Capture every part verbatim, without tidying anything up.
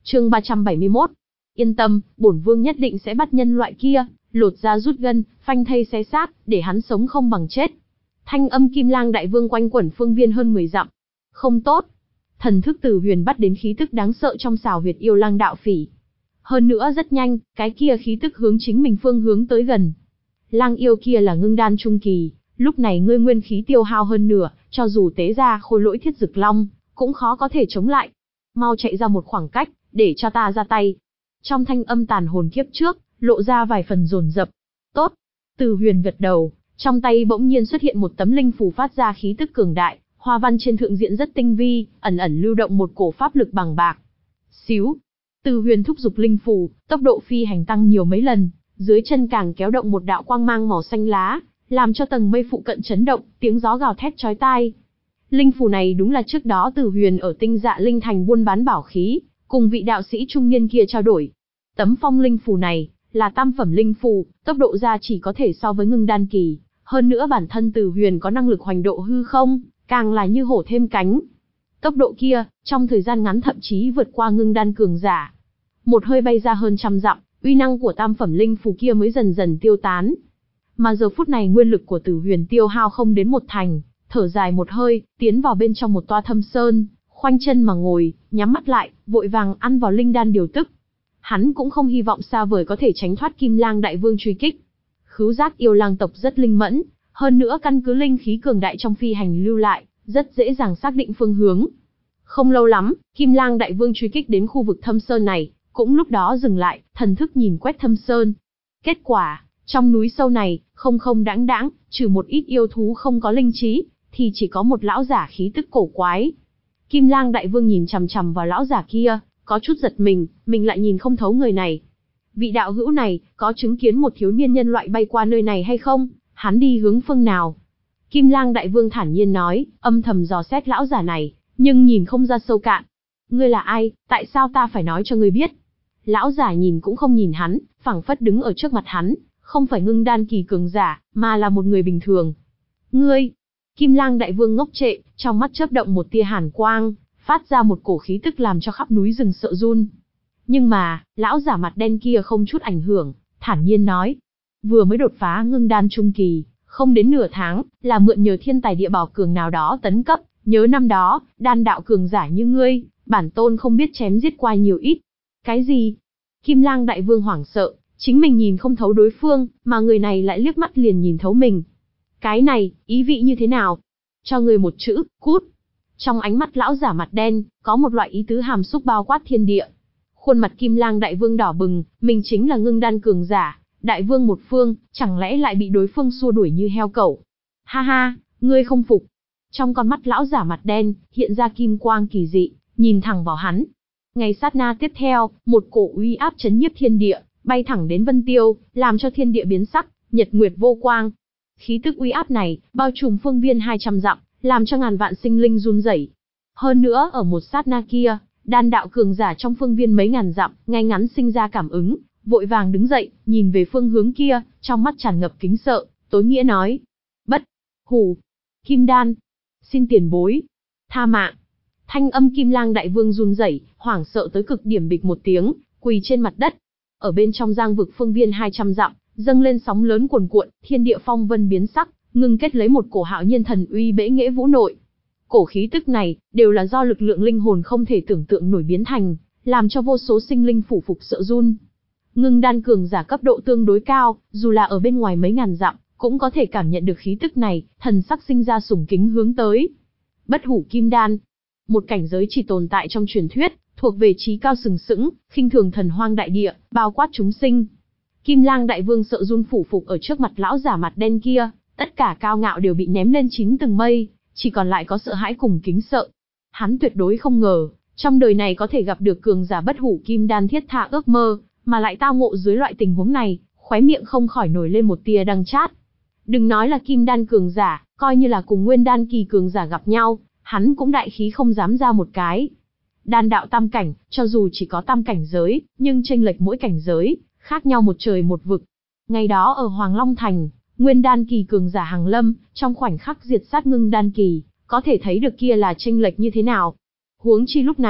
Chương ba trăm bảy mươi mốt. Yên tâm, bổn vương nhất định sẽ bắt nhân loại kia, lột da rút gân, phanh thây xé xác, để hắn sống không bằng chết. Thanh âm Kim Lang Đại Vương quanh quẩn phương viên hơn mười dặm. Không tốt. Thần thức Từ Huyền bắt đến khí tức đáng sợ trong xào huyệt yêu lang đạo phỉ. Hơn nữa rất nhanh, cái kia khí tức hướng chính mình phương hướng tới gần. Lang yêu kia là ngưng đan trung kỳ, lúc này ngươi nguyên khí tiêu hao hơn nửa, cho dù tế ra khôi lỗi thiết dực long, cũng khó có thể chống lại. Mau chạy ra một khoảng cách, để cho ta ra tay. Trong thanh âm tàn hồn kiếp trước, lộ ra vài phần dồn dập. Tốt. Từ Huyền gật đầu, trong tay bỗng nhiên xuất hiện một tấm linh phù phát ra khí tức cường đại, hoa văn trên thượng diện rất tinh vi, ẩn ẩn lưu động một cổ pháp lực bằng bạc. Xíu. Từ Huyền thúc giục linh phù, tốc độ phi hành tăng nhiều mấy lần, dưới chân càng kéo động một đạo quang mang màu xanh lá, làm cho tầng mây phụ cận chấn động, tiếng gió gào thét chói tai. Linh phù này đúng là trước đó Từ Huyền ở Tinh Dạ Linh Thành buôn bán bảo khí, cùng vị đạo sĩ trung niên kia trao đổi. Tấm phong linh phù này là tam phẩm linh phù, tốc độ ra chỉ có thể so với ngưng đan kỳ, hơn nữa bản thân Từ Huyền có năng lực hoành độ hư không, càng là như hổ thêm cánh. Tốc độ kia, trong thời gian ngắn thậm chí vượt qua ngưng đan cường giả. Một hơi bay ra hơn trăm dặm, uy năng của tam phẩm linh phù kia mới dần dần tiêu tán. Mà giờ phút này nguyên lực của Từ Huyền tiêu hao không đến một thành, thở dài một hơi, tiến vào bên trong một toa thâm sơn, khoanh chân mà ngồi, nhắm mắt lại, vội vàng ăn vào linh đan điều tức. Hắn cũng không hy vọng xa vời có thể tránh thoát Kim Lang Đại Vương truy kích. Khứu giác yêu lang tộc rất linh mẫn, hơn nữa căn cứ linh khí cường đại trong phi hành lưu lại, rất dễ dàng xác định phương hướng. Không lâu lắm, Kim Lang Đại Vương truy kích đến khu vực thâm sơn này, cũng lúc đó dừng lại, thần thức nhìn quét thâm sơn. Kết quả, trong núi sâu này, không không đãng đãng, trừ một ít yêu thú không có linh trí, thì chỉ có một lão giả khí tức cổ quái. Kim Lang Đại Vương nhìn chằm chằm vào lão giả kia, có chút giật mình, mình lại nhìn không thấu người này. Vị đạo hữu này, có chứng kiến một thiếu niên nhân loại bay qua nơi này hay không? Hắn đi hướng phương nào? Kim Lang Đại Vương thản nhiên nói, âm thầm dò xét lão giả này, nhưng nhìn không ra sâu cạn. Ngươi là ai, tại sao ta phải nói cho ngươi biết? Lão giả nhìn cũng không nhìn hắn, phảng phất đứng ở trước mặt hắn, không phải ngưng đan kỳ cường giả, mà là một người bình thường. Ngươi! Kim Lang Đại Vương ngốc trệ, trong mắt chớp động một tia hàn quang, phát ra một cổ khí tức làm cho khắp núi rừng sợ run. Nhưng mà, lão giả mặt đen kia không chút ảnh hưởng, thản nhiên nói. Vừa mới đột phá ngưng đan trung kỳ, không đến nửa tháng, là mượn nhờ thiên tài địa bảo cường nào đó tấn cấp, nhớ năm đó, đan đạo cường giả như ngươi, bản tôn không biết chém giết qua nhiều ít. Cái gì? Kim Lang Đại Vương hoảng sợ, chính mình nhìn không thấu đối phương, mà người này lại liếc mắt liền nhìn thấu mình. Cái này, ý vị như thế nào? Cho ngươi một chữ, cút. Trong ánh mắt lão giả mặt đen, có một loại ý tứ hàm xúc bao quát thiên địa. Khuôn mặt Kim Lang Đại Vương đỏ bừng, mình chính là ngưng đan cường giả, đại vương một phương, chẳng lẽ lại bị đối phương xua đuổi như heo cẩu? Ha ha, ngươi không phục. Trong con mắt lão giả mặt đen, hiện ra kim quang kỳ dị, nhìn thẳng vào hắn. Ngay sát na tiếp theo, một cổ uy áp chấn nhiếp thiên địa, bay thẳng đến Vân Tiêu, làm cho thiên địa biến sắc, nhật nguyệt vô quang. Khí tức uy áp này, bao trùm phương viên hai trăm dặm, làm cho ngàn vạn sinh linh run rẩy. Hơn nữa ở một sát na kia, đan đạo cường giả trong phương viên mấy ngàn dặm, ngay ngắn sinh ra cảm ứng, vội vàng đứng dậy, nhìn về phương hướng kia, trong mắt tràn ngập kính sợ, tối nghĩa nói. Bất, hủ, kim đan, xin tiền bối, tha mạng. Thanh âm Kim Lang Đại Vương run rẩy, hoảng sợ tới cực điểm bịch một tiếng, quỳ trên mặt đất. Ở bên trong giang vực phương viên hai trăm dặm, dâng lên sóng lớn cuồn cuộn, thiên địa phong vân biến sắc, ngưng kết lấy một cổ hạo nhiên thần uy bẽ nghệ vũ nội. Cổ khí tức này, đều là do lực lượng linh hồn không thể tưởng tượng nổi biến thành, làm cho vô số sinh linh phủ phục sợ run. Ngưng đan cường giả cấp độ tương đối cao, dù là ở bên ngoài mấy ngàn dặm, cũng có thể cảm nhận được khí tức này, thần sắc sinh ra sùng kính hướng tới. Bất hủ kim đan, một cảnh giới chỉ tồn tại trong truyền thuyết, thuộc về trí cao sừng sững, khinh thường thần hoang đại địa, bao quát chúng sinh. Kim Lang Đại Vương sợ run phủ phục ở trước mặt lão giả mặt đen kia, tất cả cao ngạo đều bị ném lên chín tầng mây, chỉ còn lại có sợ hãi cùng kính sợ. Hắn tuyệt đối không ngờ, trong đời này có thể gặp được cường giả bất hủ kim đan thiết tha ước mơ, mà lại tao ngộ dưới loại tình huống này, khóe miệng không khỏi nổi lên một tia đắng chát. Đừng nói là kim đan cường giả, coi như là cùng nguyên đan kỳ cường giả gặp nhau, hắn cũng đại khí không dám ra một cái. Đan đạo tam cảnh, cho dù chỉ có tam cảnh giới, nhưng chênh lệch mỗi cảnh giới, khác nhau một trời một vực. Ngày đó ở Hoàng Long Thành, nguyên đan kỳ cường giả hàng lâm, trong khoảnh khắc diệt sát ngưng đan kỳ, có thể thấy được kia là chênh lệch như thế nào. Huống chi lúc này,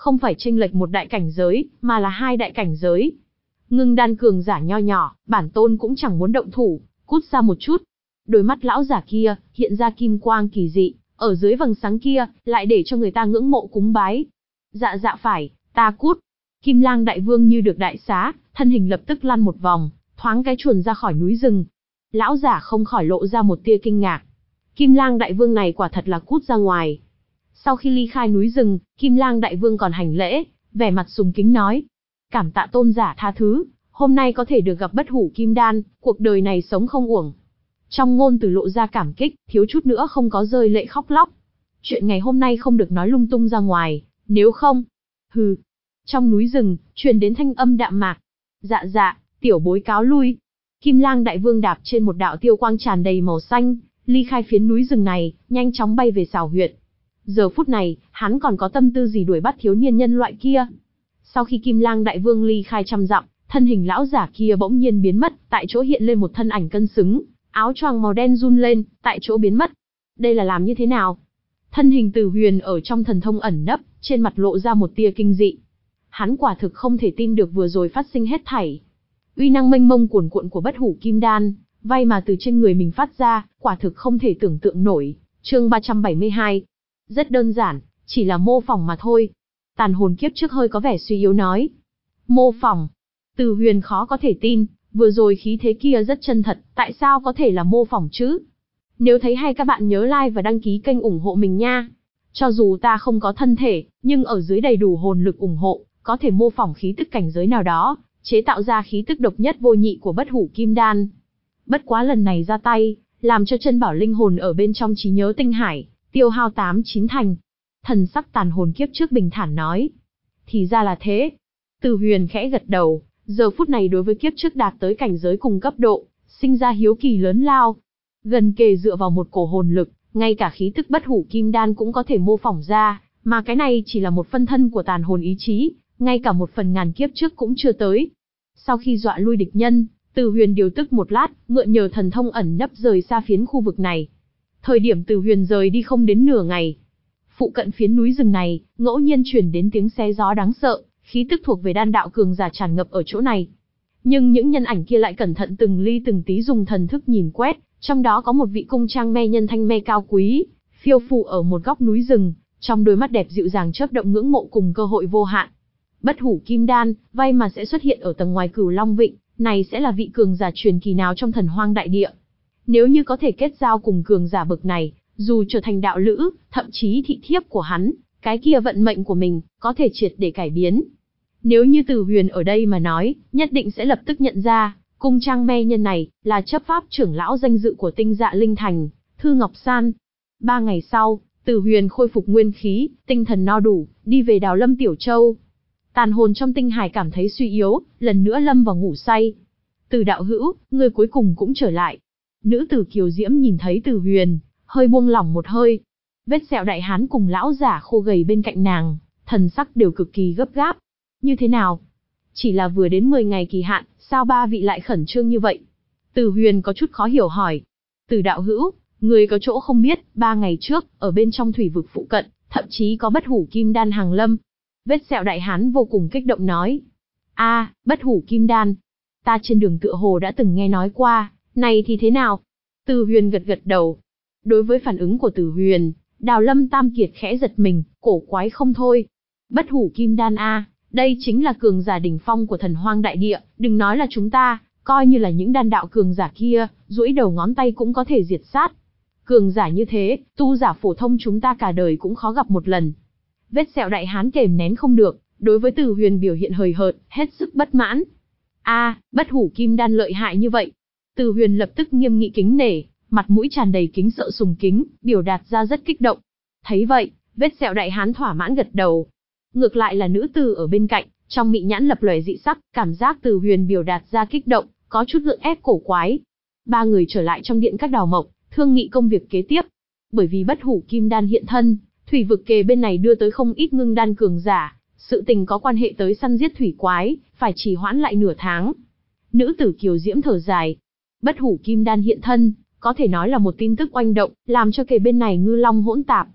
không phải chênh lệch một đại cảnh giới, mà là hai đại cảnh giới. Ngưng đan cường giả nho nhỏ, bản tôn cũng chẳng muốn động thủ, cút ra một chút. Đôi mắt lão giả kia, hiện ra kim quang kỳ dị, ở dưới vầng sáng kia, lại để cho người ta ngưỡng mộ cúng bái. Dạ dạ phải, ta cút. Kim Lang đại vương như được đại xá, thân hình lập tức lăn một vòng, thoáng cái chuồn ra khỏi núi rừng. Lão giả không khỏi lộ ra một tia kinh ngạc. Kim Lang đại vương này quả thật là cút ra ngoài. Sau khi ly khai núi rừng, Kim Lang đại vương còn hành lễ, vẻ mặt sùng kính nói: cảm tạ tôn giả tha thứ, hôm nay có thể được gặp bất hủ kim đan, cuộc đời này sống không uổng. Trong ngôn từ lộ ra cảm kích, thiếu chút nữa không có rơi lệ khóc lóc. Chuyện ngày hôm nay không được nói lung tung ra ngoài, nếu không... Hừ. Trong núi rừng, truyền đến thanh âm đạm mạc. Dạ dạ, tiểu bối cáo lui. Kim Lang đại vương đạp trên một đạo tiêu quang tràn đầy màu xanh, ly khai phiến núi rừng này, nhanh chóng bay về Sào Huyệt. Giờ phút này, hắn còn có tâm tư gì đuổi bắt thiếu niên nhân loại kia? Sau khi Kim Lang đại vương ly khai trăm dặm, thân hình lão giả kia bỗng nhiên biến mất, tại chỗ hiện lên một thân ảnh cân xứng, áo choàng màu đen run lên, tại chỗ biến mất. Đây là làm như thế nào? Thân hình Từ Huyền ở trong thần thông ẩn nấp, trên mặt lộ ra một tia kinh dị. Hắn quả thực không thể tin được vừa rồi phát sinh hết thảy. Uy năng mênh mông cuồn cuộn của bất hủ kim đan, vay mà từ trên người mình phát ra, quả thực không thể tưởng tượng nổi. Chương ba trăm bảy mươi hai. Rất đơn giản, chỉ là mô phỏng mà thôi. Tàn hồn kiếp trước hơi có vẻ suy yếu nói. Mô phỏng. Từ Huyền khó có thể tin, vừa rồi khí thế kia rất chân thật, tại sao có thể là mô phỏng chứ? Nếu thấy hay các bạn nhớ like và đăng ký kênh ủng hộ mình nha. Cho dù ta không có thân thể, nhưng ở dưới đầy đủ hồn lực ủng hộ, có thể mô phỏng khí tức cảnh giới nào đó, chế tạo ra khí tức độc nhất vô nhị của bất hủ kim đan. Bất quá lần này ra tay, làm cho chân bảo linh hồn ở bên trong trí nhớ tinh hải, tiêu hao tám chín thành. Thần sắc tàn hồn kiếp trước bình thản nói. Thì ra là thế. Từ Huyền khẽ gật đầu, giờ phút này đối với kiếp trước đạt tới cảnh giới cùng cấp độ, sinh ra hiếu kỳ lớn lao. Gần kề dựa vào một cổ hồn lực, ngay cả khí tức bất hủ kim đan cũng có thể mô phỏng ra, mà cái này chỉ là một phân thân của tàn hồn ý chí, ngay cả một phần ngàn kiếp trước cũng chưa tới. Sau khi dọa lui địch nhân, Từ Huyền điều tức một lát, mượn nhờ thần thông ẩn nấp rời xa phiến khu vực này. Thời điểm Từ Huyền rời đi không đến nửa ngày, phụ cận phiến núi rừng này, ngẫu nhiên truyền đến tiếng xé gió đáng sợ, khí tức thuộc về đan đạo cường giả tràn ngập ở chỗ này. Nhưng những nhân ảnh kia lại cẩn thận từng ly từng tí dùng thần thức nhìn quét, trong đó có một vị cung trang me nhân thanh me cao quý, phiêu phù ở một góc núi rừng, trong đôi mắt đẹp dịu dàng chớp động ngưỡng mộ cùng cơ hội vô hạn. Bất hủ kim đan, vay mà sẽ xuất hiện ở tầng ngoài Cửu Long Vịnh, này sẽ là vị cường giả truyền kỳ nào trong thần hoang đại địa. Nếu như có thể kết giao cùng cường giả bậc này, dù trở thành đạo lữ, thậm chí thị thiếp của hắn, cái kia vận mệnh của mình, có thể triệt để cải biến. Nếu như Từ Huyền ở đây mà nói, nhất định sẽ lập tức nhận ra, cung trang me nhân này, là chấp pháp trưởng lão danh dự của tinh dạ linh thành, Thư Ngọc San. Ba ngày sau, Từ Huyền khôi phục nguyên khí, tinh thần no đủ, đi về Đào Lâm Tiểu Châu. Tàn hồn trong tinh hải cảm thấy suy yếu, lần nữa lâm vào ngủ say. Từ đạo hữu, người cuối cùng cũng trở lại. Nữ tử kiều diễm nhìn thấy Từ Huyền, hơi buông lỏng một hơi. Vết sẹo đại hán cùng lão giả khô gầy bên cạnh nàng, thần sắc đều cực kỳ gấp gáp. Như thế nào? Chỉ là vừa đến mười ngày kỳ hạn, sao ba vị lại khẩn trương như vậy? Từ Huyền có chút khó hiểu hỏi. Từ đạo hữu, người có chỗ không biết, ba ngày trước, ở bên trong thủy vực phụ cận, thậm chí có bất hủ kim đan hàng lâm. Vết sẹo đại hán vô cùng kích động nói. A, bất hủ kim đan. Ta trên đường tựa hồ đã từng nghe nói qua, này thì thế nào? Từ Huyền gật gật đầu. Đối với phản ứng của Từ Huyền, Đào Lâm Tam Kiệt khẽ giật mình, cổ quái không thôi. Bất hủ kim đan a, đây chính là cường giả đỉnh phong của thần hoang đại địa, đừng nói là chúng ta, coi như là những đan đạo cường giả kia, duỗi đầu ngón tay cũng có thể diệt sát. Cường giả như thế, tu giả phổ thông chúng ta cả đời cũng khó gặp một lần. Vết sẹo đại hán kềm nén không được, đối với Từ Huyền biểu hiện hời hợt, hết sức bất mãn. A, bất hủ kim đan lợi hại như vậy. Từ Huyền lập tức nghiêm nghị kính nể, mặt mũi tràn đầy kính sợ sùng kính, biểu đạt ra rất kích động. Thấy vậy, vết sẹo đại hán thỏa mãn gật đầu. Ngược lại là nữ tử ở bên cạnh, trong mị nhãn lập lòe dị sắc, cảm giác Từ Huyền biểu đạt ra kích động, có chút gượng ép cổ quái. Ba người trở lại trong điện các đào mộc, thương nghị công việc kế tiếp. Bởi vì bất hủ kim đan hiện thân, thủy vực kề bên này đưa tới không ít ngưng đan cường giả, sự tình có quan hệ tới săn giết thủy quái, phải trì hoãn lại nửa tháng. Nữ tử kiều diễm thở dài. Bất hủ kim đan hiện thân, có thể nói là một tin tức oanh động, làm cho kề bên này ngư long hỗn tạp.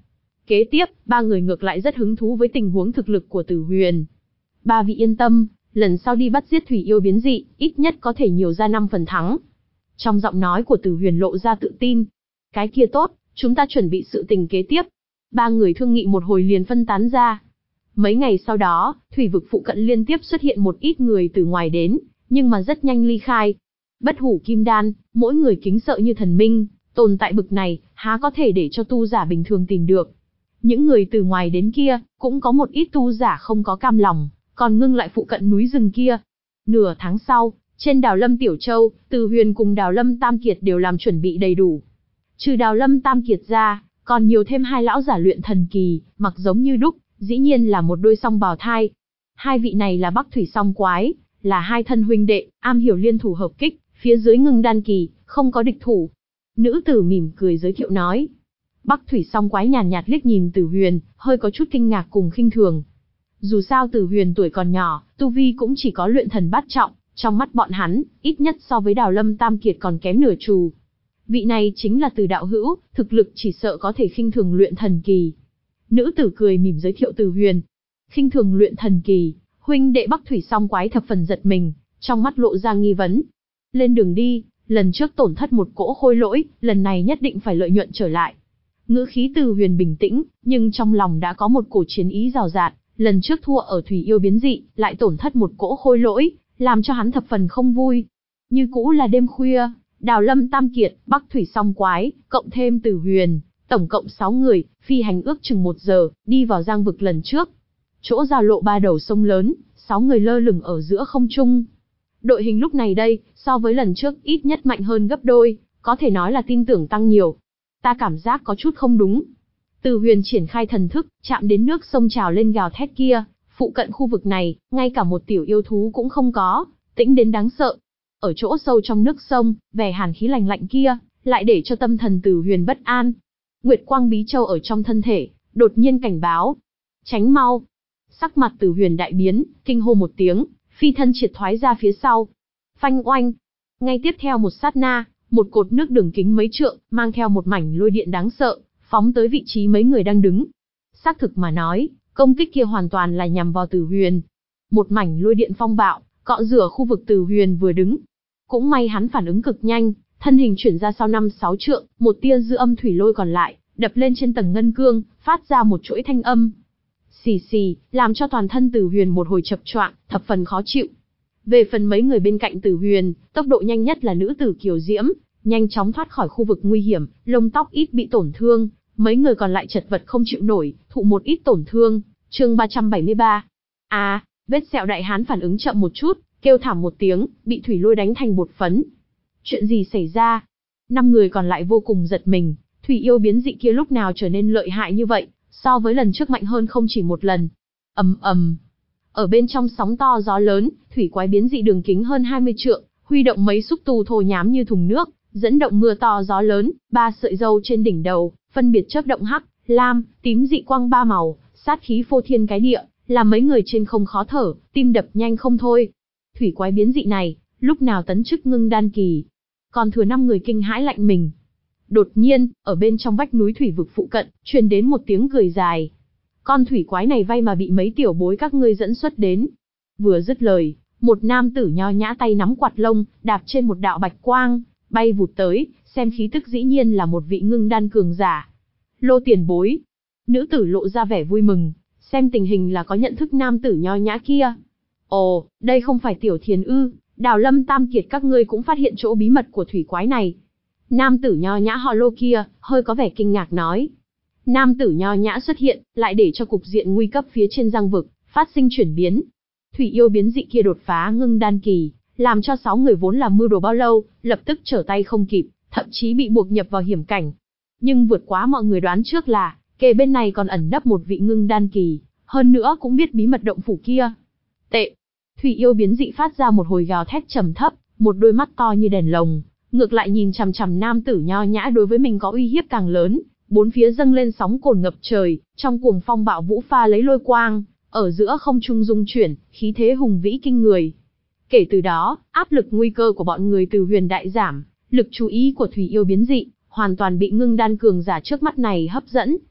Kế tiếp, ba người ngược lại rất hứng thú với tình huống thực lực của Tử Huyền. Ba vị yên tâm, lần sau đi bắt giết thủy yêu biến dị, ít nhất có thể nhiều ra năm phần thắng. Trong giọng nói của Tử Huyền lộ ra tự tin. Cái kia tốt, chúng ta chuẩn bị sự tình kế tiếp. Ba người thương nghị một hồi liền phân tán ra. Mấy ngày sau đó, thủy vực phụ cận liên tiếp xuất hiện một ít người từ ngoài đến, nhưng mà rất nhanh ly khai. Bất hủ kim đan, mỗi người kính sợ như thần minh, tồn tại bực này, há có thể để cho tu giả bình thường tìm được. Những người từ ngoài đến kia, cũng có một ít tu giả không có cam lòng, còn ngưng lại phụ cận núi rừng kia. Nửa tháng sau, trên đảo Lâm Tiểu Châu, Từ Huyền cùng đảo Lâm Tam Kiệt đều làm chuẩn bị đầy đủ. Trừ đảo Lâm Tam Kiệt ra, còn nhiều thêm hai lão giả luyện thần kỳ, mặc giống như đúc, dĩ nhiên là một đôi song bào thai. Hai vị này là Bắc Thủy Song Quái, là hai thân huynh đệ, am hiểu liên thủ hợp kích, phía dưới ngưng đan kỳ, không có địch thủ. Nữ tử mỉm cười giới thiệu nói. Bắc Thủy Song Quái nhàn nhạt liếc nhìn Tử Huyền, hơi có chút kinh ngạc cùng khinh thường. Dù sao Tử Huyền tuổi còn nhỏ, tu vi cũng chỉ có luyện thần bát trọng, trong mắt bọn hắn, ít nhất so với đảo Lâm Tam Kiệt còn kém nửa trù. Vị này chính là Từ đạo hữu, thực lực chỉ sợ có thể khinh thường luyện thần kỳ. Nữ tử cười mỉm giới thiệu Tử Huyền. Khinh thường luyện thần kỳ, huynh đệ Bắc Thủy Song Quái thập phần giật mình, trong mắt lộ ra nghi vấn. Lên đường đi, lần trước tổn thất một cỗ khôi lỗi, lần này nhất định phải lợi nhuận trở lại. Ngữ khí Tử Huyền bình tĩnh, nhưng trong lòng đã có một cổ chiến ý rào rạt, lần trước thua ở thủy yêu biến dị, lại tổn thất một cỗ khôi lỗi, làm cho hắn thập phần không vui. Như cũ là đêm khuya, đảo Lâm Tam Kiệt, Bắc Thủy Song Quái, cộng thêm Tử Huyền, tổng cộng sáu người, phi hành ước chừng một giờ, đi vào giang vực lần trước. Chỗ giao lộ ba đầu sông lớn, sáu người lơ lửng ở giữa không trung. Đội hình lúc này đây, so với lần trước ít nhất mạnh hơn gấp đôi, có thể nói là tin tưởng tăng nhiều. Ta cảm giác có chút không đúng. Từ Huyền triển khai thần thức, chạm đến nước sông trào lên gào thét kia, phụ cận khu vực này, ngay cả một tiểu yêu thú cũng không có, tĩnh đến đáng sợ. Ở chỗ sâu trong nước sông, vẻ hàn khí lạnh lạnh kia, lại để cho tâm thần Từ Huyền bất an. Nguyệt quang bí châu ở trong thân thể, đột nhiên cảnh báo. Tránh mau. Sắc mặt Từ Huyền đại biến, kinh hô một tiếng, phi thân triệt thoái ra phía sau. Phanh oanh. Ngay tiếp theo một sát na, một cột nước đường kính mấy trượng, mang theo một mảnh lôi điện đáng sợ, phóng tới vị trí mấy người đang đứng. Xác thực mà nói, công kích kia hoàn toàn là nhằm vào Từ Huyền. Một mảnh lôi điện phong bạo, cọ rửa khu vực Từ Huyền vừa đứng. Cũng may hắn phản ứng cực nhanh, thân hình chuyển ra sau năm sáu trượng, một tia dư âm thủy lôi còn lại, đập lên trên tầng ngân cương, phát ra một chuỗi thanh âm. Xì xì, làm cho toàn thân Từ Huyền một hồi chập choạng, thập phần khó chịu. Về phần mấy người bên cạnh Từ Huyền, tốc độ nhanh nhất là nữ tử Kiều Diễm, nhanh chóng thoát khỏi khu vực nguy hiểm, lông tóc ít bị tổn thương, mấy người còn lại chật vật không chịu nổi, thụ một ít tổn thương. Chương ba trăm bảy mươi ba. À, vết sẹo đại hán phản ứng chậm một chút, kêu thảm một tiếng, bị thủy lôi đánh thành bột phấn. Chuyện gì xảy ra? Năm người còn lại vô cùng giật mình, thủy yêu biến dị kia lúc nào trở nên lợi hại như vậy, so với lần trước mạnh hơn không chỉ một lần. Ầm ầm. Ở bên trong sóng to gió lớn, thủy quái biến dị đường kính hơn hai mươi trượng, huy động mấy xúc tu thô nhám như thùng nước, dẫn động mưa to gió lớn, ba sợi râu trên đỉnh đầu, phân biệt chớp động hắc, lam, tím dị quang ba màu, sát khí phô thiên cái địa, làm mấy người trên không khó thở, tim đập nhanh không thôi. Thủy quái biến dị này, lúc nào tấn chức ngưng đan kỳ. Còn thừa năm người kinh hãi lạnh mình. Đột nhiên, ở bên trong vách núi thủy vực phụ cận, truyền đến một tiếng cười dài. Con thủy quái này vay mà bị mấy tiểu bối các ngươi dẫn xuất đến. Vừa dứt lời, một nam tử nho nhã tay nắm quạt lông, đạp trên một đạo bạch quang, bay vụt tới, xem khí tức dĩ nhiên là một vị ngưng đan cường giả. Lô tiền bối. Nữ tử lộ ra vẻ vui mừng, xem tình hình là có nhận thức nam tử nho nhã kia. Ồ, đây không phải Tiểu Thiền ư? Đào Lâm Tam Kiệt các ngươi cũng phát hiện chỗ bí mật của thủy quái này. Nam tử nho nhã họ Lô kia, hơi có vẻ kinh ngạc nói. Nam tử nho nhã xuất hiện, lại để cho cục diện nguy cấp phía trên giang vực, phát sinh chuyển biến. Thủy yêu biến dị kia đột phá ngưng đan kỳ, làm cho sáu người vốn là mưu đồ bao lâu, lập tức trở tay không kịp, thậm chí bị buộc nhập vào hiểm cảnh. Nhưng vượt quá mọi người đoán trước là, kề bên này còn ẩn nấp một vị ngưng đan kỳ, hơn nữa cũng biết bí mật động phủ kia. Tệ. Thủy yêu biến dị phát ra một hồi gào thét trầm thấp, một đôi mắt to như đèn lồng, ngược lại nhìn chằm chằm nam tử nho nhã đối với mình có uy hiếp càng lớn, bốn phía dâng lên sóng cồn ngập trời, trong cuồng phong bạo vũ pha lấy lôi quang, ở giữa không trung dung chuyển, khí thế hùng vĩ kinh người. Kể từ đó, áp lực nguy cơ của bọn người Từ Huyền đại giảm, lực chú ý của thủy yêu biến dị hoàn toàn bị ngưng đan cường giả trước mắt này hấp dẫn.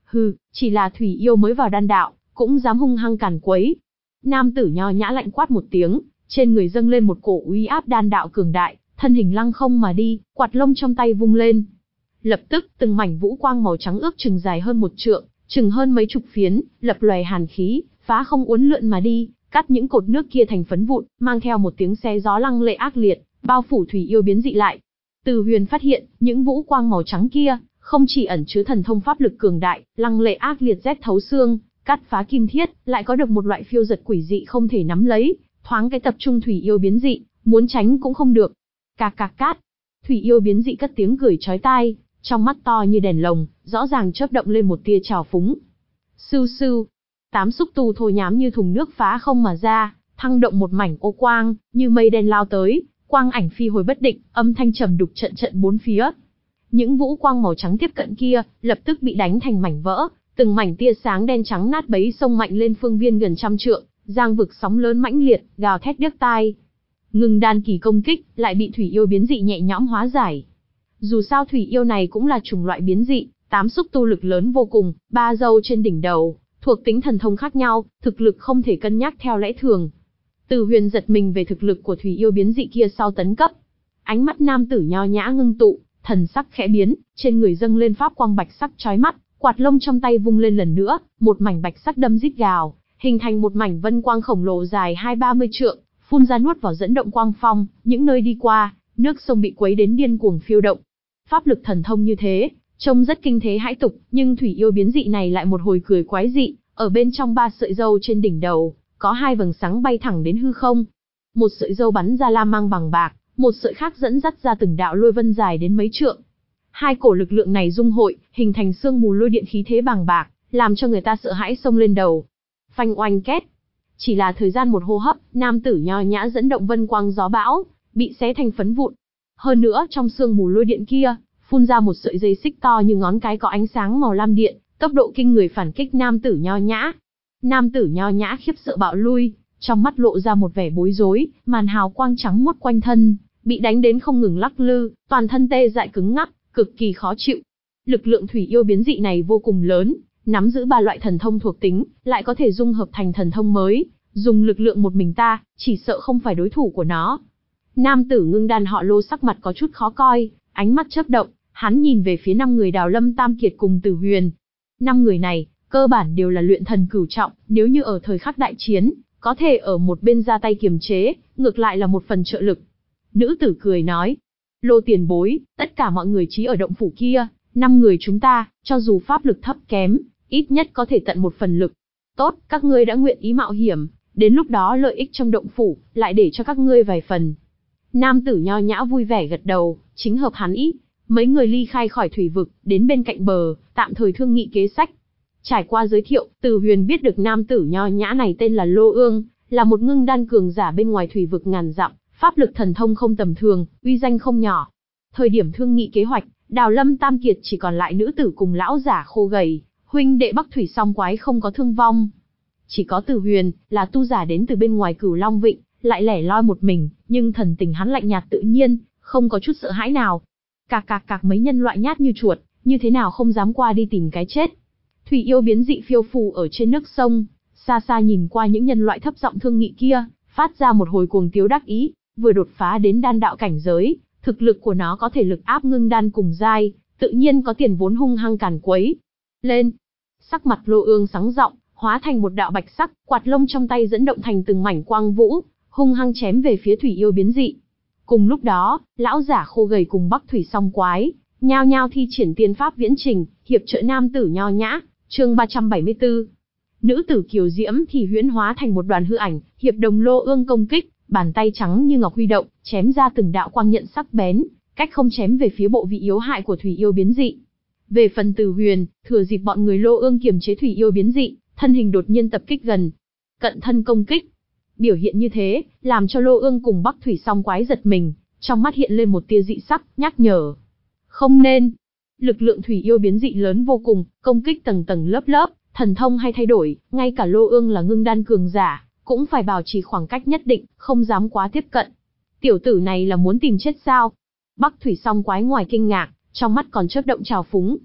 Hừ, chỉ là thủy yêu mới vào đan đạo, cũng dám hung hăng càn quấy. Nam tử nho nhã lạnh quát một tiếng, trên người dâng lên một cổ uy áp đan đạo cường đại, thân hình lăng không mà đi, quạt lông trong tay vung lên. Lập tức, từng mảnh vũ quang màu trắng ước chừng dài hơn một trượng, chừng hơn mấy chục phiến, lập lòe hàn khí, phá không uốn lượn mà đi, cắt những cột nước kia thành phấn vụn, mang theo một tiếng xé gió lăng lệ ác liệt, bao phủ thủy yêu biến dị lại. Từ Huyền phát hiện, những vũ quang màu trắng kia, không chỉ ẩn chứa thần thông pháp lực cường đại, lăng lệ ác liệt rét thấu xương, cắt phá kim thiết, lại có được một loại phiêu giật quỷ dị không thể nắm lấy, thoáng cái tập trung thủy yêu biến dị, muốn tránh cũng không được. Cạc cạc cát, thủy yêu biến dị cất tiếng cười chói tai, trong mắt to như đèn lồng, rõ ràng chớp động lên một tia trào phúng. Sưu sưu, tám xúc tu thô nhám như thùng nước phá không mà ra, thăng động một mảnh ô quang, như mây đen lao tới, quang ảnh phi hồi bất định, âm thanh trầm đục trận trận bốn phía. Những vũ quang màu trắng tiếp cận kia, lập tức bị đánh thành mảnh vỡ, từng mảnh tia sáng đen trắng nát bấy xông mạnh lên phương viên gần trăm trượng, giang vực sóng lớn mãnh liệt, gào thét điếc tai. Ngưng đan kỳ công kích, lại bị thủy yêu biến dị nhẹ nhõm hóa giải. Dù sao thủy yêu này cũng là chủng loại biến dị, tám xúc tu lực lớn vô cùng, ba râu trên đỉnh đầu, thuộc tính thần thông khác nhau, thực lực không thể cân nhắc theo lẽ thường. Từ Huyền giật mình về thực lực của thủy yêu biến dị kia sau tấn cấp. Ánh mắt nam tử nho nhã ngưng tụ, thần sắc khẽ biến, trên người dâng lên pháp quang bạch sắc chói mắt, quạt lông trong tay vung lên lần nữa, một mảnh bạch sắc đâm rít gào, hình thành một mảnh vân quang khổng lồ dài hai ba mươi trượng, phun ra nuốt vào dẫn động quang phong, những nơi đi qua, nước sông bị quấy đến điên cuồng phiêu động. Pháp lực thần thông như thế, trông rất kinh thế hãi tục, nhưng thủy yêu biến dị này lại một hồi cười quái dị, ở bên trong ba sợi râu trên đỉnh đầu, có hai vầng sáng bay thẳng đến hư không. Một sợi râu bắn ra lam mang bằng bạc, một sợi khác dẫn dắt ra từng đạo lôi vân dài đến mấy trượng. Hai cổ lực lượng này dung hội, hình thành sương mù lôi điện khí thế bàng bạc, làm cho người ta sợ hãi xông lên đầu. Phanh oanh két. Chỉ là thời gian một hô hấp, nam tử nho nhã dẫn động vân quang gió bão, bị xé thành phấn vụn. Hơn nữa, trong sương mù lôi điện kia, phun ra một sợi dây xích to như ngón cái có ánh sáng màu lam điện, tốc độ kinh người phản kích nam tử nho nhã. Nam tử nho nhã khiếp sợ bạo lui, trong mắt lộ ra một vẻ bối rối, màn hào quang trắng muốt quanh thân, bị đánh đến không ngừng lắc lư, toàn thân tê dại cứng ngắc, cực kỳ khó chịu. Lực lượng thủy yêu biến dị này vô cùng lớn, nắm giữ ba loại thần thông thuộc tính, lại có thể dung hợp thành thần thông mới, dùng lực lượng một mình ta, chỉ sợ không phải đối thủ của nó. Nam tử ngưng đan họ Lô sắc mặt có chút khó coi, ánh mắt chớp động, hắn nhìn về phía năm người Đào Lâm Tam Kiệt cùng Từ Huyền. Năm người này, cơ bản đều là luyện thần cửu trọng, nếu như ở thời khắc đại chiến, có thể ở một bên ra tay kiềm chế, ngược lại là một phần trợ lực. Nữ tử cười nói, Lô tiền bối, tất cả mọi người trí ở động phủ kia, năm người chúng ta, cho dù pháp lực thấp kém, ít nhất có thể tận một phần lực. Tốt, các ngươi đã nguyện ý mạo hiểm, đến lúc đó lợi ích trong động phủ, lại để cho các ngươi vài phần. Nam tử nho nhã vui vẻ gật đầu, chính hợp hắn ý. Mấy người ly khai khỏi thủy vực, đến bên cạnh bờ, tạm thời thương nghị kế sách. Trải qua giới thiệu, Từ Huyền biết được nam tử nho nhã này tên là Lô Ương, là một ngưng đan cường giả bên ngoài thủy vực ngàn dặm, pháp lực thần thông không tầm thường, uy danh không nhỏ. Thời điểm thương nghị kế hoạch, Đào Lâm Tam Kiệt chỉ còn lại nữ tử cùng lão giả khô gầy, huynh đệ Bắc Thủy Song Quái không có thương vong. Chỉ có Từ Huyền, là tu giả đến từ bên ngoài Cửu Long Vịnh, lại lẻ loi một mình, nhưng thần tình hắn lạnh nhạt tự nhiên, không có chút sợ hãi nào. Cạc cạc cạc mấy nhân loại nhát như chuột, như thế nào không dám qua đi tìm cái chết. Thủy yêu biến dị phiêu phù ở trên nước sông, xa xa nhìn qua những nhân loại thấp giọng thương nghị kia, phát ra một hồi cuồng tiếu đắc ý, vừa đột phá đến đan đạo cảnh giới, thực lực của nó có thể lực áp ngưng đan cùng giai, tự nhiên có tiền vốn hung hăng càn quấy. Lên! Sắc mặt Lô Ương sáng giọng, hóa thành một đạo bạch sắc, quạt lông trong tay dẫn động thành từng mảnh quang vũ, hung hăng chém về phía thủy yêu biến dị. Cùng lúc đó, lão giả khô gầy cùng Bắc Thủy Song Quái, nhao nhao thi triển tiên pháp viễn trình, hiệp trợ nam tử nho nhã, chương ba trăm bảy mươi tư. Nữ tử kiều diễm thì huyễn hóa thành một đoàn hư ảnh, hiệp đồng Lô Ương công kích, bàn tay trắng như ngọc huy động, chém ra từng đạo quang nhận sắc bén, cách không chém về phía bộ vị yếu hại của thủy yêu biến dị. Về phần Từ Huyền, thừa dịp bọn người Lô Ương kiềm chế thủy yêu biến dị, thân hình đột nhiên tập kích gần, cận thân công kích. Biểu hiện như thế, làm cho Lô Ương cùng Bắc Thủy Song Quái giật mình, trong mắt hiện lên một tia dị sắc, nhắc nhở. Không nên. Lực lượng thủy yêu biến dị lớn vô cùng, công kích tầng tầng lớp lớp, thần thông hay thay đổi, ngay cả Lô Ương là ngưng đan cường giả, cũng phải bảo trì khoảng cách nhất định, không dám quá tiếp cận. Tiểu tử này là muốn tìm chết sao? Bắc Thủy Song Quái ngoài kinh ngạc, trong mắt còn chớp động trào phúng.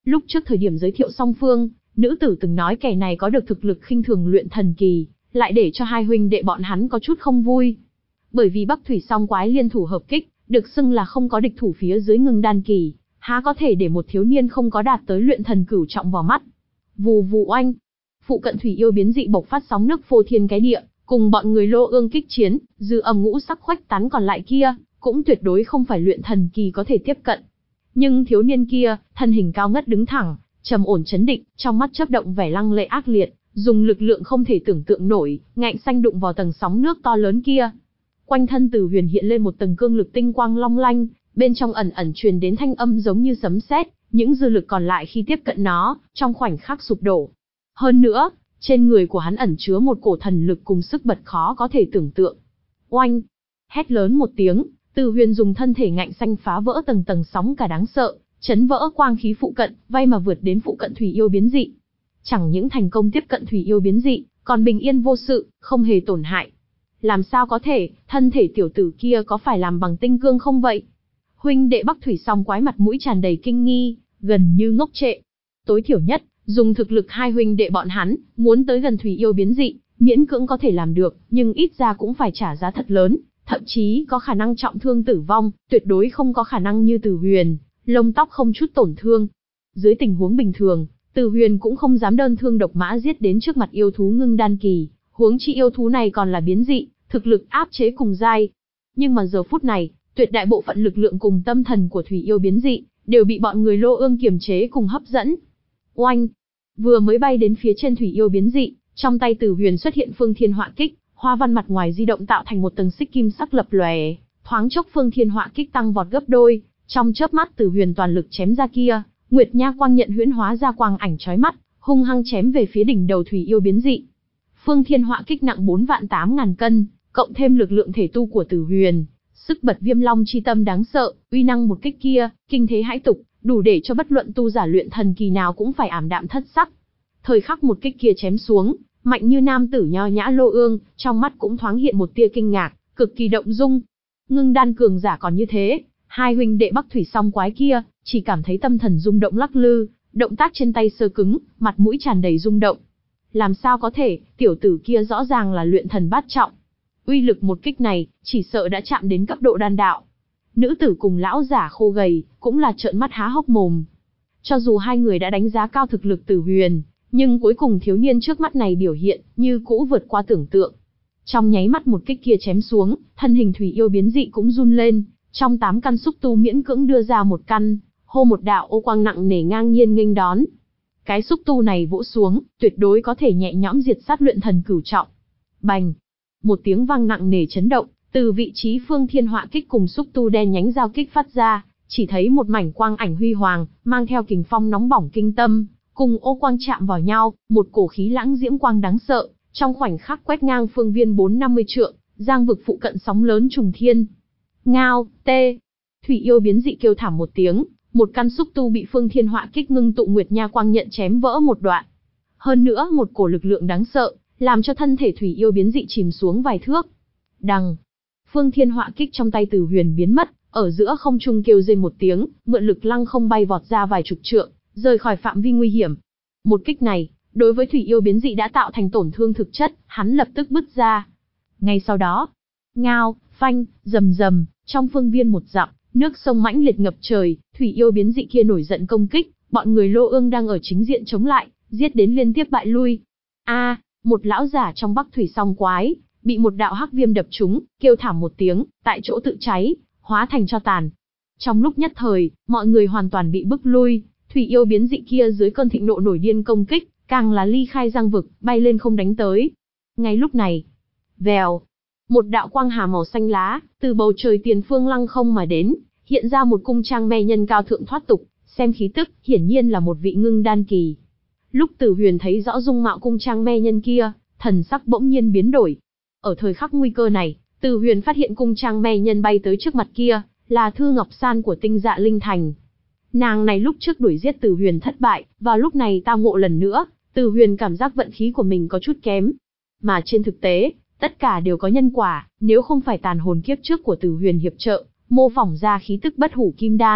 Lúc trước thời điểm giới thiệu song phương, nữ tử từng nói kẻ này có được thực lực khinh thường luyện thần kỳ, lại để cho hai huynh đệ bọn hắn có chút không vui. Bởi vì Bắc Thủy Song Quái liên thủ hợp kích, được xưng là không có địch thủ phía dưới ngưng đan kỳ, há có thể để một thiếu niên không có đạt tới luyện thần cửu trọng vào mắt. Vù vù oanh, phụ cận thủy yêu biến dị bộc phát sóng nước phô thiên cái địa, cùng bọn người Lô Ương kích chiến, dư âm ngũ sắc khuếch tán còn lại kia, cũng tuyệt đối không phải luyện thần kỳ có thể tiếp cận. Nhưng thiếu niên kia, thân hình cao ngất đứng thẳng, trầm ổn chấn định, trong mắt chớp động vẻ lăng lệ ác liệt, dùng lực lượng không thể tưởng tượng nổi, ngạnh xanh đụng vào tầng sóng nước to lớn kia. Quanh thân Tử Huyền hiện lên một tầng cương lực tinh quang long lanh, bên trong ẩn ẩn truyền đến thanh âm giống như sấm sét, những dư lực còn lại khi tiếp cận nó, trong khoảnh khắc sụp đổ. Hơn nữa, trên người của hắn ẩn chứa một cổ thần lực cùng sức bật khó có thể tưởng tượng. Oanh! Hét lớn một tiếng, Tử Huyền dùng thân thể ngạnh xanh phá vỡ tầng tầng sóng cả đáng sợ, chấn vỡ quang khí phụ cận, vay mà vượt đến phụ cận thủy yêu biến dị. Chẳng những thành công tiếp cận thủy yêu biến dị, còn bình yên vô sự, không hề tổn hại. Làm sao có thể, thân thể tiểu tử kia có phải làm bằng tinh cương không vậy? Huynh đệ Bắc Thủy Song Quái mặt mũi tràn đầy kinh nghi, gần như ngốc trệ. Tối thiểu nhất, dùng thực lực hai huynh đệ bọn hắn, muốn tới gần thủy yêu biến dị, miễn cưỡng có thể làm được, nhưng ít ra cũng phải trả giá thật lớn, thậm chí có khả năng trọng thương tử vong, tuyệt đối không có khả năng như Tử Huyền, lông tóc không chút tổn thương. Dưới tình huống bình thường, Tử Huyền cũng không dám đơn thương độc mã giết đến trước mặt yêu thú ngưng đan kỳ, huống chi yêu thú này còn là biến dị, thực lực áp chế cùng giai. Nhưng mà giờ phút này, tuyệt đại bộ phận lực lượng cùng tâm thần của thủy yêu biến dị, đều bị bọn người Lô Ương kiềm chế cùng hấp dẫn. Oanh! Vừa mới bay đến phía trên thủy yêu biến dị, trong tay Tử Huyền xuất hiện Phương Thiên Họa Kích, hoa văn mặt ngoài di động tạo thành một tầng xích kim sắc lập lòe, thoáng chốc Phương Thiên Họa Kích tăng vọt gấp đôi, trong chớp mắt Tử Huyền toàn lực chém ra kia, Nguyệt Nha quang nhận huyễn hóa ra quang ảnh chói mắt, hung hăng chém về phía đỉnh đầu thủy yêu biến dị. Phương Thiên Họa Kích nặng bốn vạn tám ngàn cân, cộng thêm lực lượng thể tu của Tử Huyền, sức bật Viêm Long chi tâm đáng sợ, uy năng một kích kia, kinh thế hãi tục, đủ để cho bất luận tu giả luyện thần kỳ nào cũng phải ảm đạm thất sắc. Thời khắc một kích kia chém xuống, mạnh như nam tử nho nhã Lô Ương, trong mắt cũng thoáng hiện một tia kinh ngạc, cực kỳ động dung. Ngưng đan cường giả còn như thế, hai huynh đệ Bắc Thủy Song Quái kia, chỉ cảm thấy tâm thần rung động lắc lư, động tác trên tay sơ cứng, mặt mũi tràn đầy rung động. Làm sao có thể, tiểu tử kia rõ ràng là luyện thần bát trọng. Uy lực một kích này, chỉ sợ đã chạm đến cấp độ đan đạo. Nữ tử cùng lão giả khô gầy, cũng là trợn mắt há hốc mồm. Cho dù hai người đã đánh giá cao thực lực Tử Huyền, nhưng cuối cùng thiếu niên trước mắt này biểu hiện, như cũ vượt qua tưởng tượng. Trong nháy mắt một kích kia chém xuống, thân hình thủy yêu biến dị cũng run lên, trong tám căn xúc tu miễn cưỡng đưa ra một căn, hô một đạo ô quang nặng nề ngang nhiên nghênh đón. Cái xúc tu này vỗ xuống, tuyệt đối có thể nhẹ nhõm diệt sát luyện thần cửu trọng. Bành! Một tiếng vang nặng nề chấn động, từ vị trí Phương Thiên Họa Kích cùng xúc tu đen nhánh giao kích phát ra, chỉ thấy một mảnh quang ảnh huy hoàng, mang theo kình phong nóng bỏng kinh tâm, cùng ô quang chạm vào nhau, một cổ khí lãng diễm quang đáng sợ, trong khoảnh khắc quét ngang phương viên bốn năm mươi trượng, giang vực phụ cận sóng lớn trùng thiên. Ngao, tê! Thủy yêu biến dị kêu thảm một tiếng, một căn xúc tu bị Phương Thiên Họa Kích ngưng tụ Nguyệt Nha quang nhận chém vỡ một đoạn. Hơn nữa một cổ lực lượng đáng sợ, làm cho thân thể thủy yêu biến dị chìm xuống vài thước. Đằng, Phương Thiên Họa Kích trong tay Tử Huyền biến mất, ở giữa không trung kêu rên một tiếng, mượn lực lăng không bay vọt ra vài chục trượng, rời khỏi phạm vi nguy hiểm. Một kích này, đối với thủy yêu biến dị đã tạo thành tổn thương thực chất, hắn lập tức bứt ra. Ngay sau đó, ngao, phanh, rầm rầm, trong phương viên một dặm, nước sông mãnh liệt ngập trời, thủy yêu biến dị kia nổi giận công kích, bọn người Lô Ương đang ở chính diện chống lại, giết đến liên tiếp bại lui. A, một lão giả trong Bắc Thủy Song Quái, bị một đạo hắc viêm đập trúng, kêu thảm một tiếng, tại chỗ tự cháy, hóa thành tro tàn. Trong lúc nhất thời, mọi người hoàn toàn bị bức lui, thủy yêu biến dị kia dưới cơn thịnh nộ nổi điên công kích, càng là ly khai giang vực, bay lên không đánh tới. Ngay lúc này, vèo, một đạo quang hà màu xanh lá, từ bầu trời tiền phương lăng không mà đến, hiện ra một cung trang me nhân cao thượng thoát tục, xem khí tức, hiển nhiên là một vị ngưng đan kỳ. Lúc Tử Huyền thấy rõ dung mạo cung trang me nhân kia, thần sắc bỗng nhiên biến đổi. Ở thời khắc nguy cơ này, Tử Huyền phát hiện cung trang me nhân bay tới trước mặt kia, là Thư Ngọc San của Tinh Dạ Linh Thành. Nàng này lúc trước đuổi giết Tử Huyền thất bại, vào lúc này tao ngộ lần nữa, Tử Huyền cảm giác vận khí của mình có chút kém. Mà trên thực tế, tất cả đều có nhân quả, nếu không phải tàn hồn kiếp trước của Tử Huyền hiệp trợ, mô phỏng ra khí tức bất hủ kim đan,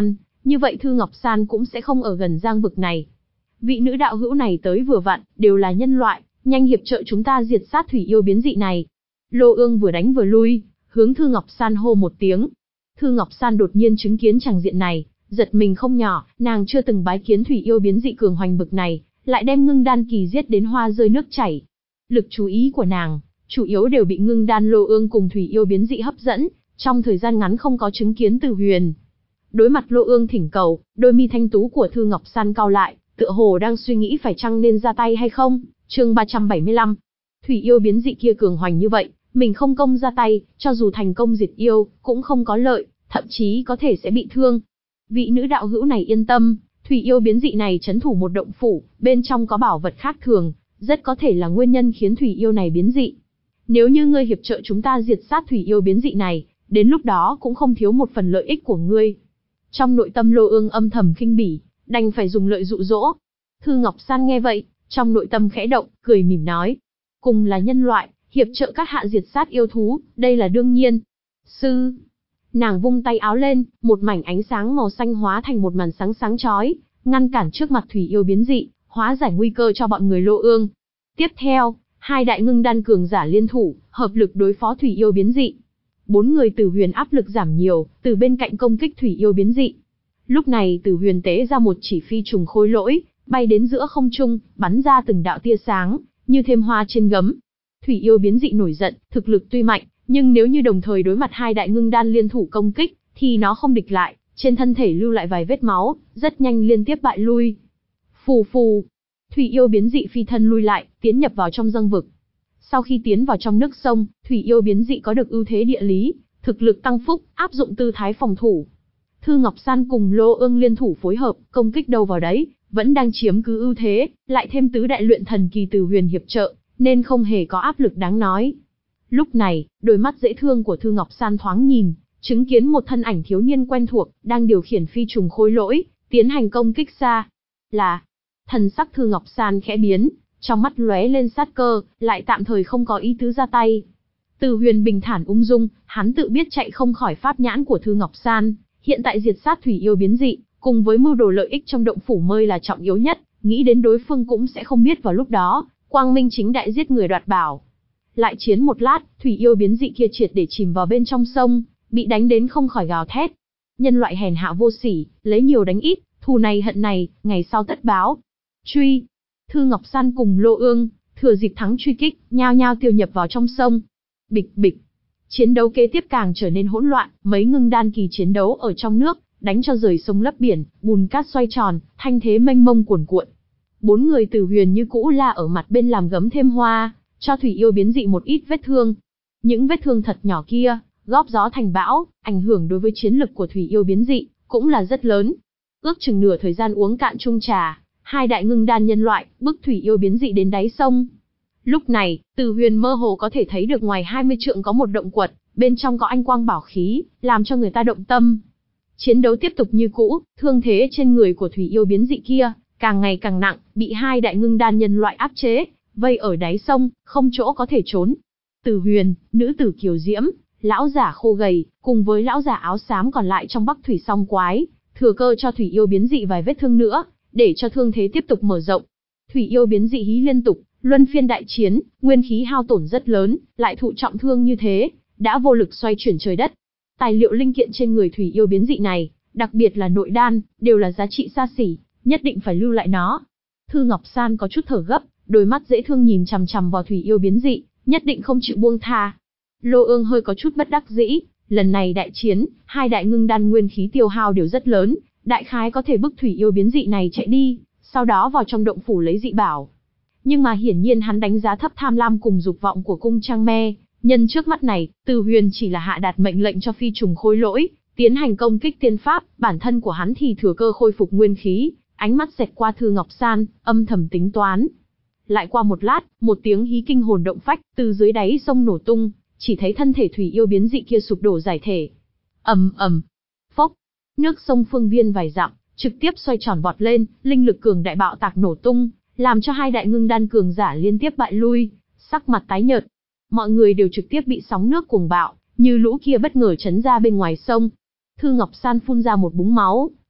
Như vậy Thư Ngọc San cũng sẽ không ở gần giang vực này. Vị nữ đạo hữu này tới vừa vặn, đều là nhân loại, nhanh hiệp trợ chúng ta diệt sát thủy yêu biến dị này. Lô Ương vừa đánh vừa lui, hướng Thư Ngọc San hô một tiếng. Thư Ngọc San đột nhiên chứng kiến tràng diện này, giật mình không nhỏ, nàng chưa từng bái kiến thủy yêu biến dị cường hoành bực này, lại đem ngưng đan kỳ giết đến hoa rơi nước chảy. Lực chú ý của nàng, chủ yếu đều bị ngưng đan Lô Ương cùng thủy yêu biến dị hấp dẫn, trong thời gian ngắn không có chứng kiến Từ Huyền. Đối mặt Lô Ương thỉnh cầu, đôi mi thanh tú của Thư Ngọc San cau lại, tựa hồ đang suy nghĩ phải chăng nên ra tay hay không. Chương ba trăm bảy mươi lăm. Thủy yêu biến dị kia cường hoành như vậy, mình không công ra tay, cho dù thành công diệt yêu, cũng không có lợi, thậm chí có thể sẽ bị thương. Vị nữ đạo hữu này yên tâm, thủy yêu biến dị này trấn thủ một động phủ, bên trong có bảo vật khác thường, rất có thể là nguyên nhân khiến thủy yêu này biến dị. Nếu như ngươi hiệp trợ chúng ta diệt sát thủy yêu biến dị này, đến lúc đó cũng không thiếu một phần lợi ích của ngươi. Trong nội tâm Lô Ương âm thầm khinh bỉ, đành phải dùng lợi dụ dỗ. Thư Ngọc San nghe vậy, trong nội tâm khẽ động, cười mỉm nói. Cùng là nhân loại, hiệp trợ các hạ diệt sát yêu thú, đây là đương nhiên. Sư. Nàng vung tay áo lên, một mảnh ánh sáng màu xanh hóa thành một màn sáng sáng chói, ngăn cản trước mặt thủy yêu biến dị, hóa giải nguy cơ cho bọn người Lô Ương. Tiếp theo, hai đại ngưng đan cường giả liên thủ, hợp lực đối phó thủy yêu biến dị. Bốn người Tử Huyền áp lực giảm nhiều, từ bên cạnh công kích thủy yêu biến dị. Lúc này Tử Huyền tế ra một chỉ phi trùng khôi lỗi, bay đến giữa không trung, bắn ra từng đạo tia sáng, như thêm hoa trên gấm. Thủy yêu biến dị nổi giận, thực lực tuy mạnh, nhưng nếu như đồng thời đối mặt hai đại ngưng đan liên thủ công kích, thì nó không địch lại, trên thân thể lưu lại vài vết máu, rất nhanh liên tiếp bại lui. Phù phù, thủy yêu biến dị phi thân lui lại, tiến nhập vào trong dâng vực. Sau khi tiến vào trong nước sông, thủy yêu biến dị có được ưu thế địa lý, thực lực tăng phúc, áp dụng tư thái phòng thủ. Thư Ngọc San cùng Lô Ương liên thủ phối hợp, công kích đâu vào đấy, vẫn đang chiếm cứ ưu thế, lại thêm tứ đại luyện thần kỳ Từ Huyền hiệp trợ, nên không hề có áp lực đáng nói. Lúc này, đôi mắt dễ thương của Thư Ngọc San thoáng nhìn, chứng kiến một thân ảnh thiếu niên quen thuộc, đang điều khiển phi trùng khôi lỗi, tiến hành công kích xa. Là, thần sắc Thư Ngọc San khẽ biến, trong mắt lóe lên sát cơ, lại tạm thời không có ý tứ ra tay. Từ Huyền bình thản ung dung, hắn tự biết chạy không khỏi pháp nhãn của Thư Ngọc San, hiện tại diệt sát thủy yêu biến dị, cùng với mưu đồ lợi ích trong động phủ mới là trọng yếu nhất, nghĩ đến đối phương cũng sẽ không biết vào lúc đó, quang minh chính đại giết người đoạt bảo. Lại chiến một lát, thủy yêu biến dị kia triệt để chìm vào bên trong sông, bị đánh đến không khỏi gào thét. Nhân loại hèn hạ vô sỉ, lấy nhiều đánh ít, thù này hận này, ngày sau tất báo. Truy! Thư Ngọc San cùng Lô Ương, thừa dịp thắng truy kích, nhao nhao tiêu nhập vào trong sông. Bịch bịch! Chiến đấu kế tiếp càng trở nên hỗn loạn, mấy ngưng đan kỳ chiến đấu ở trong nước, đánh cho rời sông lấp biển, bùn cát xoay tròn, thanh thế mênh mông cuồn cuộn. Bốn người Tử Huyền như cũ la ở mặt bên làm gấm thêm hoa, cho thủy yêu biến dị một ít vết thương. Những vết thương thật nhỏ kia, góp gió thành bão, ảnh hưởng đối với chiến lực của thủy yêu biến dị, cũng là rất lớn. Ước chừng nửa thời gian uống cạn chung trà, hai đại ngưng đan nhân loại, bức thủy yêu biến dị đến đáy sông. Lúc này, Tử Huyền mơ hồ có thể thấy được ngoài hai mươi trượng có một động quật, bên trong có anh quang bảo khí, làm cho người ta động tâm. Chiến đấu tiếp tục như cũ, thương thế trên người của thủy yêu biến dị kia, càng ngày càng nặng, bị hai đại ngưng đan nhân loại áp chế, vây ở đáy sông, không chỗ có thể trốn. Tử Huyền, nữ tử kiều diễm, lão giả khô gầy, cùng với lão giả áo xám còn lại trong Bắc Thủy Song Quái, thừa cơ cho thủy yêu biến dị vài vết thương nữa, để cho thương thế tiếp tục mở rộng. Thủy yêu biến dị hí liên tục, luân phiên đại chiến, nguyên khí hao tổn rất lớn, lại thụ trọng thương như thế, đã vô lực xoay chuyển trời đất. Tài liệu linh kiện trên người thủy yêu biến dị này, đặc biệt là nội đan, đều là giá trị xa xỉ, nhất định phải lưu lại nó. Thư Ngọc San có chút thở gấp, đôi mắt dễ thương nhìn chằm chằm vào thủy yêu biến dị, nhất định không chịu buông tha. Lô Ương hơi có chút bất đắc dĩ, lần này đại chiến, hai đại ngưng đan nguyên khí tiêu hao đều rất lớn, đại khái có thể bức thủy yêu biến dị này chạy đi, sau đó vào trong động phủ lấy dị bảo. Nhưng mà hiển nhiên hắn đánh giá thấp tham lam cùng dục vọng của cung Trang Me, nhân trước mắt này, Từ Huyền chỉ là hạ đạt mệnh lệnh cho phi trùng khôi lỗi, tiến hành công kích tiên pháp, bản thân của hắn thì thừa cơ khôi phục nguyên khí, ánh mắt xẹt qua Thư Ngọc San, âm thầm tính toán. Lại qua một lát, một tiếng hí kinh hồn động phách, từ dưới đáy sông nổ tung, chỉ thấy thân thể thủy yêu biến dị kia sụp đổ giải thể. Ầm ầm, phốc, nước sông phương viên vài dặm, trực tiếp xoay tròn vọt lên, linh lực cường đại bạo tạc nổ tung, làm cho hai đại ngưng đan cường giả liên tiếp bại lui, sắc mặt tái nhợt. Mọi người đều trực tiếp bị sóng nước cuồng bạo, như lũ kia bất ngờ chấn ra bên ngoài sông. Thư Ngọc San phun ra một búng máu,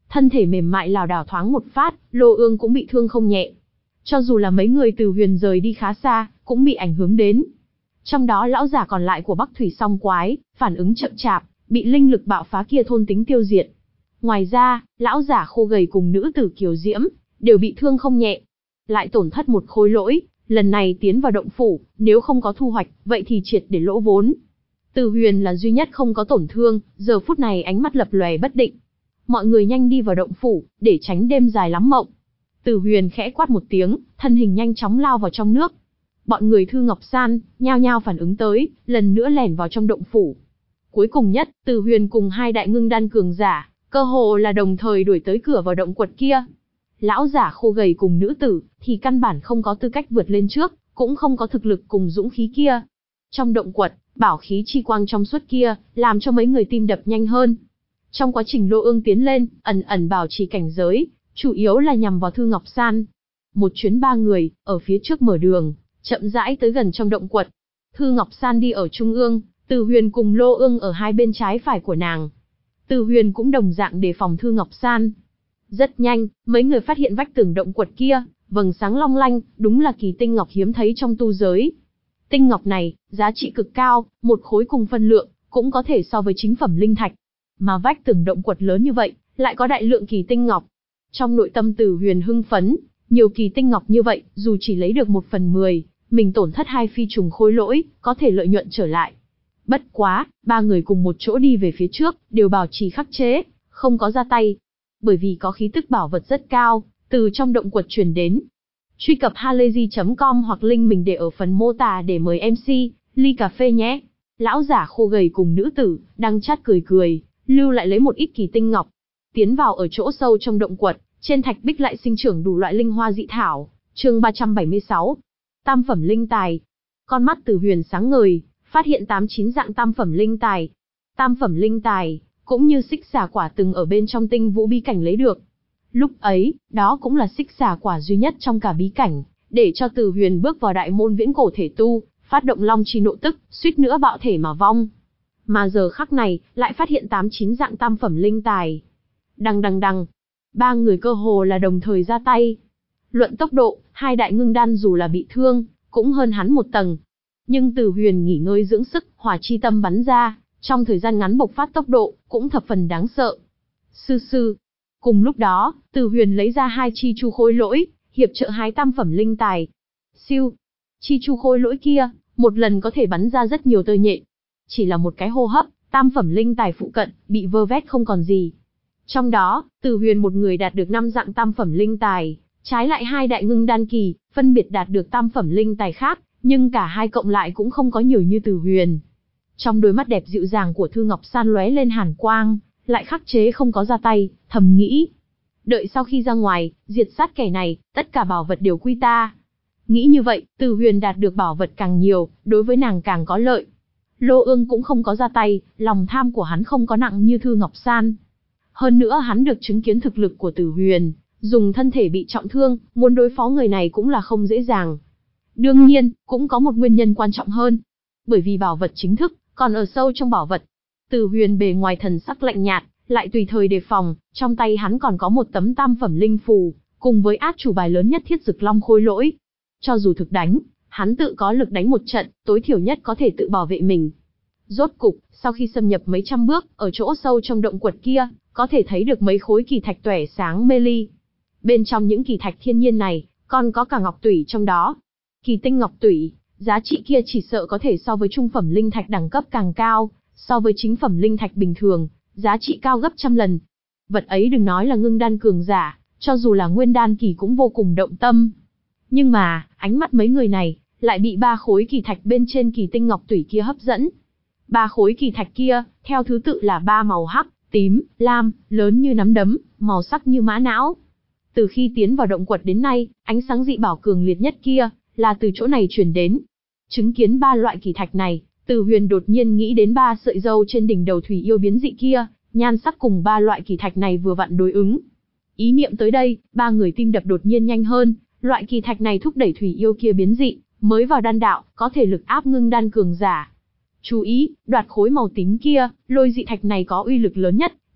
thân thể mềm mại lảo đảo thoáng một phát, Lô Ương cũng bị thương không nhẹ. Cho dù là mấy người Từ Huyền rời đi khá xa, cũng bị ảnh hưởng đến. Trong đó lão giả còn lại của Bắc Thủy Song Quái, phản ứng chậm chạp, bị linh lực bạo phá kia thôn tính tiêu diệt. Ngoài ra, lão giả khô gầy cùng nữ tử kiều diễm, đều bị thương không nhẹ. Lại tổn thất một khối lỗi, lần này tiến vào động phủ, nếu không có thu hoạch, vậy thì triệt để lỗ vốn. Từ Huyền là duy nhất không có tổn thương, giờ phút này ánh mắt lập lòe bất định. Mọi người nhanh đi vào động phủ, để tránh đêm dài lắm mộng. Từ Huyền khẽ quát một tiếng, thân hình nhanh chóng lao vào trong nước. Bọn người Thư Ngọc San, nhao nhao phản ứng tới, lần nữa lẻn vào trong động phủ. Cuối cùng nhất, Từ Huyền cùng hai đại ngưng đan cường giả, cơ hồ là đồng thời đuổi tới cửa vào động quật kia. Lão giả khô gầy cùng nữ tử, thì căn bản không có tư cách vượt lên trước, cũng không có thực lực cùng dũng khí kia. Trong động quật, bảo khí chi quang trong suốt kia, làm cho mấy người tim đập nhanh hơn. Trong quá trình Lô Ương tiến lên, ẩn ẩn bảo trì cảnh giới, chủ yếu là nhằm vào Thư Ngọc San. Một chuyến ba người, ở phía trước mở đường, chậm rãi tới gần trong động quật. Thư Ngọc San đi ở trung ương, Từ Huyền cùng Lô Ương ở hai bên trái phải của nàng. Từ Huyền cũng đồng dạng đề phòng Thư Ngọc San. Rất nhanh, mấy người phát hiện vách tường động quật kia, vầng sáng long lanh, đúng là kỳ tinh ngọc hiếm thấy trong tu giới. Tinh ngọc này, giá trị cực cao, một khối cùng phân lượng, cũng có thể so với chính phẩm linh thạch. Mà vách tường động quật lớn như vậy, lại có đại lượng kỳ tinh ngọc. Trong nội tâm Từ Huyền hưng phấn, nhiều kỳ tinh ngọc như vậy, dù chỉ lấy được một phần mười, mình tổn thất hai phi trùng khối lỗi, có thể lợi nhuận trở lại. Bất quá, ba người cùng một chỗ đi về phía trước, đều bảo trì khắc chế, không có ra tay. Bởi vì có khí tức bảo vật rất cao, từ trong động quật truyền đến. Truy cập halayzi chấm com hoặc link mình để ở phần mô tả để mời em xê, ly cà phê nhé. Lão giả khô gầy cùng nữ tử, đang chát cười cười, lưu lại lấy một ít kỳ tinh ngọc. Tiến vào ở chỗ sâu trong động quật, trên thạch bích lại sinh trưởng đủ loại linh hoa dị thảo. Chương ba trăm bảy mươi sáu. Tam phẩm linh tài. Con mắt Từ Huyền sáng ngời, phát hiện tám chín dạng tam phẩm linh tài. Tam phẩm linh tài, cũng như xích xà quả từng ở bên trong tinh vũ bí cảnh lấy được. Lúc ấy, đó cũng là xích xà quả duy nhất trong cả bí cảnh, để cho Từ Huyền bước vào đại môn viễn cổ thể tu, phát động long chi nộ tức, suýt nữa bạo thể mà vong. Mà giờ khắc này, lại phát hiện tám chín dạng tam phẩm linh tài. Đằng đằng đằng, ba người cơ hồ là đồng thời ra tay. Luận tốc độ, hai đại ngưng đan dù là bị thương, cũng hơn hắn một tầng. Nhưng Từ Huyền nghỉ ngơi dưỡng sức, hỏa chi tâm bắn ra, trong thời gian ngắn bộc phát tốc độ, cũng thập phần đáng sợ. Sư sư. Cùng lúc đó, Từ Huyền lấy ra hai chi chu khôi lỗi, hiệp trợ hái tam phẩm linh tài. Siêu. Chi chu khôi lỗi kia, một lần có thể bắn ra rất nhiều tơ nhện. Chỉ là một cái hô hấp, tam phẩm linh tài phụ cận, bị vơ vét không còn gì. Trong đó, Từ Huyền một người đạt được năm dạng tam phẩm linh tài, trái lại hai đại ngưng đan kỳ, phân biệt đạt được tam phẩm linh tài khác, nhưng cả hai cộng lại cũng không có nhiều như Từ Huyền. Trong đôi mắt đẹp dịu dàng của Thư Ngọc San lóe lên hàn quang, lại khắc chế không có ra tay, thầm nghĩ. Đợi sau khi ra ngoài, diệt sát kẻ này, tất cả bảo vật đều quy ta. Nghĩ như vậy, Từ Huyền đạt được bảo vật càng nhiều, đối với nàng càng có lợi. Lô Ương cũng không có ra tay, lòng tham của hắn không có nặng như Thư Ngọc San. Hơn nữa hắn được chứng kiến thực lực của Từ Huyền, dùng thân thể bị trọng thương, muốn đối phó người này cũng là không dễ dàng. Đương nhiên, cũng có một nguyên nhân quan trọng hơn. Bởi vì bảo vật chính thức, còn ở sâu trong bảo vật. Từ Huyền bề ngoài thần sắc lạnh nhạt, lại tùy thời đề phòng, trong tay hắn còn có một tấm tam phẩm linh phù, cùng với át chủ bài lớn nhất Thiết Dực Long khôi lỗi. Cho dù thực đánh, hắn tự có lực đánh một trận, tối thiểu nhất có thể tự bảo vệ mình. Rốt cục, sau khi xâm nhập mấy trăm bước, ở chỗ sâu trong động quật kia, có thể thấy được mấy khối kỳ thạch tỏa sáng mê ly. Bên trong những kỳ thạch thiên nhiên này, còn có cả ngọc tủy trong đó. Kỳ tinh ngọc tủy, giá trị kia chỉ sợ có thể so với trung phẩm linh thạch đẳng cấp càng cao, so với chính phẩm linh thạch bình thường, giá trị cao gấp trăm lần. Vật ấy đừng nói là ngưng đan cường giả, cho dù là nguyên đan kỳ cũng vô cùng động tâm. Nhưng mà, ánh mắt mấy người này, lại bị ba khối kỳ thạch bên trên kỳ tinh ngọc tủy kia hấp dẫn. Ba khối kỳ thạch kia, theo thứ tự là ba màu hắc, tím, lam, lớn như nắm đấm, màu sắc như mã não. Từ khi tiến vào động quật đến nay, ánh sáng dị bảo cường liệt nhất kia, là từ chỗ này truyền đến. Chứng kiến ba loại kỳ thạch này, Từ Huyền đột nhiên nghĩ đến ba sợi râu trên đỉnh đầu thủy yêu biến dị kia, nhan sắc cùng ba loại kỳ thạch này vừa vặn đối ứng. Ý niệm tới đây, ba người tim đập đột nhiên nhanh hơn, loại kỳ thạch này thúc đẩy thủy yêu kia biến dị, mới vào đan đạo, có thể lực áp ngưng đan cường giả. Chú ý, đoạt khối màu tím kia, lôi dị thạch này có uy lực lớn nhất,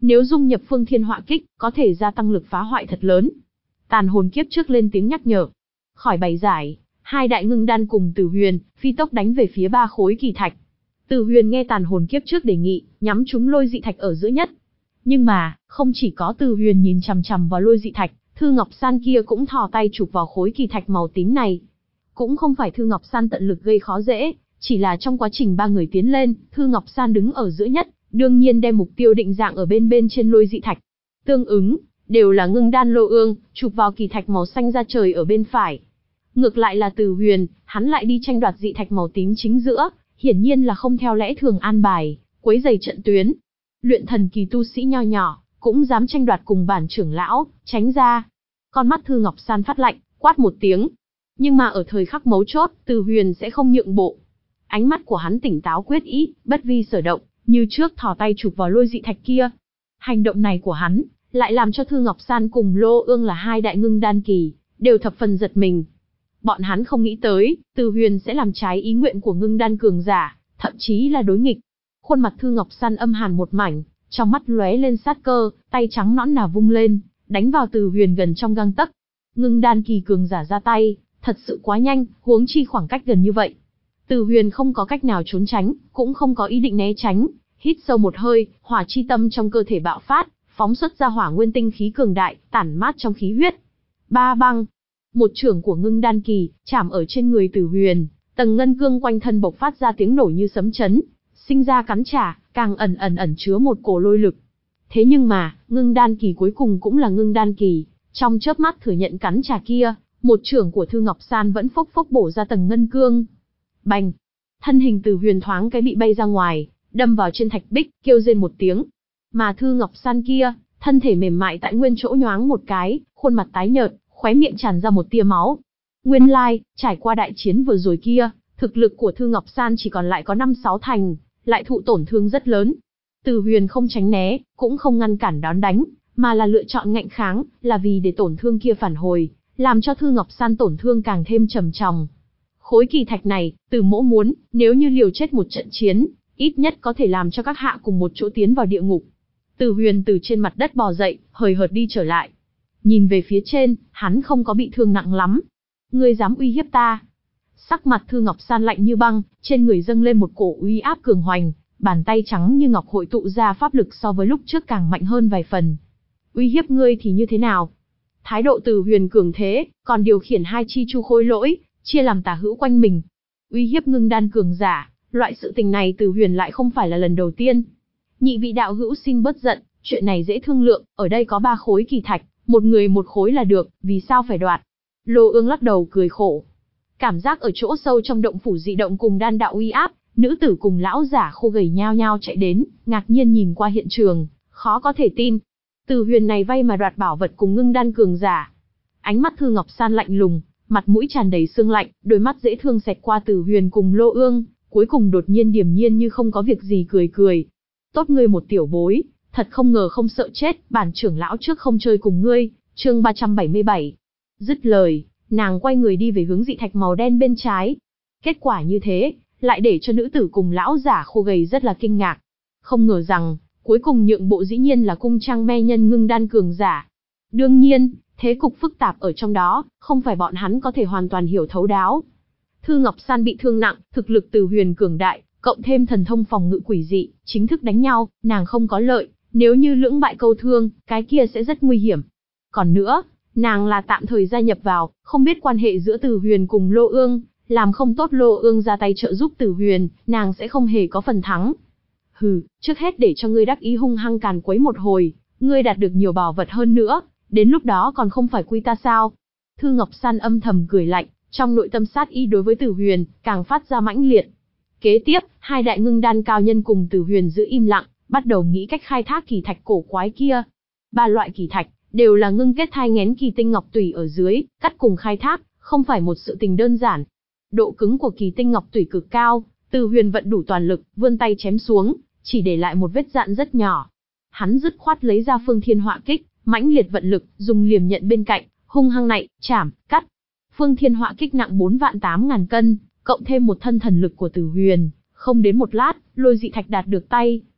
Nếu dung nhập phương thiên họa kích, có thể gia tăng lực phá hoại thật lớn. Tàn hồn kiếp trước lên tiếng nhắc nhở. Khỏi bày giải, hai đại ngưng đan cùng Tử Huyền, phi tốc đánh về phía ba khối kỳ thạch. Tử Huyền nghe tàn hồn kiếp trước đề nghị, nhắm trúng lôi dị thạch ở giữa nhất. Nhưng mà, không chỉ có Tử Huyền nhìn chằm chằm vào lôi dị thạch, Thư Ngọc San kia cũng thò tay chụp vào khối kỳ thạch màu tím này. Cũng không phải Thư Ngọc San tận lực gây khó dễ, chỉ là trong quá trình ba người tiến lên, Thư Ngọc San đứng ở giữa nhất, đương nhiên đem mục tiêu định dạng ở bên bên trên lôi dị thạch. Tương ứng, đều là ngưng đan lô ương, chụp vào kỳ thạch màu xanh ra trời ở bên phải. Ngược lại là Tử Huyền, hắn lại đi tranh đoạt dị thạch màu tím chính giữa, hiển nhiên là không theo lẽ thường an bài, quấy giày trận tuyến. Luyện thần kỳ tu sĩ nho nhỏ, cũng dám tranh đoạt cùng bản trưởng lão, tránh ra. Con mắt Thư Ngọc San phát lạnh, quát một tiếng. Nhưng mà ở thời khắc mấu chốt, Tử Huyền sẽ không nhượng bộ. Ánh mắt của hắn tỉnh táo quyết ý, bất vi sở động, như trước thò tay chụp vào lôi dị thạch kia. Hành động này của hắn, lại làm cho Thư Ngọc San cùng Lô Ương là hai đại ngưng đan kỳ, đều thập phần giật mình. Bọn hắn không nghĩ tới, Tử Huyền sẽ làm trái ý nguyện của ngưng đan cường giả, thậm chí là đối nghịch. Khuôn mặt Thư Ngọc San âm hàn một mảnh, trong mắt lóe lên sát cơ, tay trắng nõn nà vung lên, đánh vào Tử Huyền gần trong gang tấc. Ngưng đan kỳ cường giả ra tay, thật sự quá nhanh, huống chi khoảng cách gần như vậy. Tử Huyền không có cách nào trốn tránh, cũng không có ý định né tránh, hít sâu một hơi, hỏa chi tâm trong cơ thể bạo phát, phóng xuất ra hỏa nguyên tinh khí cường đại, tản mát trong khí huyết. Ba băng, một chưởng của ngưng đan kỳ, chạm ở trên người Tử Huyền, tầng ngân cương quanh thân bộc phát ra tiếng nổ như sấm chấn, sinh ra cắn trả, càng ẩn ẩn ẩn chứa một cổ lôi lực. Thế nhưng mà, ngưng đan kỳ cuối cùng cũng là ngưng đan kỳ, trong chớp mắt thừa nhận cắn trả kia, một chưởng của Thư Ngọc San vẫn phốc phốc bổ ra tầng ngân cương. Bành! Thân hình Tử Huyền thoáng cái bị bay ra ngoài, đâm vào trên thạch bích, kêu rên một tiếng. Mà Thư Ngọc San kia, thân thể mềm mại tại nguyên chỗ nhoáng một cái, khuôn mặt tái nhợt, khóe miệng tràn ra một tia máu. Nguyên lai, trải qua đại chiến vừa rồi kia, thực lực của Thư Ngọc San chỉ còn lại có năm sáu thành, lại thụ tổn thương rất lớn. Tử Huyền không tránh né, cũng không ngăn cản đón đánh, mà là lựa chọn ngạnh kháng, là vì để tổn thương kia phản hồi, làm cho Thư Ngọc San tổn thương càng thêm trầm trọng. Khối kỳ thạch này, Từ Mỗ muốn, nếu như liều chết một trận chiến, ít nhất có thể làm cho các hạ cùng một chỗ tiến vào địa ngục. Tử Huyền từ trên mặt đất bò dậy, hời hợt đi trở lại. Nhìn về phía trên, hắn không có bị thương nặng lắm. Ngươi dám uy hiếp ta? Sắc mặt Thư Ngọc San lạnh như băng, trên người dâng lên một cổ uy áp cường hoành, bàn tay trắng như ngọc hội tụ ra pháp lực so với lúc trước càng mạnh hơn vài phần. Uy hiếp ngươi thì như thế nào? Thái độ Tử Huyền cường thế, còn điều khiển hai chi chu khôi lỗi, chia làm tả hữu quanh mình. Uy hiếp ngưng đan cường giả, loại sự tình này Tử Huyền lại không phải là lần đầu tiên. Nhị vị đạo hữu xin bớt giận, chuyện này dễ thương lượng, ở đây có ba khối kỳ thạch, một người một khối là được, vì sao phải đoạt? Lô Ương lắc đầu cười khổ. Cảm giác ở chỗ sâu trong động phủ dị động cùng đan đạo uy áp, nữ tử cùng lão giả khô gầy nhao nhao chạy đến, ngạc nhiên nhìn qua hiện trường, khó có thể tin. Tử Huyền này vay mà đoạt bảo vật cùng ngưng đan cường giả. Ánh mắt Thư Ngọc San lạnh lùng, mặt mũi tràn đầy sương lạnh, đôi mắt dễ thương xẹt qua Tử Huyền cùng Lô Ương, cuối cùng đột nhiên điềm nhiên như không có việc gì cười cười. Tốt ngươi một tiểu bối, thật không ngờ không sợ chết, bản trưởng lão trước không chơi cùng ngươi. Chương ba trăm bảy mươi bảy. Dứt lời, nàng quay người đi về hướng dị thạch màu đen bên trái. Kết quả như thế, lại để cho nữ tử cùng lão giả khô gầy rất là kinh ngạc. Không ngờ rằng, cuối cùng nhượng bộ dĩ nhiên là cung trang me nhân ngưng đan cường giả. Đương nhiên, thế cục phức tạp ở trong đó, không phải bọn hắn có thể hoàn toàn hiểu thấu đáo. Thư Ngọc San bị thương nặng, thực lực Tử Huyền cường đại, cộng thêm thần thông phòng ngự quỷ dị, chính thức đánh nhau, nàng không có lợi, nếu như lưỡng bại câu thương, cái kia sẽ rất nguy hiểm. Còn nữa, nàng là tạm thời gia nhập vào, không biết quan hệ giữa Tử Huyền cùng Lô Ương, làm không tốt Lô Ương ra tay trợ giúp Tử Huyền, nàng sẽ không hề có phần thắng. Hừ, trước hết để cho ngươi đắc ý hung hăng càn quấy một hồi, ngươi đạt được nhiều bảo vật hơn nữa, đến lúc đó còn không phải quy ta sao? Thư Ngọc San âm thầm cười lạnh, trong nội tâm sát ý đối với Tử Huyền, càng phát ra mãnh liệt. Kế tiếp, hai đại ngưng đan cao nhân cùng Tử Huyền giữ im lặng, bắt đầu nghĩ cách khai thác kỳ thạch cổ quái kia. Ba loại kỳ thạch, đều là ngưng kết thai nghén kỳ tinh ngọc tủy ở dưới, cắt cùng khai thác, không phải một sự tình đơn giản. Độ cứng của kỳ tinh ngọc tủy cực cao, Tử Huyền vận đủ toàn lực, vươn tay chém xuống, chỉ để lại một vết dạn rất nhỏ. Hắn dứt khoát lấy ra phương thiên họa kích, mãnh liệt vận lực, dùng liềm nhận bên cạnh, hung hăng nạy, chảm, cắt. Phương thiên họa kích nặng bốn vạn tám ngàn cân, cộng thêm một thân thần lực của Tử Huyền, không đến một lát, lôi dị thạch đạt được tay.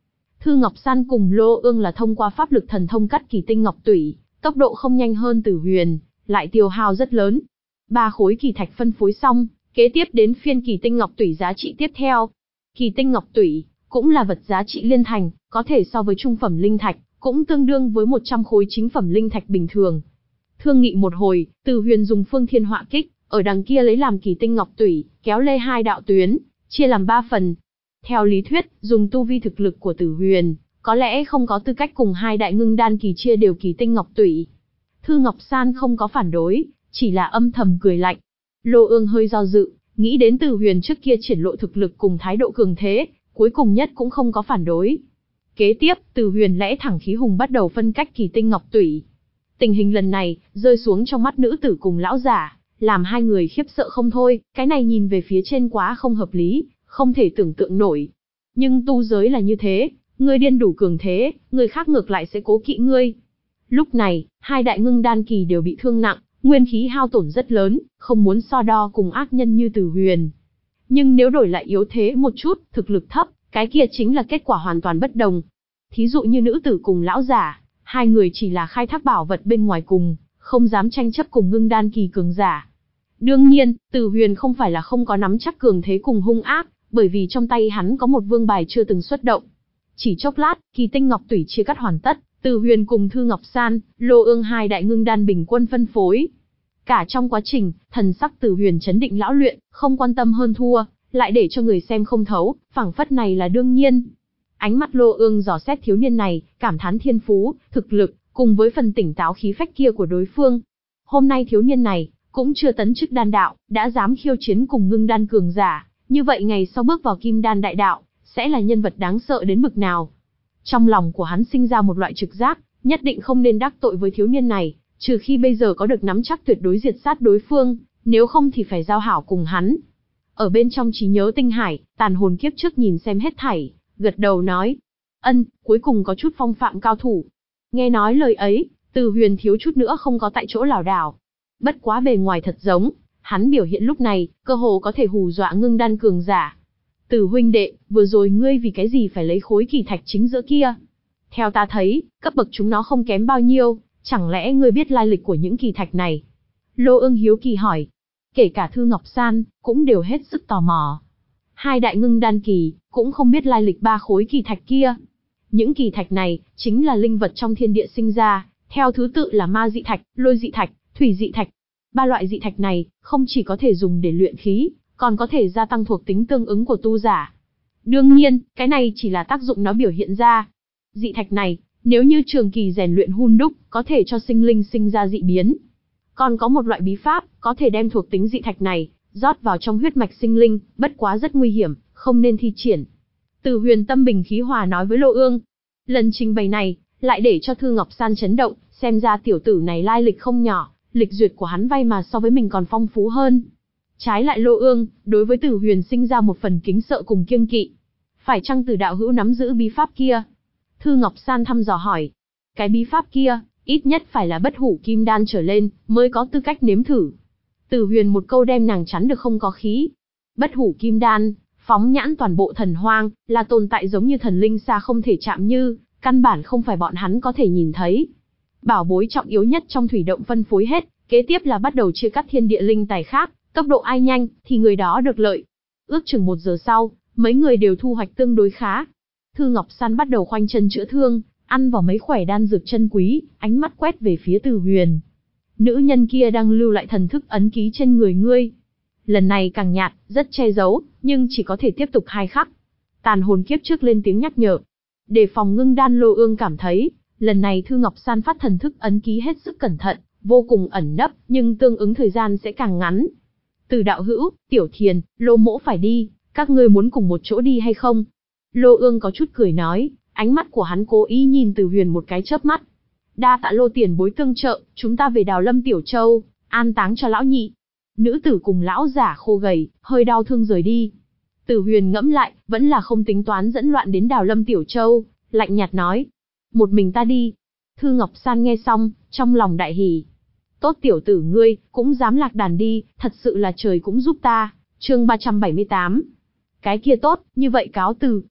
Thư Ngọc San cùng Lô Ương là thông qua pháp lực thần thông cắt kỳ tinh ngọc tủy, tốc độ không nhanh hơn Tử Huyền, lại tiêu hao rất lớn. Ba khối kỳ thạch phân phối xong, kế tiếp đến phiên kỳ tinh ngọc tủy giá trị tiếp theo. Kỳ tinh ngọc tủy cũng là vật giá trị liên thành, có thể so với trung phẩm linh thạch, cũng tương đương với một trăm khối chính phẩm linh thạch bình thường. Thương nghị một hồi, Tử Huyền dùng Phương Thiên Họa Kích, ở đằng kia lấy làm kỳ tinh ngọc tủy, kéo lê hai đạo tuyến, chia làm ba phần. Theo lý thuyết, dùng tu vi thực lực của Tử Huyền, có lẽ không có tư cách cùng hai đại ngưng đan kỳ chia đều kỳ tinh ngọc tủy. Thư Ngọc San không có phản đối, chỉ là âm thầm cười lạnh. Lô Ương hơi do dự, nghĩ đến Tử Huyền trước kia triển lộ thực lực cùng thái độ cường thế, cuối cùng nhất cũng không có phản đối. Kế tiếp, Tử Huyền lẽ thẳng khí hùng bắt đầu phân cách kỳ tinh ngọc tủy. Tình hình lần này, rơi xuống trong mắt nữ tử cùng lão giả, làm hai người khiếp sợ không thôi, cái này nhìn về phía trên quá không hợp lý, không thể tưởng tượng nổi. Nhưng tu giới là như thế, ngươi điên đủ cường thế, người khác ngược lại sẽ cố kỵ ngươi. Lúc này, hai đại ngưng đan kỳ đều bị thương nặng, nguyên khí hao tổn rất lớn, không muốn so đo cùng ác nhân như Tử Huyền. Nhưng nếu đổi lại yếu thế một chút, thực lực thấp, cái kia chính là kết quả hoàn toàn bất đồng. Thí dụ như nữ tử cùng lão giả, hai người chỉ là khai thác bảo vật bên ngoài cùng, không dám tranh chấp cùng ngưng đan kỳ cường giả. Đương nhiên, Tử Huyền không phải là không có nắm chắc cường thế cùng hung ác, bởi vì trong tay hắn có một vương bài chưa từng xuất động. Chỉ chốc lát, kỳ tinh ngọc tủy chia cắt hoàn tất, Tử Huyền cùng Thư Ngọc San, Lô Ương hai đại ngưng đan bình quân phân phối. Cả trong quá trình, thần sắc Tử Huyền chấn định lão luyện, không quan tâm hơn thua, lại để cho người xem không thấu, phảng phất này là đương nhiên. Ánh mắt Lô Ương dò xét thiếu niên này, cảm thán thiên phú, thực lực, cùng với phần tỉnh táo khí phách kia của đối phương. Hôm nay thiếu niên này, cũng chưa tấn chức đan đạo, đã dám khiêu chiến cùng ngưng đan cường giả, như vậy ngày sau bước vào kim đan đại đạo, sẽ là nhân vật đáng sợ đến bực nào. Trong lòng của hắn sinh ra một loại trực giác, nhất định không nên đắc tội với thiếu niên này, trừ khi bây giờ có được nắm chắc tuyệt đối diệt sát đối phương, nếu không thì phải giao hảo cùng hắn. Ở bên trong trí nhớ tinh hải, tàn hồn kiếp trước nhìn xem hết thảy, gật đầu nói, ân, cuối cùng có chút phong phạm cao thủ. Nghe nói lời ấy, Tử Huyền thiếu chút nữa không có tại chỗ lảo đảo. Bất quá bề ngoài thật giống, hắn biểu hiện lúc này, cơ hồ có thể hù dọa ngưng đan cường giả. Tử huynh đệ, vừa rồi ngươi vì cái gì phải lấy khối kỳ thạch chính giữa kia? Theo ta thấy, cấp bậc chúng nó không kém bao nhiêu, chẳng lẽ ngươi biết lai lịch của những kỳ thạch này? Lô Ương hiếu kỳ hỏi. Kể cả Thư Ngọc San, cũng đều hết sức tò mò. Hai đại ngưng đan kỳ, cũng không biết lai lịch ba khối kỳ thạch kia. Những kỳ thạch này, chính là linh vật trong thiên địa sinh ra, theo thứ tự là ma dị thạch, lôi dị thạch, thủy dị thạch. Ba loại dị thạch này, không chỉ có thể dùng để luyện khí, còn có thể gia tăng thuộc tính tương ứng của tu giả. Đương nhiên, cái này chỉ là tác dụng nó biểu hiện ra. Dị thạch này, nếu như trường kỳ rèn luyện hun đúc, có thể cho sinh linh sinh ra dị biến. Còn có một loại bí pháp, có thể đem thuộc tính dị thạch này, rót vào trong huyết mạch sinh linh, bất quá rất nguy hiểm, không nên thi triển. Tử Huyền tâm bình khí hòa nói với Lô Ương. Lần trình bày này, lại để cho Thư Ngọc San chấn động, xem ra tiểu tử này lai lịch không nhỏ, lịch duyệt của hắn vay mà so với mình còn phong phú hơn. Trái lại Lô Ương, đối với Tử Huyền sinh ra một phần kính sợ cùng kiêng kỵ. Phải chăng Tử đạo hữu nắm giữ bí pháp kia? Thư Ngọc San thăm dò hỏi. Cái bí pháp kia, ít nhất phải là bất hủ kim đan trở lên, mới có tư cách nếm thử. Tử Huyền một câu đem nàng chắn được không có khí. Bất hủ kim đan, phóng nhãn toàn bộ thần hoang, là tồn tại giống như thần linh xa không thể chạm như, căn bản không phải bọn hắn có thể nhìn thấy. Bảo bối trọng yếu nhất trong thủy động phân phối hết, kế tiếp là bắt đầu chia cắt thiên địa linh tài khác, tốc độ ai nhanh, thì người đó được lợi. Ước chừng một giờ sau, mấy người đều thu hoạch tương đối khá. Thư Ngọc San bắt đầu khoanh chân chữa thương, ăn vào mấy khỏe đan dược chân quý, ánh mắt quét về phía Tử Huyền. Nữ nhân kia đang lưu lại thần thức ấn ký trên người ngươi. Lần này càng nhạt, rất che giấu, nhưng chỉ có thể tiếp tục hai khắc. Tàn hồn kiếp trước lên tiếng nhắc nhở. Để phòng ngưng đan Lô Ương cảm thấy, lần này Thư Ngọc San phát thần thức ấn ký hết sức cẩn thận, vô cùng ẩn nấp, nhưng tương ứng thời gian sẽ càng ngắn. Từ đạo hữu, Tiểu Thiền, Lô mỗ phải đi, các ngươi muốn cùng một chỗ đi hay không? Lô Ương có chút cười nói, ánh mắt của hắn cố ý nhìn Tử Huyền một cái chớp mắt. Đa tạ Lô tiền bối tương trợ, chúng ta về Đào Lâm Tiểu Châu, an táng cho lão nhị. Nữ tử cùng lão giả khô gầy, hơi đau thương rời đi. Tử Huyền ngẫm lại, vẫn là không tính toán dẫn loạn đến Đào Lâm Tiểu Châu, lạnh nhạt nói. Một mình ta đi. Thư Ngọc San nghe xong, trong lòng đại hỉ. Tốt tiểu tử ngươi, cũng dám lạc đàn đi, thật sự là trời cũng giúp ta. Chương ba trăm bảy mươi tám. Cái kia tốt, như vậy cáo từ.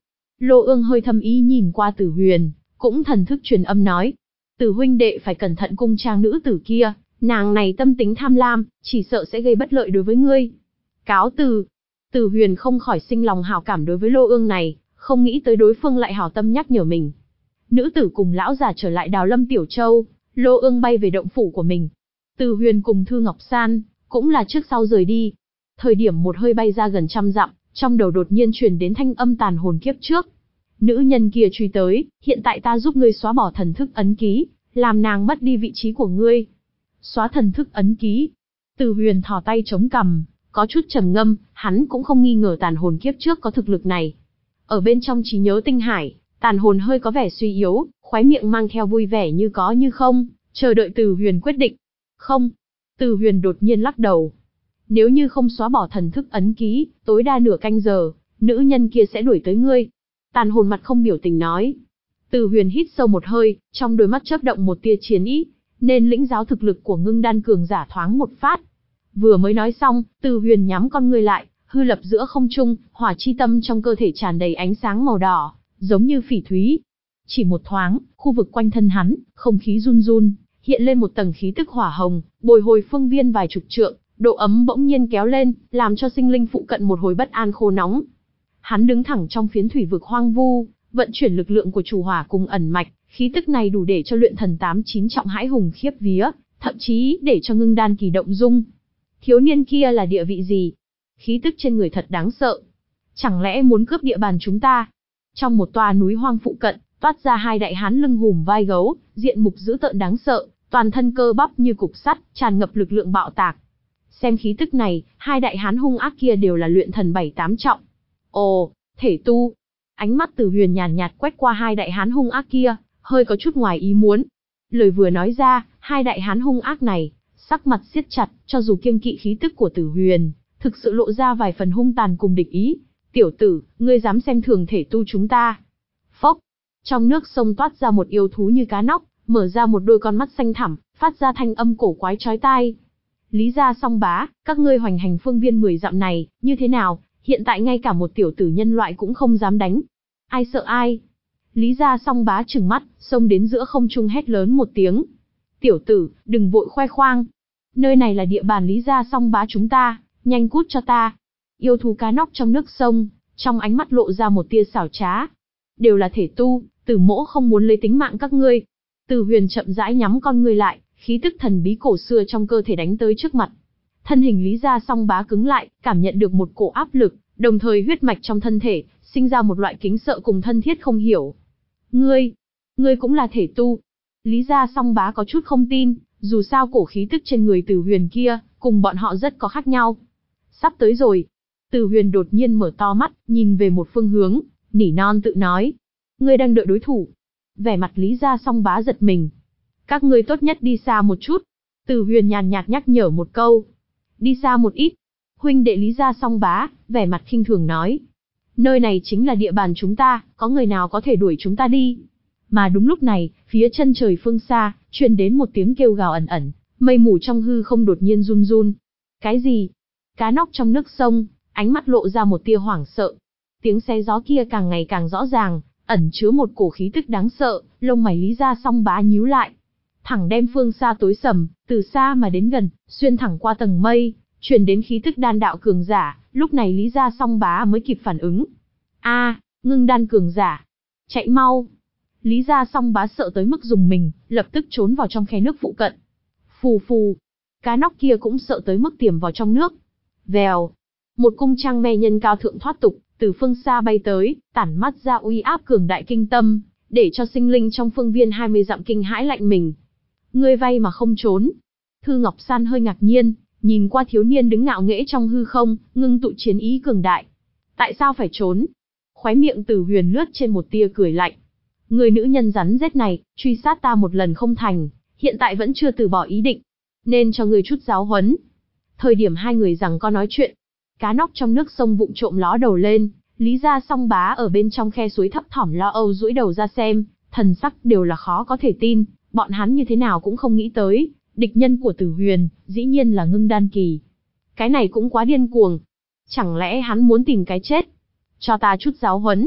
Lô Ương hơi thâm ý nhìn qua Tử Huyền, cũng thần thức truyền âm nói. Tử huynh đệ phải cẩn thận cung trang nữ tử kia, nàng này tâm tính tham lam, chỉ sợ sẽ gây bất lợi đối với ngươi. Cáo từ. Tử Huyền không khỏi sinh lòng hảo cảm đối với Lô Ương này, không nghĩ tới đối phương lại hảo tâm nhắc nhở mình. Nữ tử cùng lão già trở lại Đào Lâm Tiểu Châu, Lô Ương bay về động phủ của mình. Tử Huyền cùng Thư Ngọc San, cũng là trước sau rời đi. Thời điểm một hơi bay ra gần trăm dặm, trong đầu đột nhiên truyền đến thanh âm tàn hồn kiếp trước. Nữ nhân kia truy tới, hiện tại ta giúp ngươi xóa bỏ thần thức ấn ký, làm nàng mất đi vị trí của ngươi. Xóa thần thức ấn ký. Tử Huyền thò tay chống cằm, có chút trầm ngâm, hắn cũng không nghi ngờ tàn hồn kiếp trước có thực lực này. Ở bên trong trí nhớ tinh hải, tàn hồn hơi có vẻ suy yếu, khóe miệng mang theo vui vẻ như có như không, chờ đợi Tử Huyền quyết định. Không. Tử Huyền đột nhiên lắc đầu. Nếu như không xóa bỏ thần thức ấn ký, tối đa nửa canh giờ, nữ nhân kia sẽ đuổi tới ngươi. Tàn hồn mặt không biểu tình nói. Tử Huyền hít sâu một hơi, trong đôi mắt chớp động một tia chiến ý, nên lĩnh giáo thực lực của ngưng đan cường giả thoáng một phát. Vừa mới nói xong, Tử Huyền nhắm con ngươi lại, hư lập giữa không trung, hỏa chi tâm trong cơ thể tràn đầy ánh sáng màu đỏ, giống như phỉ thúy. Chỉ một thoáng, khu vực quanh thân hắn, không khí run run, hiện lên một tầng khí tức hỏa hồng, bồi hồi phương viên vài chục trượng, độ ấm bỗng nhiên kéo lên, làm cho sinh linh phụ cận một hồi bất an khô nóng. Hắn đứng thẳng trong phiến thủy vực hoang vu, vận chuyển lực lượng của chủ hỏa cùng ẩn mạch, khí tức này đủ để cho luyện thần tám chín trọng hãi hùng khiếp vía, thậm chí để cho ngưng đan kỳ động dung. Thiếu niên kia là địa vị gì? Khí tức trên người thật đáng sợ. Chẳng lẽ muốn cướp địa bàn chúng ta? Trong một tòa núi hoang phụ cận, toát ra hai đại hán lưng hùm vai gấu, diện mục dữ tợn đáng sợ, toàn thân cơ bắp như cục sắt, tràn ngập lực lượng bạo tạc. Xem khí tức này, hai đại hán hung ác kia đều là luyện thần bảy tám trọng. Ồ, thể tu. Ánh mắt Tử Huyền nhàn nhạt quét qua hai đại hán hung ác kia, hơi có chút ngoài ý muốn. Lời vừa nói ra, hai đại hán hung ác này, sắc mặt siết chặt, cho dù kiêng kỵ khí tức của Tử Huyền, thực sự lộ ra vài phần hung tàn cùng địch ý. Tiểu tử, ngươi dám xem thường thể tu chúng ta? Phốc. Trong nước sông toát ra một yêu thú như cá nóc, mở ra một đôi con mắt xanh thẳm, phát ra thanh âm cổ quái chói tai. Lý gia Song Bá, các ngươi hoành hành phương viên mười dặm này, như thế nào? Hiện tại ngay cả một tiểu tử nhân loại cũng không dám đánh. Ai sợ ai? Lý gia Song Bá trừng mắt, xông đến giữa không trung hét lớn một tiếng. Tiểu tử, đừng vội khoe khoang. Nơi này là địa bàn Lý gia Song Bá chúng ta, nhanh cút cho ta. Yêu thú cá nóc trong nước sông, trong ánh mắt lộ ra một tia xảo trá. Đều là thể tu, Tử mỗ không muốn lấy tính mạng các ngươi. Tử Huyền chậm rãi nhắm con ngươi lại, khí tức thần bí cổ xưa trong cơ thể đánh tới trước mặt. Thân hình Lý gia Song Bá cứng lại, cảm nhận được một cổ áp lực, đồng thời huyết mạch trong thân thể, sinh ra một loại kính sợ cùng thân thiết không hiểu. Ngươi, ngươi cũng là thể tu. Lý gia Song Bá có chút không tin, dù sao cổ khí tức trên người Tử Huyền kia, cùng bọn họ rất có khác nhau. Sắp tới rồi. Tử Huyền đột nhiên mở to mắt, nhìn về một phương hướng, nỉ non tự nói. Ngươi đang đợi đối thủ. Vẻ mặt Lý gia Song Bá giật mình. Các ngươi tốt nhất đi xa một chút. Tử Huyền nhàn nhạt nhắc nhở một câu. Đi xa một ít. Huynh đệ Lý gia Song Bá, vẻ mặt khinh thường nói. Nơi này chính là địa bàn chúng ta, có người nào có thể đuổi chúng ta đi. Mà đúng lúc này, phía chân trời phương xa, truyền đến một tiếng kêu gào ẩn ẩn, mây mù trong hư không đột nhiên run run. Cái gì? Cá nóc trong nước sông, ánh mắt lộ ra một tia hoảng sợ. Tiếng xé gió kia càng ngày càng rõ ràng, ẩn chứa một cổ khí tức đáng sợ, lông mày Lý gia Song Bá nhíu lại. Thẳng đem phương xa tối sầm, từ xa mà đến gần, xuyên thẳng qua tầng mây, truyền đến khí tức đan đạo cường giả, lúc này Lý gia Song Bá mới kịp phản ứng. A, à, ngưng đan cường giả. Chạy mau. Lý gia Song Bá sợ tới mức dùng mình, lập tức trốn vào trong khe nước phụ cận. Phù phù. Cá nóc kia cũng sợ tới mức tiềm vào trong nước. Vèo. Một cung trang me nhân cao thượng thoát tục, từ phương xa bay tới, tản mắt ra uy áp cường đại kinh tâm, để cho sinh linh trong phương viên hai mươi dặm kinh hãi lạnh mình. Ngươi vay mà không trốn. Thư Ngọc San hơi ngạc nhiên, nhìn qua thiếu niên đứng ngạo nghễ trong hư không, ngưng tụ chiến ý cường đại. Tại sao phải trốn? Khóe miệng Tử Huyền lướt trên một tia cười lạnh. Người nữ nhân rắn rết này, truy sát ta một lần không thành, hiện tại vẫn chưa từ bỏ ý định. Nên cho người chút giáo huấn. Thời điểm hai người giằng co nói chuyện, cá nóc trong nước sông vụng trộm ló đầu lên, Lý gia Song Bá ở bên trong khe suối thấp thỏm lo âu duỗi đầu ra xem, thần sắc đều là khó có thể tin, bọn hắn như thế nào cũng không nghĩ tới, địch nhân của Tử Huyền, dĩ nhiên là ngưng đan kỳ. Cái này cũng quá điên cuồng. Chẳng lẽ hắn muốn tìm cái chết? Cho ta chút giáo huấn.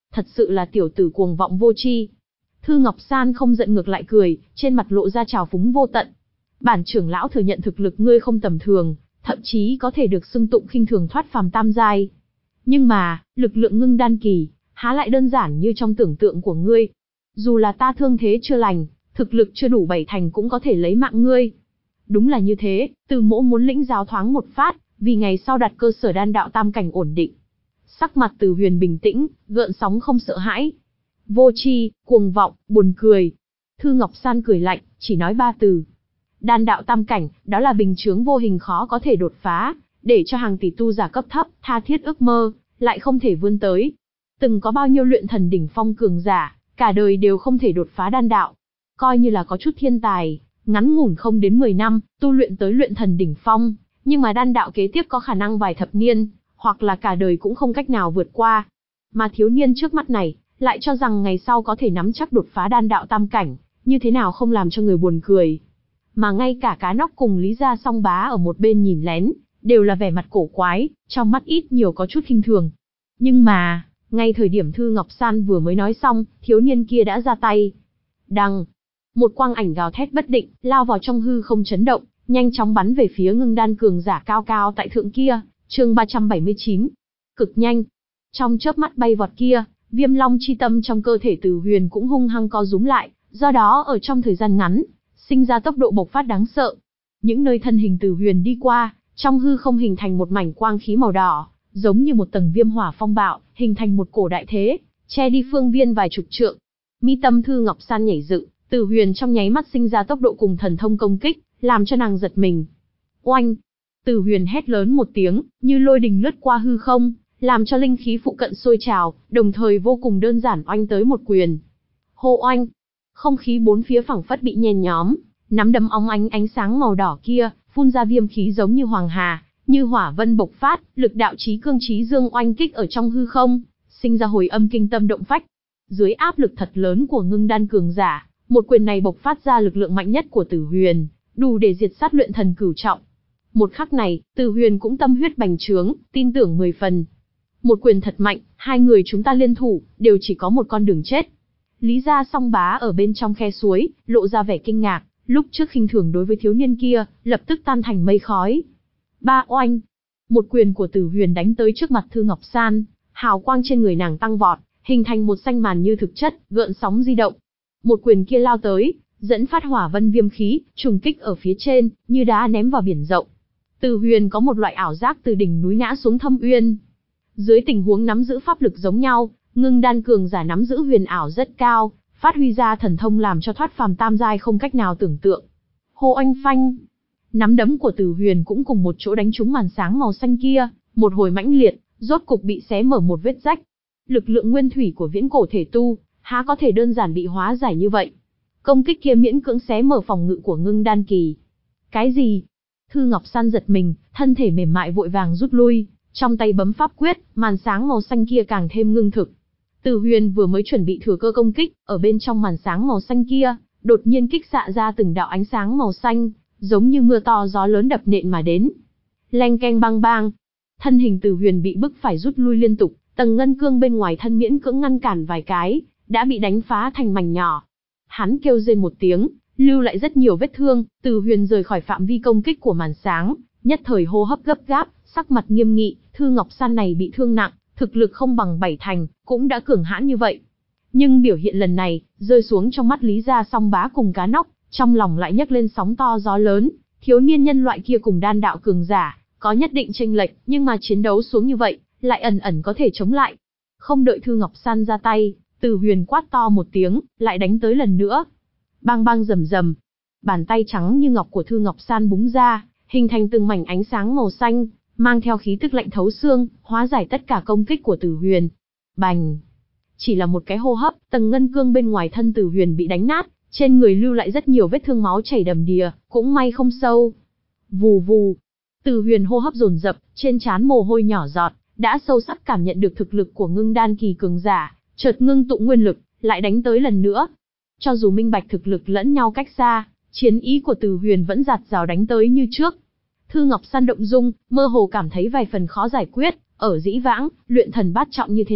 Thật sự là tiểu tử cuồng vọng vô tri. Thư Ngọc San không giận ngược lại cười, trên mặt lộ ra trào phúng vô tận. Bản trưởng lão thừa nhận thực lực ngươi không tầm thường, thậm chí có thể được xưng tụng khinh thường thoát phàm tam giai. Nhưng mà, lực lượng ngưng đan kỳ, há lại đơn giản như trong tưởng tượng của ngươi. Dù là ta thương thế chưa lành, thực lực chưa đủ bảy thành cũng có thể lấy mạng ngươi. Đúng là như thế, Từ Mỗ muốn lĩnh giáo thoáng một phát, vì ngày sau đặt cơ sở đan đạo tam cảnh ổn định. Sắc mặt Từ Huyền bình tĩnh, gợn sóng không sợ hãi. Vô tri, cuồng vọng, buồn cười. Thư Ngọc San cười lạnh, chỉ nói ba từ. Đan đạo tam cảnh, đó là bình chướng vô hình khó có thể đột phá, để cho hàng tỷ tu giả cấp thấp, tha thiết ước mơ, lại không thể vươn tới. Từng có bao nhiêu luyện thần đỉnh phong cường giả, cả đời đều không thể đột phá đan đạo. Coi như là có chút thiên tài, ngắn ngủn không đến mười năm, tu luyện tới luyện thần đỉnh phong, nhưng mà đan đạo kế tiếp có khả năng vài thập niên, hoặc là cả đời cũng không cách nào vượt qua. Mà thiếu niên trước mắt này, lại cho rằng ngày sau có thể nắm chắc đột phá đan đạo tam cảnh, như thế nào không làm cho người buồn cười. Mà ngay cả Cá Nóc cùng Lý Gia Song Bá ở một bên nhìn lén, đều là vẻ mặt cổ quái, trong mắt ít nhiều có chút khinh thường. Nhưng mà, ngay thời điểm Thư Ngọc San vừa mới nói xong, thiếu niên kia đã ra tay. Đằng, một quang ảnh gào thét bất định, lao vào trong hư không chấn động, nhanh chóng bắn về phía ngưng đan cường giả cao cao tại thượng kia, chương ba trăm bảy mươi chín. Cực nhanh. Trong chớp mắt bay vọt kia, Viêm Long chi tâm trong cơ thể Từ Huyền cũng hung hăng co rúm lại, do đó ở trong thời gian ngắn, sinh ra tốc độ bộc phát đáng sợ. Những nơi thân hình Từ Huyền đi qua, trong hư không hình thành một mảnh quang khí màu đỏ, giống như một tầng viêm hỏa phong bạo, hình thành một cổ đại thế, che đi phương viên vài chục trượng. Mi tâm Thư Ngọc San nhảy dựng, Từ Huyền trong nháy mắt sinh ra tốc độ cùng thần thông công kích, làm cho nàng giật mình. Oanh! Từ Huyền hét lớn một tiếng, như lôi đình lướt qua hư không, làm cho linh khí phụ cận sôi trào, đồng thời vô cùng đơn giản oanh tới một quyền. Hô oanh! Không khí bốn phía phẳng phất bị nhen nhóm, nắm đấm óng ánh ánh sáng màu đỏ kia, phun ra viêm khí giống như hoàng hà, như hỏa vân bộc phát, lực đạo chí cương chí dương oanh kích ở trong hư không, sinh ra hồi âm kinh tâm động phách. Dưới áp lực thật lớn của ngưng đan cường giả, một quyền này bộc phát ra lực lượng mạnh nhất của Tử Huyền, đủ để diệt sát luyện thần cửu trọng. Một khắc này, Tử Huyền cũng tâm huyết bành trướng, tin tưởng mười phần. Một quyền thật mạnh, hai người chúng ta liên thủ, đều chỉ có một con đường chết. Lý Gia Song Bá ở bên trong khe suối, lộ ra vẻ kinh ngạc, lúc trước khinh thường đối với thiếu niên kia, lập tức tan thành mây khói. Ba oanh! Một quyền của Tử Huyền đánh tới trước mặt Thư Ngọc San, hào quang trên người nàng tăng vọt, hình thành một xanh màn như thực chất, gợn sóng di động. Một quyền kia lao tới, dẫn phát hỏa vân viêm khí, trùng kích ở phía trên, như đá ném vào biển rộng. Tử Huyền có một loại ảo giác từ đỉnh núi ngã xuống thâm uyên. Dưới tình huống nắm giữ pháp lực giống nhau, ngưng đan cường giả nắm giữ huyền ảo rất cao, phát huy ra thần thông làm cho thoát phàm tam giai không cách nào tưởng tượng. Hô oanh phanh! Nắm đấm của Tử Huyền cũng cùng một chỗ đánh trúng màn sáng màu xanh kia, một hồi mãnh liệt, rốt cục bị xé mở một vết rách. Lực lượng nguyên thủy của viễn cổ thể tu, há có thể đơn giản bị hóa giải như vậy. Công kích kia miễn cưỡng xé mở phòng ngự của ngưng đan kỳ. Cái gì? Thư Ngọc San giật mình, thân thể mềm mại vội vàng rút lui, trong tay bấm pháp quyết, màn sáng màu xanh kia càng thêm ngưng thực. Tử Huyền vừa mới chuẩn bị thừa cơ công kích, ở bên trong màn sáng màu xanh kia, đột nhiên kích xạ ra từng đạo ánh sáng màu xanh, giống như mưa to gió lớn đập nện mà đến. Leng keng bang bang, thân hình Tử Huyền bị bức phải rút lui liên tục, tầng ngân cương bên ngoài thân miễn cưỡng ngăn cản vài cái, đã bị đánh phá thành mảnh nhỏ. Hắn kêu rên một tiếng, lưu lại rất nhiều vết thương, Tử Huyền rời khỏi phạm vi công kích của màn sáng, nhất thời hô hấp gấp gáp, sắc mặt nghiêm nghị, Thư Ngọc San này bị thương nặng, thực lực không bằng bảy thành, cũng đã cường hãn như vậy. Nhưng biểu hiện lần này, rơi xuống trong mắt Lý Gia Song Bá cùng Cá Nóc, trong lòng lại nhấc lên sóng to gió lớn, thiếu niên nhân loại kia cùng đan đạo cường giả, có nhất định chênh lệch, nhưng mà chiến đấu xuống như vậy, lại ẩn ẩn có thể chống lại. Không đợi Thư Ngọc San ra tay, Tử Huyền quát to một tiếng, lại đánh tới lần nữa. Bang bang rầm rầm, bàn tay trắng như ngọc của Thư Ngọc San búng ra, hình thành từng mảnh ánh sáng màu xanh, mang theo khí tức lạnh thấu xương, hóa giải tất cả công kích của Tử Huyền. Bành! Chỉ là một cái hô hấp, tầng ngân cương bên ngoài thân Tử Huyền bị đánh nát, trên người lưu lại rất nhiều vết thương máu chảy đầm đìa, cũng may không sâu. Vù vù! Tử Huyền hô hấp dồn dập, trên trán mồ hôi nhỏ giọt, đã sâu sắc cảm nhận được thực lực của ngưng đan kỳ cường giả, chợt ngưng tụ nguyên lực, lại đánh tới lần nữa. Cho dù minh bạch thực lực lẫn nhau cách xa, chiến ý của Tử Huyền vẫn giạt rào đánh tới như trước. Thư Ngọc San động dung, mơ hồ cảm thấy vài phần khó giải quyết, ở dĩ vãng, luyện thần bát trọng như thế này,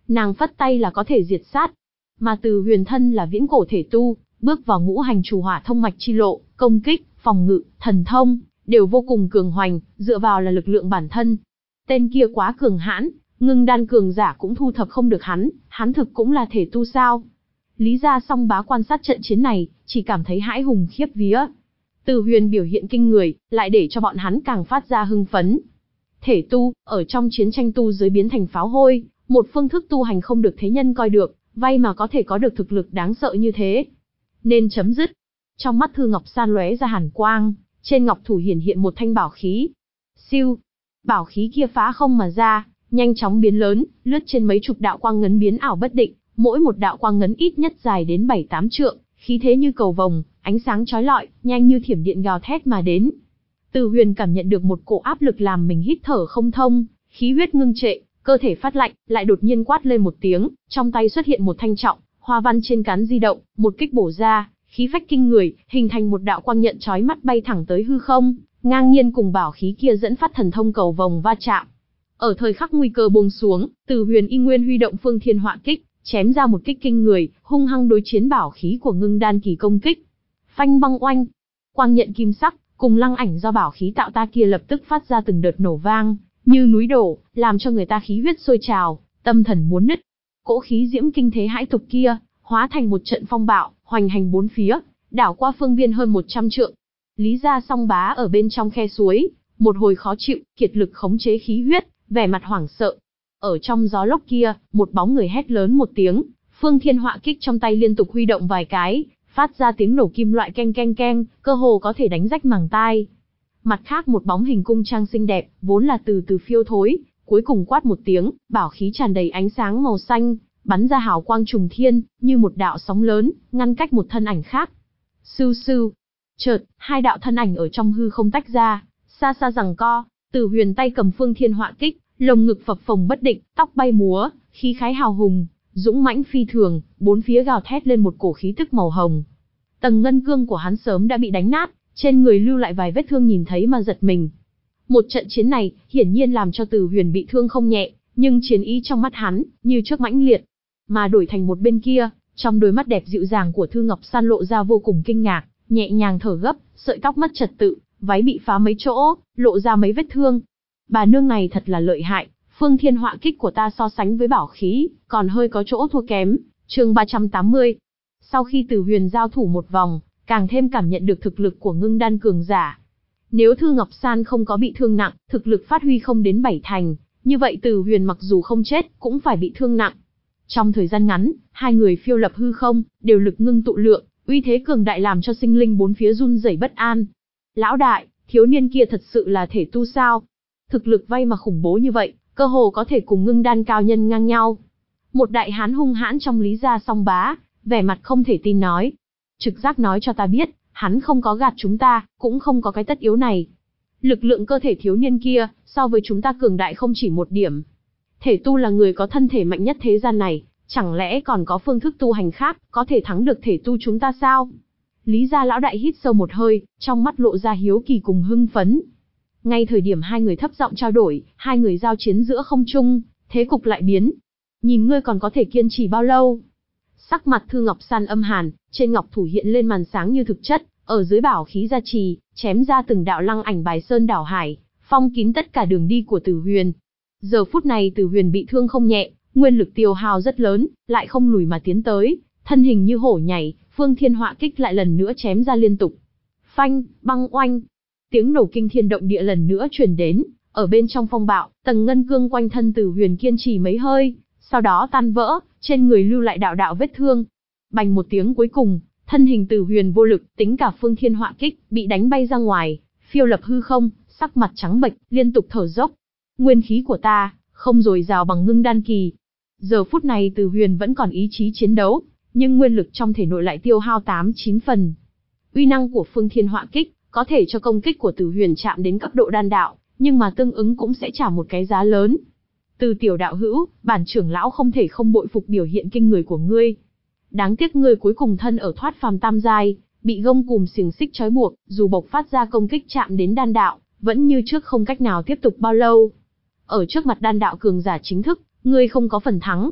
nàng phất tay là có thể diệt sát. Mà Từ Huyền thân là viễn cổ thể tu, bước vào ngũ hành chủ hỏa thông mạch chi lộ, công kích, phòng ngự, thần thông, đều vô cùng cường hoành, dựa vào là lực lượng bản thân. Tên kia quá cường hãn, ngưng đan cường giả cũng thu thập không được hắn, hắn thực cũng là thể tu sao? Lý Gia Song Bá quan sát trận chiến này, chỉ cảm thấy hãi hùng khiếp vía. Từ Huyền biểu hiện kinh người, lại để cho bọn hắn càng phát ra hưng phấn. Thể tu, ở trong chiến tranh tu giới biến thành pháo hôi, một phương thức tu hành không được thế nhân coi được, vay mà có thể có được thực lực đáng sợ như thế. Nên chấm dứt. Trong mắt Thư Ngọc San lóe ra hàn quang, trên ngọc thủ hiển hiện một thanh bảo khí. Siêu, bảo khí kia phá không mà ra, nhanh chóng biến lớn, lướt trên mấy chục đạo quang ngấn biến ảo bất định, mỗi một đạo quang ngấn ít nhất dài đến bảy tám trượng, khí thế như cầu vồng, ánh sáng chói lọi, nhanh như thiểm điện gào thét mà đến. Từ Huyền cảm nhận được một cỗ áp lực làm mình hít thở không thông, khí huyết ngưng trệ, cơ thể phát lạnh, lại đột nhiên quát lên một tiếng, trong tay xuất hiện một thanh trọng, hoa văn trên cán di động, một kích bổ ra, khí phách kinh người, hình thành một đạo quang nhận chói mắt bay thẳng tới hư không, ngang nhiên cùng bảo khí kia dẫn phát thần thông cầu vồng va chạm. Ở thời khắc nguy cơ buông xuống, Từ Huyền y nguyên huy động Phương Thiên Họa Kích, chém ra một kích kinh người, hung hăng đối chiến bảo khí của ngưng đan kỳ công kích. Phanh băng oanh, quang nhận kim sắc, cùng lăng ảnh do bảo khí tạo ta kia lập tức phát ra từng đợt nổ vang, như núi đổ, làm cho người ta khí huyết sôi trào, tâm thần muốn nứt. Cỗ khí diễm kinh thế hãi tục kia, hóa thành một trận phong bạo, hoành hành bốn phía, đảo qua phương viên hơn một trăm trượng. Lý Gia Song Bá ở bên trong khe suối, một hồi khó chịu, kiệt lực khống chế khí huyết, vẻ mặt hoảng sợ. Ở trong gió lốc kia, một bóng người hét lớn một tiếng, Phương Thiên Họa Kích trong tay liên tục huy động vài cái, phát ra tiếng nổ kim loại keng keng keng, cơ hồ có thể đánh rách màng tai. Mặt khác một bóng hình cung trang xinh đẹp, vốn là từ từ phiêu thối, cuối cùng quát một tiếng, bảo khí tràn đầy ánh sáng màu xanh, bắn ra hào quang trùng thiên, như một đạo sóng lớn, ngăn cách một thân ảnh khác. Sưu sưu. Chợt, hai đạo thân ảnh ở trong hư không tách ra, xa xa giằng co, Từ Huyền tay cầm Phương Thiên Họa Kích, lồng ngực phập phồng bất định, tóc bay múa, khí khái hào hùng, dũng mãnh phi thường, bốn phía gào thét lên một cổ khí tức màu hồng. Tầng ngân cương của hắn sớm đã bị đánh nát, trên người lưu lại vài vết thương nhìn thấy mà giật mình. Một trận chiến này, hiển nhiên làm cho Từ Huyền bị thương không nhẹ, nhưng chiến ý trong mắt hắn, như trước mãnh liệt. Mà đổi thành một bên kia, trong đôi mắt đẹp dịu dàng của Thư Ngọc San lộ ra vô cùng kinh ngạc, nhẹ nhàng thở gấp, sợi tóc mất trật tự, váy bị phá mấy chỗ, lộ ra mấy vết thương. Bà nương này thật là lợi hại, Phương Thiên Họa Kích của ta so sánh với bảo khí, còn hơi có chỗ thua kém. Chương ba trăm tám mươi. Sau khi Từ Huyền giao thủ một vòng, càng thêm cảm nhận được thực lực của ngưng đan cường giả. Nếu Thư Ngọc San không có bị thương nặng, thực lực phát huy không đến bảy thành, như vậy Từ Huyền mặc dù không chết, cũng phải bị thương nặng. Trong thời gian ngắn, hai người phiêu lập hư không, đều lực ngưng tụ lượng, uy thế cường đại làm cho sinh linh bốn phía run rẩy bất an. Lão đại, thiếu niên kia thật sự là thể tu sao? Thực lực vay mà khủng bố như vậy, cơ hồ có thể cùng ngưng đan cao nhân ngang nhau. Một đại hán hung hãn trong Lý Gia Song Bá, vẻ mặt không thể tin nói. Trực giác nói cho ta biết, hắn không có gạt chúng ta, cũng không có cái tất yếu này. Lực lượng cơ thể thiếu niên kia, so với chúng ta cường đại không chỉ một điểm. Thể tu là người có thân thể mạnh nhất thế gian này, chẳng lẽ còn có phương thức tu hành khác, có thể thắng được thể tu chúng ta sao? Lý Gia lão đại hít sâu một hơi, trong mắt lộ ra hiếu kỳ cùng hưng phấn. Ngay thời điểm hai người thấp giọng trao đổi, hai người giao chiến giữa không trung, thế cục lại biến. Nhìn ngươi còn có thể kiên trì bao lâu? Sắc mặt Thư Ngọc San âm hàn, trên ngọc thủ hiện lên màn sáng như thực chất, ở dưới bảo khí gia trì, chém ra từng đạo lăng ảnh bài sơn đảo hải, phong kín tất cả đường đi của Từ Huyền. Giờ phút này Từ Huyền bị thương không nhẹ, nguyên lực tiêu hao rất lớn, lại không lùi mà tiến tới, thân hình như hổ nhảy, Phương Thiên Họa Kích lại lần nữa chém ra liên tục. Phanh, băng oanh, tiếng nổ kinh thiên động địa lần nữa truyền đến, ở bên trong phong bạo, tầng ngân cương quanh thân Từ Huyền kiên trì mấy hơi, sau đó tan vỡ, trên người lưu lại đạo đạo vết thương. Bành một tiếng cuối cùng, thân hình Từ Huyền vô lực, tính cả Phương Thiên Họa Kích, bị đánh bay ra ngoài, phiêu lập hư không, sắc mặt trắng bệch, liên tục thở dốc. Nguyên khí của ta, không dồi dào bằng ngưng đan kỳ. Giờ phút này Từ Huyền vẫn còn ý chí chiến đấu, nhưng nguyên lực trong thể nội lại tiêu hao tám chín phần. Uy năng của Phương Thiên Họa Kích, có thể cho công kích của Từ Huyền chạm đến cấp độ đan đạo, nhưng mà tương ứng cũng sẽ trả một cái giá lớn. Từ tiểu đạo hữu, bản trưởng lão không thể không bội phục biểu hiện kinh người của ngươi. Đáng tiếc ngươi cuối cùng thân ở thoát phàm tam giai, bị gông cùm xiềng xích trói buộc, dù bộc phát ra công kích chạm đến đan đạo, vẫn như trước không cách nào tiếp tục bao lâu. Ở trước mặt đan đạo cường giả chính thức, ngươi không có phần thắng.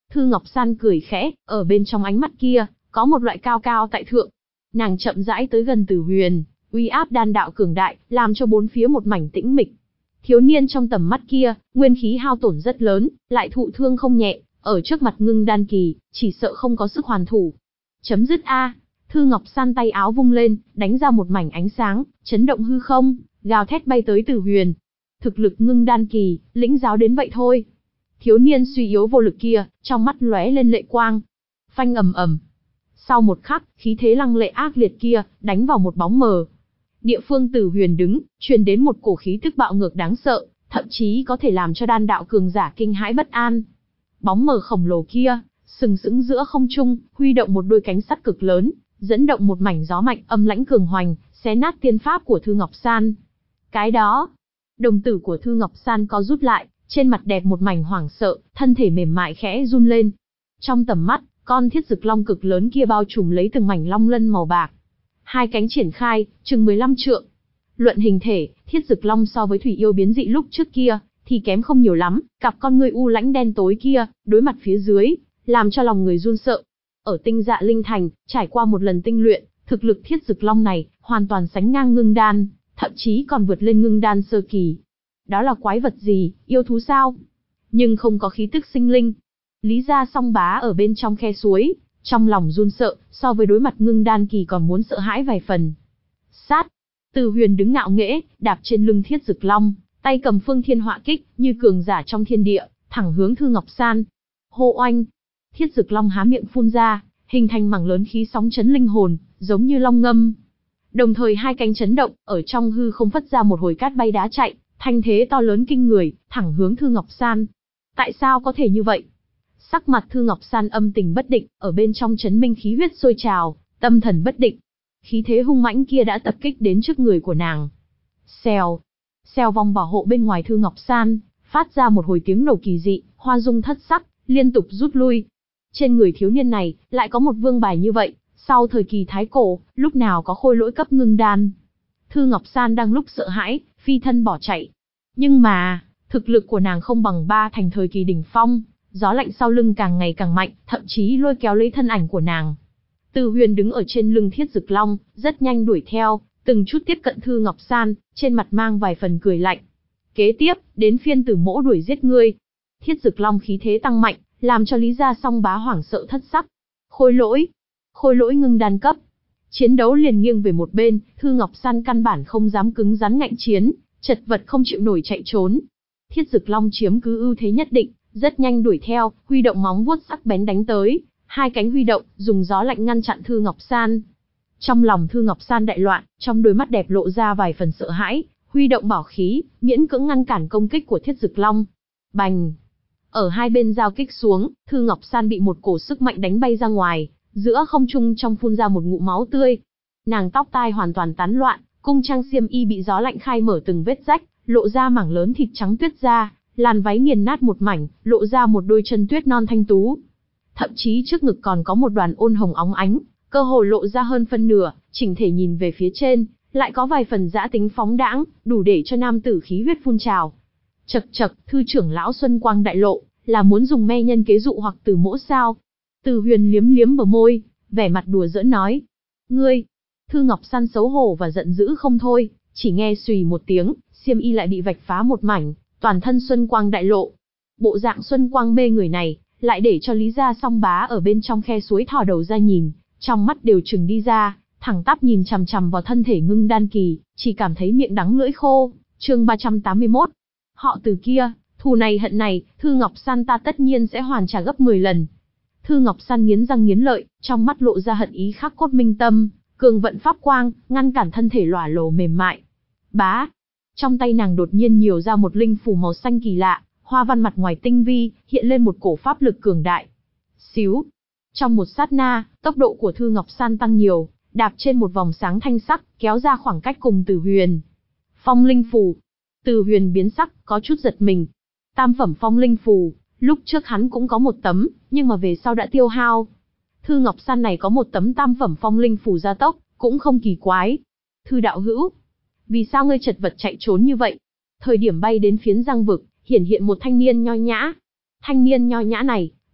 Thư Ngọc San cười khẽ, ở bên trong ánh mắt kia, có một loại cao cao tại thượng. Nàng chậm rãi tới gần Tử Huyền, uy áp đan đạo cường đại, làm cho bốn phía một mảnh tĩnh mịch. Thiếu niên trong tầm mắt kia, nguyên khí hao tổn rất lớn, lại thụ thương không nhẹ, ở trước mặt ngưng đan kỳ, chỉ sợ không có sức hoàn thủ. Chấm dứt a. Thư Ngọc San tay áo vung lên, đánh ra một mảnh ánh sáng, chấn động hư không, gào thét bay tới Tử Huyền. Thực lực ngưng đan kỳ, lĩnh giáo đến vậy thôi. Thiếu niên suy yếu vô lực kia, trong mắt lóe lên lệ quang. Phanh ầm ầm. Sau một khắc, khí thế lăng lệ ác liệt kia, đánh vào một bóng mờ. Địa phương Tử Huyền đứng, truyền đến một cổ khí tức bạo ngược đáng sợ, thậm chí có thể làm cho đan đạo cường giả kinh hãi bất an. Bóng mờ khổng lồ kia, sừng sững giữa không trung, huy động một đôi cánh sắt cực lớn, dẫn động một mảnh gió mạnh âm lãnh cường hoành, xé nát tiên pháp của Thư Ngọc San. Cái đó, đồng tử của Thư Ngọc San co rút lại, trên mặt đẹp một mảnh hoảng sợ, thân thể mềm mại khẽ run lên. Trong tầm mắt, con thiết dực long cực lớn kia bao trùm lấy từng mảnh long lân màu bạc. Hai cánh triển khai, chừng mười lăm trượng. Luận hình thể, thiết dực long so với thủy yêu biến dị lúc trước kia, thì kém không nhiều lắm, cặp con ngươi u lãnh đen tối kia, đối mặt phía dưới, làm cho lòng người run sợ. Ở Tinh Dạ Linh Thành, trải qua một lần tinh luyện, thực lực thiết dực long này, hoàn toàn sánh ngang ngưng đan, thậm chí còn vượt lên ngưng đan sơ kỳ. Đó là quái vật gì, yêu thú sao? Nhưng không có khí tức sinh linh. Lý Gia Song Bá ở bên trong khe suối, trong lòng run sợ, so với đối mặt ngưng đan kỳ còn muốn sợ hãi vài phần. Sát! Từ Huyền đứng ngạo nghễ, đạp trên lưng thiết dực long, tay cầm phương thiên họa kích, như cường giả trong thiên địa, thẳng hướng Thư Ngọc San. Hô oanh! Thiết dực long há miệng phun ra, hình thành mảng lớn khí sóng chấn linh hồn, giống như long ngâm. Đồng thời hai cánh chấn động, ở trong hư không phất ra một hồi cát bay đá chạy, thanh thế to lớn kinh người, thẳng hướng Thư Ngọc San. Tại sao có thể như vậy? Sắc mặt Thư Ngọc San âm tình bất định, ở bên trong chấn minh khí huyết sôi trào, tâm thần bất định. Khí thế hung mãnh kia đã tập kích đến trước người của nàng. Xèo, xèo vòng bảo hộ bên ngoài Thư Ngọc San, phát ra một hồi tiếng nổ kỳ dị, hoa dung thất sắc, liên tục rút lui. Trên người thiếu niên này, lại có một vương bài như vậy, sau thời kỳ thái cổ, lúc nào có khôi lỗi cấp ngưng đan. Thư Ngọc San đang lúc sợ hãi, phi thân bỏ chạy. Nhưng mà, thực lực của nàng không bằng ba thành thời kỳ đỉnh phong, gió lạnh sau lưng càng ngày càng mạnh, thậm chí lôi kéo lấy thân ảnh của nàng. Từ Huyền đứng ở trên lưng thiết dực long, rất nhanh đuổi theo, từng chút tiếp cận Thư Ngọc San, trên mặt mang vài phần cười lạnh. Kế tiếp, đến phiên Tử Mỗ đuổi giết ngươi. Thiết dực long khí thế tăng mạnh, làm cho Lý Gia Song Bá hoảng sợ thất sắc. Khôi lỗi, khôi lỗi ngưng đan cấp. Chiến đấu liền nghiêng về một bên, Thư Ngọc San căn bản không dám cứng rắn ngạnh chiến, chật vật không chịu nổi chạy trốn. Thiết dực long chiếm cứ ưu thế nhất định, rất nhanh đuổi theo, huy động móng vuốt sắc bén đánh tới, hai cánh huy động, dùng gió lạnh ngăn chặn Thư Ngọc San. Trong lòng Thư Ngọc San đại loạn, trong đôi mắt đẹp lộ ra vài phần sợ hãi, huy động bảo khí, miễn cưỡng ngăn cản công kích của thiết dực long. Bành! Ở hai bên giao kích xuống, Thư Ngọc San bị một cổ sức mạnh đánh bay ra ngoài, giữa không trung trong phun ra một ngụm máu tươi. Nàng tóc tai hoàn toàn tán loạn, cung trang xiêm y bị gió lạnh khai mở từng vết rách, lộ ra mảng lớn thịt trắng tuyết ra, làn váy nghiền nát một mảnh, lộ ra một đôi chân tuyết non thanh tú. Thậm chí trước ngực còn có một đoàn ôn hồng óng ánh, cơ hồ lộ ra hơn phân nửa, chỉnh thể nhìn về phía trên, lại có vài phần dã tính phóng đãng, đủ để cho nam tử khí huyết phun trào. Chậc chậc, thư trưởng lão Xuân Quang đại lộ, là muốn dùng me nhân kế dụ hoặc Từ Mỗ sao? Từ Huyền liếm liếm bờ môi, vẻ mặt đùa giỡn nói. Ngươi! Thư Ngọc San xấu hổ và giận dữ không thôi, chỉ nghe xùy một tiếng, xiêm y lại bị vạch phá một mảnh, toàn thân Xuân Quang đại lộ. Bộ dạng Xuân Quang mê người này, lại để cho Lý Gia Song Bá ở bên trong khe suối thò đầu ra nhìn, trong mắt đều trừng đi ra, thẳng tắp nhìn chằm chằm vào thân thể ngưng đan kỳ, chỉ cảm thấy miệng đắng lưỡi khô. Chương ba trăm tám mươi mốt. Họ Từ kia, thù này hận này, Thư Ngọc San ta tất nhiên sẽ hoàn trả gấp mười lần. Thư Ngọc San nghiến răng nghiến lợi, trong mắt lộ ra hận ý khắc cốt minh tâm, cường vận pháp quang, ngăn cản thân thể lỏa lồ mềm mại. Bá! Trong tay nàng đột nhiên nhiều ra một linh phù màu xanh kỳ lạ, hoa văn mặt ngoài tinh vi, hiện lên một cổ pháp lực cường đại. Xíu! Trong một sát na, tốc độ của Thư Ngọc San tăng nhiều, đạp trên một vòng sáng thanh sắc, kéo ra khoảng cách cùng Từ Huyền. Phong linh phù! Từ Huyền biến sắc, có chút giật mình. Tam phẩm phong linh phù, lúc trước hắn cũng có một tấm, nhưng mà về sau đã tiêu hao. Thư Ngọc San này có một tấm tam phẩm phong linh phù gia tốc, cũng không kỳ quái. Thư đạo hữu, vì sao ngươi chật vật chạy trốn như vậy? Thời điểm bay đến phiến giang vực, hiển hiện một thanh niên nho nhã. Thanh niên nho nhã này,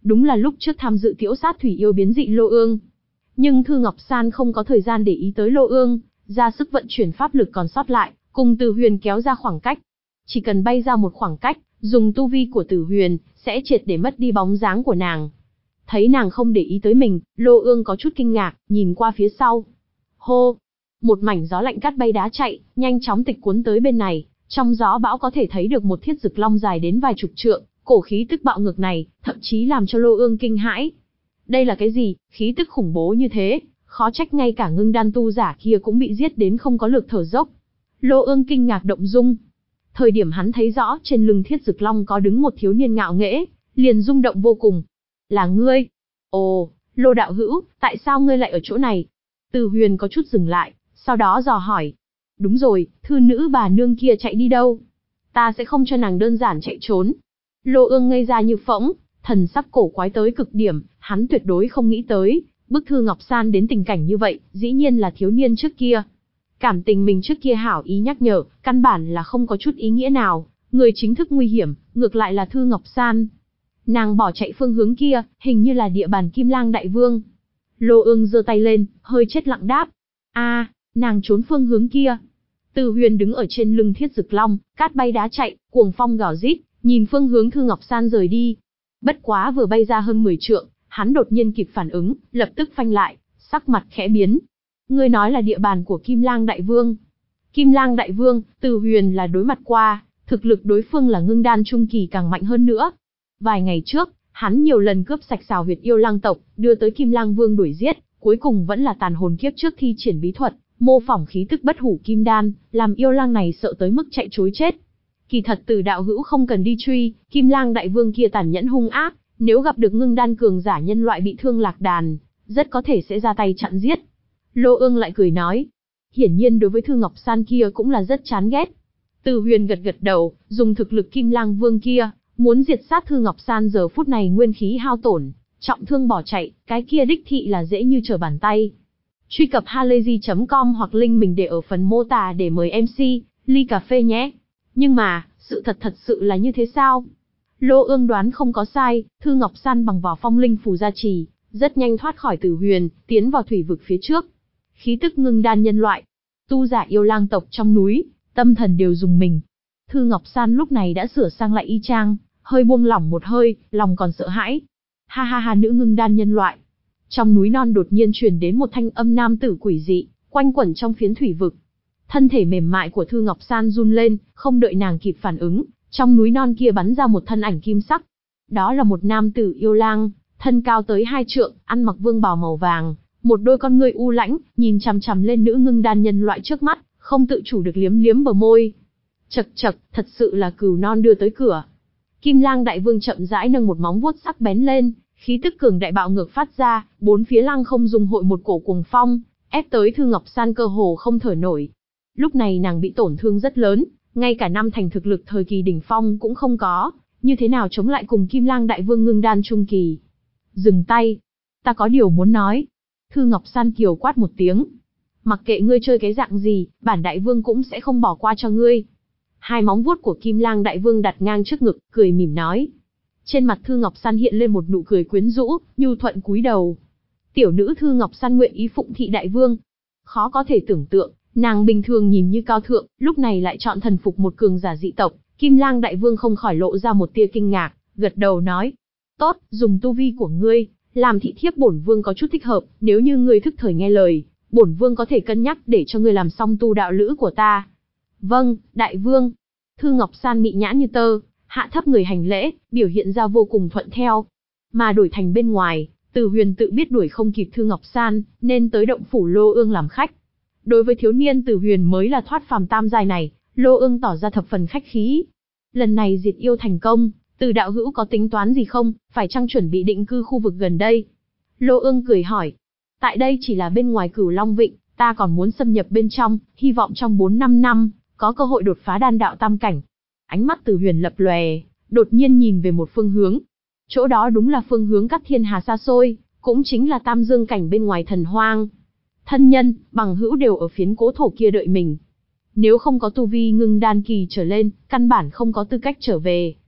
đúng là lúc trước tham dự Tiễu sát thủy yêu biến dị Lô Ương. Nhưng Thư Ngọc San không có thời gian để ý tới Lô Ương, ra sức vận chuyển pháp lực còn sót lại, cùng Từ Huyền kéo ra khoảng cách. Chỉ cần bay ra một khoảng cách, dùng tu vi của Từ Huyền, sẽ triệt để mất đi bóng dáng của nàng. Thấy nàng không để ý tới mình, Lô Ương có chút kinh ngạc, nhìn qua phía sau. Hô! Một mảnh gió lạnh cắt bay đá chạy, nhanh chóng tịch cuốn tới bên này. Trong gió bão có thể thấy được một thiết dực long dài đến vài chục trượng, cổ khí tức bạo ngược này, thậm chí làm cho Lô Ương kinh hãi. Đây là cái gì, khí tức khủng bố như thế, khó trách ngay cả ngưng đan tu giả kia cũng bị giết đến không có lực thở dốc. Lô Ương kinh ngạc động dung. Thời điểm hắn thấy rõ trên lưng thiết dực long có đứng một thiếu niên ngạo nghễ, liền rung động vô cùng. Là ngươi? Ồ, Lô đạo hữu, tại sao ngươi lại ở chỗ này? Từ Huyền có chút dừng lại, sau đó dò hỏi. Đúng rồi, thư nữ bà nương kia chạy đi đâu? Ta sẽ không cho nàng đơn giản chạy trốn. Lô Ương ngây ra như phỗng, thần sắc cổ quái tới cực điểm, hắn tuyệt đối không nghĩ tới, bức Thư Ngọc San đến tình cảnh như vậy, dĩ nhiên là thiếu niên trước kia. Cảm tình mình trước kia hảo ý nhắc nhở, căn bản là không có chút ý nghĩa nào, người chính thức nguy hiểm, ngược lại là Thư Ngọc San. Nàng bỏ chạy phương hướng kia, hình như là địa bàn Kim Lang Đại Vương. Lô Ương giơ tay lên, hơi chết lặng đáp. A, nàng trốn phương hướng kia. Từ Huyền đứng ở trên lưng thiết dực long, cát bay đá chạy, cuồng phong gào rít, nhìn phương hướng Thư Ngọc San rời đi. Bất quá vừa bay ra hơn mười trượng, hắn đột nhiên kịp phản ứng, lập tức phanh lại, sắc mặt khẽ biến. Ngươi nói là địa bàn của Kim Lang Đại Vương. Kim Lang Đại Vương, Từ Huyền là đối mặt qua, thực lực đối phương là ngưng đan trung kỳ càng mạnh hơn nữa. Vài ngày trước, hắn nhiều lần cướp sạch xào huyệt yêu lang tộc, đưa tới Kim Lang Vương đuổi giết, cuối cùng vẫn là tàn hồn kiếp trước thi triển bí thuật, mô phỏng khí tức bất hủ kim đan, làm yêu lang này sợ tới mức chạy trối chết. Kỳ thật Từ đạo hữu không cần đi truy, Kim Lang Đại Vương kia tàn nhẫn hung ác, nếu gặp được ngưng đan cường giả nhân loại bị thương lạc đàn, rất có thể sẽ ra tay chặn giết. Lô Ương lại cười nói, hiển nhiên đối với Thư Ngọc San kia cũng là rất chán ghét. Từ Huyền gật gật đầu, dùng thực lực Kim Lang Vương kia, muốn diệt sát Thư Ngọc San giờ phút này nguyên khí hao tổn, trọng thương bỏ chạy, cái kia đích thị là dễ như trở bàn tay. Truy cập halayzi chấm com hoặc link mình để ở phần mô tả để mời em xê, ly cà phê nhé. Nhưng mà, sự thật thật sự là như thế sao? Lô Ương đoán không có sai, Thư Ngọc San bằng vào phong linh phù gia trì, rất nhanh thoát khỏi Tử Huyền, tiến vào thủy vực phía trước. Khí tức ngưng đan nhân loại, tu giả yêu lang tộc trong núi, tâm thần đều dùng mình. Thư Ngọc San lúc này đã sửa sang lại y trang, hơi buông lỏng một hơi, lòng còn sợ hãi. Ha ha ha, nữ ngưng đan nhân loại. Trong núi non đột nhiên truyền đến một thanh âm nam tử quỷ dị, quanh quẩn trong phiến thủy vực. Thân thể mềm mại của Thư Ngọc San run lên, không đợi nàng kịp phản ứng, trong núi non kia bắn ra một thân ảnh kim sắc. Đó là một nam tử yêu lang, thân cao tới hai trượng, ăn mặc vương bào màu vàng, một đôi con ngươi u lãnh, nhìn chằm chằm lên nữ ngưng đan nhân loại trước mắt, không tự chủ được liếm liếm bờ môi. Chậc chậc, thật sự là cừu non đưa tới cửa. Kim Lang Đại Vương chậm rãi nâng một móng vuốt sắc bén lên, khí tức cường đại bạo ngược phát ra, bốn phía lăng không dung hội một cổ cuồng phong, ép tới Thư Ngọc San cơ hồ không thở nổi. Lúc này nàng bị tổn thương rất lớn, ngay cả năm thành thực lực thời kỳ đỉnh phong cũng không có, như thế nào chống lại cùng Kim Lang Đại Vương ngưng đan trung kỳ. Dừng tay, ta có điều muốn nói. Thư Ngọc San kiều quát một tiếng. Mặc kệ ngươi chơi cái dạng gì, bản Đại Vương cũng sẽ không bỏ qua cho ngươi. Hai móng vuốt của Kim Lang Đại Vương đặt ngang trước ngực, cười mỉm nói. Trên mặt Thư Ngọc San hiện lên một nụ cười quyến rũ, nhu thuận cúi đầu. Tiểu nữ Thư Ngọc San nguyện ý phụng thị Đại Vương. Khó có thể tưởng tượng, nàng bình thường nhìn như cao thượng, lúc này lại chọn thần phục một cường giả dị tộc. Kim Lang Đại Vương không khỏi lộ ra một tia kinh ngạc, gật đầu nói. Tốt, dùng tu vi của ngươi, làm thị thiếp bổn vương có chút thích hợp, nếu như ngươi thức thời nghe lời, bổn vương có thể cân nhắc để cho ngươi làm song tu đạo lữ của ta. Vâng, Đại Vương. Thư Ngọc San mị nhãn như tơ, hạ thấp người hành lễ, biểu hiện ra vô cùng thuận theo. Mà đổi thành bên ngoài, Từ Huyền tự biết đuổi không kịp Thư Ngọc San, nên tới động phủ Lô Ương làm khách. Đối với thiếu niên Từ Huyền mới là thoát phàm tam giai này, Lô Ương tỏ ra thập phần khách khí. Lần này diệt yêu thành công, Từ đạo hữu có tính toán gì không, phải chăng chuẩn bị định cư khu vực gần đây? Lô Ương cười hỏi. Tại đây chỉ là bên ngoài Cửu Long Vịnh, ta còn muốn xâm nhập bên trong, hy vọng trong bốn năm năm, có cơ hội đột phá đan đạo tam cảnh. Ánh mắt Từ Huyền lập lòe, đột nhiên nhìn về một phương hướng. Chỗ đó đúng là phương hướng Cát Thiên Hà xa xôi, cũng chính là Tam Dương cảnh bên ngoài Thần Hoang. Thân nhân, bằng hữu đều ở phiến cố thổ kia đợi mình. Nếu không có tu vi ngưng đan kỳ trở lên, căn bản không có tư cách trở về.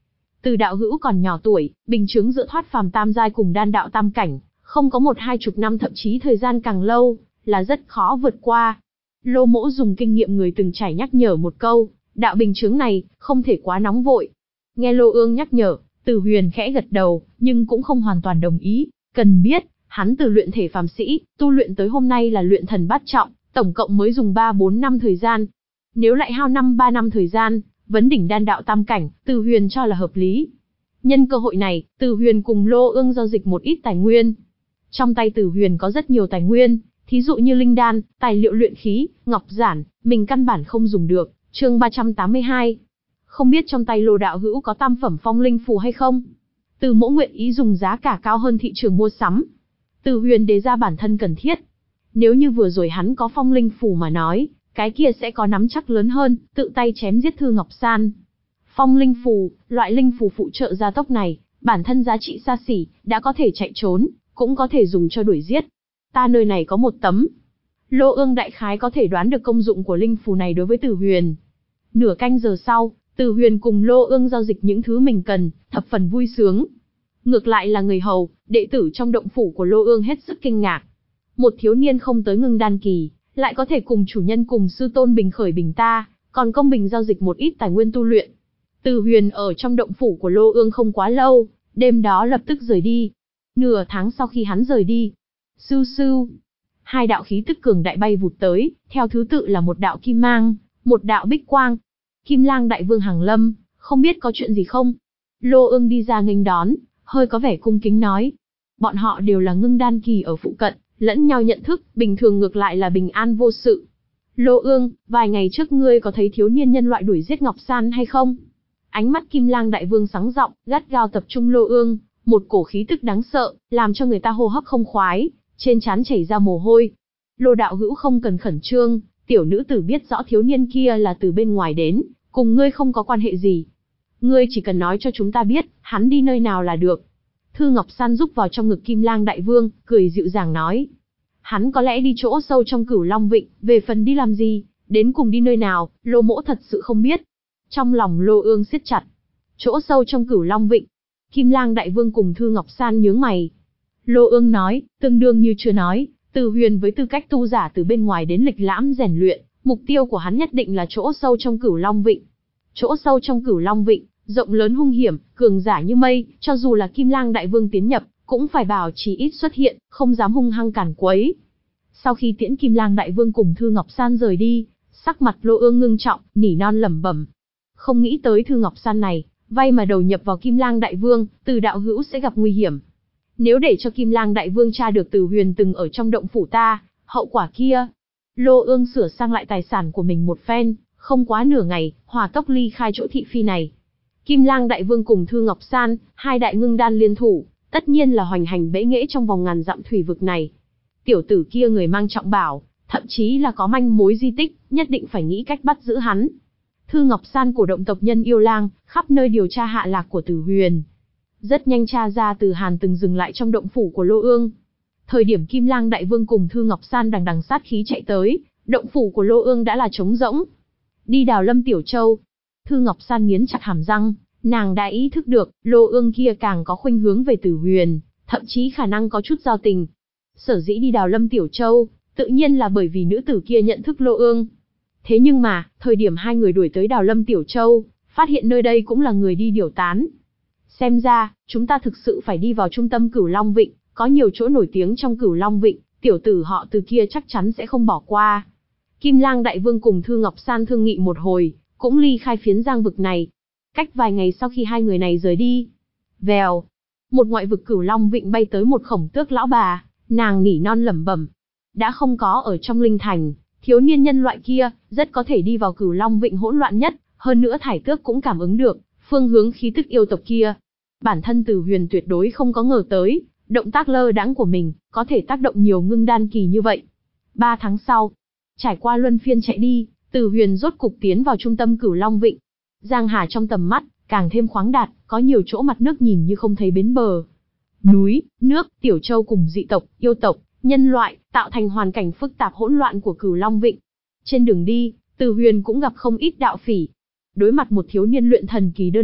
Từ đạo hữu còn nhỏ tuổi, bình chứng giữa thoát phàm tam giai cùng đan đạo tam cảnh, không có một hai chục năm thậm chí thời gian càng lâu, là rất khó vượt qua. Lô Mỗ dùng kinh nghiệm người từng trải nhắc nhở một câu, đạo bình chứng này, không thể quá nóng vội. Nghe Lô Ương nhắc nhở, Từ Huyền khẽ gật đầu, nhưng cũng không hoàn toàn đồng ý. Cần biết, hắn từ luyện thể phàm sĩ, tu luyện tới hôm nay là luyện thần bát trọng, tổng cộng mới dùng ba bốn năm thời gian. Nếu lại hao năm ba năm thời gian, vấn đỉnh đan đạo tam cảnh, Từ Huyền cho là hợp lý. Nhân cơ hội này, Từ Huyền cùng Lô Ương giao dịch một ít tài nguyên. Trong tay Từ Huyền có rất nhiều tài nguyên, thí dụ như linh đan, tài liệu luyện khí, ngọc giản, mình căn bản không dùng được. Chương ba trăm tám mươi hai. Không biết trong tay Lô đạo hữu có tam phẩm phong linh phù hay không? Từ Mỗ nguyện ý dùng giá cả cao hơn thị trường mua sắm. Từ Huyền đề ra bản thân cần thiết. Nếu như vừa rồi hắn có phong linh phù mà nói, cái kia sẽ có nắm chắc lớn hơn, tự tay chém giết Thư Ngọc San. Phong linh phù, loại linh phù phụ trợ gia tốc này, bản thân giá trị xa xỉ, đã có thể chạy trốn, cũng có thể dùng cho đuổi giết. Ta nơi này có một tấm. Lô Ương đại khái có thể đoán được công dụng của linh phù này đối với Từ Huyền. Nửa canh giờ sau, Từ Huyền cùng Lô Ương giao dịch những thứ mình cần, thập phần vui sướng. Ngược lại là người hầu, đệ tử trong động phủ của Lô Ương hết sức kinh ngạc. Một thiếu niên không tới ngưng đan kỳ, lại có thể cùng chủ nhân cùng sư tôn bình khởi bình ta, còn công bình giao dịch một ít tài nguyên tu luyện. Từ Huyền ở trong động phủ của Lô Ương không quá lâu, đêm đó lập tức rời đi. Nửa tháng sau khi hắn rời đi, sưu sưu, hai đạo khí tức cường đại bay vụt tới, theo thứ tự là một đạo kim mang, một đạo bích quang. Kim Lang đại vương hàng lâm, không biết có chuyện gì không? Lô Ương đi ra nghênh đón, hơi có vẻ cung kính nói. Bọn họ đều là ngưng đan kỳ ở phụ cận, lẫn nhau nhận thức, bình thường ngược lại là bình an vô sự. Lô Ương, vài ngày trước ngươi có thấy thiếu niên nhân loại đuổi giết Ngọc San hay không? Ánh mắt Kim Lang đại vương sáng rộng, gắt gao tập trung Lô Ương, một cổ khí tức đáng sợ, làm cho người ta hô hấp không khoái, trên trán chảy ra mồ hôi. Lô đạo hữu không cần khẩn trương, tiểu nữ tử biết rõ thiếu niên kia là từ bên ngoài đến, cùng ngươi không có quan hệ gì. Ngươi chỉ cần nói cho chúng ta biết, hắn đi nơi nào là được. Thư Ngọc San rúc vào trong ngực Kim Lang đại vương, cười dịu dàng nói. Hắn có lẽ đi chỗ sâu trong Cửu Long Vịnh, về phần đi làm gì, đến cùng đi nơi nào, Lô Mỗ thật sự không biết. Trong lòng Lô Ương siết chặt. Chỗ sâu trong Cửu Long Vịnh. Kim Lang đại vương cùng Thư Ngọc San nhướng mày. Lô Ương nói, tương đương như chưa nói, Từ Huyền với tư cách tu giả từ bên ngoài đến lịch lãm rèn luyện, mục tiêu của hắn nhất định là chỗ sâu trong Cửu Long Vịnh. Chỗ sâu trong Cửu Long Vịnh, rộng lớn hung hiểm, cường giả như mây, cho dù là Kim Lang đại vương tiến nhập, cũng phải bảo trì ít xuất hiện, không dám hung hăng cản quấy. Sau khi tiễn Kim Lang đại vương cùng Thư Ngọc San rời đi, sắc mặt Lô Ương ngưng trọng, nỉ non lẩm bẩm. Không nghĩ tới Thư Ngọc San này, vay mà đầu nhập vào Kim Lang đại vương, Từ đạo hữu sẽ gặp nguy hiểm. Nếu để cho Kim Lang đại vương tra được Từ Huyền từng ở trong động phủ ta, hậu quả kia. Lô Ương sửa sang lại tài sản của mình một phen, không quá nửa ngày, hỏa tốc ly khai chỗ thị phi này. Kim Lang đại vương cùng Thư Ngọc San, hai đại ngưng đan liên thủ, tất nhiên là hoành hành bẽ nghễ trong vòng ngàn dặm thủy vực này. Tiểu tử kia người mang trọng bảo, thậm chí là có manh mối di tích, nhất định phải nghĩ cách bắt giữ hắn. Thư Ngọc San cổ động tộc nhân yêu lang, khắp nơi điều tra hạ lạc của Từ Huyền. Rất nhanh tra ra Từ Hàn từng dừng lại trong động phủ của Lô Ương. Thời điểm Kim Lang đại vương cùng Thư Ngọc San đằng đằng sát khí chạy tới, động phủ của Lô Ương đã là trống rỗng. Đi Đào Lâm Tiểu Châu. Thư Ngọc San nghiến chặt hàm răng, nàng đã ý thức được, Lô Ương kia càng có khuynh hướng về Từ Huyền, thậm chí khả năng có chút giao tình. Sở dĩ đi Đào Lâm Tiểu Châu, tự nhiên là bởi vì nữ tử kia nhận thức Lô Ương. Thế nhưng mà, thời điểm hai người đuổi tới Đào Lâm Tiểu Châu, phát hiện nơi đây cũng là người đi điểu tán. Xem ra, chúng ta thực sự phải đi vào trung tâm Cửu Long Vịnh, có nhiều chỗ nổi tiếng trong Cửu Long Vịnh, tiểu tử họ Từ kia chắc chắn sẽ không bỏ qua. Kim Lang đại vương cùng Thư Ngọc San thương nghị một hồi, cũng ly khai phiến giang vực này. Cách vài ngày sau khi hai người này rời đi, vèo, một ngoại vực Cửu Long Vịnh bay tới một khổng tước lão bà, nàng nỉ non lẩm bẩm. Đã không có ở trong linh thành, thiếu niên nhân loại kia, rất có thể đi vào Cửu Long Vịnh hỗn loạn nhất, hơn nữa thải tước cũng cảm ứng được, phương hướng khí tức yêu tộc kia. Bản thân Từ Huyền tuyệt đối không có ngờ tới, động tác lơ đãng của mình, có thể tác động nhiều ngưng đan kỳ như vậy. Ba tháng sau, trải qua luân phiên chạy đi, Từ Huyền rốt cục tiến vào trung tâm Cửu Long Vịnh. Giang hà trong tầm mắt, càng thêm khoáng đạt, có nhiều chỗ mặt nước nhìn như không thấy bến bờ. Núi, nước, tiểu châu cùng dị tộc, yêu tộc, nhân loại, tạo thành hoàn cảnh phức tạp hỗn loạn của Cửu Long Vịnh. Trên đường đi, Từ Huyền cũng gặp không ít đạo phỉ. Đối mặt một thiếu niên luyện thần kỳ đơn độc,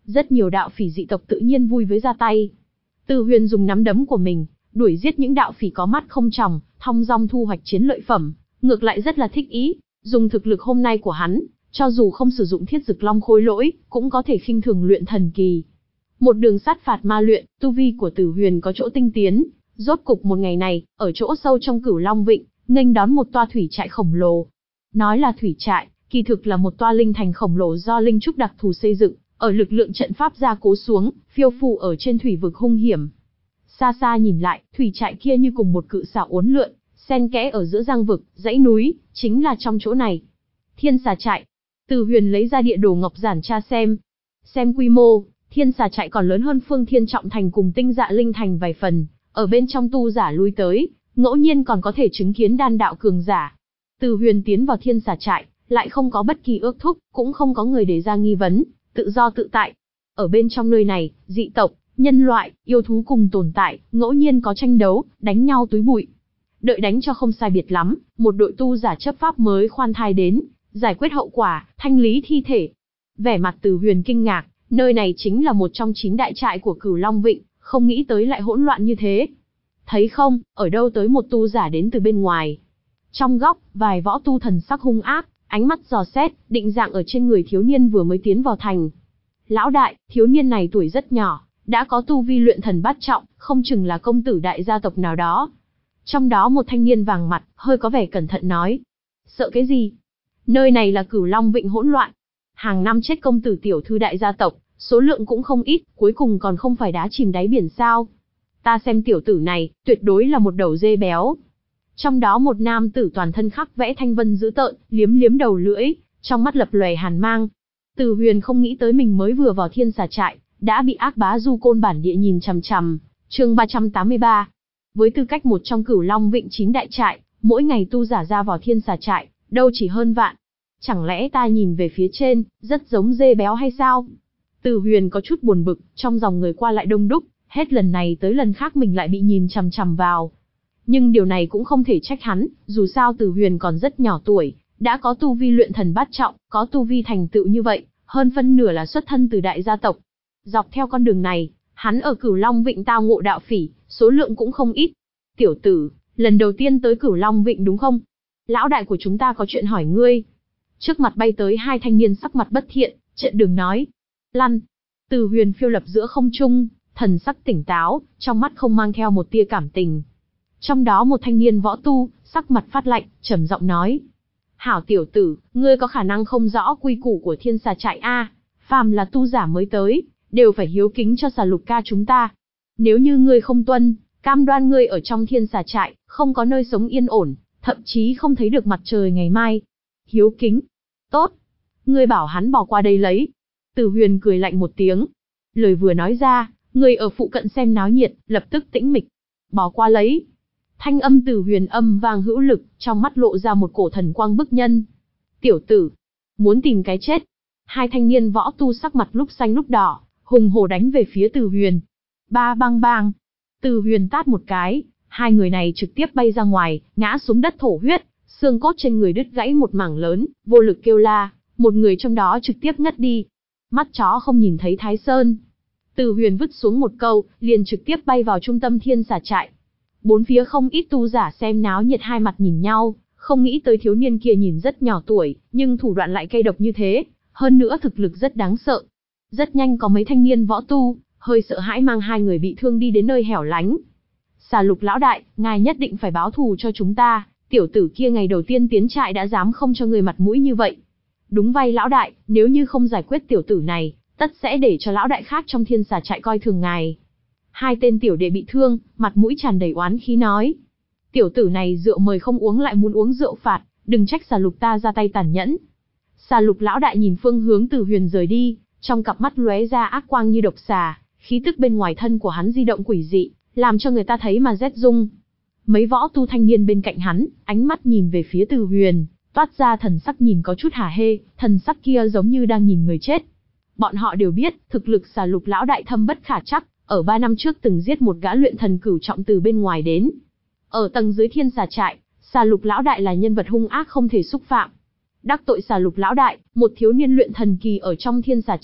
Rất nhiều đạo phỉ dị tộc tự nhiên vui với ra tay. Từ Huyền dùng nắm đấm của mình, đuổi giết những đạo phỉ có mắt không tròng, thong dong thu hoạch chiến lợi phẩm, ngược lại rất là thích ý. Dùng thực lực hôm nay của hắn, cho dù không sử dụng thiết dực long khôi lỗi, cũng có thể khinh thường luyện thần kỳ. Một đường sát phạt ma luyện, tu vi của Từ Huyền có chỗ tinh tiến. Rốt cục một ngày này, ở chỗ sâu trong Cửu Long Vịnh, nghênh đón một toa thủy trại khổng lồ. Nói là thủy trại, kỳ thực là một toa linh thành khổng lồ do linh trúc đặc thù xây dựng, ở lực lượng trận pháp gia cố xuống, phiêu phù ở trên thủy vực hung hiểm. Xa xa nhìn lại, thủy trại kia như cùng một cự xà uốn lượn, xen kẽ ở giữa giang vực, dãy núi, chính là trong chỗ này. Thiên Xà Trại. Từ Huyền lấy ra địa đồ ngọc giản tra xem. Xem quy mô, Thiên Xà Trại còn lớn hơn Phương Thiên Trọng Thành cùng Tinh Dạ Linh Thành vài phần, ở bên trong tu giả lui tới, ngẫu nhiên còn có thể chứng kiến đan đạo cường giả. Từ Huyền tiến vào Thiên Xà Trại, lại không có bất kỳ ước thúc, cũng không có người để ra nghi vấn, tự do tự tại. Ở bên trong nơi này, dị tộc, nhân loại, yêu thú cùng tồn tại, ngẫu nhiên có tranh đấu, đánh nhau túi bụi. Đợi đánh cho không sai biệt lắm, một đội tu giả chấp pháp mới khoan thai đến, giải quyết hậu quả, thanh lý thi thể. Vẻ mặt Từ Huyền kinh ngạc, nơi này chính là một trong chín đại trại của Cửu Long Vịnh, không nghĩ tới lại hỗn loạn như thế. Thấy không, ở đâu tới một tu giả đến từ bên ngoài. Trong góc, vài võ tu thần sắc hung ác, ánh mắt dò xét, định dạng ở trên người thiếu niên vừa mới tiến vào thành. Lão đại, thiếu niên này tuổi rất nhỏ, đã có tu vi luyện thần bát trọng, không chừng là công tử đại gia tộc nào đó. Trong đó một thanh niên vàng mặt, hơi có vẻ cẩn thận nói. Sợ cái gì? Nơi này là Cửu Long Vịnh hỗn loạn. Hàng năm chết công tử tiểu thư đại gia tộc, số lượng cũng không ít, cuối cùng còn không phải đá chìm đáy biển sao. Ta xem tiểu tử này, tuyệt đối là một đầu dê béo. Trong đó một nam tử toàn thân khắc vẽ thanh vân dữ tợn, liếm liếm đầu lưỡi, trong mắt lập lòe hàn mang. Từ Huyền không nghĩ tới mình mới vừa vào Thiên Xà Trại, đã bị ác bá du côn bản địa nhìn chằm chằm. Chương ba trăm tám mươi ba. Với tư cách một trong Cửu Long Vịnh chín đại trại, mỗi ngày tu giả ra vào Thiên Xà Trại, đâu chỉ hơn vạn. Chẳng lẽ ta nhìn về phía trên, rất giống dê béo hay sao? Từ Huyền có chút buồn bực, trong dòng người qua lại đông đúc, hết lần này tới lần khác mình lại bị nhìn chằm chằm vào. Nhưng điều này cũng không thể trách hắn, dù sao Từ Huyền còn rất nhỏ tuổi, đã có tu vi luyện thần bát trọng, có tu vi thành tựu như vậy, hơn phân nửa là xuất thân từ đại gia tộc. Dọc theo con đường này, hắn ở Cửu Long Vịnh tao ngộ đạo phỉ, số lượng cũng không ít. Tiểu tử, lần đầu tiên tới Cửu Long Vịnh đúng không? Lão đại của chúng ta có chuyện hỏi ngươi. Trước mặt bay tới hai thanh niên sắc mặt bất thiện, trợn đường nói. Lăn. Từ Huyền phiêu lập giữa không trung, thần sắc tỉnh táo, trong mắt không mang theo một tia cảm tình. Trong đó một thanh niên võ tu, sắc mặt phát lạnh, trầm giọng nói. Hảo tiểu tử, ngươi có khả năng không rõ quy củ của Thiên Xà Trại a? Phàm là tu giả mới tới, đều phải hiếu kính cho Xà Lục ca chúng ta. Nếu như ngươi không tuân, cam đoan ngươi ở trong Thiên Xà Trại, không có nơi sống yên ổn, thậm chí không thấy được mặt trời ngày mai. Hiếu kính. Tốt. Ngươi bảo hắn bỏ qua đây lấy. Từ Huyền cười lạnh một tiếng. Lời vừa nói ra, người ở phụ cận xem náo nhiệt, lập tức tĩnh mịch. Bỏ qua lấy. Thanh âm Từ Huyền âm vang hữu lực, trong mắt lộ ra một cổ thần quang bức nhân. Tiểu tử, muốn tìm cái chết. Hai thanh niên võ tu sắc mặt lúc xanh lúc đỏ, hùng hổ đánh về phía Từ Huyền. Ba bang bang. Từ Huyền tát một cái, hai người này trực tiếp bay ra ngoài, ngã xuống đất thổ huyết, xương cốt trên người đứt gãy một mảng lớn, vô lực kêu la, một người trong đó trực tiếp ngất đi. Mắt chó không nhìn thấy Thái Sơn. Từ Huyền vứt xuống một câu, liền trực tiếp bay vào trung tâm Thiên Xà Trại. Bốn phía không ít tu giả xem náo nhiệt hai mặt nhìn nhau, không nghĩ tới thiếu niên kia nhìn rất nhỏ tuổi, nhưng thủ đoạn lại cay độc như thế, hơn nữa thực lực rất đáng sợ. Rất nhanh có mấy thanh niên võ tu, hơi sợ hãi mang hai người bị thương đi đến nơi hẻo lánh. Xà Lục lão đại, ngài nhất định phải báo thù cho chúng ta, tiểu tử kia ngày đầu tiên tiến trại đã dám không cho người mặt mũi như vậy. Đúng vậy lão đại, nếu như không giải quyết tiểu tử này, tất sẽ để cho lão đại khác trong Thiên Xà Trại coi thường ngài. Hai tên tiểu đệ bị thương, mặt mũi tràn đầy oán khí nói. Tiểu tử này rượu mời không uống lại muốn uống rượu phạt, đừng trách Xà Lục ta ra tay tàn nhẫn. Xà Lục lão đại nhìn phương hướng Từ Huyền rời đi, trong cặp mắt lóe ra ác quang như độc xà, khí tức bên ngoài thân của hắn di động quỷ dị, làm cho người ta thấy mà rét rung. Mấy võ tu thanh niên bên cạnh hắn, ánh mắt nhìn về phía Từ Huyền, toát ra thần sắc nhìn có chút hả hê, thần sắc kia giống như đang nhìn người chết. Bọn họ đều biết, thực lực Xà Lục lão đại thâm bất khả trắc, ở ba năm trước từng giết một gã luyện thần cửu trọng từ bên ngoài đến. Ở tầng dưới Thiên Xà Trại, Xà Lục lão đại là nhân vật hung ác không thể xúc phạm. Đắc tội Xà Lục lão đại, một thiếu niên luyện thần kỳ ở trong Thiên Xà Trại,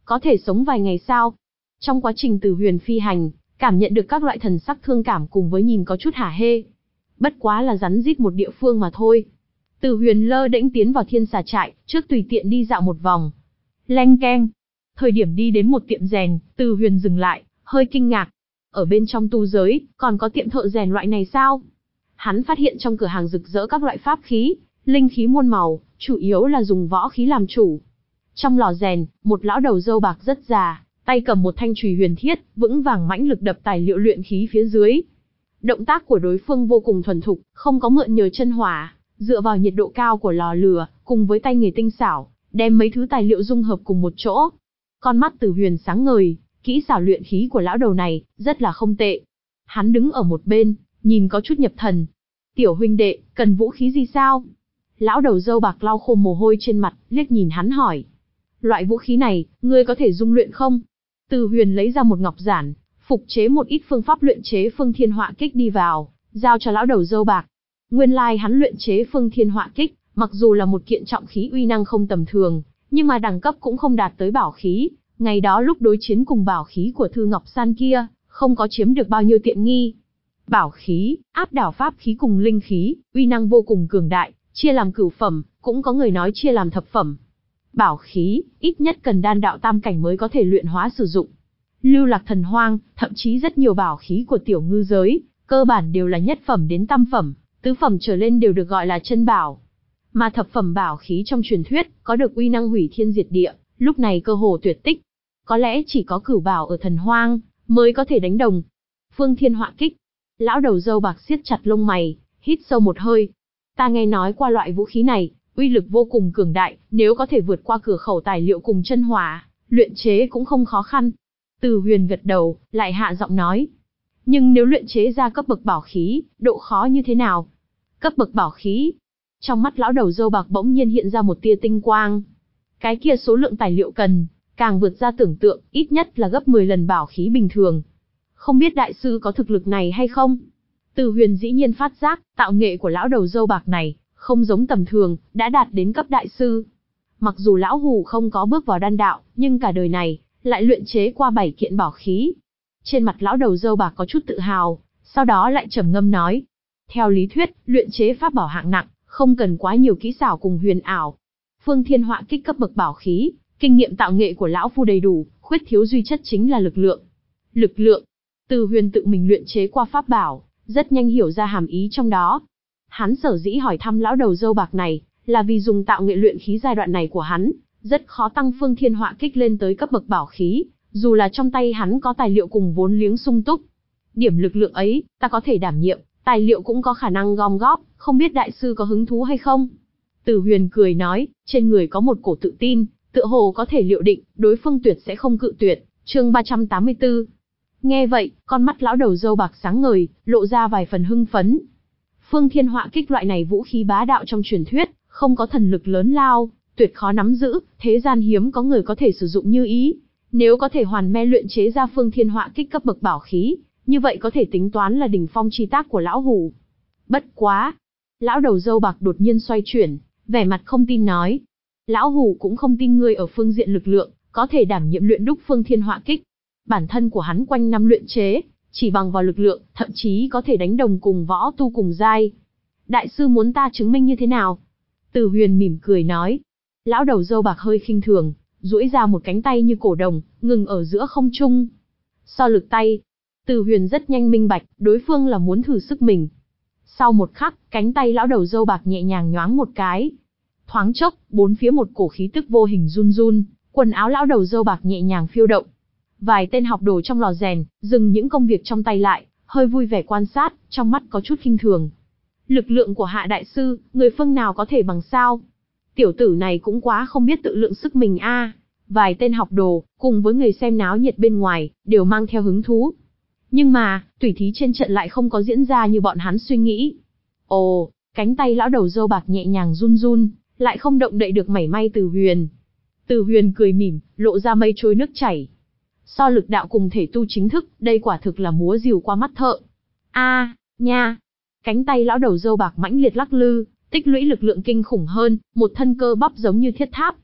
có thể sống vài ngày sao? Trong quá trình Từ Huyền phi hành, cảm nhận được các loại thần sắc thương cảm cùng với nhìn có chút hả hê. Bất quá là rắn rít một địa phương mà thôi. Từ Huyền lơ đễnh tiến vào Thiên Xà trại, trước tùy tiện đi dạo một vòng. Leng keng. Thời điểm đi đến một tiệm rèn, Từ Huyền dừng lại, hơi kinh ngạc. Ở bên trong tu giới, còn có tiệm thợ rèn loại này sao? Hắn phát hiện trong cửa hàng rực rỡ các loại pháp khí, linh khí muôn màu, chủ yếu là dùng võ khí làm chủ. Trong lò rèn, một lão đầu râu bạc rất già, tay cầm một thanh chùy huyền thiết, vững vàng mãnh lực đập tài liệu luyện khí phía dưới. Động tác của đối phương vô cùng thuần thục, không có mượn nhờ chân hỏa, dựa vào nhiệt độ cao của lò lửa, cùng với tay nghề tinh xảo, đem mấy thứ tài liệu dung hợp cùng một chỗ. Con mắt Từ Huyền sáng ngời, kỹ xảo luyện khí của lão đầu này, rất là không tệ. Hắn đứng ở một bên, nhìn có chút nhập thần. Tiểu huynh đệ, cần vũ khí gì sao? Lão đầu râu bạc lau khô mồ hôi trên mặt, liếc nhìn hắn hỏi. Loại vũ khí này, ngươi có thể dung luyện không? Từ Huyền lấy ra một ngọc giản, phục chế một ít phương pháp luyện chế Phương Thiên Họa Kích đi vào, giao cho lão đầu râu bạc. Nguyên lai like hắn luyện chế Phương Thiên Họa Kích, mặc dù là một kiện trọng khí uy năng không tầm thường, nhưng mà đẳng cấp cũng không đạt tới bảo khí. Ngày đó lúc đối chiến cùng bảo khí của Thư Ngọc San kia, không có chiếm được bao nhiêu tiện nghi. Bảo khí, áp đảo pháp khí cùng linh khí, uy năng vô cùng cường đại, chia làm cửu phẩm, cũng có người nói chia làm thập phẩm. Bảo khí, ít nhất cần đan đạo tam cảnh mới có thể luyện hóa sử dụng. Lưu Lạc Thần Hoang, thậm chí rất nhiều bảo khí của tiểu ngư giới, cơ bản đều là nhất phẩm đến tam phẩm, tứ phẩm trở lên đều được gọi là chân bảo. Mà thập phẩm bảo khí trong truyền thuyết, có được uy năng hủy thiên diệt địa, lúc này cơ hồ tuyệt tích. Có lẽ chỉ có cửu bảo ở Thần Hoang, mới có thể đánh đồng. Phương Thiên Họa Kích. Lão đầu râu bạc siết chặt lông mày, hít sâu một hơi. Ta nghe nói qua loại vũ khí này, uy lực vô cùng cường đại, nếu có thể vượt qua cửa khẩu tài liệu cùng chân hỏa, luyện chế cũng không khó khăn. Từ Huyền gật đầu, lại hạ giọng nói. Nhưng nếu luyện chế ra cấp bậc bảo khí, độ khó như thế nào? Cấp bậc bảo khí. Trong mắt lão đầu râu bạc bỗng nhiên hiện ra một tia tinh quang. Cái kia số lượng tài liệu cần, càng vượt ra tưởng tượng, ít nhất là gấp mười lần bảo khí bình thường. Không biết đại sư có thực lực này hay không? Từ Huyền dĩ nhiên phát giác, tạo nghệ của lão đầu râu bạc này, không giống tầm thường, đã đạt đến cấp đại sư. Mặc dù lão hủ không có bước vào đan đạo, nhưng cả đời này, lại luyện chế qua bảy kiện bảo khí. Trên mặt lão đầu râu bạc có chút tự hào, sau đó lại trầm ngâm nói. Theo lý thuyết, luyện chế pháp bảo hạng nặng, không cần quá nhiều kỹ xảo cùng huyền ảo. Phương Thiên Họa Kích cấp bậc bảo khí, kinh nghiệm tạo nghệ của lão phu đầy đủ, khuyết thiếu duy chất chính là lực lượng. Lực lượng. Từ Huyền tự mình luyện chế qua pháp bảo, rất nhanh hiểu ra hàm ý trong đó. Hắn sở dĩ hỏi thăm lão đầu râu bạc này, là vì dùng tạo nghệ luyện khí giai đoạn này của hắn, rất khó tăng Phương Thiên Họa Kích lên tới cấp bậc bảo khí, dù là trong tay hắn có tài liệu cùng vốn liếng sung túc. Điểm lực lượng ấy, ta có thể đảm nhiệm, tài liệu cũng có khả năng gom góp, không biết đại sư có hứng thú hay không? Từ Huyền cười nói, trên người có một cổ tự tin, tựa hồ có thể liệu định, đối phương tuyệt sẽ không cự tuyệt. Chương ba trăm tám mươi tư. Nghe vậy, con mắt lão đầu râu bạc sáng ngời, lộ ra vài phần hưng phấn. Phương Thiên Họa Kích loại này vũ khí bá đạo trong truyền thuyết, không có thần lực lớn lao, tuyệt khó nắm giữ, thế gian hiếm có người có thể sử dụng như ý. Nếu có thể hoàn me luyện chế ra Phương Thiên Họa Kích cấp bậc bảo khí, như vậy có thể tính toán là đỉnh phong chi tác của lão hủ. Bất quá, lão đầu râu bạc đột nhiên xoay chuyển, vẻ mặt không tin nói. Lão hủ cũng không tin ngươi ở phương diện lực lượng, có thể đảm nhiệm luyện đúc Phương Thiên Họa Kích. Bản thân của hắn quanh năm luyện chế, chỉ bằng vào lực lượng, thậm chí có thể đánh đồng cùng võ tu cùng giai. Đại sư muốn ta chứng minh như thế nào? Từ Huyền mỉm cười nói. Lão đầu râu bạc hơi khinh thường, duỗi ra một cánh tay như cổ đồng, ngừng ở giữa không trung. So lực tay, Từ Huyền rất nhanh minh bạch, đối phương là muốn thử sức mình. Sau một khắc, cánh tay lão đầu râu bạc nhẹ nhàng nhoáng một cái. Thoáng chốc, bốn phía một cổ khí tức vô hình run run, quần áo lão đầu râu bạc nhẹ nhàng phiêu động. Vài tên học đồ trong lò rèn, dừng những công việc trong tay lại, hơi vui vẻ quan sát, trong mắt có chút khinh thường. Lực lượng của Hạ đại sư, người phương nào có thể bằng sao? Tiểu tử này cũng quá không biết tự lượng sức mình a. Vài tên học đồ, cùng với người xem náo nhiệt bên ngoài, đều mang theo hứng thú. Nhưng mà, tỉ thí trên trận lại không có diễn ra như bọn hắn suy nghĩ. Ồ, cánh tay lão đầu râu bạc nhẹ nhàng run run, lại không động đậy được mảy may Từ Huyền. Từ Huyền cười mỉm, lộ ra mây trôi nước chảy. So lực đạo cùng thể tu chính thức, đây quả thực là múa rìu qua mắt thợ. A, nha. Cánh tay lão đầu râu bạc mãnh liệt lắc lư, tích lũy lực lượng kinh khủng hơn, một thân cơ bắp giống như thiết tháp.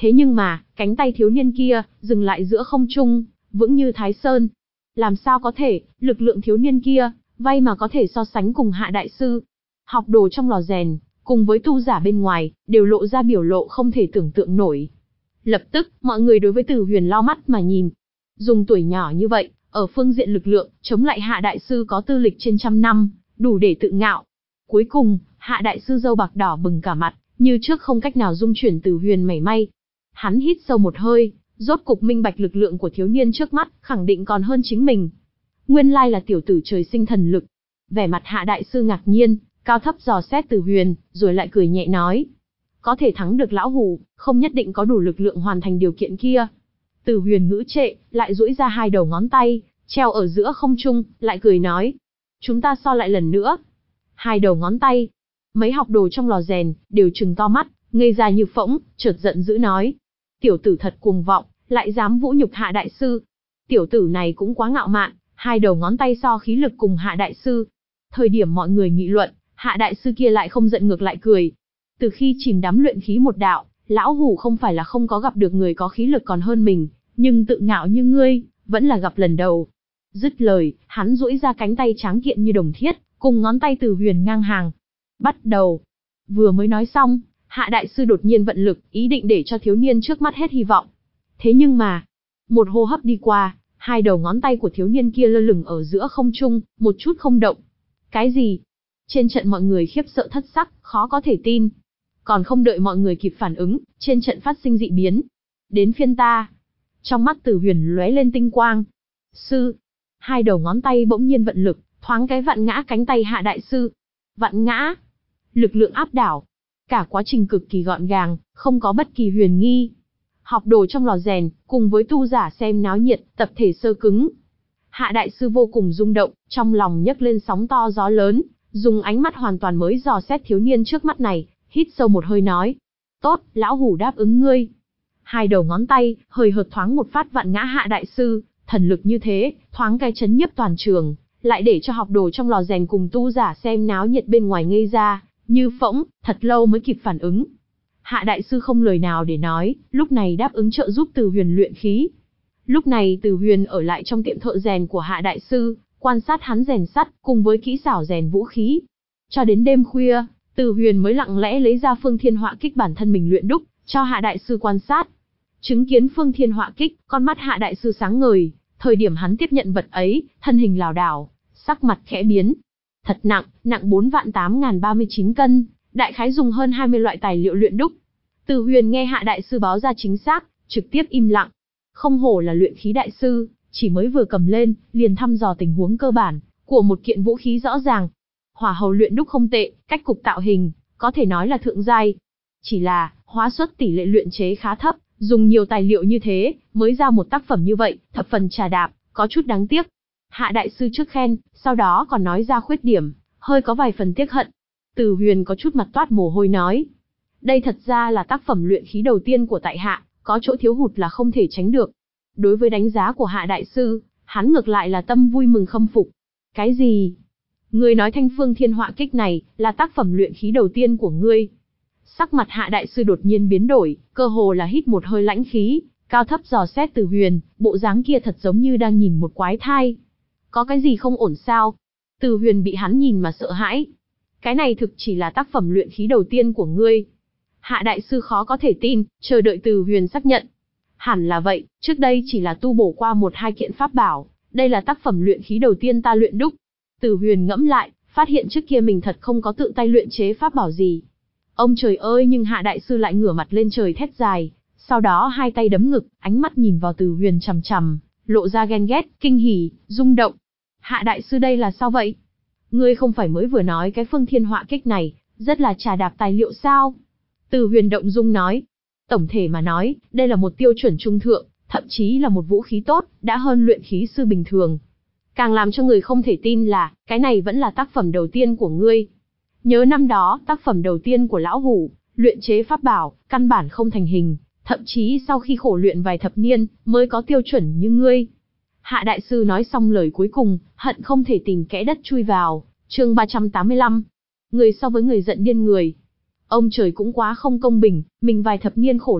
Thế nhưng mà, cánh tay thiếu niên kia, dừng lại giữa không trung, vững như Thái Sơn. Làm sao có thể, lực lượng thiếu niên kia, vay mà có thể so sánh cùng Hạ đại sư. Học đồ trong lò rèn, cùng với tu giả bên ngoài, đều lộ ra biểu lộ không thể tưởng tượng nổi. Lập tức, mọi người đối với Từ Huyền lau mắt mà nhìn. Dùng tuổi nhỏ như vậy, ở phương diện lực lượng, chống lại Hạ đại sư có tư lịch trên trăm năm, đủ để tự ngạo. Cuối cùng, Hạ đại sư râu bạc đỏ bừng cả mặt, như trước không cách nào dung chuyển Từ Huyền mảy may. Hắn hít sâu một hơi, rốt cục minh bạch lực lượng của thiếu niên trước mắt, khẳng định còn hơn chính mình. Nguyên lai là tiểu tử trời sinh thần lực. Vẻ mặt Hạ đại sư ngạc nhiên, cao thấp dò xét Từ Huyền, rồi lại cười nhẹ nói. Có thể thắng được lão hủ, không nhất định có đủ lực lượng hoàn thành điều kiện kia. Từ Huyền ngữ trệ, lại duỗi ra hai đầu ngón tay, treo ở giữa không trung, lại cười nói. Chúng ta so lại lần nữa. Hai đầu ngón tay. Mấy học đồ trong lò rèn, đều trừng to mắt, ngây ra như phỗng, chợt giận dữ nói. Tiểu tử thật cuồng vọng, lại dám vũ nhục Hạ đại sư. Tiểu tử này cũng quá ngạo mạn, hai đầu ngón tay so khí lực cùng Hạ đại sư. Thời điểm mọi người nghị luận, Hạ đại sư kia lại không giận ngược lại cười. Từ khi chìm đắm luyện khí một đạo, lão hủ không phải là không có gặp được người có khí lực còn hơn mình, nhưng tự ngạo như ngươi, vẫn là gặp lần đầu. Dứt lời, hắn duỗi ra cánh tay tráng kiện như đồng thiết, cùng ngón tay Từ Huyền ngang hàng. Bắt đầu. Vừa mới nói xong, Hạ đại sư đột nhiên vận lực, ý định để cho thiếu niên trước mắt hết hy vọng. Thế nhưng mà, một hô hấp đi qua, hai đầu ngón tay của thiếu niên kia lơ lửng ở giữa không trung, một chút không động. Cái gì? Trên trận mọi người khiếp sợ thất sắc, khó có thể tin. Còn không đợi mọi người kịp phản ứng, trên trận phát sinh dị biến. Đến phiên ta. Trong mắt Từ Huyền lóe lên tinh quang. Sư. Hai đầu ngón tay bỗng nhiên vận lực, thoáng cái vặn ngã cánh tay Hạ đại sư. Vặn ngã. Lực lượng áp đảo. Cả quá trình cực kỳ gọn gàng, không có bất kỳ huyền nghi. Học đồ trong lò rèn, cùng với tu giả xem náo nhiệt, tập thể sơ cứng. Hạ đại sư vô cùng rung động, trong lòng nhấc lên sóng to gió lớn, dùng ánh mắt hoàn toàn mới dò xét thiếu niên trước mắt này, hít sâu một hơi nói. Tốt, lão hủ đáp ứng ngươi. Hai đầu ngón tay, hời hợt thoáng một phát vặn ngã Hạ đại sư, thần lực như thế, thoáng cái chấn nhiếp toàn trường, lại để cho học đồ trong lò rèn cùng tu giả xem náo nhiệt bên ngoài ngây ra, như phỗng, thật lâu mới kịp phản ứng. Hạ đại sư không lời nào để nói, lúc này đáp ứng trợ giúp Từ Huyền luyện khí. Lúc này Từ Huyền ở lại trong tiệm thợ rèn của Hạ đại sư, quan sát hắn rèn sắt, cùng với kỹ xảo rèn vũ khí. Cho đến đêm khuya, Từ Huyền mới lặng lẽ lấy ra Phương Thiên Họa Kích bản thân mình luyện đúc, cho Hạ đại sư quan sát. Chứng kiến Phương Thiên Họa Kích, con mắt Hạ đại sư sáng ngời, thời điểm hắn tiếp nhận vật ấy, thân hình lảo đảo, sắc mặt khẽ biến. Thật nặng, nặng bốn vạn tám ngàn ba mươi chín cân, đại khái dùng hơn hai mươi loại tài liệu luyện đúc. Từ Huyền nghe Hạ đại sư báo ra chính xác, trực tiếp im lặng. Không hổ là luyện khí đại sư, chỉ mới vừa cầm lên, liền thăm dò tình huống cơ bản của một kiện vũ khí rõ ràng. Hỏa hầu luyện đúc không tệ, cách cục tạo hình có thể nói là thượng giai. Chỉ là, hóa suất tỷ lệ luyện chế khá thấp, dùng nhiều tài liệu như thế, mới ra một tác phẩm như vậy, thập phần trà đạp, có chút đáng tiếc. Hạ đại sư trước khen, sau đó còn nói ra khuyết điểm, hơi có vài phần tiếc hận. Từ Huyền có chút mặt toát mồ hôi nói. Đây thật ra là tác phẩm luyện khí đầu tiên của tại hạ, có chỗ thiếu hụt là không thể tránh được. Đối với đánh giá của Hạ đại sư, hắn ngược lại là tâm vui mừng khâm phục. Cái gì? Ngươi nói Thanh Phương Thiên Họa Kích này, là tác phẩm luyện khí đầu tiên của ngươi? Sắc mặt Hạ đại sư đột nhiên biến đổi, cơ hồ là hít một hơi lãnh khí, cao thấp dò xét Từ Huyền, bộ dáng kia thật giống như đang nhìn một quái thai. Có cái gì không ổn sao? Từ Huyền bị hắn nhìn mà sợ hãi. Cái này thực chỉ là tác phẩm luyện khí đầu tiên của ngươi. Hạ đại sư khó có thể tin, chờ đợi Từ Huyền xác nhận. Hẳn là vậy, trước đây chỉ là tu bổ qua một hai kiện pháp bảo, đây là tác phẩm luyện khí đầu tiên ta luyện đúc. Từ Huyền ngẫm lại, phát hiện trước kia mình thật không có tự tay luyện chế pháp bảo gì. Ông trời ơi, nhưng Hạ đại sư lại ngửa mặt lên trời thét dài, sau đó hai tay đấm ngực, ánh mắt nhìn vào Từ Huyền chằm chằm, lộ ra ghen ghét, kinh hỉ, rung động. Hạ đại sư đây là sao vậy? Ngươi không phải mới vừa nói cái Phương Thiên Họa Kích này, rất là trà đạp tài liệu sao? Từ Huyền động dung nói. Tổng thể mà nói, đây là một tiêu chuẩn trung thượng, thậm chí là một vũ khí tốt, đã hơn luyện khí sư bình thường. Càng làm cho người không thể tin là, cái này vẫn là tác phẩm đầu tiên của ngươi. Nhớ năm đó, tác phẩm đầu tiên của lão hủ, luyện chế pháp bảo, căn bản không thành hình, thậm chí sau khi khổ luyện vài thập niên, mới có tiêu chuẩn như ngươi. Hạ đại sư nói xong lời cuối cùng, hận không thể tìm kẽ đất chui vào, chương ba trăm tám mươi lăm. Người so với người giận điên người. Ông trời cũng quá không công bình, mình vài thập niên khổ luyện,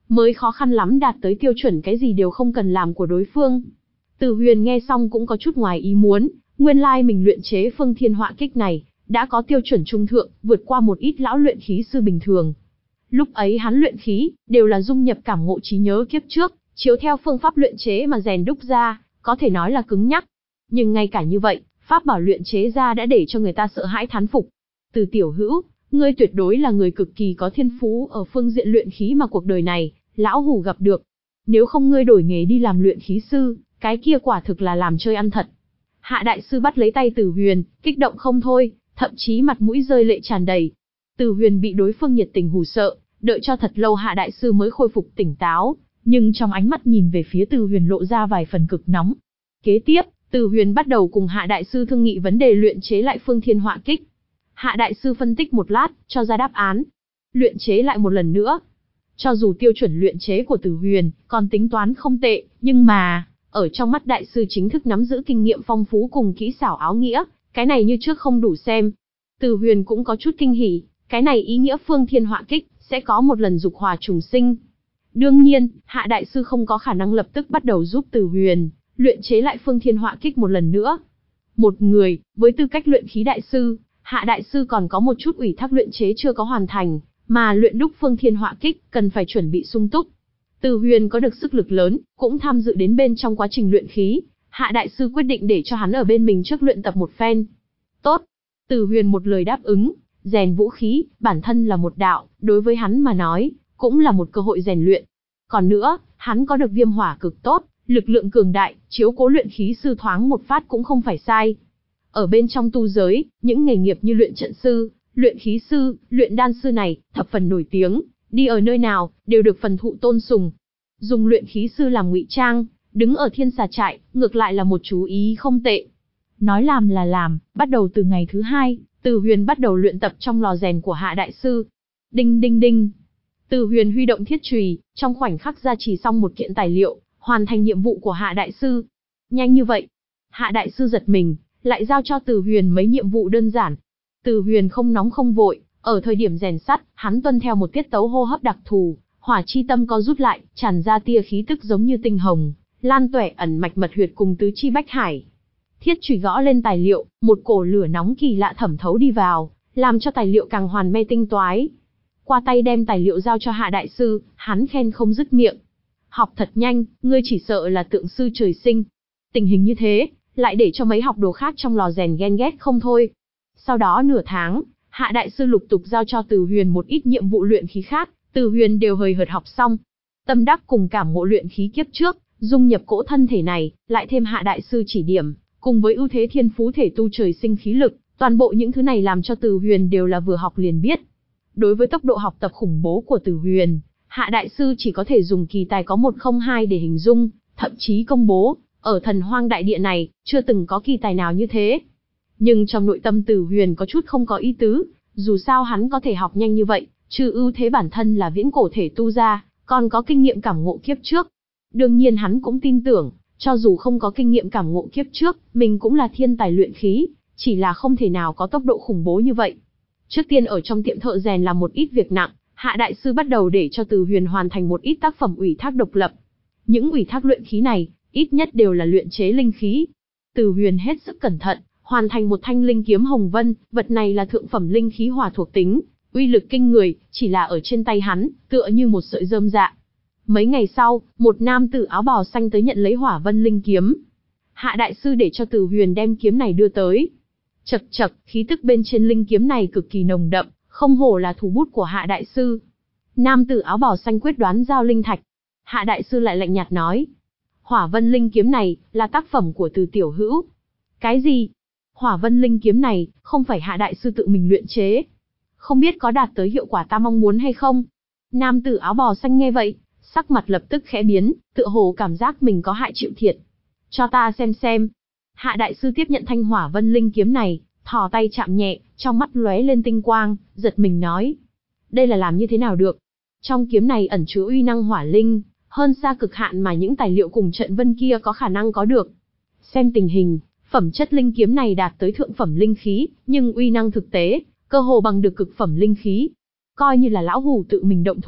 mới khó khăn lắm đạt tới tiêu chuẩn cái gì đều không cần làm của đối phương. Từ Huyền nghe xong cũng có chút ngoài ý muốn, nguyên lai mình luyện chế Phương Thiên Họa Kích này, đã có tiêu chuẩn trung thượng, vượt qua một ít lão luyện khí sư bình thường. Lúc ấy hắn luyện khí, đều là dung nhập cảm ngộ trí nhớ kiếp trước, chiếu theo phương pháp luyện chế mà rèn đúc ra, có thể nói là cứng nhắc. Nhưng ngay cả như vậy, pháp bảo luyện chế ra đã để cho người ta sợ hãi thán phục. Từ tiểu hữu, ngươi tuyệt đối là người cực kỳ có thiên phú ở phương diện luyện khí mà cuộc đời này, lão hủ gặp được. Nếu không ngươi đổi nghề đi làm luyện khí sư, cái kia quả thực là làm chơi ăn thật. Hạ đại sư bắt lấy tay Từ Huyền, kích động không thôi, thậm chí mặt mũi rơi lệ tràn đầy. Từ Huyền bị đối phương nhiệt tình hù sợ, đợi cho thật lâu Hạ đại sư mới khôi phục tỉnh táo, nhưng trong ánh mắt nhìn về phía Từ Huyền lộ ra vài phần cực nóng. Kế tiếp, Từ Huyền bắt đầu cùng Hạ đại sư thương nghị vấn đề luyện chế lại Phương Thiên Họa Kích. Hạ đại sư phân tích một lát, cho ra đáp án. Luyện chế lại một lần nữa. Cho dù tiêu chuẩn luyện chế của Từ Huyền còn tính toán không tệ, nhưng mà, ở trong mắt đại sư chính thức nắm giữ kinh nghiệm phong phú cùng kỹ xảo áo nghĩa, cái này như trước không đủ xem. Từ Huyền cũng có chút kinh hỉ, cái này ý nghĩa Phương Thiên Họa Kích sẽ có một lần dục hòa trùng sinh. Đương nhiên, Hạ đại sư không có khả năng lập tức bắt đầu giúp Từ Huyền luyện chế lại Phương Thiên Họa Kích một lần nữa. Một người, với tư cách luyện khí đại sư, Hạ đại sư còn có một chút ủy thác luyện chế chưa có hoàn thành, mà luyện đúc Phương Thiên Họa Kích cần phải chuẩn bị sung túc. Từ Huyền có được sức lực lớn, cũng tham dự đến bên trong quá trình luyện khí, Hạ đại sư quyết định để cho hắn ở bên mình trước luyện tập một phen. Tốt. Từ Huyền một lời đáp ứng, rèn vũ khí, bản thân là một đạo, đối với hắn mà nói, cũng là một cơ hội rèn luyện. Còn nữa, hắn có được viêm hỏa cực tốt, lực lượng cường đại, chiếu cố luyện khí sư thoáng một phát cũng không phải sai. Ở bên trong tu giới, những nghề nghiệp như luyện trận sư, luyện khí sư, luyện đan sư này, thập phần nổi tiếng, đi ở nơi nào, đều được phần thụ tôn sùng. Dùng luyện khí sư làm ngụy trang, đứng ở thiên xà trại, ngược lại là một chú ý không tệ. Nói làm là làm, bắt đầu từ ngày thứ hai, Từ Huyền bắt đầu luyện tập trong lò rèn của Hạ đại sư. Đinh đinh đinh. Từ Huyền huy động thiết chùy, trong khoảnh khắc ra chỉ xong một kiện tài liệu, hoàn thành nhiệm vụ của Hạ đại sư. Nhanh như vậy. Hạ đại sư giật mình, lại giao cho Từ Huyền mấy nhiệm vụ đơn giản. Từ Huyền không nóng không vội, ở thời điểm rèn sắt, hắn tuân theo một tiết tấu hô hấp đặc thù, hỏa chi tâm có rút lại, tràn ra tia khí tức giống như tinh hồng, lan tỏa ẩn mạch mật huyệt cùng tứ chi bách hải. Thiết chùy gõ lên tài liệu, một cổ lửa nóng kỳ lạ thẩm thấu đi vào, làm cho tài liệu càng hoàn mê tinh toái. Qua tay đem tài liệu giao cho Hạ đại sư, hắn khen không dứt miệng. Học thật nhanh, ngươi chỉ sợ là tượng sư trời sinh. Tình hình như thế, lại để cho mấy học đồ khác trong lò rèn ghen ghét không thôi. Sau đó nửa tháng, Hạ đại sư lục tục giao cho Từ Huyền một ít nhiệm vụ luyện khí khác, Từ Huyền đều hời hợt học xong. Tâm đắc cùng cảm ngộ luyện khí kiếp trước, dung nhập cỗ thân thể này, lại thêm Hạ đại sư chỉ điểm, cùng với ưu thế thiên phú thể tu trời sinh khí lực, toàn bộ những thứ này làm cho Từ Huyền đều là vừa học liền biết. Đối với tốc độ học tập khủng bố của Từ Huyền, Hạ đại sư chỉ có thể dùng kỳ tài có một không hai để hình dung, thậm chí công bố, ở thần hoang đại địa này, chưa từng có kỳ tài nào như thế. Nhưng trong nội tâm Từ Huyền có chút không có ý tứ, dù sao hắn có thể học nhanh như vậy, trừ ưu thế bản thân là viễn cổ thể tu ra, còn có kinh nghiệm cảm ngộ kiếp trước. Đương nhiên hắn cũng tin tưởng, cho dù không có kinh nghiệm cảm ngộ kiếp trước, mình cũng là thiên tài luyện khí, chỉ là không thể nào có tốc độ khủng bố như vậy. Trước tiên ở trong tiệm thợ rèn làm một ít việc nặng, Hạ đại sư bắt đầu để cho Từ Huyền hoàn thành một ít tác phẩm ủy thác độc lập. Những ủy thác luyện khí này, ít nhất đều là luyện chế linh khí. Từ Huyền hết sức cẩn thận, hoàn thành một thanh linh kiếm hồng vân, vật này là thượng phẩm linh khí hỏa thuộc tính, uy lực kinh người, chỉ là ở trên tay hắn, tựa như một sợi rơm dạ. Mấy ngày sau, một nam tử áo bào xanh tới nhận lấy hỏa vân linh kiếm. Hạ đại sư để cho Từ Huyền đem kiếm này đưa tới. Chậc chậc, khí tức bên trên linh kiếm này cực kỳ nồng đậm, không hổ là thủ bút của Hạ đại sư. Nam tử áo bào xanh quyết đoán giao linh thạch. Hạ đại sư lại lạnh nhạt nói, hỏa vân linh kiếm này là tác phẩm của Từ tiểu hữu. Cái gì? Hỏa vân linh kiếm này không phải Hạ đại sư tự mình luyện chế, không biết có đạt tới hiệu quả ta mong muốn hay không? Nam tử áo bào xanh nghe vậy, sắc mặt lập tức khẽ biến, tựa hồ cảm giác mình có hại chịu thiệt. Cho ta xem xem. Hạ đại sư tiếp nhận thanh hỏa vân linh kiếm này, thò tay chạm nhẹ, trong mắt lóe lên tinh quang, giật mình nói, đây là làm như thế nào được? Trong kiếm này ẩn chứa uy năng hỏa linh, hơn xa cực hạn mà những tài liệu cùng trận vân kia có khả năng có được. Xem tình hình, phẩm chất linh kiếm này đạt tới thượng phẩm linh khí, nhưng uy năng thực tế, cơ hồ bằng được cực phẩm linh khí. Coi như là lão hủ tự mình động thủ,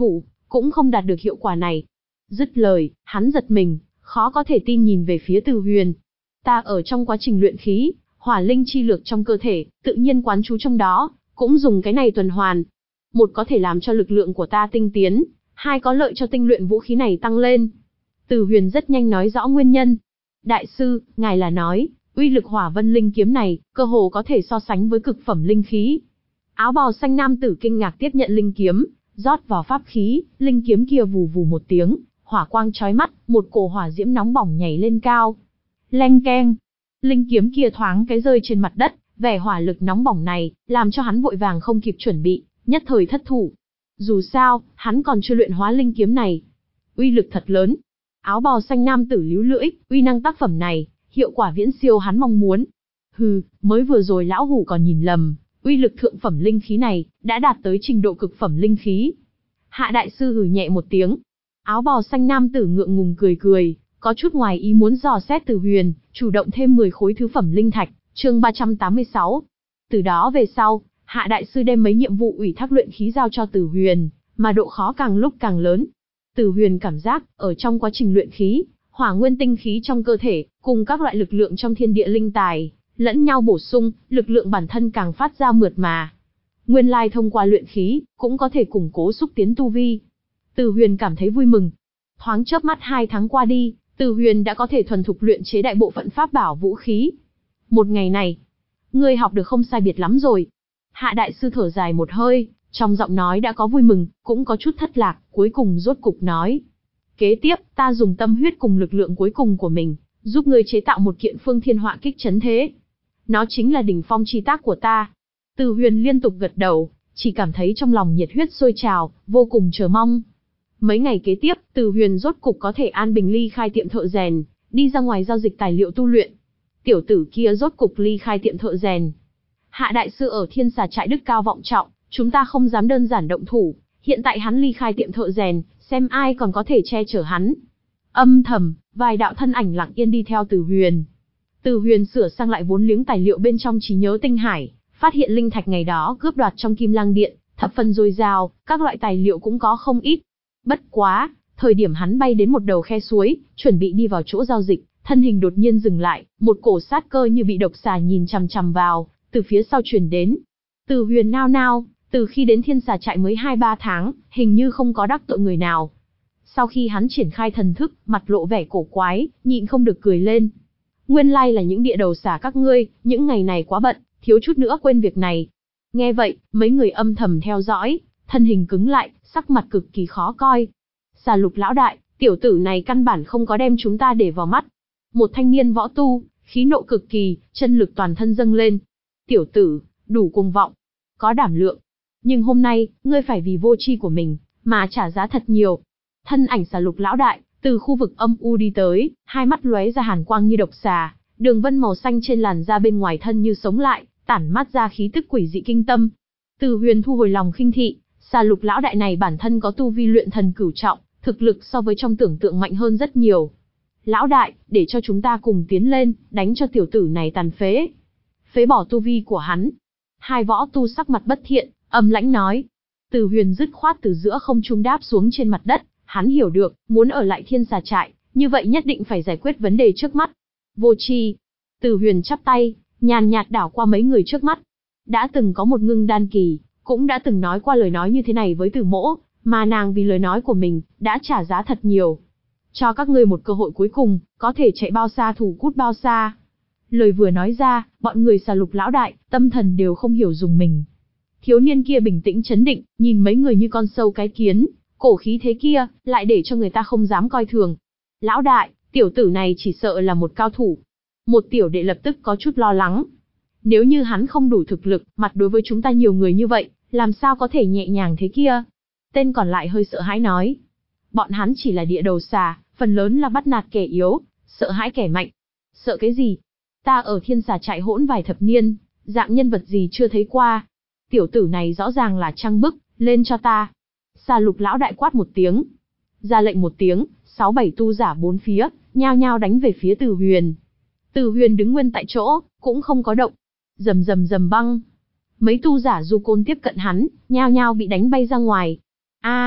cũng không đạt được hiệu quả này. Dứt lời, hắn giật mình, khó có thể tin nhìn về phía Từ Huyền. Ta ở trong quá trình luyện khí, hỏa linh chi lực trong cơ thể, tự nhiên quán trú trong đó, cũng dùng cái này tuần hoàn. Một có thể làm cho lực lượng của ta tinh tiến, hai có lợi cho tinh luyện vũ khí này tăng lên. Từ Huyền rất nhanh nói rõ nguyên nhân. Đại sư, ngài là nói, uy lực hỏa vân linh kiếm này, cơ hồ có thể so sánh với cực phẩm linh khí. Áo bào xanh nam tử kinh ngạc tiếp nhận linh kiếm, rót vào pháp khí, linh kiếm kia vù vù một tiếng, hỏa quang chói mắt, một cổ hỏa diễm nóng bỏng nhảy lên cao. Leng keng, linh kiếm kia thoáng cái rơi trên mặt đất, vẻ hỏa lực nóng bỏng này, làm cho hắn vội vàng không kịp chuẩn bị, nhất thời thất thủ. Dù sao, hắn còn chưa luyện hóa linh kiếm này. Uy lực thật lớn. Áo bào xanh nam tử líu lưỡi, uy năng tác phẩm này, hiệu quả viễn siêu hắn mong muốn. Hừ, mới vừa rồi lão hủ còn nhìn lầm, uy lực thượng phẩm linh khí này, đã đạt tới trình độ cực phẩm linh khí. Hạ đại sư hừ nhẹ một tiếng. Áo bào xanh nam tử ngượng ngùng cười cười, có chút ngoài ý muốn dò xét Từ Huyền, chủ động thêm mười khối thứ phẩm linh thạch, chương ba trăm tám mươi sáu. Từ đó về sau, Hạ đại sư đem mấy nhiệm vụ ủy thác luyện khí giao cho Từ Huyền, mà độ khó càng lúc càng lớn. Từ Huyền cảm giác, ở trong quá trình luyện khí, hỏa nguyên tinh khí trong cơ thể, cùng các loại lực lượng trong thiên địa linh tài, lẫn nhau bổ sung, lực lượng bản thân càng phát ra mượt mà. Nguyên lai thông qua luyện khí, cũng có thể củng cố xúc tiến tu vi. Từ Huyền cảm thấy vui mừng. Thoáng chớp mắt hai tháng qua đi, Từ Huyền đã có thể thuần thục luyện chế đại bộ phận pháp bảo vũ khí. Một ngày này, ngươi học được không sai biệt lắm rồi. Hạ đại sư thở dài một hơi, trong giọng nói đã có vui mừng, cũng có chút thất lạc, cuối cùng rốt cục nói. Kế tiếp, ta dùng tâm huyết cùng lực lượng cuối cùng của mình, giúp ngươi chế tạo một kiện phương thiên họa kích chấn thế. Nó chính là đỉnh phong chi tác của ta. Từ Huyền liên tục gật đầu, chỉ cảm thấy trong lòng nhiệt huyết sôi trào, vô cùng chờ mong. Mấy ngày kế tiếp, Từ Huyền rốt cục có thể an bình ly khai tiệm thợ rèn, đi ra ngoài giao dịch tài liệu tu luyện. Tiểu tử kia rốt cục ly khai tiệm thợ rèn. Hạ đại sư ở Thiên Xà trại đức cao vọng trọng, chúng ta không dám đơn giản động thủ, hiện tại hắn ly khai tiệm thợ rèn, xem ai còn có thể che chở hắn. Âm thầm, vài đạo thân ảnh lặng yên đi theo Từ Huyền. Từ Huyền sửa sang lại vốn liếng tài liệu bên trong trí nhớ tinh hải, phát hiện linh thạch ngày đó cướp đoạt trong Kim Lang Điện, thập phần dồi dào, các loại tài liệu cũng có không ít. Bất quá, thời điểm hắn bay đến một đầu khe suối, chuẩn bị đi vào chỗ giao dịch, thân hình đột nhiên dừng lại, một cổ sát cơ như bị độc xà nhìn chằm chằm vào, từ phía sau truyền đến. Từ Huyền nao nao, từ khi đến Thiên Xà trại mới hai ba tháng, hình như không có đắc tội người nào. Sau khi hắn triển khai thần thức, mặt lộ vẻ cổ quái, nhịn không được cười lên. Nguyên lai là những địa đầu xà các ngươi, những ngày này quá bận, thiếu chút nữa quên việc này. Nghe vậy, mấy người âm thầm theo dõi, thân hình cứng lại, sắc mặt cực kỳ khó coi. Xà Lục lão đại, tiểu tử này căn bản không có đem chúng ta để vào mắt. Một thanh niên võ tu, khí nộ cực kỳ, chân lực toàn thân dâng lên. Tiểu tử, đủ cuồng vọng, có đảm lượng. Nhưng hôm nay, ngươi phải vì vô tri của mình, mà trả giá thật nhiều. Thân ảnh Xà Lục lão đại, từ khu vực âm u đi tới, hai mắt lóe ra hàn quang như độc xà, đường vân màu xanh trên làn da bên ngoài thân như sống lại, tản mát ra khí tức quỷ dị kinh tâm. Từ Huyền thu hồi lòng khinh thị, Xà Lục lão đại này bản thân có tu vi luyện thần cửu trọng, thực lực so với trong tưởng tượng mạnh hơn rất nhiều. Lão đại, để cho chúng ta cùng tiến lên, đánh cho tiểu tử này tàn phế. Phế bỏ tu vi của hắn. Hai võ tu sắc mặt bất thiện, âm lãnh nói. Từ Huyền dứt khoát từ giữa không trung đáp xuống trên mặt đất, hắn hiểu được, muốn ở lại Thiên Xà trại, như vậy nhất định phải giải quyết vấn đề trước mắt. Vô tri. Từ Huyền chắp tay, nhàn nhạt đảo qua mấy người trước mắt. Đã từng có một ngưng đan kỳ, cũng đã từng nói qua lời nói như thế này với Từ Mỗ, mà nàng vì lời nói của mình, đã trả giá thật nhiều. Cho các ngươi một cơ hội cuối cùng, có thể chạy bao xa thủ cút bao xa. Lời vừa nói ra, bọn người Xà Lục lão đại, tâm thần đều không hiểu dùng mình. Thiếu niên kia bình tĩnh chấn định, nhìn mấy người như con sâu cái kiến, cổ khí thế kia, lại để cho người ta không dám coi thường. Lão đại, tiểu tử này chỉ sợ là một cao thủ. Một tiểu đệ lập tức có chút lo lắng. Nếu như hắn không đủ thực lực, mặt đối với chúng ta nhiều người như vậy, làm sao có thể nhẹ nhàng thế kia? Tên còn lại hơi sợ hãi nói. Bọn hắn chỉ là địa đầu xà, phần lớn là bắt nạt kẻ yếu, sợ hãi kẻ mạnh. Sợ cái gì? Ta ở Thiên Xà trại hỗn vài thập niên, dạng nhân vật gì chưa thấy qua. Tiểu tử này rõ ràng là trăng bức, lên cho ta. Xà Lục lão đại quát một tiếng. Ra lệnh một tiếng, sáu bảy tu giả bốn phía, nhao nhao đánh về phía Từ Huyền. Từ Huyền đứng nguyên tại chỗ, cũng không có động. Rầm rầm rầm băng. Mấy tu giả du côn tiếp cận hắn, nhao nhao bị đánh bay ra ngoài. A,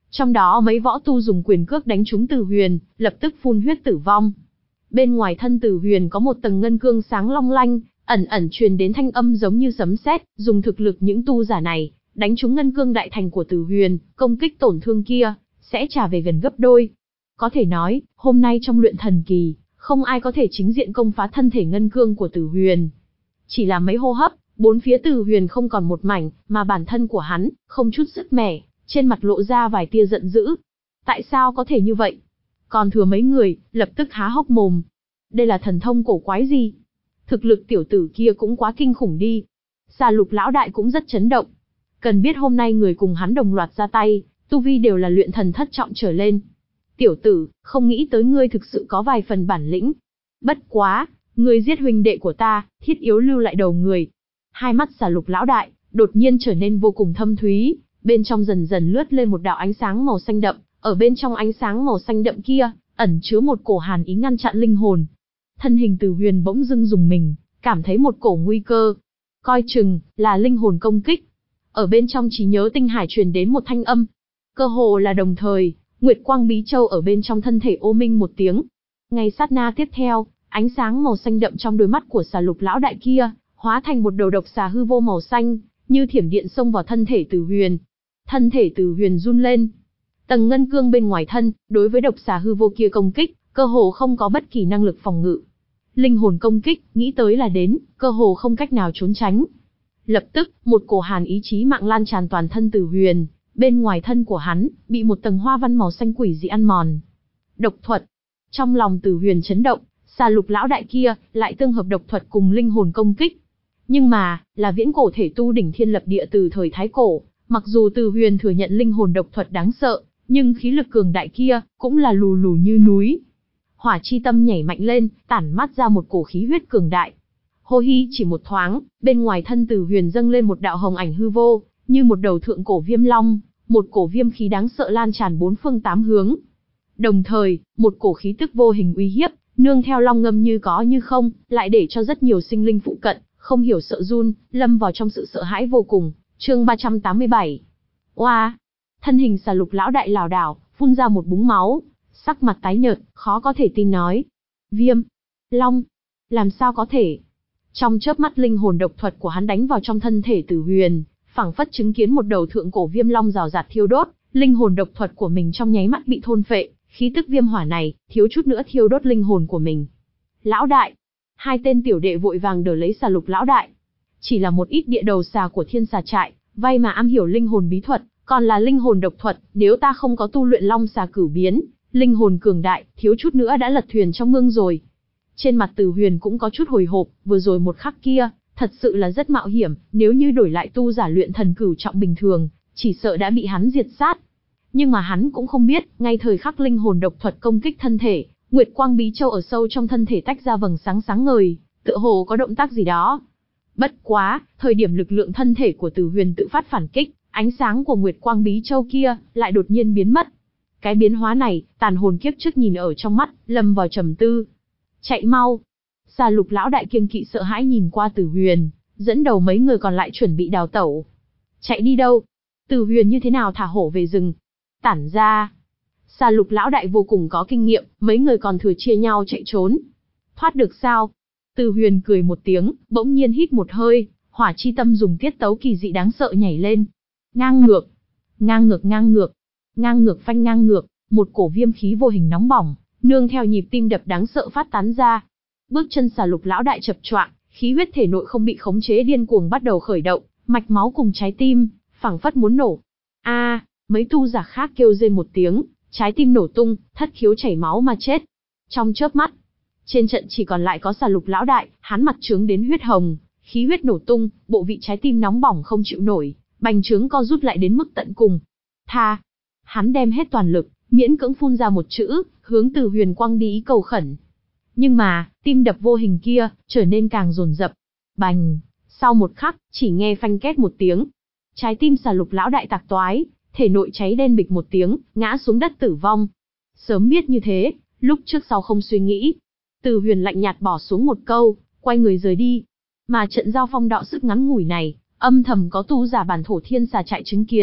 Trong đó mấy võ tu dùng quyền cước đánh trúng Từ Huyền, lập tức phun huyết tử vong. Bên ngoài thân Từ Huyền có một tầng ngân cương sáng long lanh, ẩn ẩn truyền đến thanh âm giống như sấm sét, dùng thực lực những tu giả này, đánh trúng ngân cương đại thành của Từ Huyền, công kích tổn thương kia sẽ trả về gần gấp đôi. Có thể nói, hôm nay trong luyện thần kỳ, không ai có thể chính diện công phá thân thể ngân cương của Từ Huyền. Chỉ là mấy hô hấp, bốn phía Từ Huyền không còn một mảnh, mà bản thân của hắn không chút sức mẻ, trên mặt lộ ra vài tia giận dữ. Tại sao có thể như vậy? Còn thừa mấy người, lập tức há hốc mồm. Đây là thần thông cổ quái gì? Thực lực tiểu tử kia cũng quá kinh khủng đi. Xà Lục lão đại cũng rất chấn động. Cần biết hôm nay người cùng hắn đồng loạt ra tay, tu vi đều là luyện thần thất trọng trở lên. Tiểu tử, không nghĩ tới ngươi thực sự có vài phần bản lĩnh. Bất quá, ngươi giết huynh đệ của ta, thiết yếu lưu lại đầu người. Hai mắt Xà Lục lão đại đột nhiên trở nên vô cùng thâm thúy, bên trong dần dần lướt lên một đạo ánh sáng màu xanh đậm, ở bên trong ánh sáng màu xanh đậm kia, ẩn chứa một cổ hàn ý ngăn chặn linh hồn. Thân hình Từ Huyền bỗng dưng dùng mình, cảm thấy một cổ nguy cơ. Coi chừng là linh hồn công kích. Ở bên trong trí nhớ tinh hải truyền đến một thanh âm. Cơ hồ là đồng thời, Nguyệt Quang Bí Châu ở bên trong thân thể ô minh một tiếng. Ngay sát na tiếp theo, ánh sáng màu xanh đậm trong đôi mắt của Xà Lục lão đại kia, hóa thành một đầu độc xà hư vô màu xanh, như thiểm điện xông vào thân thể Từ Huyền. Thân thể Từ Huyền run lên. Tầng ngân cương bên ngoài thân, đối với độc xà hư vô kia công kích, cơ hồ không có bất kỳ năng lực phòng ngự. Linh hồn công kích, nghĩ tới là đến, cơ hồ không cách nào trốn tránh. Lập tức, một cổ hàn ý chí mạng lan tràn toàn thân Từ Huyền, bên ngoài thân của hắn, bị một tầng hoa văn màu xanh quỷ dị ăn mòn. Độc thuật. Trong lòng Từ Huyền chấn động, Xà Lục lão đại kia, lại tương hợp độc thuật cùng linh hồn công kích. Nhưng mà, là viễn cổ thể tu đỉnh thiên lập địa từ thời Thái Cổ, mặc dù Từ Huyền thừa nhận linh hồn độc thuật đáng sợ, nhưng khí lực cường đại kia, cũng là lù lù như núi. Hỏa chi tâm nhảy mạnh lên, tản mát ra một cổ khí huyết cường đại. Hô hi chỉ một thoáng, bên ngoài thân Từ Huyền dâng lên một đạo hồng ảnh hư vô, như một đầu thượng cổ viêm long, một cổ viêm khí đáng sợ lan tràn bốn phương tám hướng. Đồng thời, một cổ khí tức vô hình uy hiếp, nương theo long ngâm như có như không, lại để cho rất nhiều sinh linh phụ cận, không hiểu sợ run, lâm vào trong sự sợ hãi vô cùng. Chương ba trăm tám mươi bảy. Oa! Thân hình Xà Lục lão đại lảo đảo, phun ra một búng máu, sắc mặt tái nhợt, khó có thể tin nói: "Viêm Long, làm sao có thể?" Trong chớp mắt linh hồn độc thuật của hắn đánh vào trong thân thể Từ Huyền, phảng phất chứng kiến một đầu thượng cổ viêm long rào rạt thiêu đốt, linh hồn độc thuật của mình trong nháy mắt bị thôn phệ, khí tức viêm hỏa này, thiếu chút nữa thiêu đốt linh hồn của mình. "Lão đại!" Hai tên tiểu đệ vội vàng đỡ lấy Xà Lục lão đại. Chỉ là một ít địa đầu xà của Thiên Xà trại, vay mà am hiểu linh hồn bí thuật, còn là linh hồn độc thuật, nếu ta không có tu luyện Long Xà Cửu Biến, linh hồn cường đại, thiếu chút nữa đã lật thuyền trong mương rồi. Trên mặt Từ Huyền cũng có chút hồi hộp, vừa rồi một khắc kia, thật sự là rất mạo hiểm, nếu như đổi lại tu giả luyện thần cửu trọng bình thường, chỉ sợ đã bị hắn diệt sát. Nhưng mà hắn cũng không biết, ngay thời khắc linh hồn độc thuật công kích thân thể, Nguyệt Quang Bí Châu ở sâu trong thân thể tách ra vầng sáng sáng ngời, tựa hồ có động tác gì đó. Bất quá, thời điểm lực lượng thân thể của Từ Huyền tự phát phản kích, ánh sáng của Nguyệt Quang Bí Châu kia lại đột nhiên biến mất. Cái biến hóa này, tàn hồn kiếp trước nhìn ở trong mắt, lâm vào trầm tư. Chạy mau! Xà Lục lão đại kiêng kỵ sợ hãi nhìn qua Từ Huyền, dẫn đầu mấy người còn lại chuẩn bị đào tẩu. Chạy đi đâu? Từ Huyền như thế nào thả hổ về rừng? Tản ra! Xà Lục lão đại vô cùng có kinh nghiệm, mấy người còn thừa chia nhau chạy trốn. Thoát được sao? Từ Huyền cười một tiếng, bỗng nhiên hít một hơi, hỏa chi tâm dùng tiết tấu kỳ dị đáng sợ nhảy lên. Ngang ngược! Ngang ngược ngang ngược! Ngang ngược phanh ngang ngược, một cổ viêm khí vô hình nóng bỏng, nương theo nhịp tim đập đáng sợ phát tán ra. Bước chân Xà Lục lão đại chập choạng, khí huyết thể nội không bị khống chế điên cuồng bắt đầu khởi động, mạch máu cùng trái tim, phảng phất muốn nổ. A, à, mấy tu giả khác kêu rên một tiếng, trái tim nổ tung, thất khiếu chảy máu mà chết. Trong chớp mắt, trên trận chỉ còn lại có Xà Lục lão đại, hắn mặt trướng đến huyết hồng, khí huyết nổ tung, bộ vị trái tim nóng bỏng không chịu nổi, bành trướng co rút lại đến mức tận cùng. Tha! Hắn đem hết toàn lực, miễn cưỡng phun ra một chữ, hướng Từ Huyền quăng đi ý cầu khẩn. Nhưng mà, tim đập vô hình kia, trở nên càng dồn dập. Bành! Sau một khắc, chỉ nghe phanh két một tiếng. Trái tim Xà Lục lão đại tạc toái, thể nội cháy đen bịch một tiếng, ngã xuống đất tử vong. Sớm biết như thế, lúc trước sau không suy nghĩ. Từ Huyền lạnh nhạt bỏ xuống một câu, quay người rời đi. Mà trận giao phong đọ sức ngắn ngủi này, âm thầm có tu giả bản thổ Thiên Xà trại chứng kiến,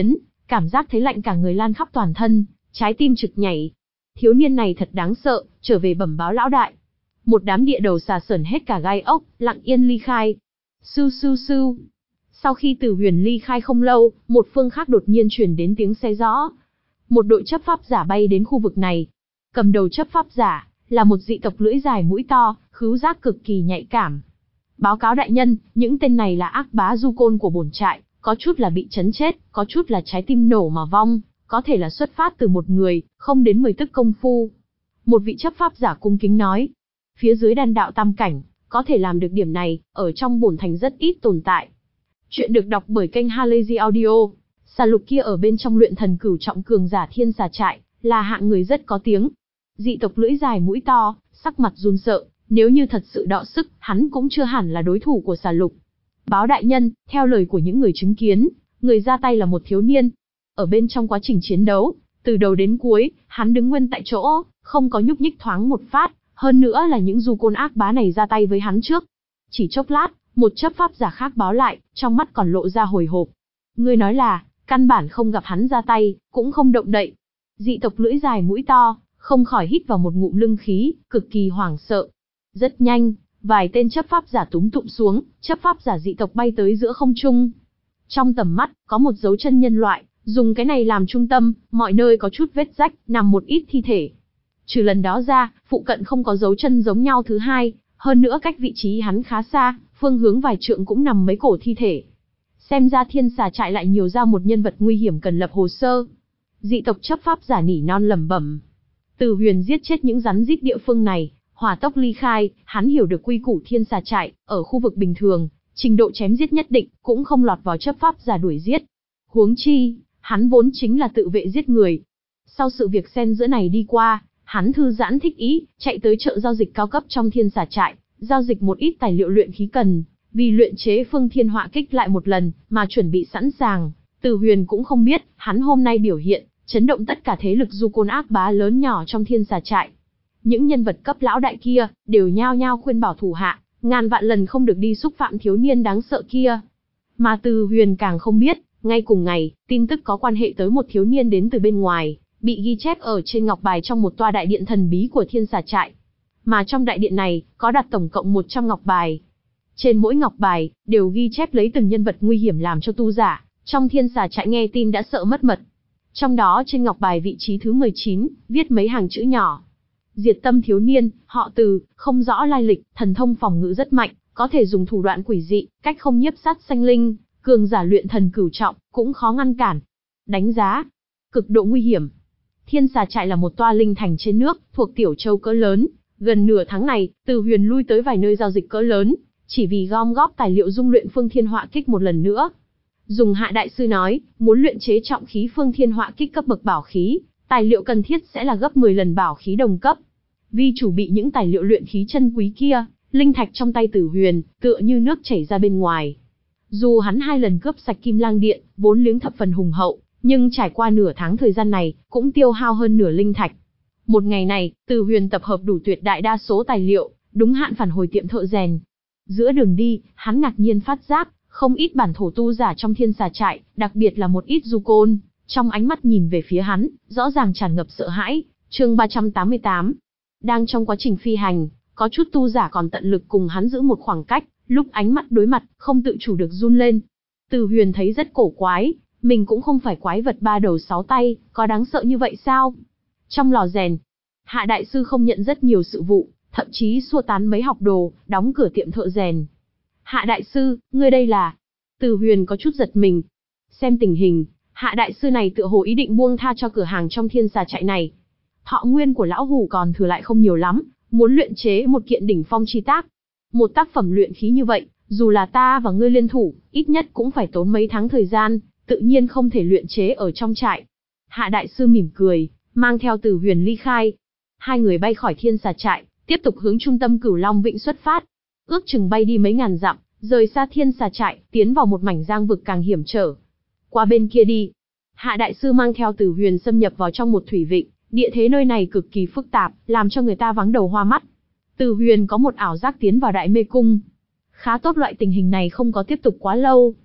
cảm giác thấy lạnh cả người lan khắp toàn thân, trái tim trực nhảy. Thiếu niên này thật đáng sợ, trở về bẩm báo lão đại. Một đám địa đầu xà sởn hết cả gai ốc, lặng yên ly khai. Sưu sưu sưu. Sau khi Từ Huyền ly khai không lâu, một phương khác đột nhiên truyền đến tiếng xe gió. Một đội chấp pháp giả bay đến khu vực này. Cầm đầu chấp pháp giả là một dị tộc lưỡi dài mũi to, khứu giác cực kỳ nhạy cảm. Báo cáo đại nhân, những tên này là ác bá du côn của bổn trại, có chút là bị chấn chết, có chút là trái tim nổ mà vong, có thể là xuất phát từ một người, không đến mười tức công phu. Một vị chấp pháp giả cung kính nói, phía dưới đan đạo tam cảnh, có thể làm được điểm này, ở trong bổn thành rất ít tồn tại. Chuyện được đọc bởi kênh Halazy Audio. Xà lục kia ở bên trong luyện thần cửu trọng cường giả thiên xà trại, là hạng người rất có tiếng. Dị tộc lưỡi dài mũi to, sắc mặt run sợ, nếu như thật sự đọ sức, hắn cũng chưa hẳn là đối thủ của xà lục. Báo đại nhân, theo lời của những người chứng kiến, người ra tay là một thiếu niên. Ở bên trong quá trình chiến đấu, từ đầu đến cuối, hắn đứng nguyên tại chỗ, không có nhúc nhích thoáng một phát, hơn nữa là những du côn ác bá này ra tay với hắn trước. Chỉ chốc lát, một chấp pháp giả khác báo lại, trong mắt còn lộ ra hồi hộp. Ngươi nói là, căn bản không gặp hắn ra tay, cũng không động đậy. Dị tộc lưỡi dài mũi to, không khỏi hít vào một ngụm lưng khí, cực kỳ hoảng sợ. Rất nhanh, vài tên chấp pháp giả túm tụm xuống, chấp pháp giả dị tộc bay tới giữa không trung. Trong tầm mắt, có một dấu chân nhân loại, dùng cái này làm trung tâm, mọi nơi có chút vết rách, nằm một ít thi thể. Trừ lần đó ra, phụ cận không có dấu chân giống nhau thứ hai, hơn nữa cách vị trí hắn khá xa, phương hướng vài trượng cũng nằm mấy cổ thi thể. Xem ra thiên xà trại lại nhiều ra một nhân vật nguy hiểm cần lập hồ sơ. Dị tộc chấp pháp giả nỉ non lẩm bẩm. Từ Huyền giết chết những rắn rít địa phương này, hỏa tốc ly khai, hắn hiểu được quy củ thiên xà trại, ở khu vực bình thường, trình độ chém giết nhất định, cũng không lọt vào chấp pháp giả đuổi giết. Huống chi, hắn vốn chính là tự vệ giết người. Sau sự việc xen giữa này đi qua, hắn thư giãn thích ý, chạy tới chợ giao dịch cao cấp trong thiên xà trại, giao dịch một ít tài liệu luyện khí cần, vì luyện chế phương thiên họa kích lại một lần, mà chuẩn bị sẵn sàng. Từ Huyền cũng không biết, hắn hôm nay biểu hiện, chấn động tất cả thế lực du côn ác bá lớn nhỏ trong thiên xà trại. Những nhân vật cấp lão đại kia, đều nhao nhao khuyên bảo thủ hạ, ngàn vạn lần không được đi xúc phạm thiếu niên đáng sợ kia. Mà Từ Huyền càng không biết, ngay cùng ngày, tin tức có quan hệ tới một thiếu niên đến từ bên ngoài, bị ghi chép ở trên ngọc bài trong một tòa đại điện thần bí của thiên xà trại. Mà trong đại điện này, có đặt tổng cộng một trăm ngọc bài. Trên mỗi ngọc bài, đều ghi chép lấy từng nhân vật nguy hiểm làm cho tu giả trong thiên xà trại nghe tin đã sợ mất mật. Trong đó trên ngọc bài vị trí thứ mười chín, viết mấy hàng chữ nhỏ. Diệt tâm thiếu niên, họ Từ, không rõ lai lịch, thần thông phòng ngự rất mạnh, có thể dùng thủ đoạn quỷ dị, cách không nhiếp sát sanh linh, cường giả luyện thần cửu trọng, cũng khó ngăn cản. Đánh giá, cực độ nguy hiểm. Thiên xà trại là một toa linh thành trên nước, thuộc tiểu châu cỡ lớn. Gần nửa tháng này, Từ Huyền lui tới vài nơi giao dịch cỡ lớn, chỉ vì gom góp tài liệu dung luyện phương thiên họa kích một lần nữa. Dùng Hạ đại sư nói, muốn luyện chế trọng khí phương thiên họa kích cấp bậc bảo khí, tài liệu cần thiết sẽ là gấp mười lần bảo khí đồng cấp. Vì chủ bị những tài liệu luyện khí chân quý kia, linh thạch trong tay Từ Huyền, tựa như nước chảy ra bên ngoài. Dù hắn hai lần cướp sạch Kim Lang Điện, vốn liếng thập phần hùng hậu, nhưng trải qua nửa tháng thời gian này, cũng tiêu hao hơn nửa linh thạch. Một ngày này, Từ Huyền tập hợp đủ tuyệt đại đa số tài liệu, đúng hạn phản hồi tiệm thợ rèn. Giữa đường đi, hắn ngạc nhiên phát giác, không ít bản thổ tu giả trong thiên xà trại, đặc biệt là một ít du côn, trong ánh mắt nhìn về phía hắn, rõ ràng tràn ngập sợ hãi. Chương ba trăm tám mươi tám. Đang trong quá trình phi hành, có chút tu giả còn tận lực cùng hắn giữ một khoảng cách, lúc ánh mắt đối mặt, không tự chủ được run lên. Từ Huyền thấy rất cổ quái, mình cũng không phải quái vật ba đầu sáu tay, có đáng sợ như vậy sao? Trong lò rèn, Hạ đại sư không nhận rất nhiều sự vụ, thậm chí xua tán mấy học đồ, đóng cửa tiệm thợ rèn. Hạ đại sư, ngươi đây là... Từ Huyền có chút giật mình. Xem tình hình, Hạ đại sư này tựa hồ ý định buông tha cho cửa hàng trong thiên xà trại này. Thọ nguyên của lão hủ còn thừa lại không nhiều lắm, muốn luyện chế một kiện đỉnh phong chi tác. Một tác phẩm luyện khí như vậy, dù là ta và ngươi liên thủ, ít nhất cũng phải tốn mấy tháng thời gian, tự nhiên không thể luyện chế ở trong trại. Hạ đại sư mỉm cười, mang theo Từ Huyền ly khai. Hai người bay khỏi thiên xà trại, tiếp tục hướng trung tâm Cửu Long Vịnh xuất phát. Ước chừng bay đi mấy ngàn dặm, rời xa thiên xà trại, tiến vào một mảnh giang vực càng hiểm trở. Qua bên kia đi. Hạ đại sư mang theo Từ Huyền xâm nhập vào trong một thủy vịnh, địa thế nơi này cực kỳ phức tạp, làm cho người ta vắng đầu hoa mắt. Từ Huyền có một ảo giác tiến vào Đại Mê Cung. Khá tốt, loại tình hình này không có tiếp tục quá lâu.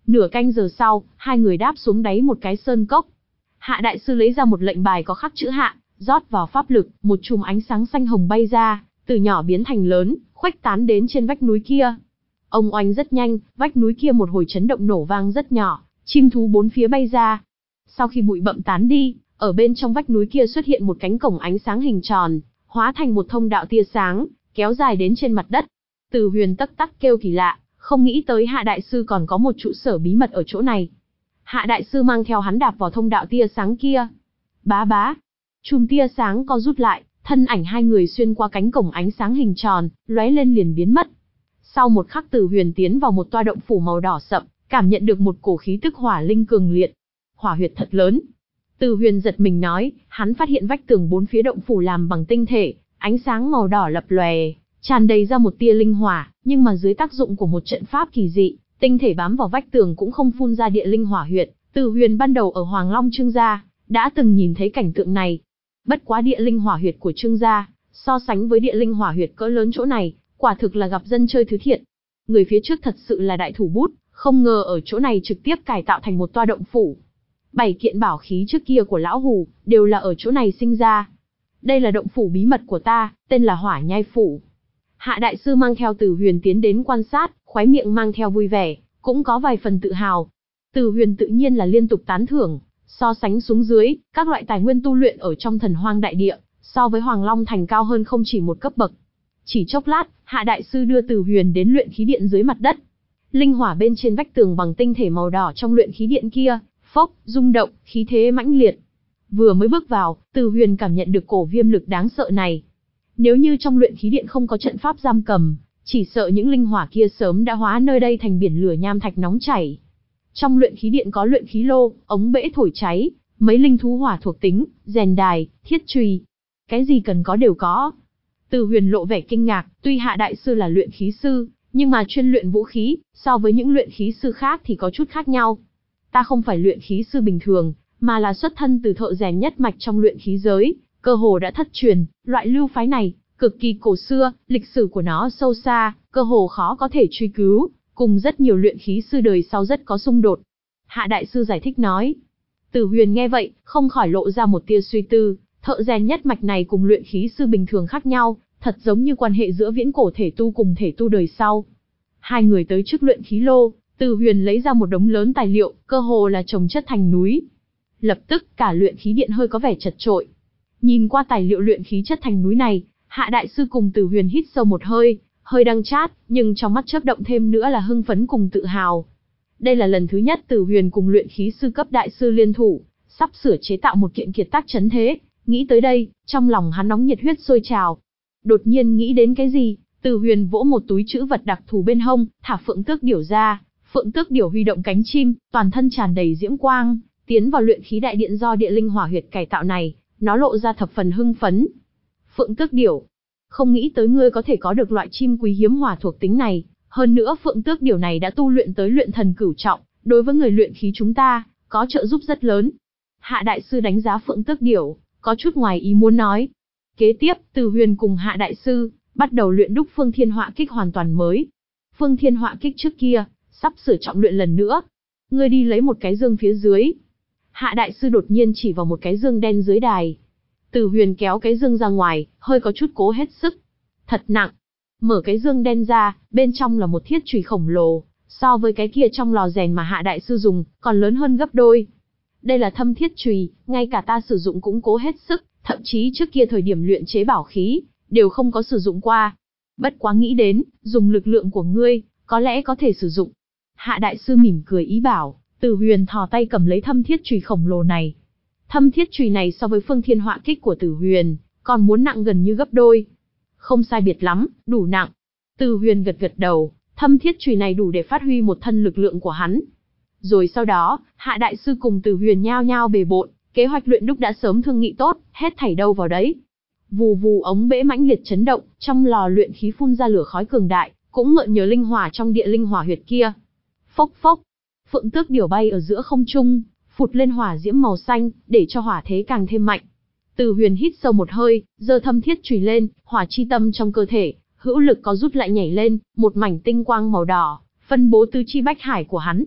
Nửa canh giờ sau, hai người đáp xuống đáy một cái sơn cốc. Hạ đại sư lấy ra một lệnh bài có khắc chữ Hạ, rót vào pháp lực, một chùm ánh sáng xanh hồng bay ra, từ nhỏ biến thành lớn, khuếch tán đến trên vách núi kia. Ông oanh rất nhanh, vách núi kia một hồi chấn động nổ vang rất nhỏ, chim thú bốn phía bay ra. Sau khi bụi bậm tán đi, ở bên trong vách núi kia xuất hiện một cánh cổng ánh sáng hình tròn, hóa thành một thông đạo tia sáng, kéo dài đến trên mặt đất. Từ Huyền tắc tắc kêu kỳ lạ, không nghĩ tới Hạ đại sư còn có một trụ sở bí mật ở chỗ này. Hạ đại sư mang theo hắn đạp vào thông đạo tia sáng kia. Bá bá, chùm tia sáng co rút lại, thân ảnh hai người xuyên qua cánh cổng ánh sáng hình tròn, lóe lên liền biến mất. Sau một khắc Từ Huyền tiến vào một toa động phủ màu đỏ sậm, cảm nhận được một cổ khí tức hỏa linh cường liệt. Hỏa huyệt thật lớn. Từ Huyền giật mình nói, hắn phát hiện vách tường bốn phía động phủ làm bằng tinh thể, ánh sáng màu đỏ lập lòe, tràn đầy ra một tia linh hỏa, nhưng mà dưới tác dụng của một trận pháp kỳ dị, tinh thể bám vào vách tường cũng không phun ra địa linh hỏa huyệt. Từ Huyền ban đầu ở Hoàng Long Trương gia đã từng nhìn thấy cảnh tượng này. Bất quá địa linh hỏa huyệt của Trương gia, so sánh với địa linh hỏa huyệt cỡ lớn chỗ này, quả thực là gặp dân chơi thứ thiện. Người phía trước thật sự là đại thủ bút, không ngờ ở chỗ này trực tiếp cải tạo thành một toa động phủ. Bảy kiện bảo khí trước kia của lão Hù, đều là ở chỗ này sinh ra. Đây là động phủ bí mật của ta, tên là Hỏa Nhai Phủ. Hạ đại sư mang theo Từ Huyền tiến đến quan sát, khóe miệng mang theo vui vẻ, cũng có vài phần tự hào. Từ Huyền tự nhiên là liên tục tán thưởng, so sánh xuống dưới, các loại tài nguyên tu luyện ở trong Thần Hoang đại địa, so với Hoàng Long Thành cao hơn không chỉ một cấp bậc. Chỉ chốc lát, Hạ đại sư đưa Từ Huyền đến luyện khí điện dưới mặt đất. Linh hỏa bên trên vách tường bằng tinh thể màu đỏ trong luyện khí điện kia, phốc, rung động, khí thế mãnh liệt. Vừa mới bước vào, Từ Huyền cảm nhận được cổ viêm lực đáng sợ này. Nếu như trong luyện khí điện không có trận pháp giam cầm, chỉ sợ những linh hỏa kia sớm đã hóa nơi đây thành biển lửa nham thạch nóng chảy. Trong luyện khí điện có luyện khí lô, ống bể thổi cháy, mấy linh thú hỏa thuộc tính, rèn đài, thiết chùy, cái gì cần có đều có. Từ Huyền lộ vẻ kinh ngạc, tuy Hạ đại sư là luyện khí sư, nhưng mà chuyên luyện vũ khí, so với những luyện khí sư khác thì có chút khác nhau. Ta không phải luyện khí sư bình thường, mà là xuất thân từ thợ rèn nhất mạch trong luyện khí giới, cơ hồ đã thất truyền. Loại lưu phái này cực kỳ cổ xưa, lịch sử của nó sâu xa, cơ hồ khó có thể truy cứu, cùng rất nhiều luyện khí sư đời sau rất có xung đột. Hạ đại sư giải thích nói. Từ Huyền nghe vậy, không khỏi lộ ra một tia suy tư. Thợ rèn nhất mạch này cùng luyện khí sư bình thường khác nhau, thật giống như quan hệ giữa viễn cổ thể tu cùng thể tu đời sau. Hai người tới trước luyện khí lô, Từ Huyền lấy ra một đống lớn tài liệu, cơ hồ là chồng chất thành núi. Lập tức cả luyện khí điện hơi có vẻ chật chội. Nhìn qua tài liệu luyện khí chất thành núi này, Hạ đại sư cùng Từ Huyền hít sâu một hơi, hơi đắng chát, nhưng trong mắt chớp động thêm nữa là hưng phấn cùng tự hào. Đây là lần thứ nhất Từ Huyền cùng luyện khí sư cấp đại sư liên thủ, sắp sửa chế tạo một kiện kiệt tác chấn thế. Nghĩ tới đây, trong lòng hắn nóng nhiệt huyết sôi trào. Đột nhiên nghĩ đến cái gì, Từ Huyền vỗ một túi trữ vật đặc thù bên hông, thả Phượng Tước Điểu ra. Phượng Tước Điểu huy động cánh chim, toàn thân tràn đầy diễm quang, tiến vào luyện khí đại điện do địa linh hỏa huyệt cải tạo này, nó lộ ra thập phần hưng phấn. Phượng Tước Điểu, không nghĩ tới ngươi có thể có được loại chim quý hiếm hỏa thuộc tính này, hơn nữa Phượng Tước Điểu này đã tu luyện tới luyện thần cửu trọng, đối với người luyện khí chúng ta, có trợ giúp rất lớn. Hạ đại sư đánh giá Phượng Tước Điểu, có chút ngoài ý muốn nói. Kế tiếp, Từ Huyền cùng Hạ đại sư bắt đầu luyện đúc Phương Thiên Họa Kích hoàn toàn mới. Phương Thiên Họa Kích trước kia sắp sửa trọng luyện lần nữa. Ngươi đi lấy một cái dương phía dưới. Hạ đại sư đột nhiên chỉ vào một cái dương đen dưới đài. Từ Huyền kéo cái dương ra ngoài, hơi có chút cố hết sức. Thật nặng. Mở cái dương đen ra, bên trong là một thiết chùy khổng lồ, so với cái kia trong lò rèn mà Hạ đại sư dùng, còn lớn hơn gấp đôi. Đây là thâm thiết chùy, ngay cả ta sử dụng cũng cố hết sức, thậm chí trước kia thời điểm luyện chế bảo khí, đều không có sử dụng qua. Bất quá nghĩ đến, dùng lực lượng của ngươi, có lẽ có thể sử dụng. Hạ đại sư mỉm cười ý bảo, Từ Huyền thò tay cầm lấy thâm thiết chùy khổng lồ này. Thâm thiết chùy này so với Phương Thiên Họa Kích của Từ Huyền, còn muốn nặng gần như gấp đôi. Không sai biệt lắm, đủ nặng. Từ Huyền gật gật đầu, thâm thiết chùy này đủ để phát huy một thân lực lượng của hắn. Rồi sau đó, Hạ đại sư cùng Từ Huyền nhao nhao bề bộn, kế hoạch luyện đúc đã sớm thương nghị tốt, hết thảy đâu vào đấy. Vù vù ống bể mãnh liệt chấn động, trong lò luyện khí phun ra lửa khói cường đại, cũng mượn nhờ linh hỏa trong địa linh hỏa huyệt kia. Phốc phốc, Phượng Tước Điểu bay ở giữa không trung, phụt lên hỏa diễm màu xanh, để cho hỏa thế càng thêm mạnh. Từ Huyền hít sâu một hơi, giơ thâm thiết chùy lên, hỏa chi tâm trong cơ thể, hữu lực có rút lại nhảy lên, một mảnh tinh quang màu đỏ, phân bố tứ chi bách hải của hắn.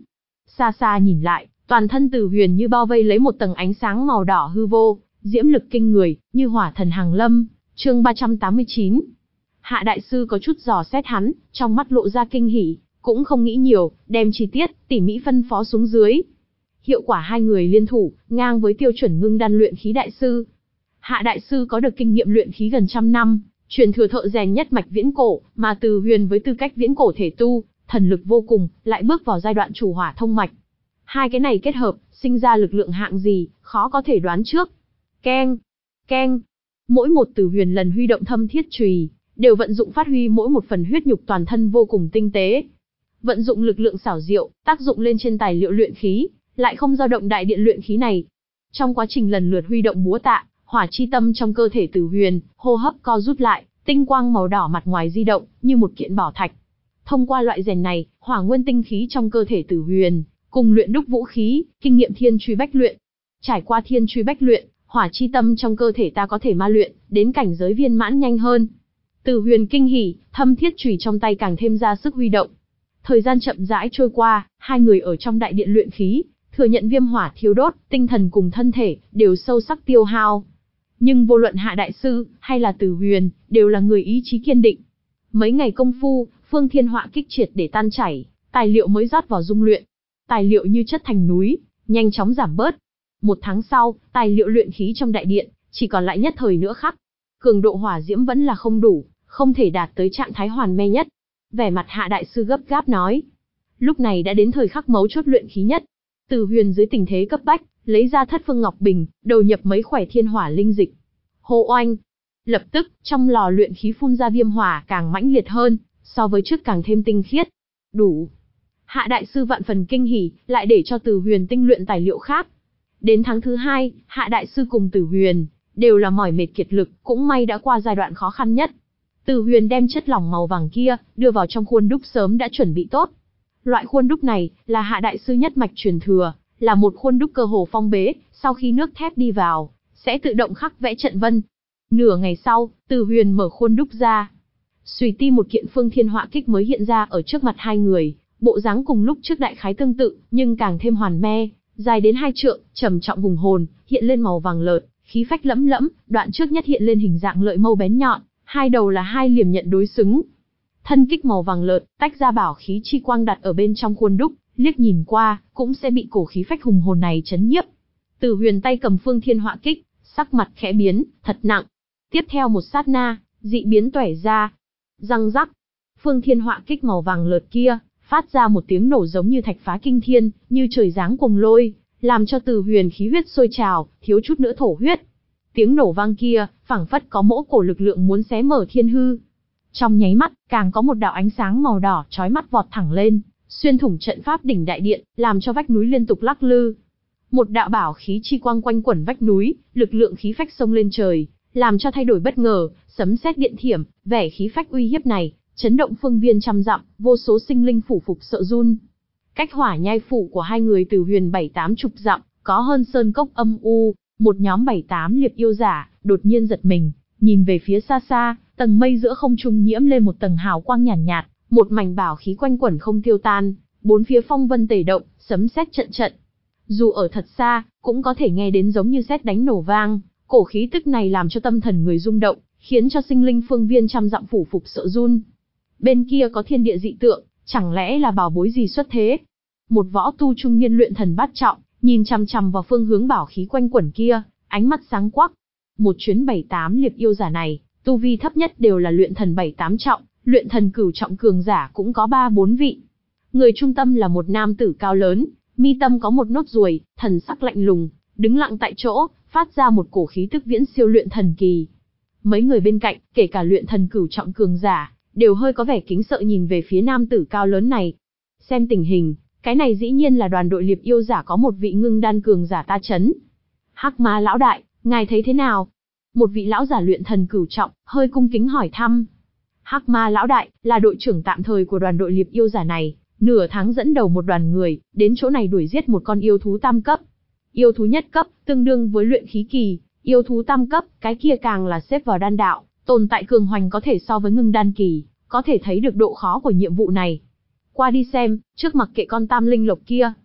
Xa xa nhìn lại, toàn thân Từ Huyền như bao vây lấy một tầng ánh sáng màu đỏ hư vô, diễm lực kinh người, như hỏa thần hàng lâm. Chương ba trăm tám mươi chín. Hạ đại sư có chút dò xét hắn, trong mắt lộ ra kinh hỉ, cũng không nghĩ nhiều, đem chi tiết tỉ mỉ phân phó xuống dưới. Hiệu quả hai người liên thủ, ngang với tiêu chuẩn ngưng đan luyện khí đại sư. Hạ đại sư có được kinh nghiệm luyện khí gần trăm năm, truyền thừa thợ rèn nhất mạch viễn cổ, mà Từ Huyền với tư cách viễn cổ thể tu, thần lực vô cùng, lại bước vào giai đoạn chủ hỏa thông mạch. Hai cái này kết hợp, sinh ra lực lượng hạng gì, khó có thể đoán trước. Keng, keng. Mỗi một Từ Huyền lần huy động thâm thiết chùy, đều vận dụng phát huy mỗi một phần huyết nhục toàn thân vô cùng tinh tế. Vận dụng lực lượng xảo diệu, tác dụng lên trên tài liệu luyện khí, lại không dao động đại điện luyện khí này. Trong quá trình lần lượt huy động búa tạ, hỏa chi tâm trong cơ thể Từ Huyền, hô hấp co rút lại, tinh quang màu đỏ mặt ngoài di động, như một kiện bảo thạch. Thông qua loại rèn này, hỏa nguyên tinh khí trong cơ thể Từ Huyền, cùng luyện đúc vũ khí, kinh nghiệm thiên truy bách luyện. Trải qua thiên truy bách luyện, hỏa chi tâm trong cơ thể ta có thể ma luyện, đến cảnh giới viên mãn nhanh hơn. Từ Huyền kinh hỉ, thâm thiết chùy trong tay càng thêm ra sức huy động. Thời gian chậm rãi trôi qua, hai người ở trong đại điện luyện khí, thừa nhận viêm hỏa thiêu đốt, tinh thần cùng thân thể đều sâu sắc tiêu hao. Nhưng vô luận Hạ đại sư hay là Từ Huyền, đều là người ý chí kiên định. Mấy ngày công phu, phương thiên hỏa kích triệt để tan chảy, tài liệu mới rót vào dung luyện. Tài liệu như chất thành núi, nhanh chóng giảm bớt. Một tháng sau, tài liệu luyện khí trong đại điện chỉ còn lại nhất thời nữa khắc. Cường độ hỏa diễm vẫn là không đủ, không thể đạt tới trạng thái hoàn me nhất. Vẻ mặt Hạ đại sư gấp gáp nói. Lúc này đã đến thời khắc mấu chốt luyện khí nhất. Từ Huyền dưới tình thế cấp bách, lấy ra thất phương ngọc bình, đầu nhập mấy khỏa thiên hỏa linh dịch. Hô oanh! Lập tức, trong lò luyện khí phun ra viêm hỏa càng mãnh liệt hơn, so với trước càng thêm tinh khiết. Đủ. Hạ đại sư vạn phần kinh hỉ, lại để cho Từ Huyền tinh luyện tài liệu khác. Đến tháng thứ hai, Hạ đại sư cùng Từ Huyền đều là mỏi mệt kiệt lực, cũng may đã qua giai đoạn khó khăn nhất. Từ Huyền đem chất lỏng màu vàng kia đưa vào trong khuôn đúc sớm đã chuẩn bị tốt. Loại khuôn đúc này là Hạ đại sư nhất mạch truyền thừa, là một khuôn đúc cơ hồ phong bế, sau khi nước thép đi vào, sẽ tự động khắc vẽ trận vân. Nửa ngày sau, Từ Huyền mở khuôn đúc ra. Xùy ti một kiện phương thiên hỏa kích mới hiện ra ở trước mặt hai người, bộ dáng cùng lúc trước đại khái tương tự, nhưng càng thêm hoàn me, dài đến hai trượng, trầm trọng hùng hồn, hiện lên màu vàng lợt, khí phách lẫm lẫm, đoạn trước nhất hiện lên hình dạng lợi mâu bén nhọn, hai đầu là hai liềm nhận đối xứng. Thân kích màu vàng lợt, tách ra bảo khí chi quang đặt ở bên trong khuôn đúc, liếc nhìn qua, cũng sẽ bị cổ khí phách hùng hồn này chấn nhiếp. Từ Huyền tay cầm phương thiên hỏa kích, sắc mặt khẽ biến, thật nặng. Tiếp theo một sát na, dị biến tỏa ra. Răng rắc, phương thiên hỏa kích màu vàng lợt kia, phát ra một tiếng nổ giống như thạch phá kinh thiên, như trời giáng cuồng lôi, làm cho Từ Huyền khí huyết sôi trào, thiếu chút nữa thổ huyết. Tiếng nổ vang kia, phảng phất có mỗ cổ lực lượng muốn xé mở thiên hư. Trong nháy mắt, càng có một đạo ánh sáng màu đỏ chói mắt vọt thẳng lên, xuyên thủng trận pháp đỉnh đại điện, làm cho vách núi liên tục lắc lư. Một đạo bảo khí chi quang quanh quẩn vách núi, lực lượng khí phách xông lên trời, làm cho thay đổi bất ngờ, sấm sét điện thiểm, vẻ khí phách uy hiếp này, chấn động phương viên trăm dặm, vô số sinh linh phủ phục sợ run. Cách hỏa nhai phủ của hai người Từ Huyền bảy tám chục dặm, có hơn sơn cốc âm u, một nhóm bảy tám liệp yêu giả, đột nhiên giật mình, nhìn về phía xa xa, tầng mây giữa không trung nhiễm lên một tầng hào quang nhàn nhạt, nhạt, một mảnh bảo khí quanh quẩn không tiêu tan, bốn phía phong vân tề động, sấm sét trận trận. Dù ở thật xa, cũng có thể nghe đến giống như sét đánh nổ vang, cổ khí tức này làm cho tâm thần người rung động, khiến cho sinh linh phương viên trăm dặm phủ phục sợ run. Bên kia có thiên địa dị tượng, chẳng lẽ là bảo bối gì xuất thế? Một võ tu trung niên luyện thần bát trọng, nhìn chằm chằm vào phương hướng bảo khí quanh quẩn kia, ánh mắt sáng quắc. Một chuyến bảy tám liệp yêu giả này, tu vi thấp nhất đều là luyện thần bảy tám trọng, luyện thần cửu trọng cường giả cũng có ba bốn vị. Người trung tâm là một nam tử cao lớn, mi tâm có một nốt ruồi, thần sắc lạnh lùng, đứng lặng tại chỗ, phát ra một cổ khí tức viễn siêu luyện thần kỳ. Mấy người bên cạnh, kể cả luyện thần cửu trọng cường giả, đều hơi có vẻ kính sợ nhìn về phía nam tử cao lớn này. Xem tình hình, cái này dĩ nhiên là đoàn đội liệp yêu giả có một vị ngưng đan cường giả ta chấn. Hắc Ma lão đại, ngài thấy thế nào? Một vị lão giả luyện thần cửu trọng, hơi cung kính hỏi thăm. Hắc Ma lão đại, là đội trưởng tạm thời của đoàn đội liệp yêu giả này, nửa tháng dẫn đầu một đoàn người, đến chỗ này đuổi giết một con yêu thú tam cấp. Yêu thú nhất cấp, tương đương với luyện khí kỳ, yêu thú tam cấp, cái kia càng là xếp vào đan đạo, tồn tại cường hoành có thể so với ngưng đan kỳ, có thể thấy được độ khó của nhiệm vụ này. Qua đi xem, trước mặc kệ con tam linh lộc kia.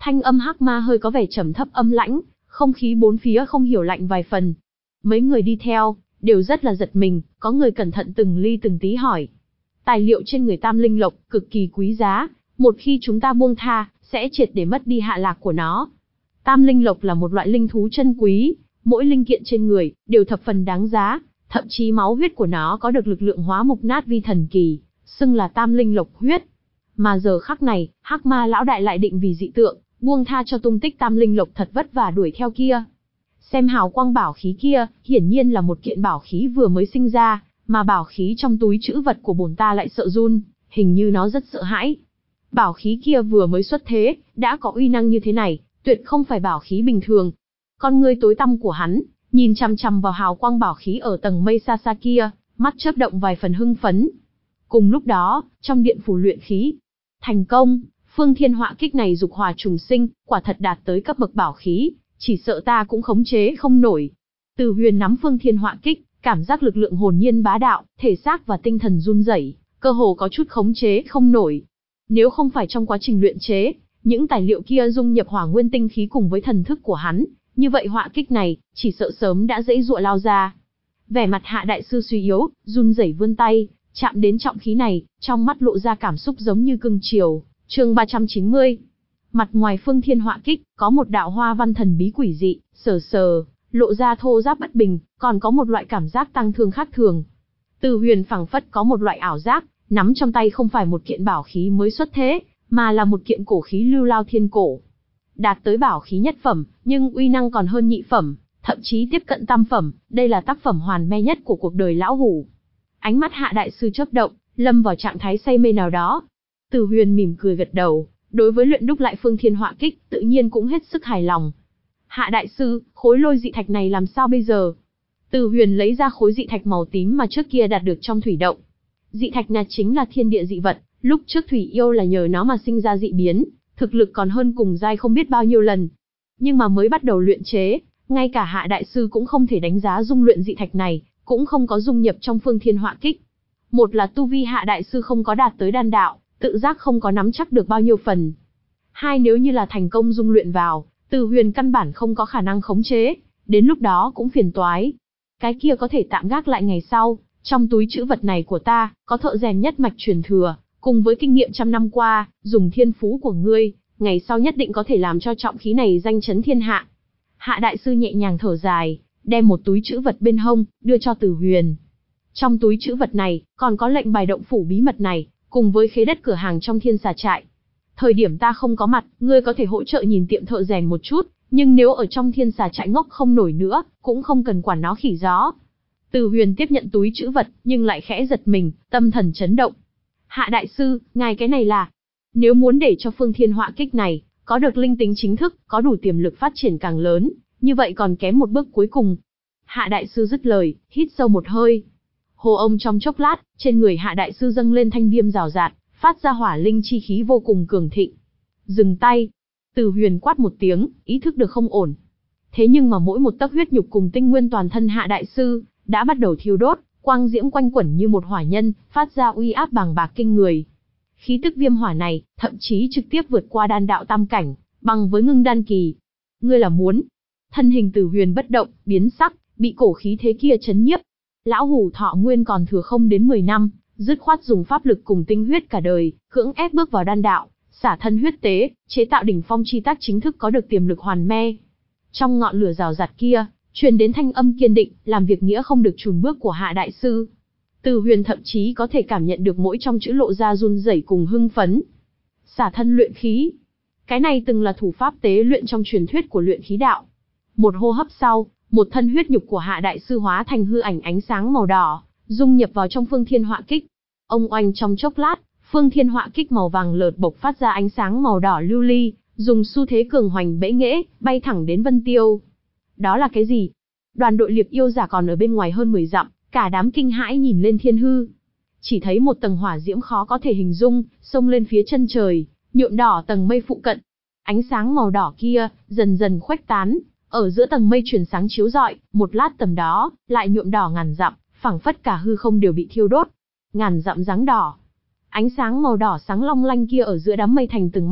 Thanh âm hắc ma hơi có vẻ trầm thấp âm lãnh, không khí bốn phía không hiểu lạnh vài phần. Mấy người đi theo, đều rất là giật mình, có người cẩn thận từng ly từng tí hỏi. Tài liệu trên người Tam Linh Lộc cực kỳ quý giá, một khi chúng ta buông tha, sẽ triệt để mất đi hạ lạc của nó. Tam Linh Lộc là một loại linh thú chân quý, mỗi linh kiện trên người, đều thập phần đáng giá, thậm chí máu huyết của nó có được lực lượng hóa mục nát vi thần kỳ, xưng là Tam Linh Lộc huyết. Mà giờ khắc này, hắc ma lão đại lại định vì dị tượng, buông tha cho tung tích Tam Linh Lộc thật vất vả đuổi theo kia. Xem hào quang bảo khí kia, hiển nhiên là một kiện bảo khí vừa mới sinh ra, mà bảo khí trong túi trữ vật của bổn ta lại sợ run, hình như nó rất sợ hãi. Bảo khí kia vừa mới xuất thế, đã có uy năng như thế này, tuyệt không phải bảo khí bình thường. Con ngươi tối tăm của hắn, nhìn chằm chằm vào hào quang bảo khí ở tầng mây xa xa kia, mắt chớp động vài phần hưng phấn. Cùng lúc đó, trong điện phủ luyện khí, thành công, phương thiên họa kích này dục hỏa trùng sinh, quả thật đạt tới cấp bậc bảo khí, chỉ sợ ta cũng khống chế không nổi. Từ Huyền nắm phương thiên họa kích, cảm giác lực lượng hồn nhiên bá đạo, thể xác và tinh thần run rẩy, cơ hồ có chút khống chế không nổi. Nếu không phải trong quá trình luyện chế, những tài liệu kia dung nhập hỏa nguyên tinh khí cùng với thần thức của hắn, như vậy họa kích này, chỉ sợ sớm đã dãy dụa lao ra. Vẻ mặt Hạ đại sư suy yếu, run rẩy vươn tay, chạm đến trọng khí này, trong mắt lộ ra cảm xúc giống như cưng chiều. Chương ba trăm chín mươi. Mặt ngoài phương thiên họa kích, có một đạo hoa văn thần bí quỷ dị, sờ sờ, lộ ra thô ráp bất bình, còn có một loại cảm giác tăng thương khác thường. Từ Huyền phảng phất có một loại ảo giác, nắm trong tay không phải một kiện bảo khí mới xuất thế, mà là một kiện cổ khí lưu lao thiên cổ. Đạt tới bảo khí nhất phẩm, nhưng uy năng còn hơn nhị phẩm, thậm chí tiếp cận tam phẩm, đây là tác phẩm hoàn me nhất của cuộc đời lão hủ. Ánh mắt Hạ đại sư chớp động, lâm vào trạng thái say mê nào đó. Từ Huyền mỉm cười gật đầu, đối với luyện đúc lại phương thiên họa kích, tự nhiên cũng hết sức hài lòng. Hạ đại sư, khối lôi dị thạch này làm sao bây giờ? Từ Huyền lấy ra khối dị thạch màu tím mà trước kia đạt được trong thủy động. Dị thạch này chính là thiên địa dị vật, lúc trước thủy yêu là nhờ nó mà sinh ra dị biến, thực lực còn hơn cùng giai không biết bao nhiêu lần. Nhưng mà mới bắt đầu luyện chế, ngay cả Hạ đại sư cũng không thể đánh giá dung luyện dị thạch này, cũng không có dung nhập trong phương thiên họa kích. Một là tu vi Hạ đại sư không có đạt tới đan đạo, tự giác không có nắm chắc được bao nhiêu phần. Hai, nếu như là thành công dung luyện vào, Từ Huyền căn bản không có khả năng khống chế, đến lúc đó cũng phiền toái. Cái kia có thể tạm gác lại ngày sau, trong túi trữ vật này của ta, có thợ rèn nhất mạch truyền thừa, cùng với kinh nghiệm trăm năm qua, dùng thiên phú của ngươi, ngày sau nhất định có thể làm cho trọng khí này danh chấn thiên hạ. Hạ đại sư nhẹ nhàng thở dài, đem một túi trữ vật bên hông, đưa cho Từ Huyền. Trong túi trữ vật này, còn có lệnh bài động phủ bí mật này, cùng với khế đất cửa hàng trong Thiên Xà Trại. Thời điểm ta không có mặt, ngươi có thể hỗ trợ nhìn tiệm thợ rèn một chút, nhưng nếu ở trong Thiên Xà Trại ngốc không nổi nữa, cũng không cần quản nó khỉ gió. Từ Huyền tiếp nhận túi trữ vật, nhưng lại khẽ giật mình, tâm thần chấn động. Hạ đại sư, ngài cái này là... Nếu muốn để cho phương thiên họa kích này, có được linh tính chính thức, có đủ tiềm lực phát triển càng lớn, như vậy còn kém một bước cuối cùng. Hạ đại sư dứt lời, hít sâu một hơi. Hồ ông trong chốc lát, trên người Hạ đại sư dâng lên thanh viêm rào rạt, phát ra hỏa linh chi khí vô cùng cường thịnh. Dừng tay. Từ Huyền quát một tiếng, ý thức được không ổn. Thế nhưng mà mỗi một tấc huyết nhục cùng tinh nguyên toàn thân Hạ đại sư đã bắt đầu thiêu đốt, quang diễm quanh quẩn như một hỏa nhân, phát ra uy áp bàng bạc kinh người. Khí tức viêm hỏa này, thậm chí trực tiếp vượt qua đan đạo tam cảnh, bằng với ngưng đan kỳ. Ngươi là muốn? Thân hình Từ Huyền bất động, biến sắc, bị cổ khí thế kia chấn nhiếp. Lão hủ thọ nguyên còn thừa không đến mười năm, dứt khoát dùng pháp lực cùng tinh huyết cả đời, cưỡng ép bước vào đan đạo, xả thân huyết tế, chế tạo đỉnh phong chi tác chính thức có được tiềm lực hoàn me. Trong ngọn lửa rào rạt kia, truyền đến thanh âm kiên định, làm việc nghĩa không được chùn bước của Hạ đại sư. Từ Huyền thậm chí có thể cảm nhận được mỗi trong chữ lộ ra run rẩy cùng hưng phấn. Xả thân luyện khí. Cái này từng là thủ pháp tế luyện trong truyền thuyết của luyện khí đạo. Một hô hấp sau, một thân huyết nhục của Hạ đại sư hóa thành hư ảnh ánh sáng màu đỏ, dung nhập vào trong phương thiên họa kích. Ông oanh trong chốc lát, phương thiên họa kích màu vàng lợt bộc phát ra ánh sáng màu đỏ lưu ly, dùng xu thế cường hoành bẫy nghễ, bay thẳng đến Vân Tiêu. Đó là cái gì? Đoàn đội liệp yêu giả còn ở bên ngoài hơn mười dặm, cả đám kinh hãi nhìn lên thiên hư. Chỉ thấy một tầng hỏa diễm khó có thể hình dung, xông lên phía chân trời, nhuộm đỏ tầng mây phụ cận. Ánh sáng màu đỏ kia, dần dần khuếch tán, ở giữa tầng mây truyền sáng chiếu rọi, một lát tầm đó, lại nhuộm đỏ ngàn dặm, phảng phất cả hư không đều bị thiêu đốt. Ngàn dặm dáng đỏ. Ánh sáng màu đỏ sáng long lanh kia ở giữa đám mây thành từng mảnh,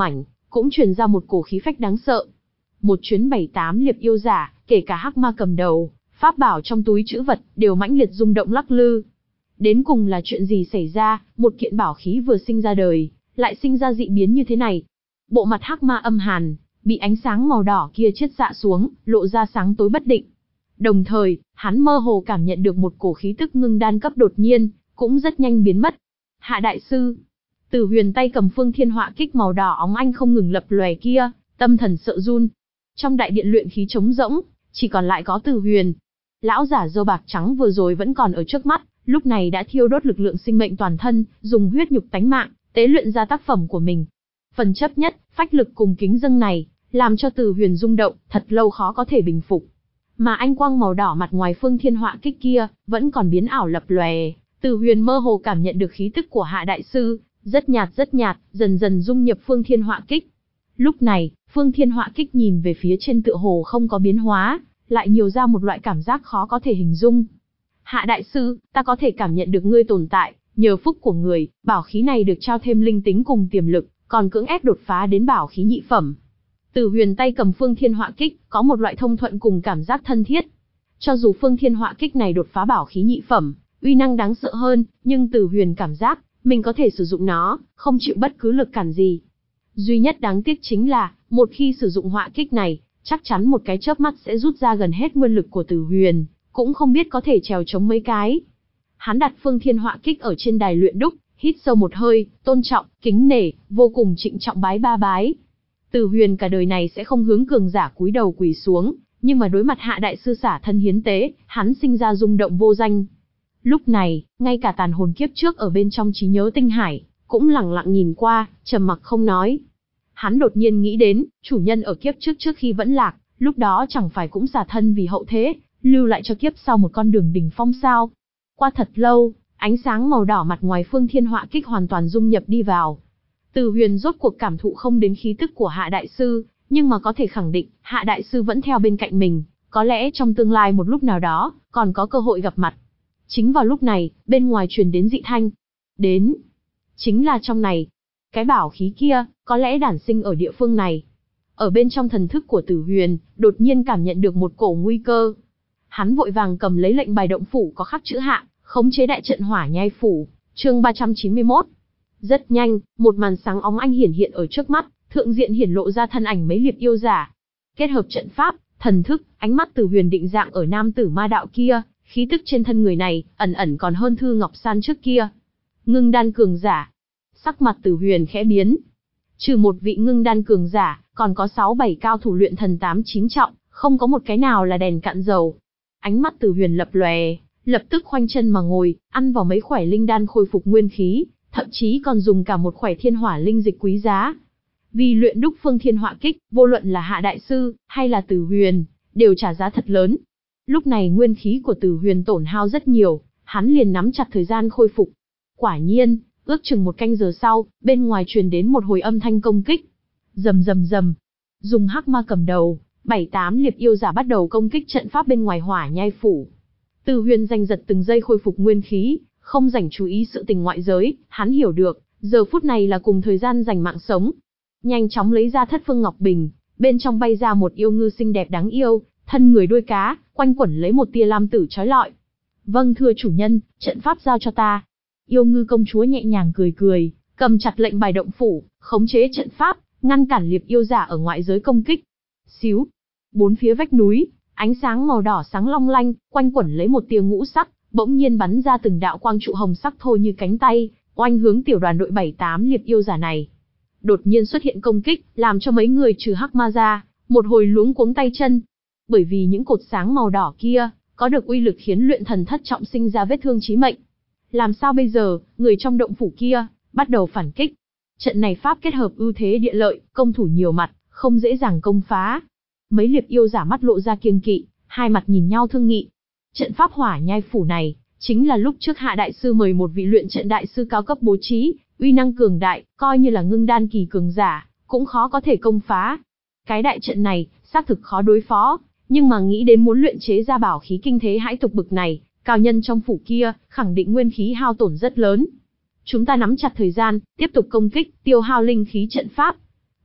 cũng truyền ra một cổ khí phách đáng sợ. Một chuyến bảy tám liệp yêu giả, kể cả hắc ma cầm đầu, pháp bảo trong túi trữ vật, đều mãnh liệt rung động lắc lư. Đến cùng là chuyện gì xảy ra, một kiện bảo khí vừa sinh ra đời, lại sinh ra dị biến như thế này. Bộ mặt hắc ma âm hàn, bị ánh sáng màu đỏ kia chiết xạ xuống, lộ ra sáng tối bất định. Đồng thời, hắn mơ hồ cảm nhận được một cổ khí tức ngưng đan cấp đột nhiên, cũng rất nhanh biến mất. Hạ đại sư, Tử Huyền tay cầm phương thiên họa kích màu đỏ óng ánh không ngừng lập lòe kia, tâm thần sợ run. Trong đại điện luyện khí trống rỗng, chỉ còn lại có Tử Huyền. Lão giả râu bạc trắng vừa rồi vẫn còn ở trước mắt, lúc này đã thiêu đốt lực lượng sinh mệnh toàn thân, dùng huyết nhục tánh mạng, tế luyện ra tác phẩm của mình. Phần chấp nhất, phách lực cùng kính dâng này, làm cho Tử Huyền rung động, thật lâu khó có thể bình phục. Mà ánh quang màu đỏ mặt ngoài phương thiên họa kích kia, vẫn còn biến ảo lập lòe. Tử Huyền mơ hồ cảm nhận được khí tức của Hạ đại sư, rất nhạt rất nhạt, dần dần dung nhập phương thiên họa kích. Lúc này, phương thiên họa kích nhìn về phía trên tựa hồ không có biến hóa, lại nhiều ra một loại cảm giác khó có thể hình dung. Hạ đại sư, ta có thể cảm nhận được ngươi tồn tại, nhờ phúc của người, bảo khí này được trao thêm linh tính cùng tiềm lực, còn cưỡng ép đột phá đến bảo khí nhị phẩm. Tử Huyền tay cầm phương thiên họa kích, có một loại thông thuận cùng cảm giác thân thiết. Cho dù phương thiên họa kích này đột phá bảo khí nhị phẩm, uy năng đáng sợ hơn, nhưng Tử Huyền cảm giác, mình có thể sử dụng nó, không chịu bất cứ lực cản gì. Duy nhất đáng tiếc chính là, một khi sử dụng họa kích này, chắc chắn một cái chớp mắt sẽ rút ra gần hết nguyên lực của Tử Huyền, cũng không biết có thể trèo chống mấy cái. Hắn đặt phương thiên họa kích ở trên đài luyện đúc, hít sâu một hơi, tôn trọng, kính nể, vô cùng trịnh trọng bái ba bái. Tử Huyền cả đời này sẽ không hướng cường giả cúi đầu quỳ xuống, nhưng mà đối mặt Hạ đại sư xả thân hiến tế, hắn sinh ra rung động vô danh. Lúc này, ngay cả tàn hồn kiếp trước ở bên trong trí nhớ tinh hải, cũng lặng lặng nhìn qua, trầm mặc không nói. Hắn đột nhiên nghĩ đến, chủ nhân ở kiếp trước trước khi vẫn lạc, lúc đó chẳng phải cũng xả thân vì hậu thế, lưu lại cho kiếp sau một con đường đỉnh phong sao. Qua thật lâu, ánh sáng màu đỏ mặt ngoài phương thiên họa kích hoàn toàn dung nhập đi vào. Tử Huyền rốt cuộc cảm thụ không đến khí tức của Hạ đại sư, nhưng mà có thể khẳng định, Hạ đại sư vẫn theo bên cạnh mình, có lẽ trong tương lai một lúc nào đó, còn có cơ hội gặp mặt. Chính vào lúc này, bên ngoài truyền đến dị thanh. Đến. Chính là trong này. Cái bảo khí kia, có lẽ đản sinh ở địa phương này. Ở bên trong thần thức của Tử Huyền, đột nhiên cảm nhận được một cổ nguy cơ. Hắn vội vàng cầm lấy lệnh bài động phủ có khắc chữ Hạ, khống chế đại trận hỏa nhai phủ, chương ba trăm chín mươi mốt. Rất nhanh, một màn sáng óng ánh hiển hiện ở trước mắt, thượng diện hiển lộ ra thân ảnh mấy liệp yêu giả. Kết hợp trận pháp, thần thức, ánh mắt Tử Huyền định dạng ở nam tử ma đạo kia, khí tức trên thân người này, ẩn ẩn còn hơn Thư Ngọc San trước kia. Ngưng đan cường giả. Sắc mặt Tử Huyền khẽ biến. Trừ một vị ngưng đan cường giả, còn có sáu bảy cao thủ luyện thần tám chín trọng, không có một cái nào là đèn cạn dầu. Ánh mắt Tử Huyền lập lòe, lập tức khoanh chân mà ngồi, ăn vào mấy khỏa linh đan khôi phục nguyên khí, thậm chí còn dùng cả một khỏa thiên hỏa linh dịch quý giá. Vì luyện đúc phương thiên họa kích, vô luận là Hạ đại sư hay là Tử Huyền, đều trả giá thật lớn. Lúc này nguyên khí của Tử Huyền tổn hao rất nhiều, hắn liền nắm chặt thời gian khôi phục. Quả nhiên, ước chừng một canh giờ sau, bên ngoài truyền đến một hồi âm thanh công kích. Rầm rầm rầm, dùng hắc ma cầm đầu, bảy tám liệp yêu giả bắt đầu công kích trận pháp bên ngoài hỏa nhai phủ. Tử Huyền giành giật từng giây khôi phục nguyên khí, không rảnh chú ý sự tình ngoại giới, hắn hiểu được, giờ phút này là cùng thời gian giành mạng sống. Nhanh chóng lấy ra thất phương ngọc bình, bên trong bay ra một yêu ngư xinh đẹp đáng yêu, thân người đuôi cá, quanh quẩn lấy một tia lam tử chói lọi. Vâng thưa chủ nhân, trận pháp giao cho ta. Yêu ngư công chúa nhẹ nhàng cười cười, cầm chặt lệnh bài động phủ, khống chế trận pháp, ngăn cản liệp yêu giả ở ngoại giới công kích. Xíu, bốn phía vách núi, ánh sáng màu đỏ sáng long lanh, quanh quẩn lấy một tia ngũ sắc, bỗng nhiên bắn ra từng đạo quang trụ hồng sắc thô như cánh tay, oanh hướng tiểu đoàn đội bảy tám liệp yêu giả này. Đột nhiên xuất hiện công kích, làm cho mấy người trừ hắc ma ra, một hồi luống cuống tay chân. Bởi vì những cột sáng màu đỏ kia, có được uy lực khiến luyện thần thất trọng sinh ra vết thương chí mệnh. Làm sao bây giờ, người trong động phủ kia, bắt đầu phản kích. Trận này pháp kết hợp ưu thế địa lợi, công thủ nhiều mặt, không dễ dàng công phá. Mấy liệp yêu giả mắt lộ ra kiêng kỵ, hai mặt nhìn nhau thương nghị. Trận pháp hỏa nhai phủ này, chính là lúc trước Hạ đại sư mời một vị luyện trận đại sư cao cấp bố trí, uy năng cường đại, coi như là ngưng đan kỳ cường giả, cũng khó có thể công phá. Cái đại trận này, xác thực khó đối phó, nhưng mà nghĩ đến muốn luyện chế ra bảo khí kinh thế hãi tục bực này, cao nhân trong phủ kia, khẳng định nguyên khí hao tổn rất lớn. Chúng ta nắm chặt thời gian, tiếp tục công kích, tiêu hao linh khí trận pháp.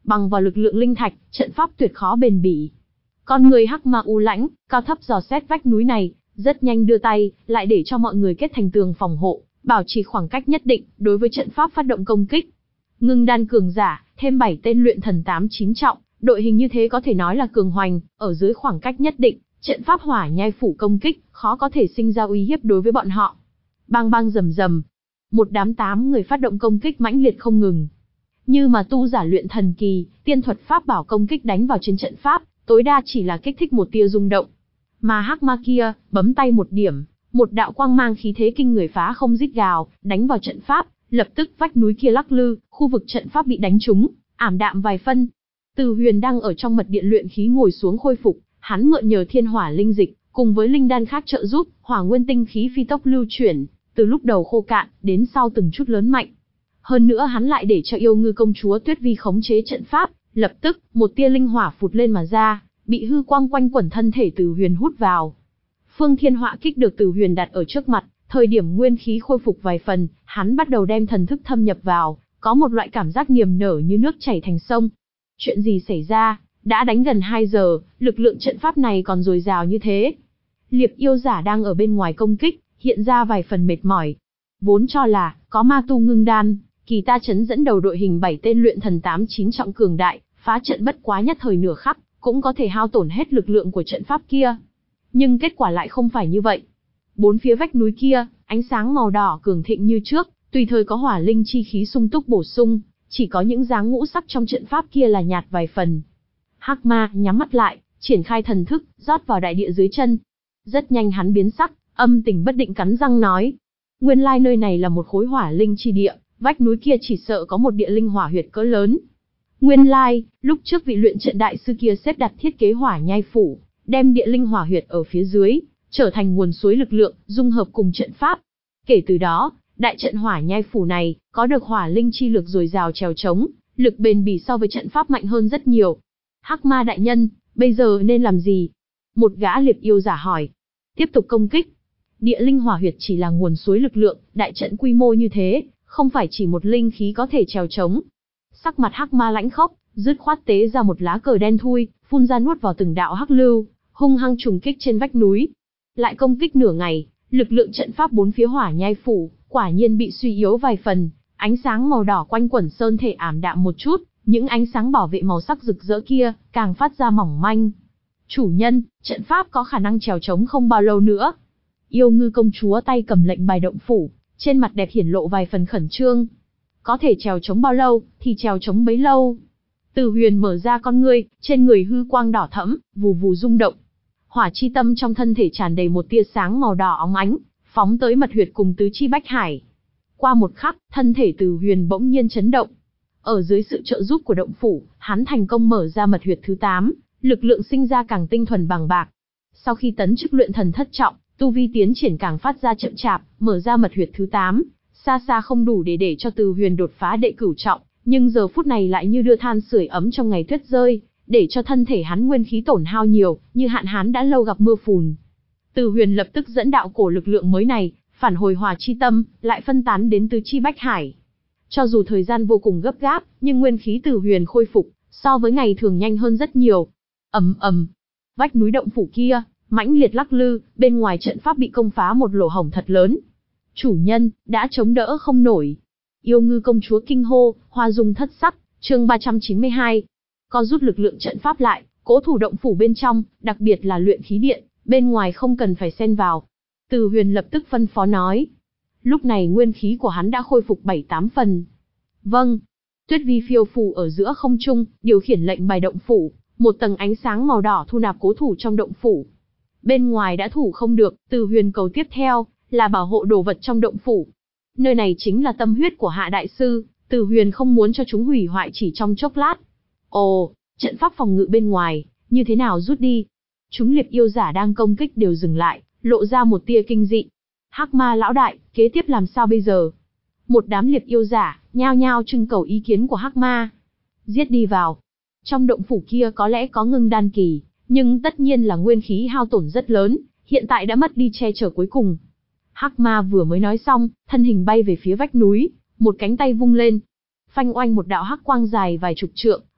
bằng vào lực lượng linh thạch, trận pháp tuyệt khó bền bỉ. Con người hắc ma u lãnh, cao thấp dò xét vách núi này, rất nhanh đưa tay, lại để cho mọi người kết thành tường phòng hộ, bảo trì khoảng cách nhất định, đối với trận pháp phát động công kích. Ngưng đan cường giả, thêm bảy tên luyện thần tám chín trọng, đội hình như thế có thể nói là cường hoành, ở dưới khoảng cách nhất định, trận pháp hỏa nhai phủ công kích, khó có thể sinh ra uy hiếp đối với bọn họ. Bang bang rầm rầm, một đám tám người phát động công kích mãnh liệt không ngừng. Như mà tu giả luyện thần kỳ, tiên thuật pháp bảo công kích đánh vào trên trận pháp, tối đa chỉ là kích thích một tia rung động. Mà hắc ma kia, bấm tay một điểm, một đạo quang mang khí thế kinh người phá không rít gào, đánh vào trận pháp, lập tức vách núi kia lắc lư, khu vực trận pháp bị đánh trúng, ảm đạm vài phân. Từ Huyền đang ở trong mật điện luyện khí ngồi xuống khôi phục, hắn mượn nhờ thiên hỏa linh dịch, cùng với linh đan khác trợ giúp, hỏa nguyên tinh khí phi tốc lưu chuyển, từ lúc đầu khô cạn, đến sau từng chút lớn mạnh. Hơn nữa hắn lại để cho yêu ngư công chúa Tuyết Vi khống chế trận pháp, lập tức, một tia linh hỏa phụt lên mà ra, bị hư quang quanh quẩn thân thể Từ Huyền hút vào. Phương Thiên Họa kích được Từ Huyền đặt ở trước mặt, thời điểm nguyên khí khôi phục vài phần, hắn bắt đầu đem thần thức thâm nhập vào, có một loại cảm giác niềm nở như nước chảy thành sông. Chuyện gì xảy ra? Đã đánh gần hai giờ, lực lượng trận pháp này còn dồi dào như thế. Liệp yêu giả đang ở bên ngoài công kích, hiện ra vài phần mệt mỏi. Vốn cho là, có ma tu ngưng đan, kỳ ta chấn dẫn đầu đội hình bảy tên luyện thần tám chín trọng cường đại, phá trận bất quá nhất thời nửa khắc, cũng có thể hao tổn hết lực lượng của trận pháp kia. Nhưng kết quả lại không phải như vậy. Bốn phía vách núi kia, ánh sáng màu đỏ cường thịnh như trước, tùy thời có hỏa linh chi khí sung túc bổ sung, chỉ có những dáng ngũ sắc trong trận pháp kia là nhạt vài phần. Hắc ma nhắm mắt lại, triển khai thần thức, rót vào đại địa dưới chân. Rất nhanh hắn biến sắc, âm tình bất định cắn răng nói. Nguyên lai nơi này là một khối hỏa linh chi địa, vách núi kia chỉ sợ có một địa linh hỏa huyệt cỡ lớn. Nguyên lai, lúc trước vị luyện trận đại sư kia xếp đặt thiết kế hỏa nhai phủ, đem địa linh hỏa huyệt ở phía dưới, trở thành nguồn suối lực lượng, dung hợp cùng trận pháp. Kể từ đó, đại trận hỏa nhai phủ này, có được hỏa linh chi lực dồi dào trèo trống, lực bền bỉ so với trận pháp mạnh hơn rất nhiều. Hắc ma đại nhân, bây giờ nên làm gì? Một gã liệp yêu giả hỏi. Tiếp tục công kích. Địa linh hỏa huyệt chỉ là nguồn suối lực lượng, đại trận quy mô như thế, không phải chỉ một linh khí có thể trèo trống. Sắc mặt hắc ma lãnh khốc, dứt khoát tế ra một lá cờ đen thui, phun ra nuốt vào từng đạo hắc lưu, hung hăng trùng kích trên vách núi. Lại công kích nửa ngày, lực lượng trận pháp bốn phía hỏa nhai phủ, quả nhiên bị suy yếu vài phần, ánh sáng màu đỏ quanh quẩn sơn thể ảm đạm một chút, những ánh sáng bảo vệ màu sắc rực rỡ kia, càng phát ra mỏng manh. Chủ nhân, trận pháp có khả năng trèo trống không bao lâu nữa. Yêu ngư công chúa tay cầm lệnh bài động phủ, trên mặt đẹp hiển lộ vài phần khẩn trương. Có thể trèo trống bao lâu, thì trèo trống bấy lâu. Từ Huyền mở ra con ngươi, trên người hư quang đỏ thẫm, vù vù rung động. Hỏa chi tâm trong thân thể tràn đầy một tia sáng màu đỏ óng ánh, phóng tới mật huyệt cùng tứ chi bách hải. Qua một khắc, thân thể Từ Huyền bỗng nhiên chấn động. Ở dưới sự trợ giúp của động phủ, hắn thành công mở ra mật huyệt thứ tám, lực lượng sinh ra càng tinh thuần bằng bạc. Sau khi tấn chức luyện thần thất trọng, tu vi tiến triển càng phát ra chậm chạp, mở ra mật huyệt thứ tám, xa xa không đủ để để cho Từ Huyền đột phá đệ cửu trọng, nhưng giờ phút này lại như đưa than sưởi ấm trong ngày tuyết rơi, để cho thân thể hắn nguyên khí tổn hao nhiều, như hạn hán đã lâu gặp mưa phùn. Từ Huyền lập tức dẫn đạo cổ lực lượng mới này, phản hồi hỏa chi tâm, lại phân tán đến tứ chi bách hải. Cho dù thời gian vô cùng gấp gáp, nhưng nguyên khí Từ Huyền khôi phục, so với ngày thường nhanh hơn rất nhiều. Ầm ầm, vách núi động phủ kia, mãnh liệt lắc lư, bên ngoài trận pháp bị công phá một lỗ hổng thật lớn. Chủ nhân, đã chống đỡ không nổi. Yêu ngư công chúa kinh hô, hoa dung thất sắc, chương ba trăm chín mươi hai. Co rút lực lượng trận pháp lại, cố thủ động phủ bên trong, đặc biệt là luyện khí điện, bên ngoài không cần phải xen vào. Từ Huyền lập tức phân phó nói. Lúc này nguyên khí của hắn đã khôi phục bảy tám phần. Vâng. Tuyết Vi phiêu phù ở giữa không trung, điều khiển lệnh bài động phủ, một tầng ánh sáng màu đỏ thu nạp cố thủ trong động phủ. Bên ngoài đã thủ không được, Từ Huyền cầu tiếp theo là bảo hộ đồ vật trong động phủ. Nơi này chính là tâm huyết của Hạ đại sư, Từ Huyền không muốn cho chúng hủy hoại chỉ trong chốc lát. Ồ, trận pháp phòng ngự bên ngoài, như thế nào rút đi? Chúng liệp yêu giả đang công kích đều dừng lại, lộ ra một tia kinh dị. Hắc ma lão đại, kế tiếp làm sao bây giờ? Một đám liệp yêu giả, nhao nhao trưng cầu ý kiến của Hắc ma. Giết đi vào. Trong động phủ kia có lẽ có ngưng đan kỳ, nhưng tất nhiên là nguyên khí hao tổn rất lớn, hiện tại đã mất đi che chở cuối cùng. Hắc ma vừa mới nói xong, thân hình bay về phía vách núi, một cánh tay vung lên. Phanh oanh một đạo hắc quang dài vài chục trượng,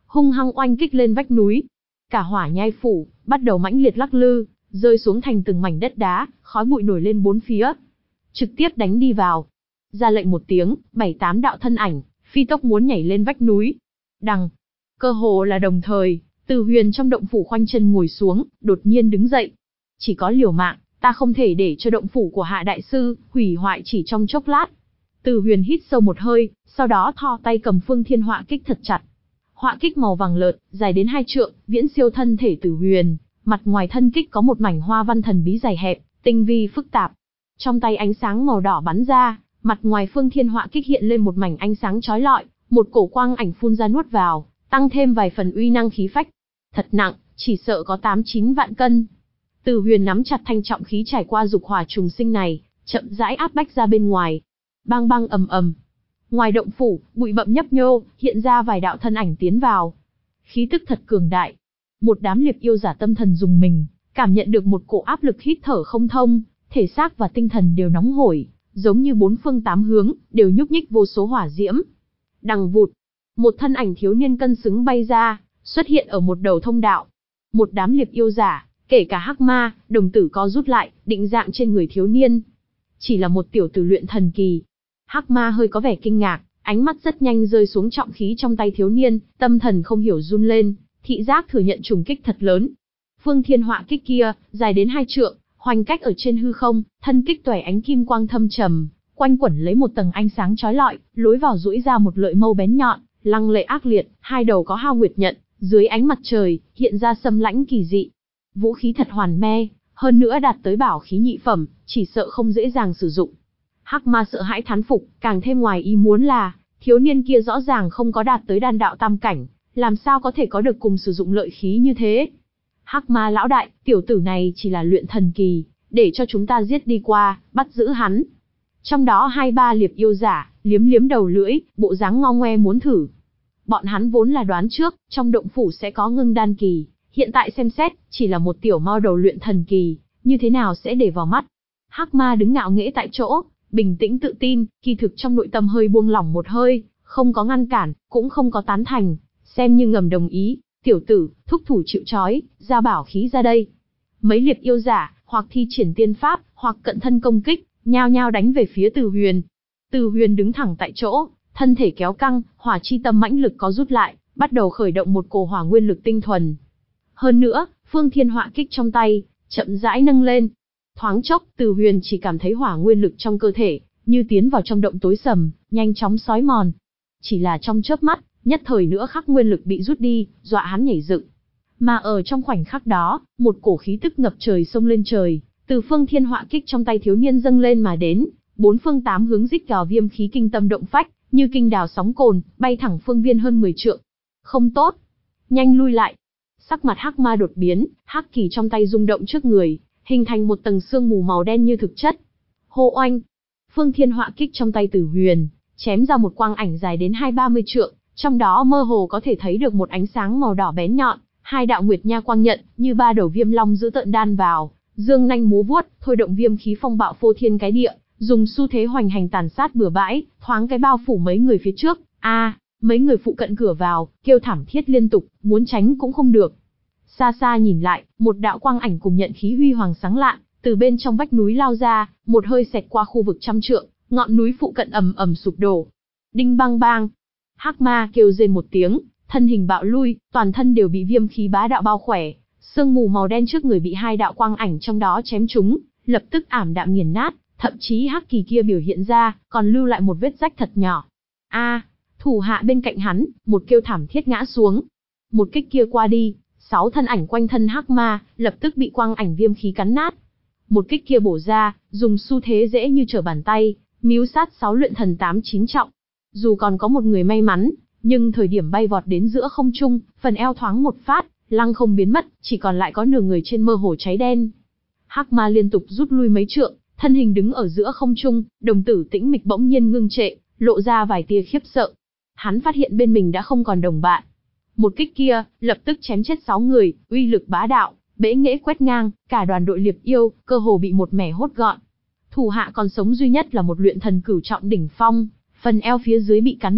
hung hăng oanh kích lên vách núi. Cả hỏa nhai phủ bắt đầu mãnh liệt lắc lư, rơi xuống thành từng mảnh đất đá, khói bụi nổi lên bốn phía. Trực tiếp đánh đi vào. Ra lệnh một tiếng, bảy tám đạo thân ảnh phi tốc muốn nhảy lên vách núi. Đằng, cơ hồ là đồng thời, Từ Huyền trong động phủ khoanh chân ngồi xuống, đột nhiên đứng dậy. Chỉ có liều mạng, ta không thể để cho động phủ của Hạ đại sư hủy hoại chỉ trong chốc lát. Từ Huyền hít sâu một hơi, sau đó thò tay cầm Phương Thiên họa kích thật chặt. Họa kích màu vàng lợt, dài đến hai trượng, viễn siêu thân thể Từ Huyền, mặt ngoài thân kích có một mảnh hoa văn thần bí dày hẹp, tinh vi phức tạp. Trong tay ánh sáng màu đỏ bắn ra, mặt ngoài Phương Thiên họa kích hiện lên một mảnh ánh sáng chói lọi, một cổ quang ảnh phun ra nuốt vào, tăng thêm vài phần uy năng khí phách. Thật nặng, chỉ sợ có tám chín vạn cân. Từ Huyền nắm chặt thanh trọng khí trải qua dục hỏa trùng sinh này, chậm rãi áp bách ra bên ngoài. Bang bang ầm ầm. Ngoài động phủ, bụi bậm nhấp nhô, hiện ra vài đạo thân ảnh tiến vào. Khí tức thật cường đại. Một đám liệp yêu giả tâm thần rùng mình, cảm nhận được một cổ áp lực hít thở không thông, thể xác và tinh thần đều nóng hổi, giống như bốn phương tám hướng đều nhúc nhích vô số hỏa diễm. Đằng vụt, một thân ảnh thiếu niên cân xứng bay ra, xuất hiện ở một đầu thông đạo. Một đám liệp yêu giả, kể cả hắc ma, đồng tử co rút lại, định dạng trên người thiếu niên. Chỉ là một tiểu tử luyện thần kỳ. Hắc ma hơi có vẻ kinh ngạc, ánh mắt rất nhanh rơi xuống trọng khí trong tay thiếu niên, tâm thần không hiểu run lên, thị giác thừa nhận trùng kích thật lớn. Phương Thiên họa kích kia, dài đến hai trượng, hoành cách ở trên hư không, thân kích tỏa ánh kim quang thâm trầm, quanh quẩn lấy một tầng ánh sáng chói lọi, lối vào duỗi ra một lợi mâu bén nhọn, lăng lệ ác liệt, hai đầu có hao nguyệt nhận, dưới ánh mặt trời, hiện ra xâm lãnh kỳ dị. Vũ khí thật hoàn me, hơn nữa đạt tới bảo khí nhị phẩm, chỉ sợ không dễ dàng sử dụng. Hắc ma sợ hãi thán phục, càng thêm ngoài ý muốn là, thiếu niên kia rõ ràng không có đạt tới đan đạo tam cảnh, làm sao có thể có được cùng sử dụng lợi khí như thế. Hắc ma lão đại, tiểu tử này chỉ là luyện thần kỳ, để cho chúng ta giết đi qua, bắt giữ hắn. Trong đó hai ba liệp yêu giả, liếm liếm đầu lưỡi, bộ dáng ngo ngoe muốn thử. Bọn hắn vốn là đoán trước, trong động phủ sẽ có ngưng đan kỳ, hiện tại xem xét, chỉ là một tiểu mao đầu luyện thần kỳ, như thế nào sẽ để vào mắt. Hắc ma đứng ngạo nghễ tại chỗ, bình tĩnh tự tin, kỳ thực trong nội tâm hơi buông lỏng một hơi, không có ngăn cản, cũng không có tán thành, xem như ngầm đồng ý. Tiểu tử, thúc thủ chịu trói, ra bảo khí ra đây. Mấy liệp yêu giả, hoặc thi triển tiên pháp, hoặc cận thân công kích, nhao nhao đánh về phía Từ Huyền. Từ Huyền đứng thẳng tại chỗ, thân thể kéo căng, hỏa chi tâm mãnh lực có rút lại, bắt đầu khởi động một cổ hỏa nguyên lực tinh thuần. Hơn nữa, Phương Thiên họa kích trong tay, chậm rãi nâng lên. Thoáng chốc, Từ Huyền chỉ cảm thấy hỏa nguyên lực trong cơ thể, như tiến vào trong động tối sầm, nhanh chóng xói mòn. Chỉ là trong chớp mắt, nhất thời nữa khắc nguyên lực bị rút đi, dọa hắn nhảy dựng. Mà ở trong khoảnh khắc đó, một cổ khí tức ngập trời xông lên trời, từ Phương Thiên họa kích trong tay thiếu niên dâng lên mà đến, bốn phương tám hướng rít gào viêm khí kinh tâm động phách, như kinh đào sóng cồn, bay thẳng phương viên hơn mười trượng. Không tốt, nhanh lui lại. Sắc mặt hắc ma đột biến, hắc kỳ trong tay rung động trước người, hình thành một tầng sương mù màu đen như thực chất. Hô oanh, Phương Thiên họa kích trong tay Từ Huyền, chém ra một quang ảnh dài đến hai ba mươi trượng, trong đó mơ hồ có thể thấy được một ánh sáng màu đỏ bén nhọn, hai đạo nguyệt nha quang nhận, như ba đầu viêm long giữ tợn đan vào, dương nanh múa vuốt, thôi động viêm khí phong bạo phô thiên cái địa, dùng xu thế hoành hành tàn sát bừa bãi, thoáng cái bao phủ mấy người phía trước. A, à, mấy người phụ cận cửa vào, kêu thảm thiết liên tục, muốn tránh cũng không được. Xa xa nhìn lại, một đạo quang ảnh cùng nhận khí huy hoàng sáng lạn, từ bên trong vách núi lao ra, một hơi xẹt qua khu vực trăm trượng, ngọn núi phụ cận ầm ầm sụp đổ. Đinh bang bang. Hắc ma kêu rên một tiếng, thân hình bạo lui, toàn thân đều bị viêm khí bá đạo bao khỏe, sương mù màu đen trước người bị hai đạo quang ảnh trong đó chém trúng, lập tức ảm đạm nghiền nát, thậm chí hắc kỳ kia biểu hiện ra, còn lưu lại một vết rách thật nhỏ. A, à, thủ hạ bên cạnh hắn, một kêu thảm thiết ngã xuống. Một kích kia qua đi, sáu thân ảnh quanh thân hắc ma, lập tức bị quang ảnh viêm khí cắn nát. Một kích kia bổ ra, dùng xu thế dễ như trở bàn tay, mưu sát sáu luyện thần tám chín trọng. Dù còn có một người may mắn, nhưng thời điểm bay vọt đến giữa không trung, phần eo thoáng một phát, lăng không biến mất, chỉ còn lại có nửa người trên mơ hồ cháy đen. Hắc ma liên tục rút lui mấy trượng, thân hình đứng ở giữa không trung, đồng tử tĩnh mịch bỗng nhiên ngưng trệ, lộ ra vài tia khiếp sợ. Hắn phát hiện bên mình đã không còn đồng bạn. Một kích kia, lập tức chém chết sáu người, uy lực bá đạo, bẽ nghễ quét ngang, cả đoàn đội liệp yêu, cơ hồ bị một mẻ hốt gọn. Thủ hạ còn sống duy nhất là một luyện thần cửu trọng đỉnh phong, phần eo phía dưới bị cắn nát,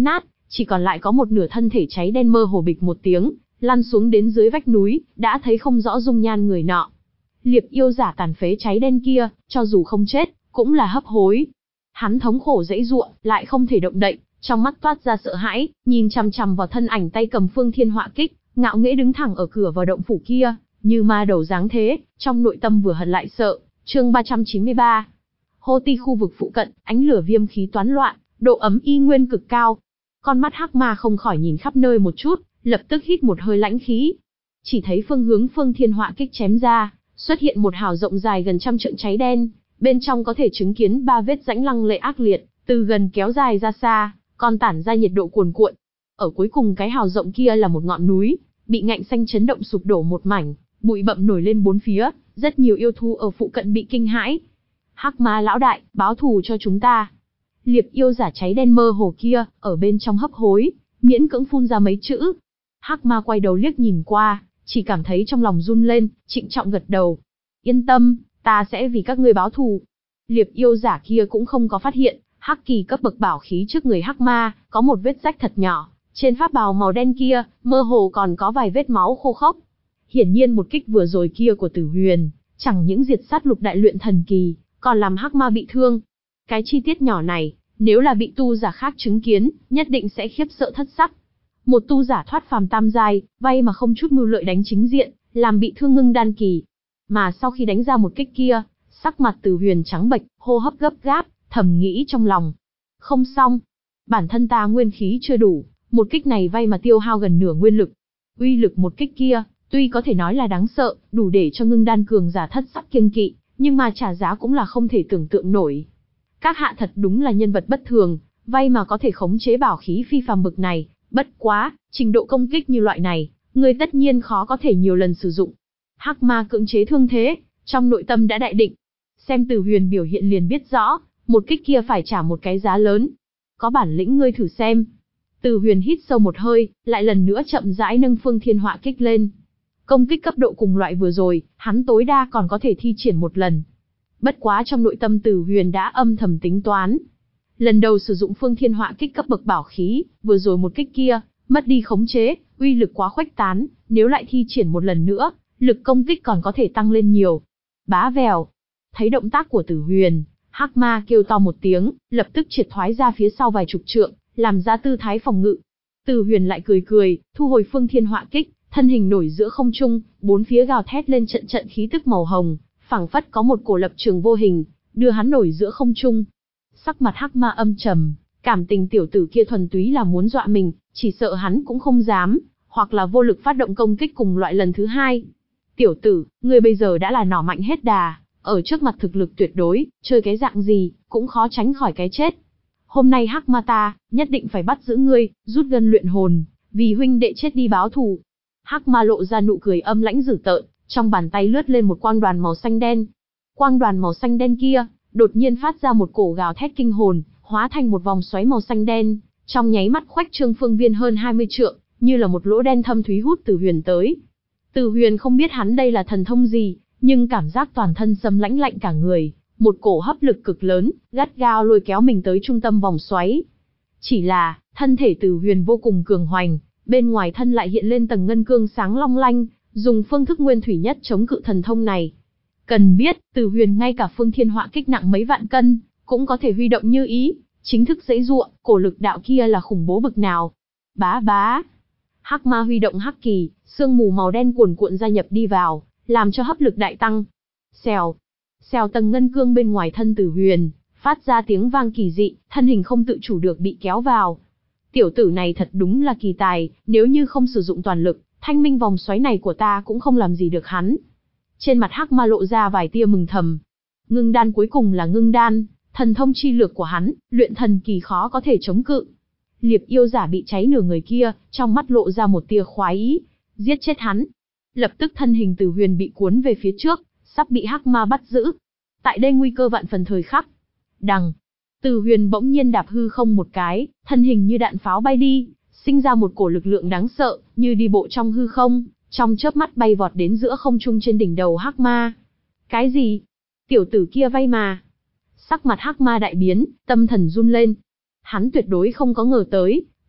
chỉ còn lại có một nửa thân thể cháy đen mơ hồ bịch một tiếng, lăn xuống đến dưới vách núi, đã thấy không rõ dung nhan người nọ. Liệp yêu giả tàn phế cháy đen kia, cho dù không chết, cũng là hấp hối. Hắn thống khổ giãy giụa, lại không thể động đậy, trong mắt toát ra sợ hãi, nhìn chằm chằm vào thân ảnh tay cầm Phương Thiên Họa Kích, ngạo nghễ đứng thẳng ở cửa vào động phủ kia, như ma đầu dáng thế, trong nội tâm vừa hận lại sợ. Chương ba trăm chín mươi ba. Hô Ti khu vực phụ cận, ánh lửa viêm khí toán loạn, độ ấm y nguyên cực cao. Con mắt hắc ma không khỏi nhìn khắp nơi một chút, lập tức hít một hơi lãnh khí. Chỉ thấy phương hướng Phương Thiên Họa Kích chém ra, xuất hiện một hào rộng dài gần trăm trượng cháy đen, bên trong có thể chứng kiến ba vết rãnh lăng lệ ác liệt, từ gần kéo dài ra xa, còn tản ra nhiệt độ cuồn cuộn. Ở cuối cùng cái hào rộng kia là một ngọn núi, bị ngạnh xanh chấn động sụp đổ một mảnh, bụi bậm nổi lên bốn phía, rất nhiều yêu thú ở phụ cận bị kinh hãi. Hắc ma lão đại, báo thù cho chúng ta. Liệp yêu giả cháy đen mơ hồ kia, ở bên trong hấp hối, miễn cưỡng phun ra mấy chữ. Hắc ma quay đầu liếc nhìn qua, chỉ cảm thấy trong lòng run lên, trịnh trọng gật đầu. Yên tâm, ta sẽ vì các ngươi báo thù. Liệp yêu giả kia cũng không có phát hiện, hắc kỳ cấp bậc bảo khí trước người hắc ma, có một vết rách thật nhỏ, trên pháp bào màu đen kia, mơ hồ còn có vài vết máu khô khốc. Hiển nhiên một kích vừa rồi kia của Tử Huyền, chẳng những diệt sát lục đại luyện thần kỳ, còn làm hắc ma bị thương. Cái chi tiết nhỏ này, nếu là bị tu giả khác chứng kiến, nhất định sẽ khiếp sợ thất sắc. Một tu giả thoát phàm tam giai, vay mà không chút mưu lợi đánh chính diện, làm bị thương ngưng đan kỳ. Mà sau khi đánh ra một kích kia, sắc mặt Tử Huyền trắng bệch, hô hấp gấp gáp, thầm nghĩ trong lòng. Không xong, bản thân ta nguyên khí chưa đủ, một kích này vay mà tiêu hao gần nửa nguyên lực. Uy lực một kích kia, tuy có thể nói là đáng sợ, đủ để cho ngưng đan cường giả thất sắc kiêng kỵ, nhưng mà trả giá cũng là không thể tưởng tượng nổi. Các hạ thật đúng là nhân vật bất thường, vay mà có thể khống chế bảo khí phi phàm bực này, bất quá, trình độ công kích như loại này, người tất nhiên khó có thể nhiều lần sử dụng. Hắc ma cưỡng chế thương thế, trong nội tâm đã đại định. Xem Tử Huyền biểu hiện liền biết rõ, một kích kia phải trả một cái giá lớn. Có bản lĩnh ngươi thử xem. Tử Huyền hít sâu một hơi, lại lần nữa chậm rãi nâng Phương Thiên Họa Kích lên. Công kích cấp độ cùng loại vừa rồi, hắn tối đa còn có thể thi triển một lần. Bất quá trong nội tâm Tử Huyền đã âm thầm tính toán. Lần đầu sử dụng Phương Thiên Họa Kích cấp bậc bảo khí, vừa rồi một kích kia, mất đi khống chế, uy lực quá khuếch tán, nếu lại thi triển một lần nữa, lực công kích còn có thể tăng lên nhiều. Bá vèo. Thấy động tác của Tử Huyền, hắc ma kêu to một tiếng, lập tức triệt thoái ra phía sau vài chục trượng, làm ra tư thái phòng ngự. Tử Huyền lại cười cười, thu hồi Phương Thiên Họa Kích, thân hình nổi giữa không trung, bốn phía gào thét lên trận trận khí tức màu hồng, phảng phất có một cổ lập trường vô hình, đưa hắn nổi giữa không trung. Sắc mặt hắc ma âm trầm, cảm tình tiểu tử kia thuần túy là muốn dọa mình, chỉ sợ hắn cũng không dám, hoặc là vô lực phát động công kích cùng loại lần thứ hai. Tiểu tử, ngươi bây giờ đã là nỏ mạnh hết đà, ở trước mặt thực lực tuyệt đối, chơi cái dạng gì, cũng khó tránh khỏi cái chết. Hôm nay hắc ma ta, nhất định phải bắt giữ ngươi, rút gân luyện hồn, vì huynh đệ chết đi báo thù. Hắc ma lộ ra nụ cười âm lãnh dữ tợn, trong bàn tay lướt lên một quang đoàn màu xanh đen. Quang đoàn màu xanh đen kia, đột nhiên phát ra một cổ gào thét kinh hồn, hóa thành một vòng xoáy màu xanh đen, trong nháy mắt khoách trương phương viên hơn hai mươi trượng, như là một lỗ đen thâm thúy hút Tử Huyền tới. Tử Huyền không biết hắn đây là thần thông gì, nhưng cảm giác toàn thân xâm lãnh lạnh cả người, một cổ hấp lực cực lớn, gắt gao lôi kéo mình tới trung tâm vòng xoáy. Chỉ là, thân thể Tử Huyền vô cùng cường hoành, bên ngoài thân lại hiện lên tầng ngân cương sáng long lanh, dùng phương thức nguyên thủy nhất chống cự thần thông này. Cần biết, Tử Huyền ngay cả Phương Thiên Họa Kích nặng mấy vạn cân, cũng có thể huy động như ý, chính thức giãy giụa, cổ lực đạo kia là khủng bố bực nào. Bá bá. Hắc ma huy động hắc kỳ, sương mù màu đen cuồn cuộn gia nhập đi vào, làm cho hấp lực đại tăng. Xèo, xèo tầng ngân cương bên ngoài thân Tử Huyền, phát ra tiếng vang kỳ dị, thân hình không tự chủ được bị kéo vào. Tiểu tử này thật đúng là kỳ tài, nếu như không sử dụng toàn lực, thanh minh vòng xoáy này của ta cũng không làm gì được hắn. Trên mặt hắc ma lộ ra vài tia mừng thầm. Ngưng đan cuối cùng là ngưng đan, thần thông chi lược của hắn, luyện thần kỳ khó có thể chống cự. Liệp yêu giả bị cháy nửa người kia, trong mắt lộ ra một tia khoái ý, giết chết hắn. Lập tức thân hình Tử Huyền bị cuốn về phía trước, sắp bị hắc ma bắt giữ. Tại đây nguy cơ vạn phần thời khắc. Đằng, Tử Huyền bỗng nhiên đạp hư không một cái, thân hình như đạn pháo bay đi, sinh ra một cổ lực lượng đáng sợ, như đi bộ trong hư không, trong chớp mắt bay vọt đến giữa không trung trên đỉnh đầu hắc ma. Cái gì? Tiểu tử kia vay mà. Sắc mặt hắc ma đại biến, tâm thần run lên. Hắn tuyệt đối không có ngờ tới,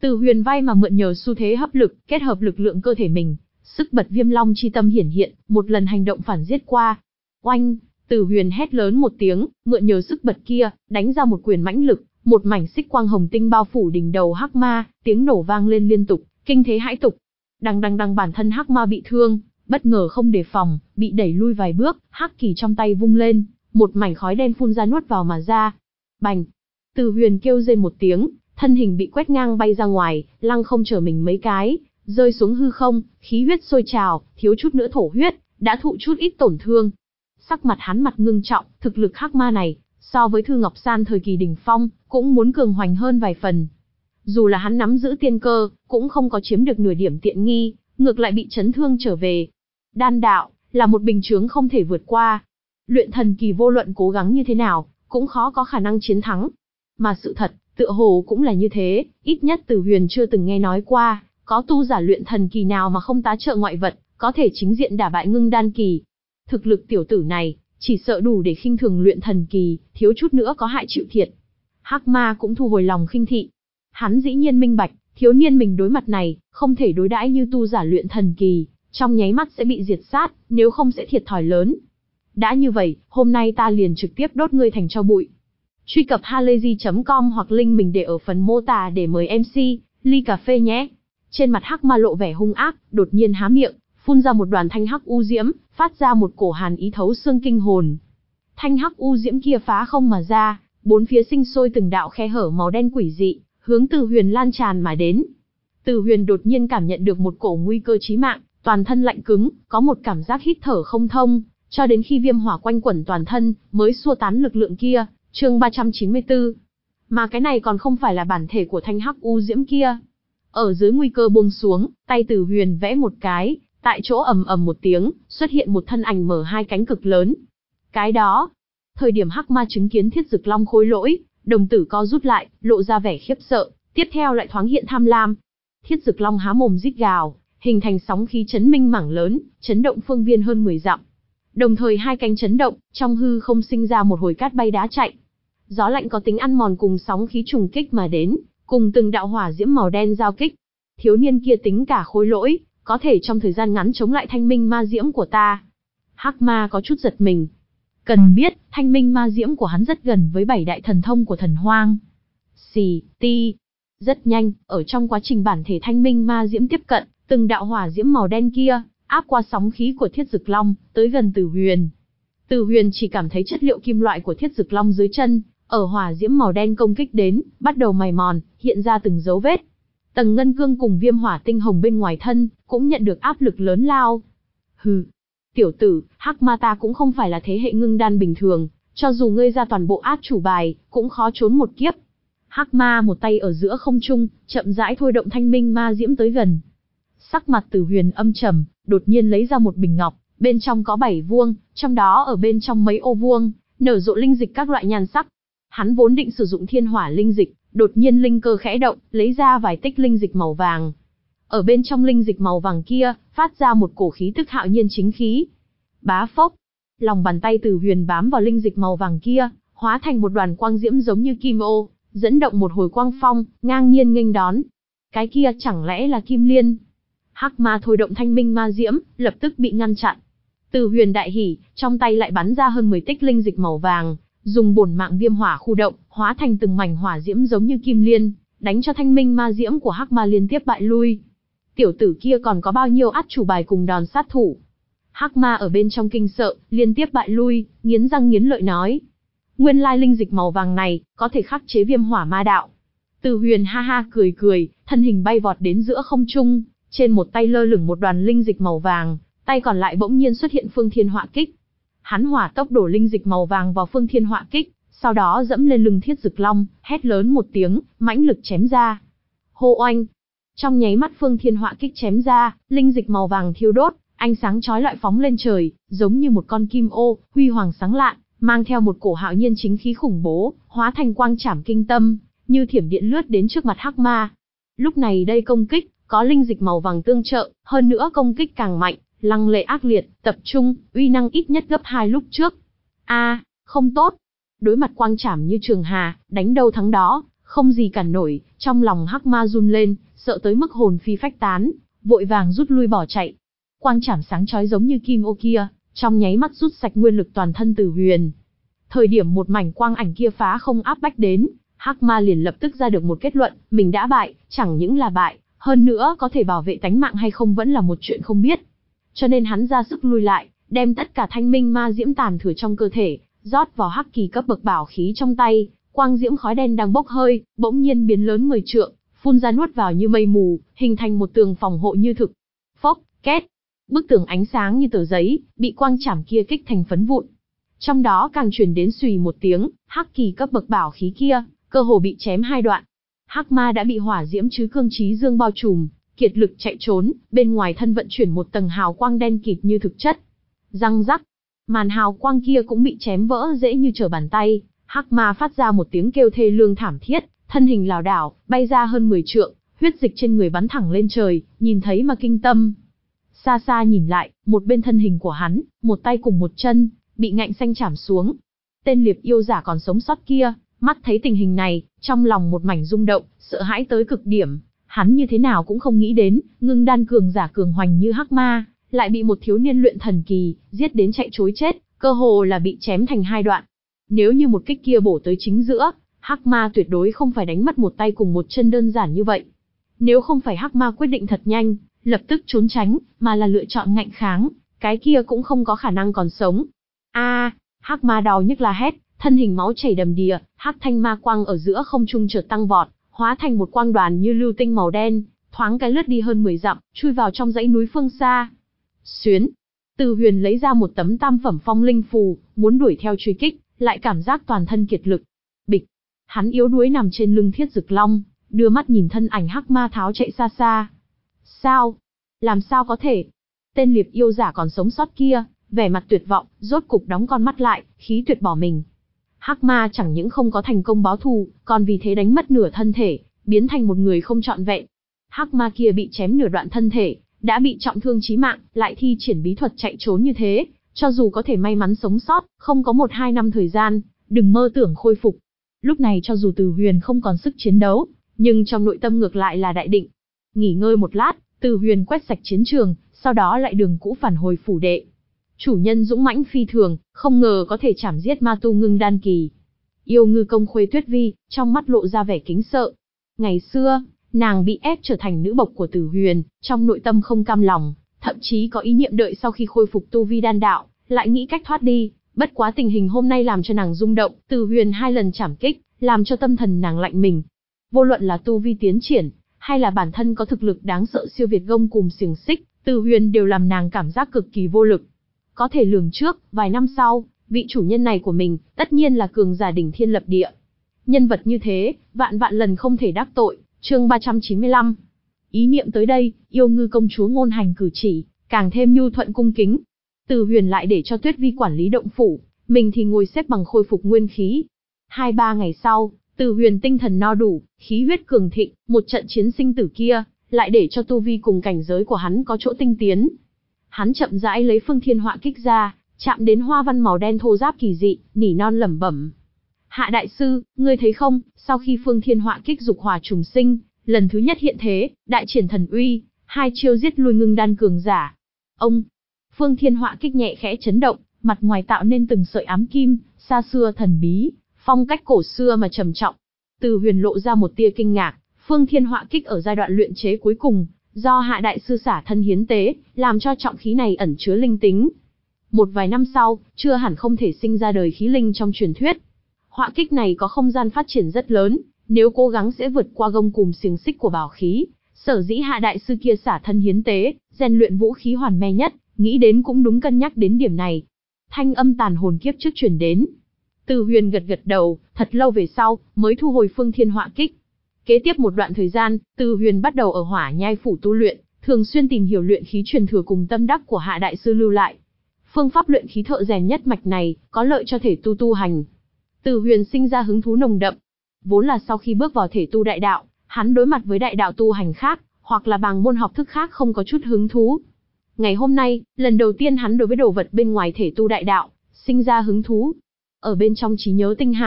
Từ Huyền vay mà mượn nhờ xu thế hấp lực, kết hợp lực lượng cơ thể mình, sức bật Viêm Long chi tâm hiển hiện, một lần hành động phản giết qua. Oanh, Từ Huyền hét lớn một tiếng, mượn nhờ sức bật kia, đánh ra một quyền mãnh lực, một mảnh xích quang hồng tinh bao phủ đỉnh đầu hắc ma, tiếng nổ vang lên liên tục, kinh thế hãi tục. Đằng đằng đằng, bản thân hắc ma bị thương, bất ngờ không đề phòng, bị đẩy lui vài bước, hắc kỳ trong tay vung lên, một mảnh khói đen phun ra nuốt vào mà ra. Bành! Từ Huyền kêu rên một tiếng, thân hình bị quét ngang bay ra ngoài, lăng không trở mình mấy cái, rơi xuống hư không, khí huyết sôi trào, thiếu chút nữa thổ huyết, đã thụ chút ít tổn thương. Sắc mặt hắn mặt ngưng trọng, thực lực hắc ma này, so với Thư Ngọc San thời kỳ đỉnh phong, cũng muốn cường hoành hơn vài phần. Dù là hắn nắm giữ tiên cơ, cũng không có chiếm được nửa điểm tiện nghi, ngược lại bị chấn thương trở về. Đan đạo, là một bình chướng không thể vượt qua. Luyện thần kỳ vô luận cố gắng như thế nào, cũng khó có khả năng chiến thắng. Mà sự thật, tựa hồ cũng là như thế, ít nhất Từ Huyền chưa từng nghe nói qua, có tu giả luyện thần kỳ nào mà không tá trợ ngoại vật, có thể chính diện đả bại ngưng đan kỳ. Thực lực tiểu tử này, chỉ sợ đủ để khinh thường luyện thần kỳ, thiếu chút nữa có hại chịu thiệt. Hắc ma cũng thu hồi lòng khinh thị. Hắn dĩ nhiên minh bạch, thiếu niên mình đối mặt này, không thể đối đãi như tu giả luyện thần kỳ, trong nháy mắt sẽ bị diệt sát, nếu không sẽ thiệt thòi lớn. Đã như vậy, hôm nay ta liền trực tiếp đốt ngươi thành tro bụi. Truy cập halayzi chấm com hoặc link mình để ở phần mô tả để mời em xê, ly cà phê nhé. Trên mặt hắc ma lộ vẻ hung ác, đột nhiên há miệng, phun ra một đoàn thanh hắc u diễm, phát ra một cổ hàn ý thấu xương kinh hồn. Thanh hắc u diễm kia phá không mà ra, bốn phía sinh sôi từng đạo khe hở màu đen quỷ dị, hướng Từ Huyền lan tràn mà đến. Từ Huyền đột nhiên cảm nhận được một cổ nguy cơ chí mạng, toàn thân lạnh cứng, có một cảm giác hít thở không thông, cho đến khi viêm hỏa quanh quẩn toàn thân, mới xua tán lực lượng kia. Chương ba trăm chín mươi tư. Mà cái này còn không phải là bản thể của thanh hắc u diễm kia. Ở dưới nguy cơ buông xuống, tay Từ Huyền vẽ một cái, tại chỗ ầm ầm một tiếng, xuất hiện một thân ảnh mở hai cánh cực lớn. Cái đó, thời điểm hắc ma chứng kiến Thiết Dực Long khôi lỗi, đồng tử co rút lại, lộ ra vẻ khiếp sợ, tiếp theo lại thoáng hiện tham lam. Thiết Dực Long há mồm rít gào, hình thành sóng khí chấn minh mảng lớn, chấn động phương viên hơn mười dặm. Đồng thời hai cánh chấn động, trong hư không sinh ra một hồi cát bay đá chạy. Gió lạnh có tính ăn mòn cùng sóng khí trùng kích mà đến, cùng từng đạo hỏa diễm màu đen giao kích. Thiếu niên kia tính cả khối lỗi, có thể trong thời gian ngắn chống lại thanh minh ma diễm của ta. Hắc ma có chút giật mình. Cần biết, thanh minh ma diễm của hắn rất gần với bảy đại thần thông của thần hoang. Xì, ti. Rất nhanh, ở trong quá trình bản thể thanh minh ma diễm tiếp cận, từng đạo hỏa diễm màu đen kia, áp qua sóng khí của Thiết Dực Long, tới gần Từ Huyền. Từ Huyền chỉ cảm thấy chất liệu kim loại của Thiết Dực Long dưới chân, ở hỏa diễm màu đen công kích đến, bắt đầu mài mòn, hiện ra từng dấu vết. Tầng ngân cương cùng viêm hỏa tinh hồng bên ngoài thân, cũng nhận được áp lực lớn lao. Hừ, tiểu tử, hắc ma ta cũng không phải là thế hệ ngưng đan bình thường, cho dù ngươi ra toàn bộ át chủ bài, cũng khó trốn một kiếp. Hắc ma một tay ở giữa không trung, chậm rãi thôi động thanh minh ma diễm tới gần. Sắc mặt Từ Huyền âm trầm, đột nhiên lấy ra một bình ngọc, bên trong có bảy vuông, trong đó ở bên trong mấy ô vuông, nở rộ linh dịch các loại nhan sắc. Hắn vốn định sử dụng thiên hỏa linh dịch, đột nhiên linh cơ khẽ động, lấy ra vài tích linh dịch màu vàng. Ở bên trong linh dịch màu vàng kia, phát ra một cổ khí tức hạo nhiên chính khí. Bá phốc, lòng bàn tay Từ Huyền bám vào linh dịch màu vàng kia, hóa thành một đoàn quang diễm giống như kim ô, dẫn động một hồi quang phong, ngang nhiên nghênh đón. Cái kia chẳng lẽ là Kim Liên? Hắc ma thôi động thanh minh ma diễm, lập tức bị ngăn chặn. Từ Huyền đại hỉ, trong tay lại bắn ra hơn mười tích linh dịch màu vàng, dùng bổn mạng viêm hỏa khu động, hóa thành từng mảnh hỏa diễm giống như kim liên, đánh cho thanh minh ma diễm của hắc ma liên tiếp bại lui. Tiểu tử kia còn có bao nhiêu át chủ bài cùng đòn sát thủ? Hắc ma ở bên trong kinh sợ, liên tiếp bại lui, nghiến răng nghiến lợi nói: nguyên lai linh dịch màu vàng này có thể khắc chế viêm hỏa ma đạo. Từ Huyền ha ha cười cười, thân hình bay vọt đến giữa không trung, trên một tay lơ lửng một đoàn linh dịch màu vàng, tay còn lại bỗng nhiên xuất hiện phương thiên họa kích. Hắn hỏa tốc đổ linh dịch màu vàng vào phương thiên họa kích, sau đó dẫm lên lưng Thiết Dực Long, hét lớn một tiếng, mãnh lực chém ra. Hô oanh! Trong nháy mắt phương thiên họa kích chém ra, linh dịch màu vàng thiêu đốt, ánh sáng chói lọi phóng lên trời, giống như một con kim ô, huy hoàng sáng lạn, mang theo một cổ hạo nhiên chính khí khủng bố, hóa thành quang trảm kinh tâm, như thiểm điện lướt đến trước mặt hắc ma. Lúc này đây công kích, có linh dịch màu vàng tương trợ, hơn nữa công kích càng mạnh, lăng lệ ác liệt, tập trung, uy năng ít nhất gấp hai lúc trước. A, à, không tốt. Đối mặt quang trảm như trường hà, đánh đâu thắng đó, Không gì cản nổi, trong lòng Hắc Ma run lên, sợ tới mức hồn phi phách tán, vội vàng rút lui bỏ chạy. Quang chảm sáng chói giống như kim ô kia, trong nháy mắt rút sạch nguyên lực toàn thân Từ Huyền. Thời điểm một mảnh quang ảnh kia phá không áp bách đến, Hắc Ma liền lập tức ra được một kết luận, mình đã bại, chẳng những là bại, hơn nữa có thể bảo vệ tánh mạng hay không vẫn là một chuyện không biết. Cho nên hắn ra sức lui lại, đem tất cả thanh minh ma diễm tàn thừa trong cơ thể, rót vào hắc kỳ cấp bậc bảo khí trong tay, quang diễm khói đen đang bốc hơi, bỗng nhiên biến lớn mười trượng, phun ra nuốt vào như mây mù, hình thành một tường phòng hộ như thực. Phốc, két, bức tường ánh sáng như tờ giấy, bị quang chảm kia kích thành phấn vụn. Trong đó càng truyền đến xùy một tiếng, hắc kỳ cấp bậc bảo khí kia, cơ hồ bị chém hai đoạn. Hắc Ma đã bị hỏa diễm chứ cương chí dương bao trùm, kiệt lực chạy trốn, bên ngoài thân vận chuyển một tầng hào quang đen kịt như thực chất. Răng rắc, màn hào quang kia cũng bị chém vỡ dễ như trở bàn tay. Hắc Ma phát ra một tiếng kêu thê lương thảm thiết, thân hình lảo đảo, bay ra hơn mười trượng, huyết dịch trên người bắn thẳng lên trời, nhìn thấy mà kinh tâm. Xa xa nhìn lại, một bên thân hình của hắn, một tay cùng một chân, bị ngạnh xanh chảm xuống. Tên liệp yêu giả còn sống sót kia, mắt thấy tình hình này, trong lòng một mảnh rung động, sợ hãi tới cực điểm. Hắn như thế nào cũng không nghĩ đến, ngưng đan cường giả cường hoành như Hắc Ma, lại bị một thiếu niên luyện thần kỳ, giết đến chạy trối chết, cơ hồ là bị chém thành hai đoạn. Nếu như một kích kia bổ tới chính giữa, Hắc Ma tuyệt đối không phải đánh mất một tay cùng một chân đơn giản như vậy. Nếu không phải Hắc Ma quyết định thật nhanh, lập tức trốn tránh, mà là lựa chọn ngạnh kháng, cái kia cũng không có khả năng còn sống. A, Hắc Ma đau nhức la hét, thân hình máu chảy đầm đìa, hắc thanh ma quang ở giữa không trung chợt tăng vọt, hóa thành một quang đoàn như lưu tinh màu đen, thoáng cái lướt đi hơn mười dặm, chui vào trong dãy núi phương xa. Xuyến, Từ Huyền lấy ra một tấm tam phẩm phong linh phù, muốn đuổi theo truy kích, lại cảm giác toàn thân kiệt lực. Bịch, hắn yếu đuối nằm trên lưng Thiết Dực Long, đưa mắt nhìn thân ảnh Hắc Ma tháo chạy xa xa. Sao? Làm sao có thể? Tên liệp yêu giả còn sống sót kia, vẻ mặt tuyệt vọng, rốt cục đóng con mắt lại, khí tuyệt bỏ mình. Hắc Ma chẳng những không có thành công báo thù, còn vì thế đánh mất nửa thân thể, biến thành một người không trọn vẹn. Hắc Ma kia bị chém nửa đoạn thân thể, đã bị trọng thương chí mạng, lại thi triển bí thuật chạy trốn như thế, cho dù có thể may mắn sống sót, không có một hai năm thời gian, đừng mơ tưởng khôi phục. Lúc này cho dù Từ Huyền không còn sức chiến đấu, nhưng trong nội tâm ngược lại là đại định. Nghỉ ngơi một lát, Từ Huyền quét sạch chiến trường, sau đó lại đường cũ phản hồi phủ đệ. Chủ nhân dũng mãnh phi thường, không ngờ có thể chảm giết ma tu ngưng đan kỳ. Yêu ngư công Khuê Tuyết Vi, trong mắt lộ ra vẻ kính sợ. Ngày xưa, nàng bị ép trở thành nữ bộc của Từ Huyền, trong nội tâm không cam lòng, thậm chí có ý niệm đợi sau khi khôi phục tu vi đan đạo, lại nghĩ cách thoát đi. Bất quá tình hình hôm nay làm cho nàng rung động, Từ Huyền hai lần chảm kích, làm cho tâm thần nàng lạnh mình. Vô luận là tu vi tiến triển, hay là bản thân có thực lực đáng sợ siêu việt gông cùm xiềng xích, Từ Huyền đều làm nàng cảm giác cực kỳ vô lực. Có thể lường trước, vài năm sau, vị chủ nhân này của mình, tất nhiên là cường giả đỉnh thiên lập địa. Nhân vật như thế, vạn vạn lần không thể đắc tội. Chương ba trăm chín mươi lăm. Ý niệm tới đây, yêu ngư công chúa ngôn hành cử chỉ, càng thêm nhu thuận cung kính. Từ Huyền lại để cho Tuyết Vi quản lý động phủ, mình thì ngồi xếp bằng khôi phục nguyên khí. Hai ba ngày sau, Từ Huyền tinh thần no đủ, khí huyết cường thịnh, một trận chiến sinh tử kia, lại để cho tu vi cùng cảnh giới của hắn có chỗ tinh tiến. Hắn chậm rãi lấy Phương Thiên Họa Kích ra, chạm đến hoa văn màu đen thô ráp kỳ dị, nỉ non lẩm bẩm. Hạ đại sư, ngươi thấy không, sau khi Phương Thiên Họa Kích dục hỏa trùng sinh, lần thứ nhất hiện thế, đại triển thần uy, hai chiêu giết lui ngưng đan cường giả. Ông, Phương Thiên Họa Kích nhẹ khẽ chấn động, mặt ngoài tạo nên từng sợi ám kim, xa xưa thần bí, phong cách cổ xưa mà trầm trọng. Từ Huyền lộ ra một tia kinh ngạc, Phương Thiên Họa Kích ở giai đoạn luyện chế cuối cùng, do Hạ đại sư xả thân hiến tế, làm cho trọng khí này ẩn chứa linh tính. Một vài năm sau, chưa hẳn không thể sinh ra đời khí linh trong truyền thuyết. Họa kích này có không gian phát triển rất lớn, nếu cố gắng sẽ vượt qua gông cùm xiềng xích của bảo khí. Sở dĩ Hạ đại sư kia xả thân hiến tế, rèn luyện vũ khí hoàn me nhất, nghĩ đến cũng đúng cân nhắc đến điểm này. Thanh âm tàn hồn kiếp trước truyền đến. Từ Huyền gật gật đầu, thật lâu về sau, mới thu hồi Phương Thiên Họa Kích. Kế tiếp một đoạn thời gian, Từ Huyền bắt đầu ở Hỏa Nhai phủ tu luyện, thường xuyên tìm hiểu luyện khí truyền thừa cùng tâm đắc của Hạ đại sư lưu lại. Phương pháp luyện khí thợ rèn nhất mạch này, có lợi cho thể tu tu hành. Từ Huyền sinh ra hứng thú nồng đậm. Vốn là sau khi bước vào thể tu đại đạo, hắn đối mặt với đại đạo tu hành khác, hoặc là bằng môn học thức khác không có chút hứng thú. Ngày hôm nay, lần đầu tiên hắn đối với đồ vật bên ngoài thể tu đại đạo, sinh ra hứng thú. Ở bên trong trí nhớ tinh hải,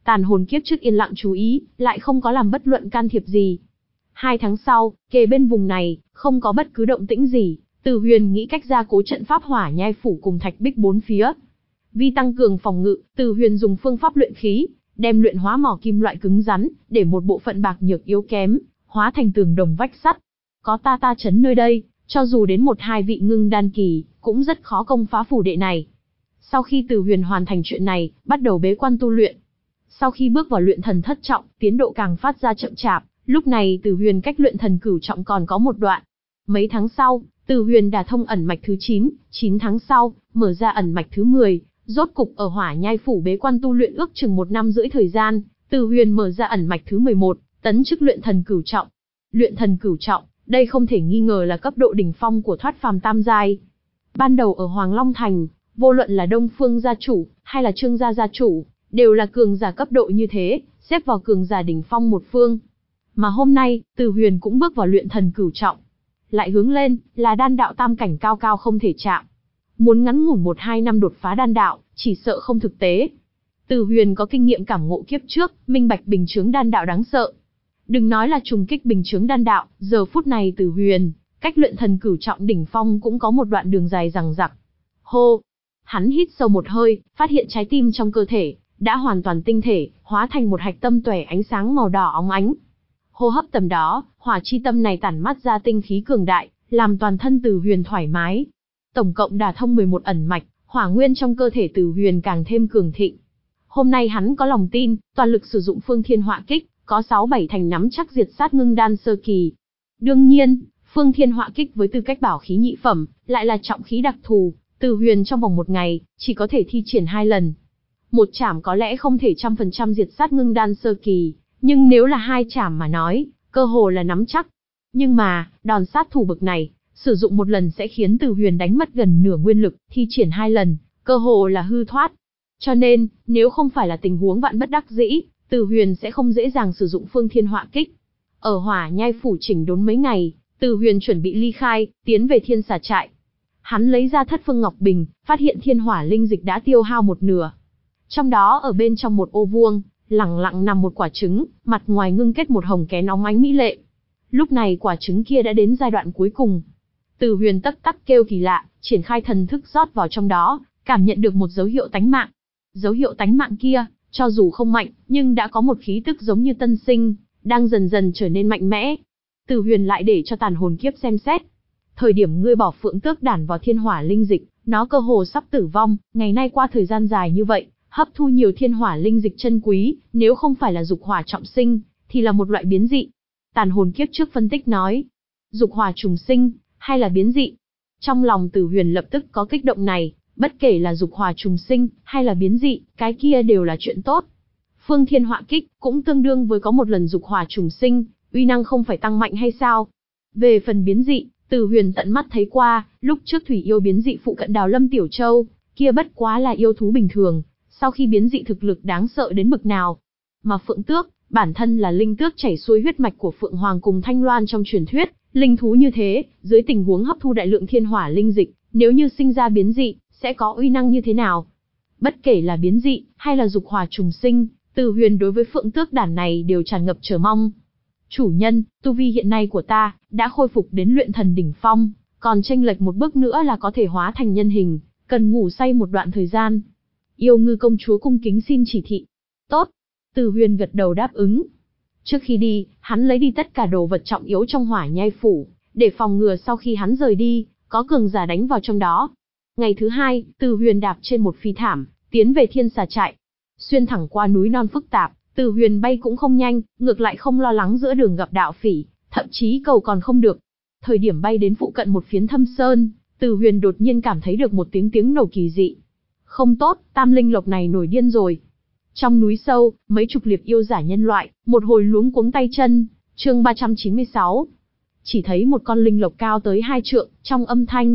Tàn hồn kiếp trước yên lặng chú ý, lại không có làm bất luận can thiệp gì. Hai tháng sau, kề bên vùng này, không có bất cứ động tĩnh gì, Từ Huyền nghĩ cách gia cố trận pháp hỏa nhai phủ cùng thạch bích bốn phía. Vì tăng cường phòng ngự, Từ Huyền dùng phương pháp luyện khí, đem luyện hóa mỏ kim loại cứng rắn, để một bộ phận bạc nhược yếu kém, hóa thành tường đồng vách sắt. Có ta ta chấn nơi đây, cho dù đến một hai vị ngưng đan kỳ, cũng rất khó công phá phủ đệ này. Sau khi Từ Huyền hoàn thành chuyện này, bắt đầu bế quan tu luyện. Sau khi bước vào luyện thần thất trọng, tiến độ càng phát ra chậm chạp, lúc này Từ Huyền cách luyện thần cửu trọng còn có một đoạn. Mấy tháng sau, Từ Huyền đả thông ẩn mạch thứ chín, chín tháng sau, mở ra ẩn mạch thứ mười, rốt cục ở hỏa nhai phủ bế quan tu luyện ước chừng một năm rưỡi thời gian, Từ Huyền mở ra ẩn mạch thứ mười một, tấn chức luyện thần cửu trọng. Luyện thần cửu trọng, đây không thể nghi ngờ là cấp độ đỉnh phong của thoát phàm tam giai. Ban đầu ở Hoàng Long Thành, vô luận là Đông Phương gia chủ, hay là Trương gia gia chủ, đều là cường giả cấp độ như thế, xếp vào cường giả đỉnh phong một phương. Mà hôm nay, Từ Huyền cũng bước vào luyện thần cửu trọng. Lại hướng lên, là đan đạo tam cảnh cao cao không thể chạm. Muốn ngắn ngủn một hai năm đột phá đan đạo, chỉ sợ không thực tế. Từ Huyền có kinh nghiệm cảm ngộ kiếp trước, minh bạch bình chướng đan đạo đáng sợ. Đừng nói là trùng kích bình chướng đan đạo, giờ phút này Từ Huyền, cách luyện thần cửu trọng đỉnh phong cũng có một đoạn đường dài dằng dặc. Hô! Hắn hít sâu một hơi, phát hiện trái tim trong cơ thể đã hoàn toàn tinh thể, hóa thành một hạch tâm tỏa ánh sáng màu đỏ óng ánh. Hô hấp tầm đó, hỏa chi tâm này tản mát ra tinh khí cường đại, làm toàn thân Từ Huyền thoải mái. Tổng cộng đả thông mười một ẩn mạch, hỏa nguyên trong cơ thể Từ Huyền càng thêm cường thịnh. Hôm nay hắn có lòng tin, toàn lực sử dụng Phương Thiên Họa Kích, có sáu bảy thành nắm chắc diệt sát ngưng đan sơ kỳ. Đương nhiên, Phương Thiên Họa Kích với tư cách bảo khí nhị phẩm, lại là trọng khí đặc thù, Từ Huyền trong vòng một ngày, chỉ có thể thi triển hai lần. Một chảm có lẽ không thể trăm phần trăm diệt sát ngưng đan sơ kỳ, nhưng nếu là hai chảm mà nói, cơ hồ là nắm chắc. Nhưng mà, đòn sát thủ bực này, sử dụng một lần sẽ khiến Từ Huyền đánh mất gần nửa nguyên lực, thi triển hai lần, cơ hồ là hư thoát. Cho nên, nếu không phải là tình huống vạn bất đắc dĩ, Từ Huyền sẽ không dễ dàng sử dụng Phương Thiên Họa Kích. Ở hỏa nhai phủ chỉnh đốn mấy ngày, Từ Huyền chuẩn bị ly khai, tiến về Thiên Xà trại. Hắn lấy ra Thất Phương Ngọc Bình, phát hiện thiên hỏa linh dịch đã tiêu hao một nửa. Trong đó ở bên trong một ô vuông, lẳng lặng nằm một quả trứng, mặt ngoài ngưng kết một hồng kén óng ánh mỹ lệ. Lúc này quả trứng kia đã đến giai đoạn cuối cùng. Từ Huyền tắc tắc kêu kỳ lạ, triển khai thần thức rót vào trong đó, cảm nhận được một dấu hiệu tánh mạng. Dấu hiệu tánh mạng kia, cho dù không mạnh, nhưng đã có một khí tức giống như tân sinh, đang dần dần trở nên mạnh mẽ. Từ Huyền lại để cho tàn hồn kiếp xem xét. Thời điểm ngươi bỏ phượng tước đản vào thiên hỏa linh dịch, nó cơ hồ sắp tử vong, ngày nay qua thời gian dài như vậy, hấp thu nhiều thiên hỏa linh dịch chân quý, nếu không phải là dục hỏa trọng sinh, thì là một loại biến dị. Tàn hồn kiếp trước phân tích nói, dục hỏa trùng sinh, hay là biến dị. Trong lòng Từ Huyền lập tức có kích động này, bất kể là dục hỏa trùng sinh, hay là biến dị, cái kia đều là chuyện tốt. Phương Thiên Họa Kích, cũng tương đương với có một lần dục hỏa trùng sinh, uy năng không phải tăng mạnh hay sao? Về phần biến dị, Từ Huyền tận mắt thấy qua, lúc trước thủy yêu biến dị phụ cận Đào Lâm Tiểu Châu, kia bất quá là yêu thú bình thường, sau khi biến dị thực lực đáng sợ đến bực nào. Mà Phượng Tước, bản thân là linh tước chảy xuôi huyết mạch của Phượng Hoàng cùng Thanh Loan trong truyền thuyết, linh thú như thế, dưới tình huống hấp thu đại lượng thiên hỏa linh dịch, nếu như sinh ra biến dị, sẽ có uy năng như thế nào? Bất kể là biến dị, hay là dục hỏa trùng sinh, Từ Huyền đối với Phượng Tước đản này đều tràn ngập chờ mong. Chủ nhân, tu vi hiện nay của ta, đã khôi phục đến luyện thần đỉnh phong, còn chênh lệch một bước nữa là có thể hóa thành nhân hình, cần ngủ say một đoạn thời gian. Yêu Ngư công chúa cung kính xin chỉ thị. Tốt. Từ Huyền gật đầu đáp ứng. Trước khi đi, hắn lấy đi tất cả đồ vật trọng yếu trong hỏa nhai phủ, để phòng ngừa sau khi hắn rời đi, có cường giả đánh vào trong đó. Ngày thứ hai, Từ Huyền đạp trên một phi thảm, tiến về Thiên Xà trại. Xuyên thẳng qua núi non phức tạp, Từ Huyền bay cũng không nhanh, ngược lại không lo lắng giữa đường gặp đạo phỉ, thậm chí cầu còn không được. Thời điểm bay đến phụ cận một phiến thâm sơn, Từ Huyền đột nhiên cảm thấy được một tiếng tiếng nổ kỳ dị. Không tốt, tam linh lộc này nổi điên rồi. Trong núi sâu, mấy chục liệp yêu giả nhân loại, một hồi luống cuống tay chân, chương ba trăm chín mươi sáu. Chỉ thấy một con linh lộc cao tới hai trượng, trong âm thanh.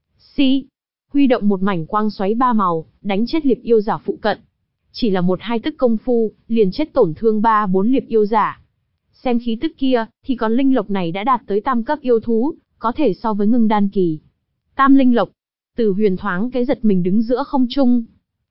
Si, huy động một mảnh quang xoáy ba màu, đánh chết liệp yêu giả phụ cận. Chỉ là một hai tức công phu, liền chết tổn thương ba bốn liệp yêu giả. Xem khí tức kia, thì con linh lộc này đã đạt tới tam cấp yêu thú, có thể so với ngưng đan kỳ. Tam linh lộc, Từ Huyền thoáng cái giật mình đứng giữa không trung.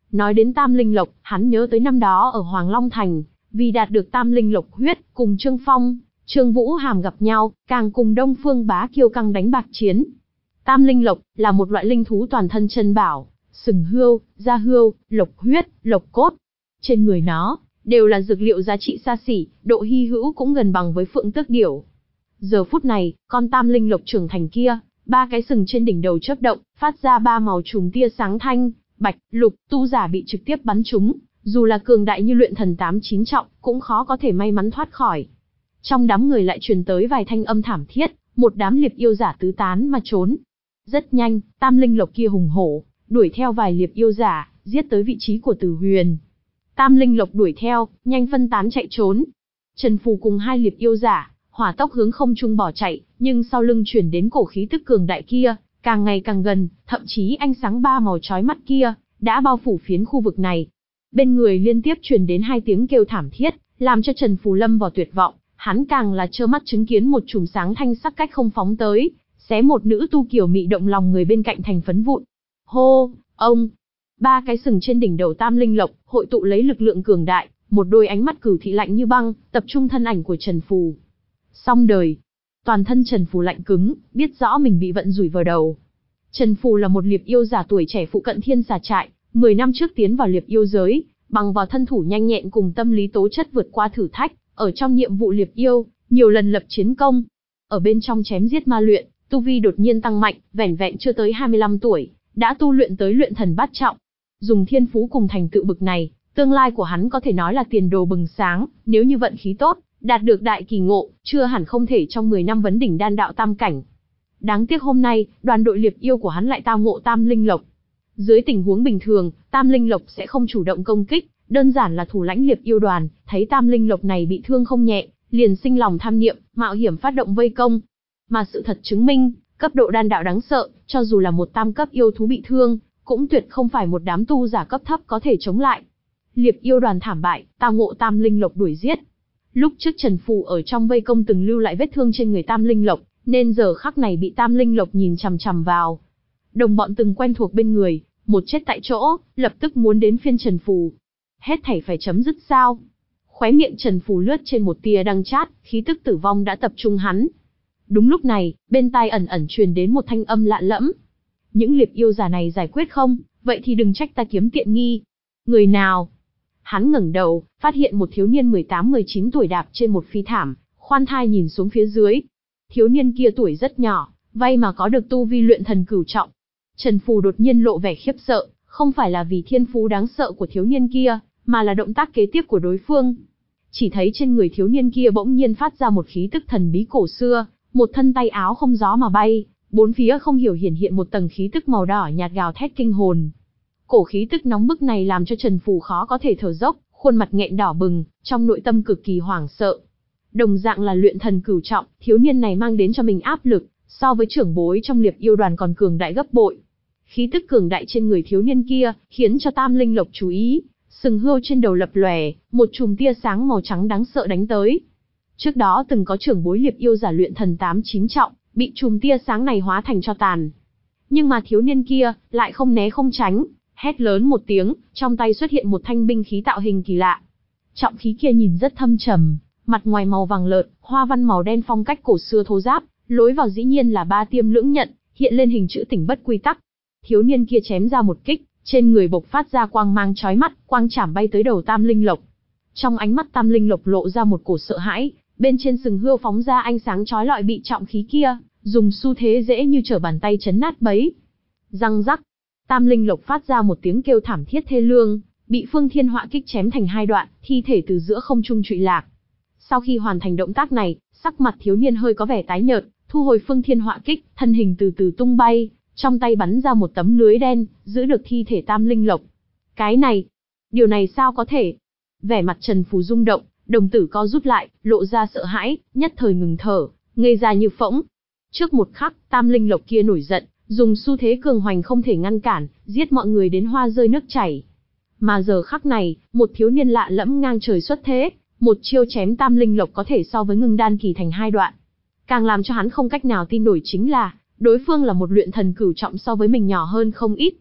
Nói đến Tam Linh Lộc, hắn nhớ tới năm đó ở Hoàng Long Thành, vì đạt được Tam Linh Lộc huyết, cùng Trương Phong, Trương Vũ Hàm gặp nhau, càng cùng Đông Phương Bá Kiêu căng đánh bạc chiến. Tam Linh Lộc là một loại linh thú toàn thân chân bảo, sừng hươu, da hươu, lộc huyết, lộc cốt. Trên người nó đều là dược liệu giá trị xa xỉ, độ hy hữu cũng gần bằng với phượng tước điểu. Giờ phút này, con Tam Linh Lộc trưởng thành kia, ba cái sừng trên đỉnh đầu chớp động, phát ra ba màu chùm tia sáng thanh, bạch, lục, tu giả bị trực tiếp bắn trúng, dù là cường đại như luyện thần tám chín trọng, cũng khó có thể may mắn thoát khỏi. Trong đám người lại truyền tới vài thanh âm thảm thiết, một đám liệp yêu giả tứ tán mà trốn. Rất nhanh, Tam Linh Lộc kia hùng hổ, đuổi theo vài liệp yêu giả, giết tới vị trí của Từ Huyền. Tam Linh Lộc đuổi theo, nhanh phân tán chạy trốn. Trần Phù cùng hai liệp yêu giả, hỏa tốc hướng không trung bỏ chạy, nhưng sau lưng chuyển đến cổ khí tức cường đại kia, càng ngày càng gần, thậm chí ánh sáng ba màu chói mắt kia, đã bao phủ phiến khu vực này. Bên người liên tiếp truyền đến hai tiếng kêu thảm thiết, làm cho Trần Phù lâm vào tuyệt vọng, hắn càng là trơ mắt chứng kiến một chùm sáng thanh sắc cách không phóng tới, xé một nữ tu kiều mị động lòng người bên cạnh thành phấn vụn. Hô, ông! Ba cái sừng trên đỉnh đầu Tam Linh Lộc, hội tụ lấy lực lượng cường đại, một đôi ánh mắt cửu thị lạnh như băng, tập trung thân ảnh của Trần Phù. Xong đời. Toàn thân Trần Phù lạnh cứng, biết rõ mình bị vận rủi vào đầu. Trần Phù là một liệp yêu giả tuổi trẻ phụ cận thiên xà trại, mười năm trước tiến vào liệp yêu giới, bằng vào thân thủ nhanh nhẹn cùng tâm lý tố chất vượt qua thử thách, ở trong nhiệm vụ liệp yêu, nhiều lần lập chiến công. Ở bên trong chém giết ma luyện, tu vi đột nhiên tăng mạnh, vẻn vẹn chưa tới hai mươi lăm tuổi, đã tu luyện tới luyện thần bát trọng. Dùng thiên phú cùng thành tựu bực này, tương lai của hắn có thể nói là tiền đồ bừng sáng, nếu như vận khí tốt, đạt được đại kỳ ngộ, chưa hẳn không thể trong mười năm vấn đỉnh đan đạo tam cảnh. Đáng tiếc hôm nay, đoàn đội liệp yêu của hắn lại tao ngộ Tam Linh Lộc. Dưới tình huống bình thường, Tam Linh Lộc sẽ không chủ động công kích, đơn giản là thủ lãnh liệp yêu đoàn, thấy Tam Linh Lộc này bị thương không nhẹ, liền sinh lòng tham niệm, mạo hiểm phát động vây công. Mà sự thật chứng minh, cấp độ đan đạo đáng sợ, cho dù là một tam cấp yêu thú bị thương, cũng tuyệt không phải một đám tu giả cấp thấp có thể chống lại. Liệp yêu đoàn thảm bại, tao ngộ Tam Linh Lộc đuổi giết. Lúc trước Trần Phù ở trong vây công từng lưu lại vết thương trên người Tam Linh Lộc, nên giờ khắc này bị Tam Linh Lộc nhìn chằm chằm vào. Đồng bọn từng quen thuộc bên người, một chết tại chỗ, lập tức muốn đến phiên Trần Phù. Hết thảy phải chấm dứt sao? Khóe miệng Trần Phù lướt trên một tia đắng chát, khí tức tử vong đã tập trung hắn. Đúng lúc này, bên tai ẩn ẩn truyền đến một thanh âm lạ lẫm. Những liệp yêu giả này giải quyết không, vậy thì đừng trách ta kiếm tiện nghi. Người nào? Hắn ngẩng đầu, phát hiện một thiếu niên mười tám mười chín tuổi đạp trên một phi thảm, khoan thai nhìn xuống phía dưới. Thiếu niên kia tuổi rất nhỏ, vay mà có được tu vi luyện thần cửu trọng. Trần Phù đột nhiên lộ vẻ khiếp sợ, không phải là vì thiên phú đáng sợ của thiếu niên kia, mà là động tác kế tiếp của đối phương. Chỉ thấy trên người thiếu niên kia bỗng nhiên phát ra một khí tức thần bí cổ xưa, một thân tay áo không gió mà bay, bốn phía không hiểu hiển hiện một tầng khí tức màu đỏ nhạt gào thét kinh hồn. Cổ khí tức nóng bức này làm cho Trần Phù khó có thể thở dốc, khuôn mặt nghẹn đỏ bừng, trong nội tâm cực kỳ hoảng sợ. Đồng dạng là luyện thần cửu trọng, thiếu niên này mang đến cho mình áp lực, so với trưởng bối trong liệp yêu đoàn còn cường đại gấp bội. Khí tức cường đại trên người thiếu niên kia, khiến cho Tam Linh Lộc chú ý, sừng hươu trên đầu lập lòe, một chùm tia sáng màu trắng đáng sợ đánh tới. Trước đó từng có trưởng bối liệp yêu giả luyện thần tám chín trọng, bị chùm tia sáng này hóa thành tro tàn. Nhưng mà thiếu niên kia, lại không né không tránh, hét lớn một tiếng, trong tay xuất hiện một thanh binh khí tạo hình kỳ lạ. Trọng khí kia nhìn rất thâm trầm, mặt ngoài màu vàng lợt, hoa văn màu đen phong cách cổ xưa thô ráp, lối vào dĩ nhiên là ba tiêm lưỡng nhận, hiện lên hình chữ tỉnh bất quy tắc. Thiếu niên kia chém ra một kích, trên người bộc phát ra quang mang chói mắt, quang chảm bay tới đầu Tam Linh Lộc. Trong ánh mắt Tam Linh Lộc lộ ra một cổ sợ hãi, bên trên sừng hươu phóng ra ánh sáng chói lọi bị trọng khí kia, dùng xu thế dễ như trở bàn tay chấn nát bấy. Răng rắc, Tam Linh Lộc phát ra một tiếng kêu thảm thiết thê lương, bị Phương Thiên Họa kích chém thành hai đoạn, thi thể từ giữa không trung trụy lạc. Sau khi hoàn thành động tác này, sắc mặt thiếu niên hơi có vẻ tái nhợt, thu hồi Phương Thiên Họa kích, thân hình từ từ tung bay, trong tay bắn ra một tấm lưới đen, giữ được thi thể Tam Linh Lộc. Cái này, điều này sao có thể? Vẻ mặt Trần Phù rung động, đồng tử co rút lại, lộ ra sợ hãi, nhất thời ngừng thở, ngây ra như phỗng. Trước một khắc, Tam Linh Lộc kia nổi giận, dùng xu thế cường hoành không thể ngăn cản, giết mọi người đến hoa rơi nước chảy. Mà giờ khắc này, một thiếu niên lạ lẫm ngang trời xuất thế, một chiêu chém Tam Linh Lộc có thể so với ngưng đan kỳ thành hai đoạn. Càng làm cho hắn không cách nào tin nổi chính là, đối phương là một luyện thần cửu trọng so với mình nhỏ hơn không ít.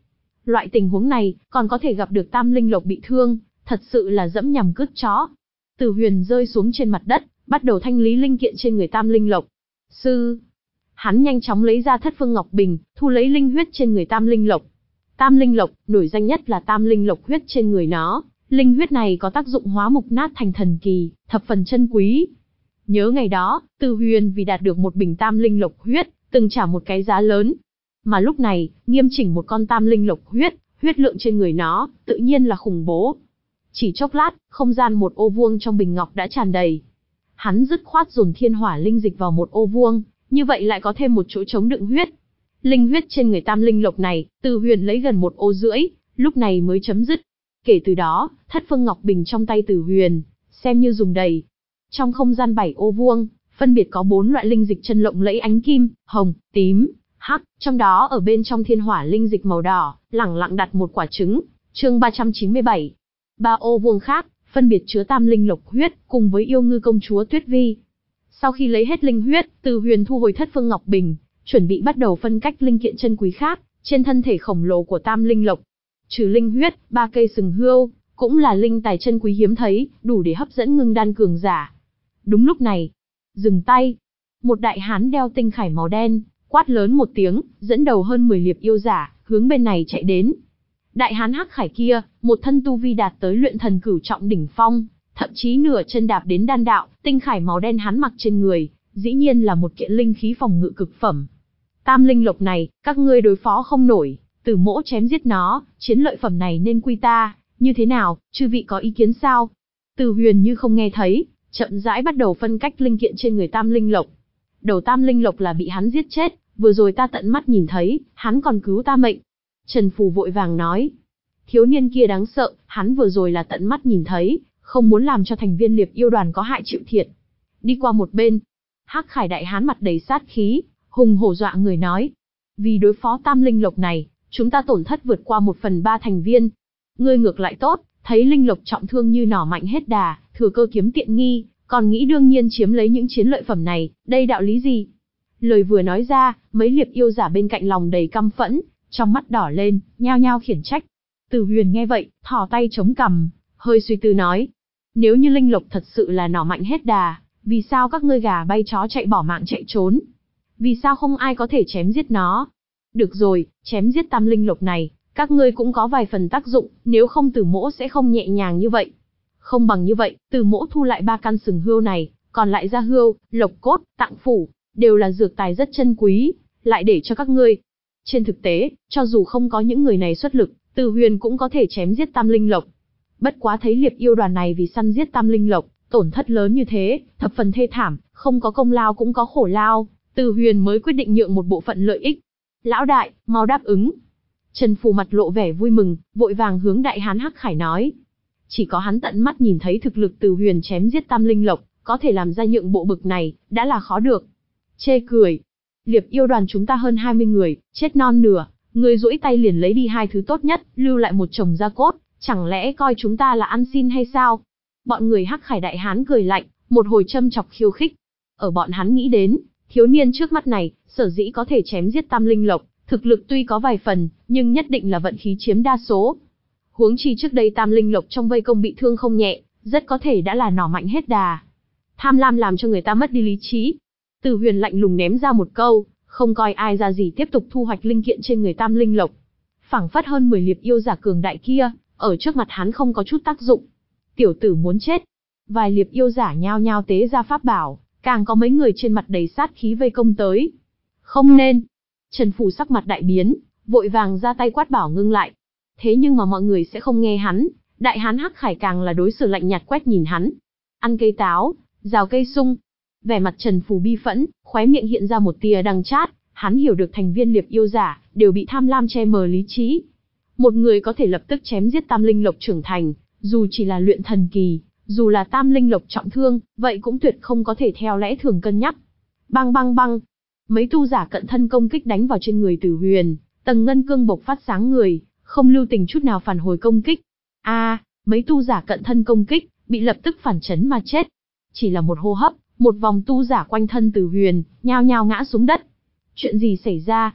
Loại tình huống này, còn có thể gặp được tam linh lộc bị thương, thật sự là dẫm nhằm cướp chó. Từ Huyền rơi xuống trên mặt đất, bắt đầu thanh lý linh kiện trên người tam linh lộc. Sư, hắn nhanh chóng lấy ra Thất Phương Ngọc Bình, thu lấy linh huyết trên người tam linh lộc. Tam linh lộc, nổi danh nhất là tam linh lộc huyết trên người nó. Linh huyết này có tác dụng hóa mục nát thành thần kỳ, thập phần chân quý. Nhớ ngày đó, Từ Huyền vì đạt được một bình tam linh lộc huyết, từng trả một cái giá lớn. Mà lúc này, nghiêm chỉnh một con tam linh lộc huyết, huyết lượng trên người nó, tự nhiên là khủng bố. Chỉ chốc lát, không gian một ô vuông trong bình ngọc đã tràn đầy. Hắn dứt khoát dồn thiên hỏa linh dịch vào một ô vuông, như vậy lại có thêm một chỗ trống đựng huyết. Linh huyết trên người tam linh lộc này, Từ Huyền lấy gần một ô rưỡi, lúc này mới chấm dứt. Kể từ đó, Thất Phương Ngọc Bình trong tay Từ Huyền, xem như dùng đầy. Trong không gian bảy ô vuông, phân biệt có bốn loại linh dịch chân lộng lẫy ánh kim, hồng, tím, hắc, trong đó ở bên trong thiên hỏa linh dịch màu đỏ, lẳng lặng đặt một quả trứng. Chương ba trăm chín mươi bảy. Ba ô vuông khác, phân biệt chứa tam linh lộc huyết, cùng với yêu ngư công chúa Tuyết Vi. Sau khi lấy hết linh huyết, Từ Huyền thu hồi Thất Phương Ngọc Bình, chuẩn bị bắt đầu phân cách linh kiện chân quý khác, trên thân thể khổng lồ của tam linh lộc. Trừ linh huyết, ba cây sừng hươu, cũng là linh tài chân quý hiếm thấy, đủ để hấp dẫn ngưng đan cường giả. Đúng lúc này, dừng tay. Một đại hán đeo tinh khải màu đen, quát lớn một tiếng, dẫn đầu hơn mười liệp yêu giả, hướng bên này chạy đến. Đại hán hắc khải kia, một thân tu vi đạt tới luyện thần cửu trọng đỉnh phong, thậm chí nửa chân đạp đến đan đạo, tinh khải màu đen hắn mặc trên người, dĩ nhiên là một kiện linh khí phòng ngự cực phẩm. Tam linh lộc này, các ngươi đối phó không nổi, Tử Mỗ chém giết nó, chiến lợi phẩm này nên quy ta, như thế nào, chư vị có ý kiến sao? Từ Huyền như không nghe thấy, chậm rãi bắt đầu phân cách linh kiện trên người tam linh lộc. Đầu tam linh lộc là bị hắn giết chết, vừa rồi ta tận mắt nhìn thấy, hắn còn cứu ta mệnh. Trần Phù vội vàng nói, thiếu niên kia đáng sợ, hắn vừa rồi là tận mắt nhìn thấy, không muốn làm cho thành viên liệp yêu đoàn có hại chịu thiệt. Đi qua một bên, Hắc Khải đại hán mặt đầy sát khí, hùng hổ dọa người nói, vì đối phó tam linh lộc này, chúng ta tổn thất vượt qua một phần ba thành viên. Ngươi ngược lại tốt, thấy linh lộc trọng thương như nỏ mạnh hết đà, thừa cơ kiếm tiện nghi, còn nghĩ đương nhiên chiếm lấy những chiến lợi phẩm này, đây đạo lý gì? Lời vừa nói ra, mấy liệp yêu giả bên cạnh lòng đầy căm phẫn, trong mắt đỏ lên, nhao nhao khiển trách. Từ Huyền nghe vậy, thò tay chống cằm, hơi suy tư nói, nếu như linh lộc thật sự là nỏ mạnh hết đà, vì sao các ngươi gà bay chó chạy bỏ mạng chạy trốn? Vì sao không ai có thể chém giết nó? Được rồi, chém giết tam linh lộc này, các ngươi cũng có vài phần tác dụng, nếu không Tử Mỗ sẽ không nhẹ nhàng như vậy. Không bằng như vậy, Tử Mỗ thu lại ba căn sừng hươu này, còn lại da hươu, lộc cốt, tạng phủ, đều là dược tài rất chân quý, lại để cho các ngươi. Trên thực tế, cho dù không có những người này xuất lực, Từ Huyền cũng có thể chém giết tam linh lộc. Bất quá thấy liệp yêu đoàn này vì săn giết tam linh lộc, tổn thất lớn như thế, thập phần thê thảm, không có công lao cũng có khổ lao, Từ Huyền mới quyết định nhượng một bộ phận lợi ích. Lão đại, mau đáp ứng. Trần Phù mặt lộ vẻ vui mừng, vội vàng hướng đại hán Hắc Khải nói. Chỉ có hắn tận mắt nhìn thấy thực lực Từ Huyền chém giết tam linh lộc, có thể làm ra nhượng bộ bực này, đã là khó được. Chê cười. Liệp yêu đoàn chúng ta hơn hai mươi người, chết non nửa, người duỗi tay liền lấy đi hai thứ tốt nhất, lưu lại một chồng da cốt, chẳng lẽ coi chúng ta là ăn xin hay sao? Bọn người Hắc Khải đại hán cười lạnh, một hồi châm chọc khiêu khích. Ở bọn hắn nghĩ đến, thiếu niên trước mắt này, sở dĩ có thể chém giết tam linh lộc, thực lực tuy có vài phần, nhưng nhất định là vận khí chiếm đa số. Huống chi trước đây tam linh lộc trong vây công bị thương không nhẹ, rất có thể đã là nỏ mạnh hết đà. Tham lam làm cho người ta mất đi lý trí. Từ Huyền lạnh lùng ném ra một câu, không coi ai ra gì tiếp tục thu hoạch linh kiện trên người tam linh lộc. Phảng phất hơn mười liệp yêu giả cường đại kia, ở trước mặt hắn không có chút tác dụng. Tiểu tử muốn chết. Vài liệp yêu giả nhao nhao tế ra pháp bảo, càng có mấy người trên mặt đầy sát khí vây công tới. Không nên. Trần Phù sắc mặt đại biến, vội vàng ra tay quát bảo ngưng lại. Thế nhưng mà mọi người sẽ không nghe hắn, đại hán Hắc Khải càng là đối xử lạnh nhạt quét nhìn hắn. Ăn cây táo, rào cây sung. Vẻ mặt Trần Phù bi phẫn, khóe miệng hiện ra một tia đắng chát, hắn hiểu được thành viên liệp yêu giả, đều bị tham lam che mờ lý trí. Một người có thể lập tức chém giết tam linh lộc trưởng thành, dù chỉ là luyện thần kỳ, dù là tam linh lộc trọng thương, vậy cũng tuyệt không có thể theo lẽ thường cân nhắc. Bang bang bang. Mấy tu giả cận thân công kích đánh vào trên người Từ Huyền, tầng ngân cương bộc phát sáng người, không lưu tình chút nào phản hồi công kích. A, à, mấy tu giả cận thân công kích, bị lập tức phản chấn mà chết. Chỉ là một hô hấp, một vòng tu giả quanh thân Từ Huyền, nhao nhao ngã xuống đất. Chuyện gì xảy ra?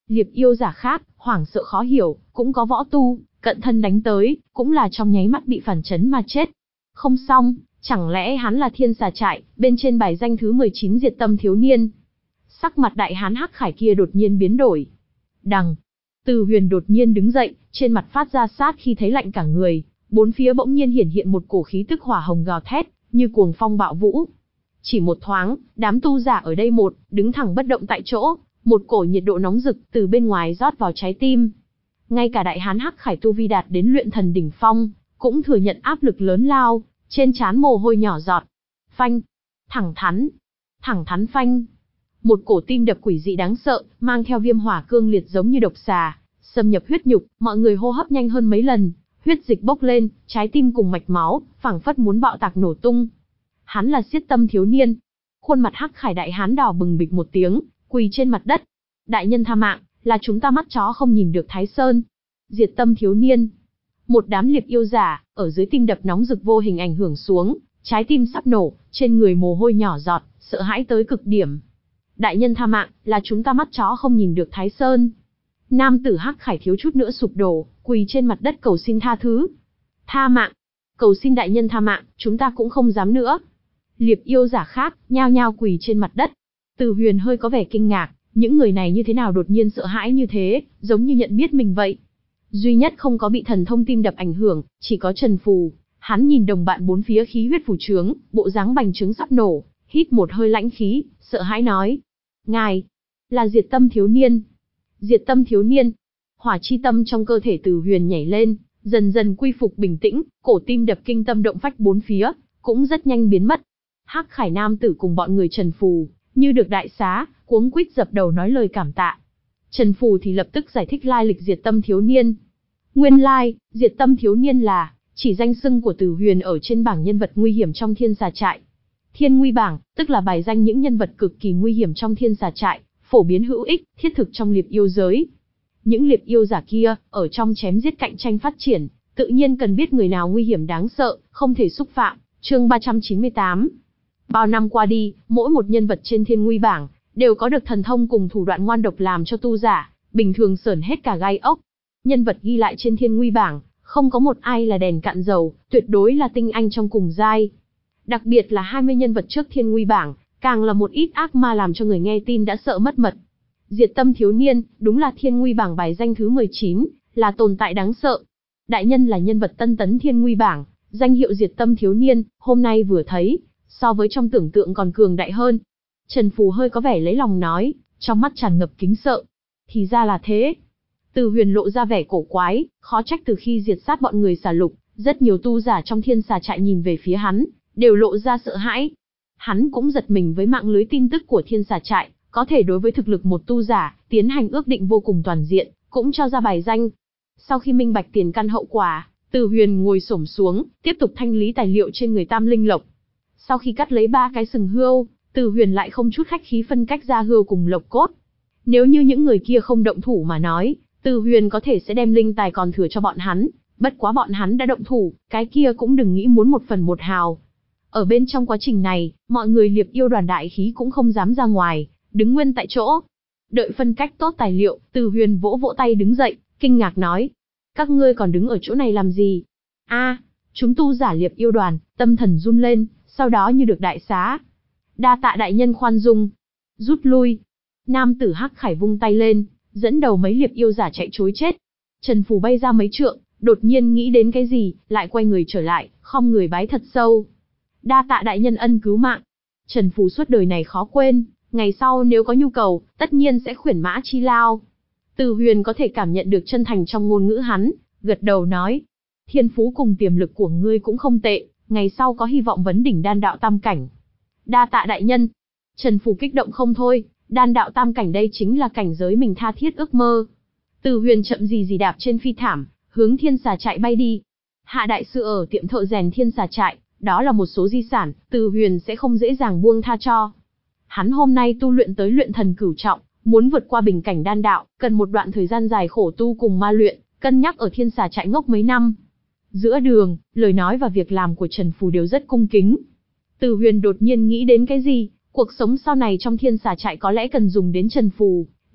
Liệp yêu giả khác, hoảng sợ khó hiểu, cũng có võ tu, cận thân đánh tới, cũng là trong nháy mắt bị phản chấn mà chết. Không xong, chẳng lẽ hắn là thiên xà trại, bên trên bài danh thứ mười chín diệt tâm thiếu niên? Sắc mặt đại hán hắc khải kia đột nhiên biến đổi. Đằng, Từ Huyền đột nhiên đứng dậy, trên mặt phát ra sát khi thấy lạnh cả người, bốn phía bỗng nhiên hiển hiện một cổ khí tức hỏa hồng gào thét, như cuồng phong bạo vũ. Chỉ một thoáng, đám tu giả ở đây một, đứng thẳng bất động tại chỗ, một cổ nhiệt độ nóng rực từ bên ngoài rót vào trái tim. Ngay cả đại hán hắc khải tu vi đạt đến luyện thần đỉnh phong, cũng thừa nhận áp lực lớn lao, trên trán mồ hôi nhỏ giọt. Phanh, thẳng thắn, thẳng thắn phanh. Một cổ tim đập quỷ dị đáng sợ, mang theo viêm hỏa cương liệt giống như độc xà, xâm nhập huyết nhục, mọi người hô hấp nhanh hơn mấy lần, huyết dịch bốc lên, trái tim cùng mạch máu, phảng phất muốn bạo tạc nổ tung. Hắn là Xiết Tâm thiếu niên. Khuôn mặt hắc khải đại hán đỏ bừng bịch một tiếng, quỳ trên mặt đất. Đại nhân tha mạng, là chúng ta mắt chó không nhìn được Thái Sơn. Diệt Tâm thiếu niên. Một đám liệp yêu giả, ở dưới tim đập nóng rực vô hình ảnh hưởng xuống, trái tim sắp nổ, trên người mồ hôi nhỏ giọt, sợ hãi tới cực điểm. Đại nhân tha mạng, là chúng ta mắt chó không nhìn được Thái Sơn. Nam tử hắc khải thiếu chút nữa sụp đổ, quỳ trên mặt đất cầu xin tha thứ. Tha mạng, cầu xin đại nhân tha mạng, chúng ta cũng không dám nữa. Liệp yêu giả khác, nhao nhao quỳ trên mặt đất. Từ Huyền hơi có vẻ kinh ngạc, những người này như thế nào đột nhiên sợ hãi như thế, giống như nhận biết mình vậy. Duy nhất không có bị thần thông tim đập ảnh hưởng, chỉ có Trần Phù. Hắn nhìn đồng bạn bốn phía khí huyết phủ trướng, bộ dáng bành trướng sắp nổ, hít một hơi lãnh khí, sợ hãi nói: "Ngài là Diệt Tâm thiếu niên?" Diệt Tâm thiếu niên. Hỏa chi tâm trong cơ thể Từ Huyền nhảy lên, dần dần quy phục bình tĩnh, cổ tim đập kinh tâm động phách bốn phía, cũng rất nhanh biến mất. Hắc Khải nam tử cùng bọn người Trần Phù, như được đại xá, cuống quýt dập đầu nói lời cảm tạ. Trần Phù thì lập tức giải thích lai lịch Diệt Tâm thiếu niên. Nguyên lai, Diệt Tâm thiếu niên là chỉ danh xưng của Từ Huyền ở trên bảng nhân vật nguy hiểm trong Thiên Xà trại. Thiên Nguy bảng, tức là bài danh những nhân vật cực kỳ nguy hiểm trong Thiên Xà trại, phổ biến hữu ích, thiết thực trong liệp yêu giới. Những liệp yêu giả kia, ở trong chém giết cạnh tranh phát triển, tự nhiên cần biết người nào nguy hiểm đáng sợ, không thể xúc phạm. Chương ba trăm chín mươi tám. Bao năm qua đi, mỗi một nhân vật trên Thiên Nguy bảng đều có được thần thông cùng thủ đoạn ngoan độc làm cho tu giả bình thường sởn hết cả gai ốc. Nhân vật ghi lại trên Thiên Nguy bảng, không có một ai là đèn cạn dầu, tuyệt đối là tinh anh trong cùng giai. Đặc biệt là hai mươi nhân vật trước Thiên Nguy bảng, càng là một ít ác ma làm cho người nghe tin đã sợ mất mật. Diệt Tâm thiếu niên, đúng là Thiên Nguy bảng bài danh thứ mười chín, là tồn tại đáng sợ. Đại nhân là nhân vật tân tấn Thiên Nguy bảng, danh hiệu Diệt Tâm thiếu niên, hôm nay vừa thấy, so với trong tưởng tượng còn cường đại hơn. Trần Phù hơi có vẻ lấy lòng nói, trong mắt tràn ngập kính sợ. Thì ra là thế. Từ Huyền lộ ra vẻ cổ quái, khó trách từ khi diệt sát bọn người xà lục, rất nhiều tu giả trong Thiên Xà trại nhìn về phía hắn, đều lộ ra sợ hãi. Hắn cũng giật mình với mạng lưới tin tức của Thiên Xà trại, có thể đối với thực lực một tu giả, tiến hành ước định vô cùng toàn diện, cũng cho ra bài danh. Sau khi minh bạch tiền căn hậu quả, Từ Huyền ngồi xổm xuống, tiếp tục thanh lý tài liệu trên người Tam Linh Lộc. Sau khi cắt lấy ba cái sừng hươu, Từ Huyền lại không chút khách khí phân cách ra hươu cùng lộc cốt. Nếu như những người kia không động thủ mà nói, Từ Huyền có thể sẽ đem linh tài còn thừa cho bọn hắn, bất quá bọn hắn đã động thủ, cái kia cũng đừng nghĩ muốn một phần một hào. Ở bên trong quá trình này, mọi người liệp yêu đoàn đại khí cũng không dám ra ngoài, đứng nguyên tại chỗ. Đợi phân cách tốt tài liệu, Từ Huyền vỗ vỗ tay đứng dậy, kinh ngạc nói: "Các ngươi còn đứng ở chỗ này làm gì?" "A, chúng tu giả liệp yêu đoàn." Tâm thần run lên, sau đó như được đại xá. "Đa tạ đại nhân khoan dung." "Rút lui." Nam tử hắc khải vung tay lên, dẫn đầu mấy liệp yêu giả chạy trối chết. Trần Phù bay ra mấy trượng, đột nhiên nghĩ đến cái gì, lại quay người trở lại, khom người bái thật sâu. "Đa tạ đại nhân ân cứu mạng." Trần Phù suốt đời này khó quên, ngày sau nếu có nhu cầu, tất nhiên sẽ khuyển mã chi lao. Từ Huyền có thể cảm nhận được chân thành trong ngôn ngữ hắn, gật đầu nói: "Thiên phú cùng tiềm lực của ngươi cũng không tệ, ngày sau có hy vọng vấn đỉnh đan đạo tam cảnh." "Đa tạ đại nhân." Trần Phù kích động không thôi, đan đạo tam cảnh đây chính là cảnh giới mình tha thiết ước mơ. Từ Huyền chậm gì gì đạp trên phi thảm, hướng Thiên Xà trại bay đi. Hạ đại sư ở tiệm thợ rèn Thiên Xà trại, đó là một số di sản, Từ Huyền sẽ không dễ dàng buông tha cho. Hắn hôm nay tu luyện tới luyện thần cửu trọng, muốn vượt qua bình cảnh đan đạo, cần một đoạn thời gian dài khổ tu cùng ma luyện, cân nhắc ở Thiên Xà trại ngốc mấy năm. Giữa đường, lời nói và việc làm của Trần Phù đều rất cung kính. Từ Huyền đột nhiên nghĩ đến cái gì, cuộc sống sau này trong Thiên Xà trại có lẽ cần dùng đến Trần Phù,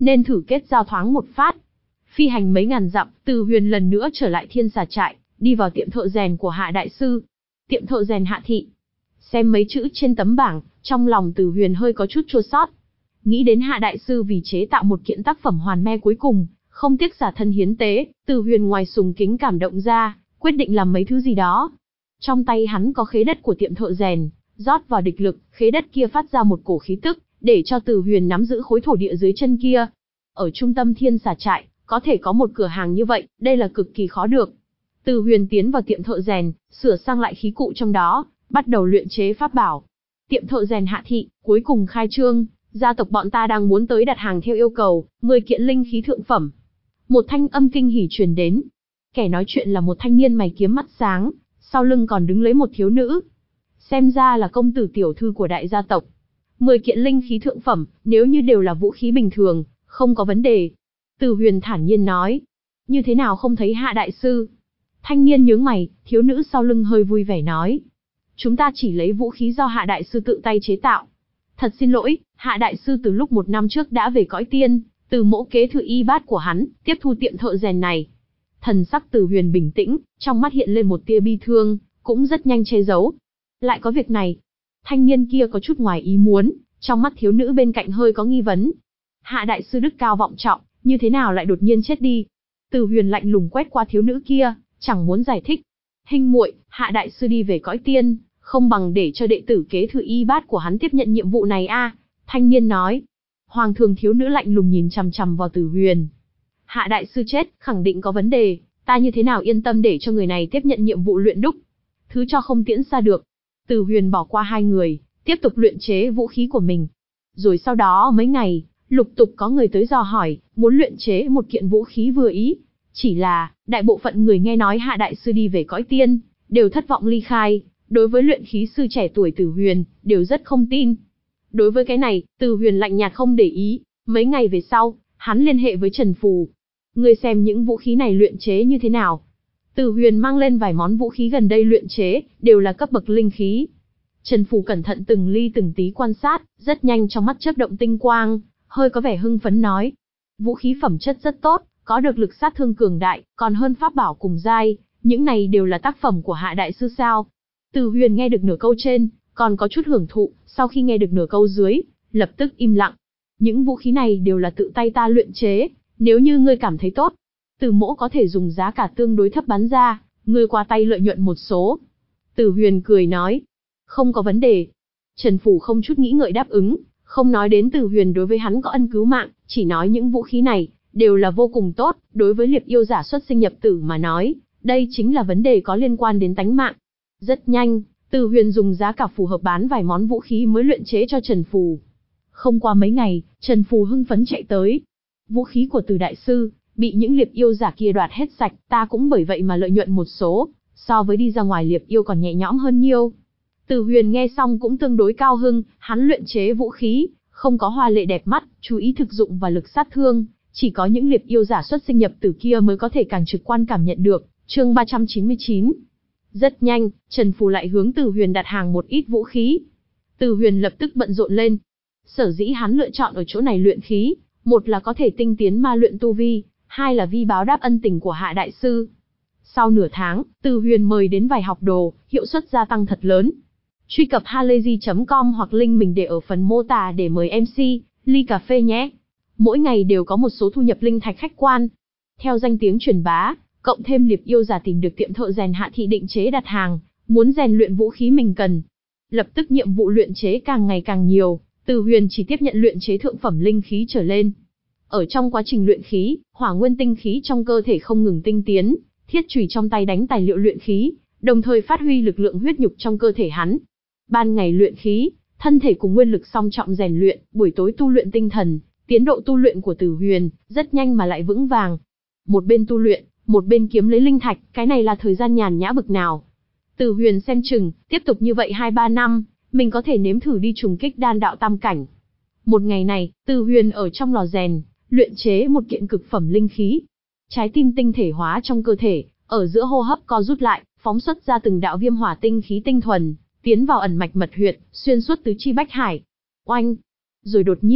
nên thử kết giao thoáng một phát. Phi hành mấy ngàn dặm, Từ Huyền lần nữa trở lại Thiên Xà trại, đi vào tiệm thợ rèn của Hạ đại sư. Tiệm thợ rèn Hạ thị. Xem mấy chữ trên tấm bảng, trong lòng Từ Huyền hơi có chút chua xót. Nghĩ đến Hạ đại sư vì chế tạo một kiện tác phẩm hoàn me cuối cùng, không tiếc xả thân hiến tế, Từ Huyền ngoài sùng kính cảm động ra, quyết định làm mấy thứ gì đó. Trong tay hắn có khế đất của tiệm thợ rèn, rót vào địch lực, khế đất kia phát ra một cổ khí tức, để cho Từ Huyền nắm giữ khối thổ địa dưới chân kia. Ở trung tâm Thiên Xà trại, có thể có một cửa hàng như vậy, đây là cực kỳ khó được. Từ Huyền tiến vào tiệm thợ rèn, sửa sang lại khí cụ trong đó, bắt đầu luyện chế pháp bảo. Tiệm thợ rèn Hạ thị, cuối cùng khai trương, gia tộc bọn ta đang muốn tới đặt hàng theo yêu cầu, mười kiện linh khí thượng phẩm. Một thanh âm kinh hỉ truyền đến. Kẻ nói chuyện là một thanh niên mày kiếm mắt sáng, sau lưng còn đứng lấy một thiếu nữ. Xem ra là công tử tiểu thư của đại gia tộc. mười kiện linh khí thượng phẩm, nếu như đều là vũ khí bình thường, không có vấn đề. Từ Huyền thản nhiên nói. Như thế nào không thấy Hạ đại sư? Thanh niên nhướng mày, thiếu nữ sau lưng hơi vui vẻ nói. Chúng ta chỉ lấy vũ khí do Hạ đại sư tự tay chế tạo. Thật xin lỗi, Hạ đại sư từ lúc một năm trước đã về cõi tiên, từ mẫu kế thừa y bát của hắn, tiếp thu tiệm thợ rèn này. Thần sắc Từ Huyền bình tĩnh, trong mắt hiện lên một tia bi thương, cũng rất nhanh che giấu. Lại có việc này. Thanh niên kia có chút ngoài ý muốn, trong mắt thiếu nữ bên cạnh hơi có nghi vấn. Hạ đại sư đức cao vọng trọng, như thế nào lại đột nhiên chết đi? Từ Huyền lạnh lùng quét qua thiếu nữ kia, chẳng muốn giải thích. Hình muội, Hạ đại sư đi về cõi tiên, không bằng để cho đệ tử kế thừa y bát của hắn tiếp nhận nhiệm vụ này a. À, thanh niên nói. Hoàng thường thiếu nữ lạnh lùng nhìn chằm chằm vào Từ Huyền. Hạ đại sư chết, khẳng định có vấn đề, ta như thế nào yên tâm để cho người này tiếp nhận nhiệm vụ luyện đúc? Thứ cho không tiễn xa được. Từ Huyền bỏ qua hai người, tiếp tục luyện chế vũ khí của mình. Rồi sau đó mấy ngày, lục tục có người tới dò hỏi, muốn luyện chế một kiện vũ khí vừa ý. Chỉ là, đại bộ phận người nghe nói Hạ đại sư đi về cõi tiên, đều thất vọng ly khai, đối với luyện khí sư trẻ tuổi Từ Huyền, đều rất không tin. Đối với cái này, Từ Huyền lạnh nhạt không để ý. Mấy ngày về sau, hắn liên hệ với Trần Phù. Ngươi xem những vũ khí này luyện chế như thế nào? Từ Huyền mang lên vài món vũ khí gần đây luyện chế, đều là cấp bậc linh khí. Trần Phù cẩn thận từng ly từng tí quan sát, rất nhanh trong mắt chớp động tinh quang, hơi có vẻ hưng phấn nói. Vũ khí phẩm chất rất tốt, có được lực sát thương cường đại, còn hơn pháp bảo cùng giai, những này đều là tác phẩm của Hạ đại sư sao? Từ Huyền nghe được nửa câu trên, còn có chút hưởng thụ, sau khi nghe được nửa câu dưới, lập tức im lặng. Những vũ khí này đều là tự tay ta luyện chế, nếu như ngươi cảm thấy tốt, Từ mỗ có thể dùng giá cả tương đối thấp bán ra, ngươi qua tay lợi nhuận một số. Từ Huyền cười nói, không có vấn đề. Trần Phủ không chút nghĩ ngợi đáp ứng, không nói đến Từ Huyền đối với hắn có ân cứu mạng, chỉ nói những vũ khí này đều là vô cùng tốt, đối với liệp yêu giả xuất sinh nhập tử mà nói, đây chính là vấn đề có liên quan đến tánh mạng. Rất nhanh, Từ Huyền dùng giá cả phù hợp bán vài món vũ khí mới luyện chế cho Trần Phù. Không qua mấy ngày, Trần Phù hưng phấn chạy tới. Vũ khí của Từ đại sư bị những liệp yêu giả kia đoạt hết sạch, ta cũng bởi vậy mà lợi nhuận một số, so với đi ra ngoài liệp yêu còn nhẹ nhõm hơn nhiều. Từ Huyền nghe xong cũng tương đối cao hưng, hắn luyện chế vũ khí, không có hoa lệ đẹp mắt, chú ý thực dụng và lực sát thương, chỉ có những liệp yêu giả xuất sinh nhập tử kia mới có thể càng trực quan cảm nhận được. Chương ba trăm chín mươi chín. Rất nhanh, Trần Phù lại hướng Từ Huyền đặt hàng một ít vũ khí. Từ Huyền lập tức bận rộn lên. Sở dĩ hắn lựa chọn ở chỗ này luyện khí, một là có thể tinh tiến ma luyện tu vi, hai là vi báo đáp ân tình của Hạ đại sư. Sau nửa tháng, Từ Huyền mời đến vài học đồ, hiệu suất gia tăng thật lớn. Truy cập halayzi chấm com hoặc link mình để ở phần mô tả để mời em xê, ly cà phê nhé. Mỗi ngày đều có một số thu nhập linh thạch khách quan. Theo danh tiếng truyền bá, cộng thêm liệp yêu giả tìm được tiệm thợ rèn Hạ thị định chế đặt hàng, muốn rèn luyện vũ khí mình cần. Lập tức nhiệm vụ luyện chế càng ngày càng nhiều, Từ Huyền chỉ tiếp nhận luyện chế thượng phẩm linh khí trở lên. Ở trong quá trình luyện khí, hỏa nguyên tinh khí trong cơ thể không ngừng tinh tiến, thiết chùy trong tay đánh tài liệu luyện khí, đồng thời phát huy lực lượng huyết nhục trong cơ thể hắn. Ban ngày luyện khí, thân thể cùng nguyên lực song trọng rèn luyện, buổi tối tu luyện tinh thần, tiến độ tu luyện của Từ Huyền rất nhanh mà lại vững vàng. Một bên tu luyện, một bên kiếm lấy linh thạch, cái này là thời gian nhàn nhã bực nào. Từ Huyền xem chừng, tiếp tục như vậy hai ba năm, mình có thể nếm thử đi trùng kích đan đạo tam cảnh. Một ngày này, Từ Huyền ở trong lò rèn, luyện chế một kiện cực phẩm linh khí. Trái tim tinh thể hóa trong cơ thể, ở giữa hô hấp co rút lại, phóng xuất ra từng đạo viêm hỏa tinh khí tinh thuần, tiến vào ẩn mạch mật huyệt, xuyên suốt tứ chi bách hải. Oanh! Rồi đột nhiên,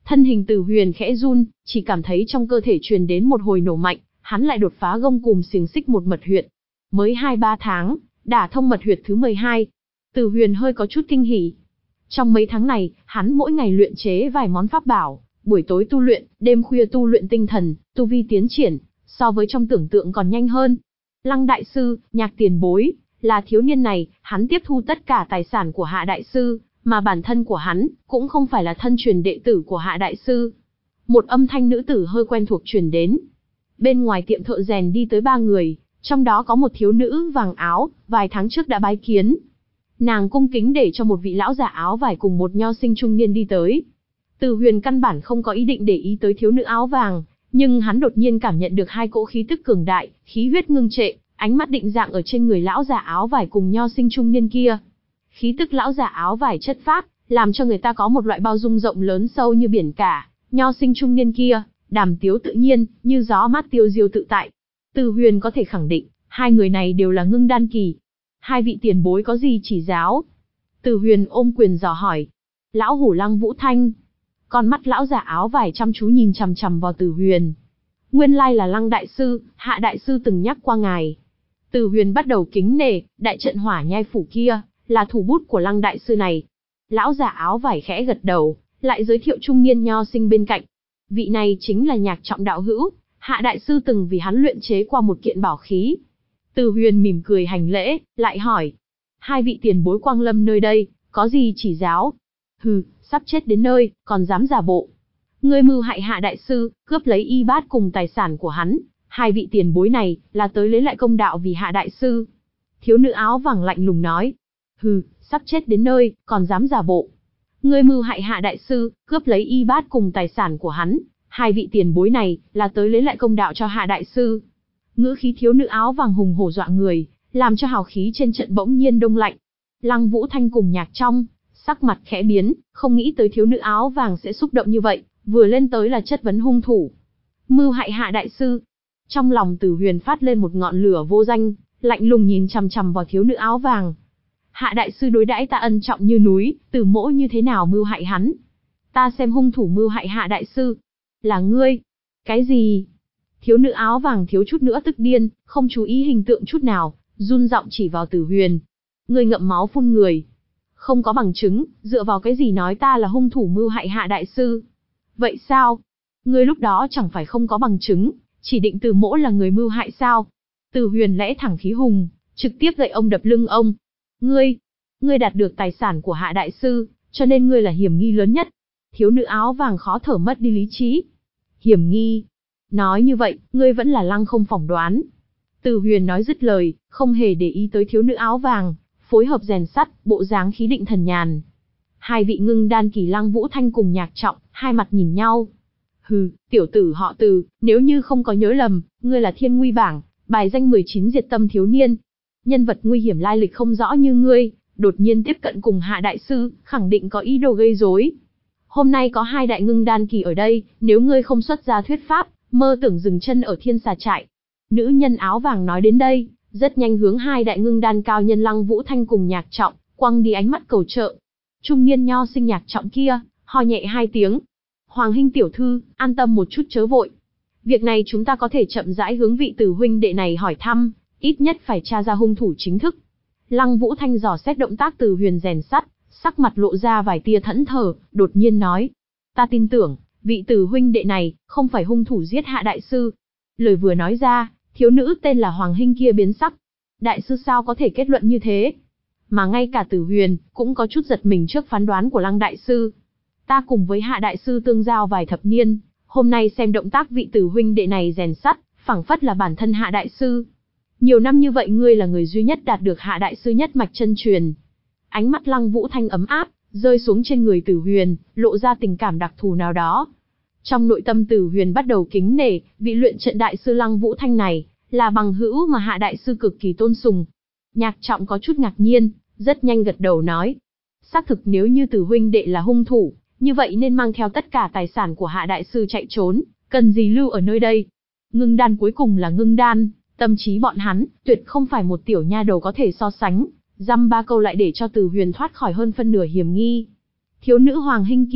Thân hình Từ Huyền khẽ run, chỉ cảm thấy trong cơ thể truyền đến một hồi nổ mạnh, hắn lại đột phá gông cùm xiềng xích một mật huyệt. Mới hai ba tháng, đả thông mật huyệt thứ mười hai. Từ Huyền hơi có chút kinh hỉ. Trong mấy tháng này, hắn mỗi ngày luyện chế vài món pháp bảo, buổi tối tu luyện, đêm khuya tu luyện tinh thần, tu vi tiến triển, so với trong tưởng tượng còn nhanh hơn. Lăng đại sư, Nhạc tiền bối, là thiếu niên này, hắn tiếp thu tất cả tài sản của Hạ đại sư, mà bản thân của hắn cũng không phải là thân truyền đệ tử của Hạ đại sư. Một âm thanh nữ tử hơi quen thuộc truyền đến. Bên ngoài tiệm thợ rèn đi tới ba người, trong đó có một thiếu nữ vàng áo, vài tháng trước đã bái kiến. Nàng cung kính để cho một vị lão giả áo vải cùng một nho sinh trung niên đi tới. Từ Huyền căn bản không có ý định để ý tới thiếu nữ áo vàng, nhưng hắn đột nhiên cảm nhận được hai cỗ khí tức cường đại, khí huyết ngưng trệ, ánh mắt định dạng ở trên người lão giả áo vải cùng nho sinh trung niên kia. Khí tức lão giả áo vải chất phác, làm cho người ta có một loại bao dung rộng lớn sâu như biển cả. Nho sinh trung niên kia, đàm tiếu tự nhiên, như gió mát tiêu diêu tự tại. Từ Huyền có thể khẳng định, hai người này đều là ngưng đan kỳ. Hai vị tiền bối có gì chỉ giáo? Từ Huyền ôm quyền dò hỏi. Lão hủ Lăng Vũ Thanh. Con mắt lão giả áo vải chăm chú nhìn chằm chằm vào Từ Huyền. Nguyên lai là Lăng đại sư, Hạ đại sư từng nhắc qua ngài. Từ Huyền bắt đầu kính nể, đại trận hỏa nhai phủ kia, là thủ bút của Lăng đại sư này. Lão giả áo vải khẽ gật đầu, lại giới thiệu trung niên nho sinh bên cạnh. Vị này chính là Nhạc Trọng đạo hữu, Hạ đại sư từng vì hắn luyện chế qua một kiện bảo khí. Từ Huyền mỉm cười hành lễ, lại hỏi. Hai vị tiền bối quang lâm nơi đây, có gì chỉ giáo? Hừ, sắp chết đến nơi, còn dám giả bộ. Ngươi mưu hại Hạ đại sư, cướp lấy y bát cùng tài sản của hắn. Hai vị tiền bối này, là tới lấy lại công đạo vì Hạ đại sư. Thiếu nữ áo vàng lạnh lùng nói. Hừ, sắp chết đến nơi, còn dám giả bộ. Ngươi mưu hại Hạ đại sư, cướp lấy y bát cùng tài sản của hắn. Hai vị tiền bối này, là tới lấy lại công đạo cho Hạ đại sư. Ngữ khí thiếu nữ áo vàng hùng hổ dọa người, làm cho hào khí trên trận bỗng nhiên đông lạnh. Lăng Vũ Thanh cùng Nhạc Trong, sắc mặt khẽ biến, không nghĩ tới thiếu nữ áo vàng sẽ xúc động như vậy, vừa lên tới là chất vấn hung thủ. Mưu hại Hạ đại sư. Trong lòng Từ Huyền phát lên một ngọn lửa vô danh, lạnh lùng nhìn chằm chằm vào thiếu nữ áo vàng. Hạ đại sư đối đãi ta ân trọng như núi, Từ mỗ như thế nào mưu hại hắn? Ta xem hung thủ mưu hại Hạ đại sư. Là ngươi. Cái gì? Thiếu nữ áo vàng thiếu chút nữa tức điên, không chú ý hình tượng chút nào, run giọng chỉ vào Từ Huyền. Ngươi ngậm máu phun người. Không có bằng chứng, dựa vào cái gì nói ta là hung thủ mưu hại Hạ đại sư? Vậy sao? Ngươi lúc đó chẳng phải không có bằng chứng, chỉ định Từ mỗ là người mưu hại sao? Từ Huyền lẽ thẳng khí hùng, trực tiếp gậy ông đập lưng ông. Ngươi, ngươi đạt được tài sản của Hạ đại sư, cho nên ngươi là hiểm nghi lớn nhất. Thiếu nữ áo vàng khó thở mất đi lý trí. Hiểm nghi? Nói như vậy, ngươi vẫn là Lăng không phỏng đoán. Từ Huyền nói dứt lời, không hề để ý tới thiếu nữ áo vàng, phối hợp rèn sắt, bộ dáng khí định thần nhàn. Hai vị ngưng đan kỳ Lăng Vũ Thanh cùng Nhạc Trọng, hai mặt nhìn nhau. Hừ, tiểu tử họ Từ, nếu như không có nhớ lầm, ngươi là thiên nguy bảng, bài danh mười chín diệt tâm thiếu niên. Nhân vật nguy hiểm lai lịch không rõ như ngươi, đột nhiên tiếp cận cùng Hạ đại sư, khẳng định có ý đồ gây rối. Hôm nay có hai đại ngưng đan kỳ ở đây, nếu ngươi không xuất ra thuyết pháp, mơ tưởng dừng chân ở thiên xà trại. Nữ nhân áo vàng nói đến đây, rất nhanh hướng hai đại ngưng đan cao nhân Lăng Vũ Thanh cùng Nhạc Trọng, quăng đi ánh mắt cầu trợ. Trung niên nho sinh Nhạc Trọng kia, ho nhẹ hai tiếng. Hoàng huynh tiểu thư, an tâm một chút chớ vội. Việc này chúng ta có thể chậm rãi hướng vị Từ huynh đệ này hỏi thăm, ít nhất phải tra ra hung thủ chính thức. Lăng Vũ Thanh dò xét động tác Từ Huyền rèn sắt, sắc mặt lộ ra vài tia thẫn thờ, đột nhiên nói. Ta tin tưởng, vị Từ huynh đệ này, không phải hung thủ giết Hạ đại sư. Lời vừa nói ra, thiếu nữ tên là Hoàng huynh kia biến sắc. Đại sư sao có thể kết luận như thế? Mà ngay cả Từ Huyền, cũng có chút giật mình trước phán đoán của Lăng đại sư. Ta cùng với Hạ đại sư tương giao vài thập niên, hôm nay xem động tác vị Từ huynh đệ này rèn sắt, phảng phất là bản thân Hạ đại sư. Nhiều năm như vậy ngươi là người duy nhất đạt được Hạ đại sư nhất mạch chân truyền. Ánh mắt Lăng Vũ Thanh ấm áp, rơi xuống trên người Từ Huyền, lộ ra tình cảm đặc thù nào đó. Trong nội tâm Từ Huyền bắt đầu kính nể, vị luyện trận đại sư Lăng Vũ Thanh này, là bằng hữu mà Hạ đại sư cực kỳ tôn sùng. Nhạc Trọng có chút ngạc nhiên, rất nhanh gật đầu nói. Xác thực nếu như Từ huynh đệ là hung thủ, như vậy nên mang theo tất cả tài sản của Hạ đại sư chạy trốn, cần gì lưu ở nơi đây. Ngưng đan cuối cùng là ngưng đan, tâm trí bọn hắn, tuyệt không phải một tiểu nha đầu có thể so sánh. Dăm ba câu lại để cho Từ Huyền thoát khỏi hơn phân nửa hiểm nghi. Thiếu nữ Hoàng huynh kia,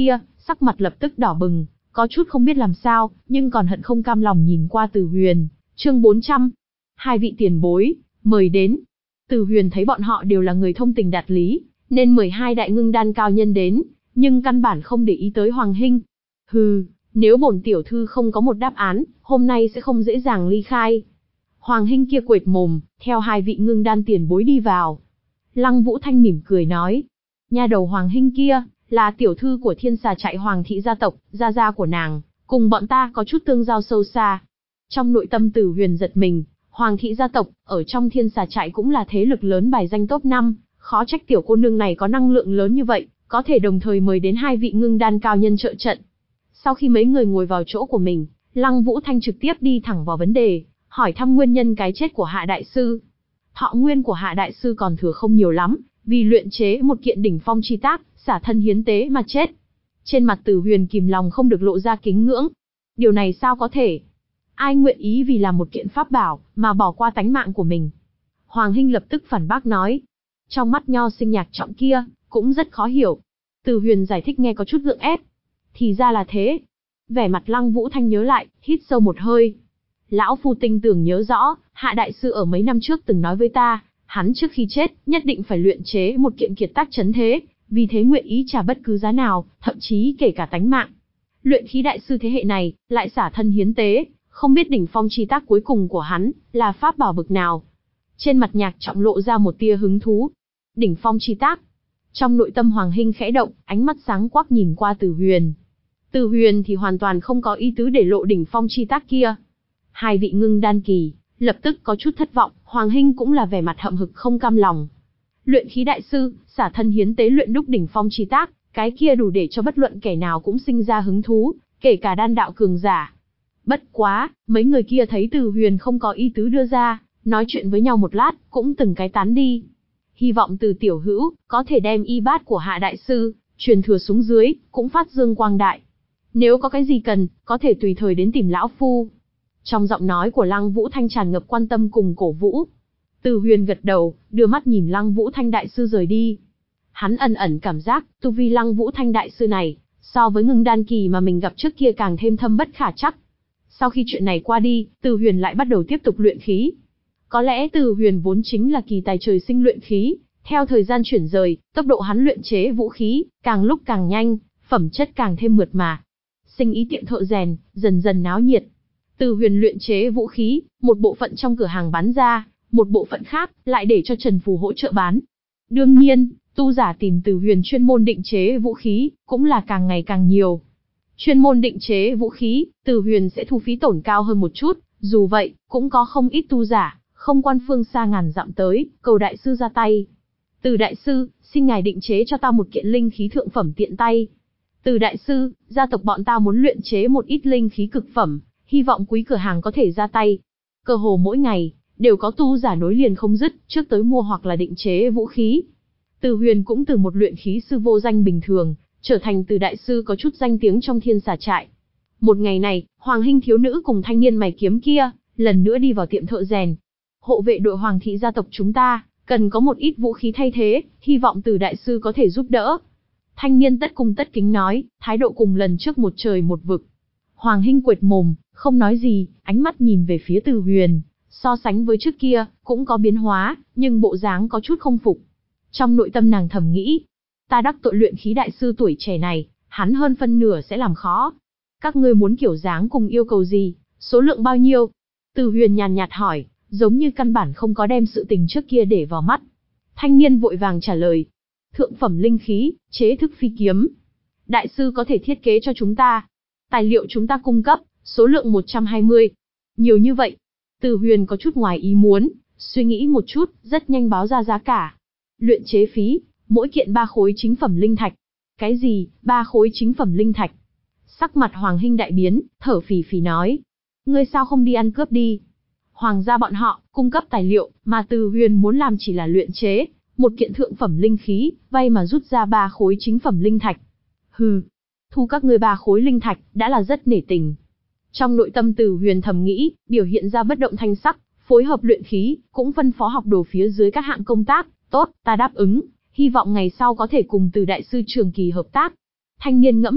sắc mặt lập tức đỏ bừng, có chút không biết làm sao, nhưng còn hận không cam lòng nhìn qua Từ Huyền. Chương bốn trăm. Hai vị tiền bối, mời đến. Từ Huyền thấy bọn họ đều là người thông tình đạt lý, nên mời hai đại ngưng đan cao nhân đến, nhưng căn bản không để ý tới Hoàng Hinh. Hừ, nếu bổn tiểu thư không có một đáp án, hôm nay sẽ không dễ dàng ly khai. Hoàng Hinh kia quệt mồm, theo hai vị ngưng đan tiền bối đi vào. Lăng Vũ Thanh mỉm cười nói, nha đầu Hoàng Hinh kia, là tiểu thư của Thiên Xà Trại Hoàng thị gia tộc, gia gia của nàng, cùng bọn ta có chút tương giao sâu xa. Trong nội tâm Từ Huyền giật mình, Hoàng thị gia tộc, ở trong Thiên Xà Trại cũng là thế lực lớn bài danh top năm, khó trách tiểu cô nương này có năng lượng lớn như vậy, có thể đồng thời mời đến hai vị ngưng đan cao nhân trợ trận. Sau khi mấy người ngồi vào chỗ của mình, Lăng Vũ Thanh trực tiếp đi thẳng vào vấn đề, hỏi thăm nguyên nhân cái chết của Hạ đại sư. Thọ nguyên của Hạ đại sư còn thừa không nhiều lắm, vì luyện chế một kiện đỉnh phong chi tác, xả thân hiến tế mà chết. Trên mặt Từ Huyền kìm lòng không được lộ ra kính ngưỡng. Điều này sao có thể? Ai nguyện ý vì làm một kiện pháp bảo mà bỏ qua tánh mạng của mình? Hoàng Hinh lập tức phản bác nói. Trong mắt nho sinh nhạc trọng kia, cũng rất khó hiểu. Từ Huyền giải thích nghe có chút gượng ép. Thì ra là thế. Vẻ mặt Lăng Vũ Thanh nhớ lại, hít sâu một hơi. Lão phu tinh tưởng nhớ rõ, Hạ đại sư ở mấy năm trước từng nói với ta, hắn trước khi chết, nhất định phải luyện chế một kiện kiệt tác chấn thế, vì thế nguyện ý trả bất cứ giá nào, thậm chí kể cả tánh mạng. Luyện khí đại sư thế hệ này, lại xả thân hiến tế, không biết đỉnh phong chi tác cuối cùng của hắn, là pháp bảo bực nào. Trên mặt nhạc trọng lộ ra một tia hứng thú. Đỉnh phong chi tác. Trong nội tâm Hoàng Hinh khẽ động, ánh mắt sáng quắc nhìn qua Từ Huyền. Từ Huyền thì hoàn toàn không có ý tứ để lộ đỉnh phong chi tác kia. Hai vị ngưng đan kỳ, lập tức có chút thất vọng, Hoàng Hinh cũng là vẻ mặt hậm hực không cam lòng. Luyện khí đại sư, xả thân hiến tế luyện đúc đỉnh phong chi tác, cái kia đủ để cho bất luận kẻ nào cũng sinh ra hứng thú, kể cả đan đạo cường giả. Bất quá, mấy người kia thấy Từ Huyền không có ý tứ đưa ra, nói chuyện với nhau một lát, cũng từng cái tán đi. Hy vọng Từ tiểu hữu, có thể đem y bát của Hạ đại sư, truyền thừa xuống dưới, cũng phát dương quang đại. Nếu có cái gì cần, có thể tùy thời đến tìm lão phu. Trong giọng nói của Lăng Vũ Thanh tràn ngập quan tâm cùng cổ vũ. Từ Huyền gật đầu, đưa mắt nhìn Lăng Vũ Thanh đại sư rời đi. Hắn ẩn ẩn cảm giác, tu vi Lăng Vũ Thanh đại sư này, so với ngưng đan kỳ mà mình gặp trước kia càng thêm thâm bất khả trắc. Sau khi chuyện này qua đi, Từ Huyền lại bắt đầu tiếp tục luyện khí. Có lẽ Từ Huyền vốn chính là kỳ tài trời sinh luyện khí, theo thời gian chuyển rời, tốc độ hắn luyện chế vũ khí, càng lúc càng nhanh, phẩm chất càng thêm mượt mà. Sinh ý tiệm thợ rèn, dần dần náo nhiệt. Từ Huyền luyện chế vũ khí, một bộ phận trong cửa hàng bán ra, một bộ phận khác, lại để cho Trần Phù hỗ trợ bán. Đương nhiên, tu giả tìm Từ Huyền chuyên môn định chế vũ khí, cũng là càng ngày càng nhiều. Chuyên môn định chế vũ khí, Từ Huyền sẽ thu phí tổn cao hơn một chút, dù vậy, cũng có không ít tu giả, không quan phương xa ngàn dặm tới, cầu đại sư ra tay. Từ đại sư, xin ngài định chế cho ta một kiện linh khí thượng phẩm tiện tay. Từ đại sư, gia tộc bọn ta muốn luyện chế một ít linh khí cực phẩm, hy vọng quý cửa hàng có thể ra tay. Cơ hồ mỗi ngày, đều có tu giả nối liền không dứt, trước tới mua hoặc là định chế vũ khí. Từ Huyền cũng từ một luyện khí sư vô danh bình thường, trở thành Từ đại sư có chút danh tiếng trong Thiên Xà Trại. Một ngày này, Hoàng Hinh thiếu nữ cùng thanh niên mày kiếm kia, lần nữa đi vào tiệm thợ rèn. Hộ vệ đội Hoàng thị gia tộc chúng ta, cần có một ít vũ khí thay thế, hy vọng Từ đại sư có thể giúp đỡ. Thanh niên tất cung tất kính nói, thái độ cùng lần trước một trời một vực. Hoàng Hinh quệt mồm, không nói gì, ánh mắt nhìn về phía Từ Huyền, so sánh với trước kia, cũng có biến hóa, nhưng bộ dáng có chút không phục. Trong nội tâm nàng thầm nghĩ, ta đắc tội luyện khí đại sư tuổi trẻ này, hắn hơn phân nửa sẽ làm khó. Các ngươi muốn kiểu dáng cùng yêu cầu gì, số lượng bao nhiêu? Từ Huyền nhàn nhạt hỏi, giống như căn bản không có đem sự tình trước kia để vào mắt. Thanh niên vội vàng trả lời, thượng phẩm linh khí, chế thức phi kiếm. Đại sư có thể thiết kế cho chúng ta. Tài liệu chúng ta cung cấp, số lượng một trăm hai mươi. Nhiều như vậy. Từ Huyền có chút ngoài ý muốn, suy nghĩ một chút, rất nhanh báo ra giá cả. Luyện chế phí, mỗi kiện ba khối chính phẩm linh thạch. Cái gì, ba khối chính phẩm linh thạch? Sắc mặt Hoàng Hinh đại biến, thở phì phì nói. Ngươi sao không đi ăn cướp đi? Hoàng gia bọn họ, cung cấp tài liệu, mà Từ Huyền muốn làm chỉ là luyện chế một kiện thượng phẩm linh khí, vay mà rút ra ba khối chính phẩm linh thạch. Hừ, thu các ngươi ba khối linh thạch, đã là rất nể tình. Trong nội tâm Từ Huyền thầm nghĩ, biểu hiện ra bất động thanh sắc, phối hợp luyện khí, cũng phân phó học đồ phía dưới các hạng công tác, tốt, ta đáp ứng, hy vọng ngày sau có thể cùng Từ đại sư trường kỳ hợp tác. Thanh niên ngẫm lại,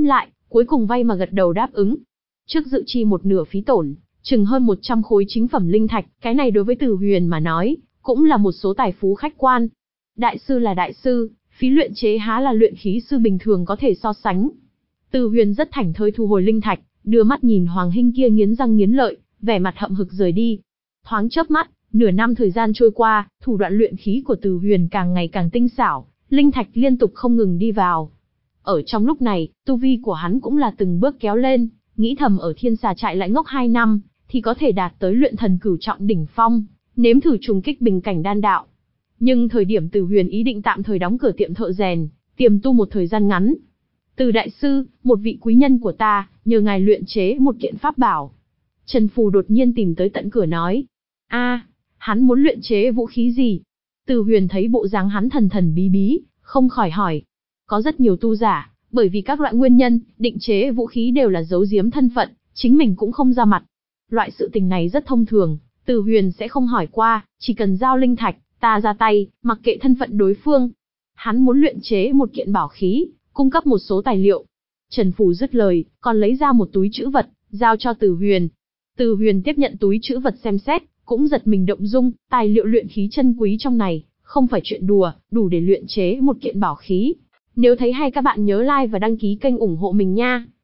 cuối cùng vay mà gật đầu đáp ứng. Trước dự chi một nửa phí tổn, chừng hơn một trăm khối chính phẩm linh thạch, cái này đối với Từ Huyền mà nói, cũng là một số tài phú khách quan. Đại sư là đại sư, phí luyện chế há là luyện khí sư bình thường có thể so sánh. Từ Huyền rất thảnh thơi thu hồi linh thạch, đưa mắt nhìn Hoàng Hinh kia nghiến răng nghiến lợi, vẻ mặt hậm hực rời đi. Thoáng chớp mắt, nửa năm thời gian trôi qua, thủ đoạn luyện khí của Từ Huyền càng ngày càng tinh xảo, linh thạch liên tục không ngừng đi vào. Ở trong lúc này, tu vi của hắn cũng là từng bước kéo lên, nghĩ thầm ở Thiên Xà trại lại ngốc hai năm, thì có thể đạt tới luyện thần cửu trọng đỉnh phong, nếm thử trùng kích bình cảnh đan đạo. Nhưng thời điểm Từ Huyền ý định tạm thời đóng cửa tiệm thợ rèn, tiềm tu một thời gian ngắn. Từ đại sư, một vị quý nhân của ta, nhờ ngài luyện chế một kiện pháp bảo. Trần Phù đột nhiên tìm tới tận cửa nói. A, hắn muốn luyện chế vũ khí gì? Từ Huyền thấy bộ dáng hắn thần thần bí bí, không khỏi hỏi. Có rất nhiều tu giả, bởi vì các loại nguyên nhân, định chế vũ khí đều là giấu giếm thân phận, chính mình cũng không ra mặt. Loại sự tình này rất thông thường, Từ Huyền sẽ không hỏi qua, chỉ cần giao linh thạch, ta ra tay, mặc kệ thân phận đối phương. Hắn muốn luyện chế một kiện bảo khí, cung cấp một số tài liệu. Trần Phù dứt lời, còn lấy ra một túi trữ vật, giao cho Từ Huyền. Từ Huyền tiếp nhận túi trữ vật xem xét, cũng giật mình động dung, tài liệu luyện khí chân quý trong này, không phải chuyện đùa, đủ để luyện chế một kiện bảo khí. Nếu thấy hay các bạn nhớ like và đăng ký kênh ủng hộ mình nha.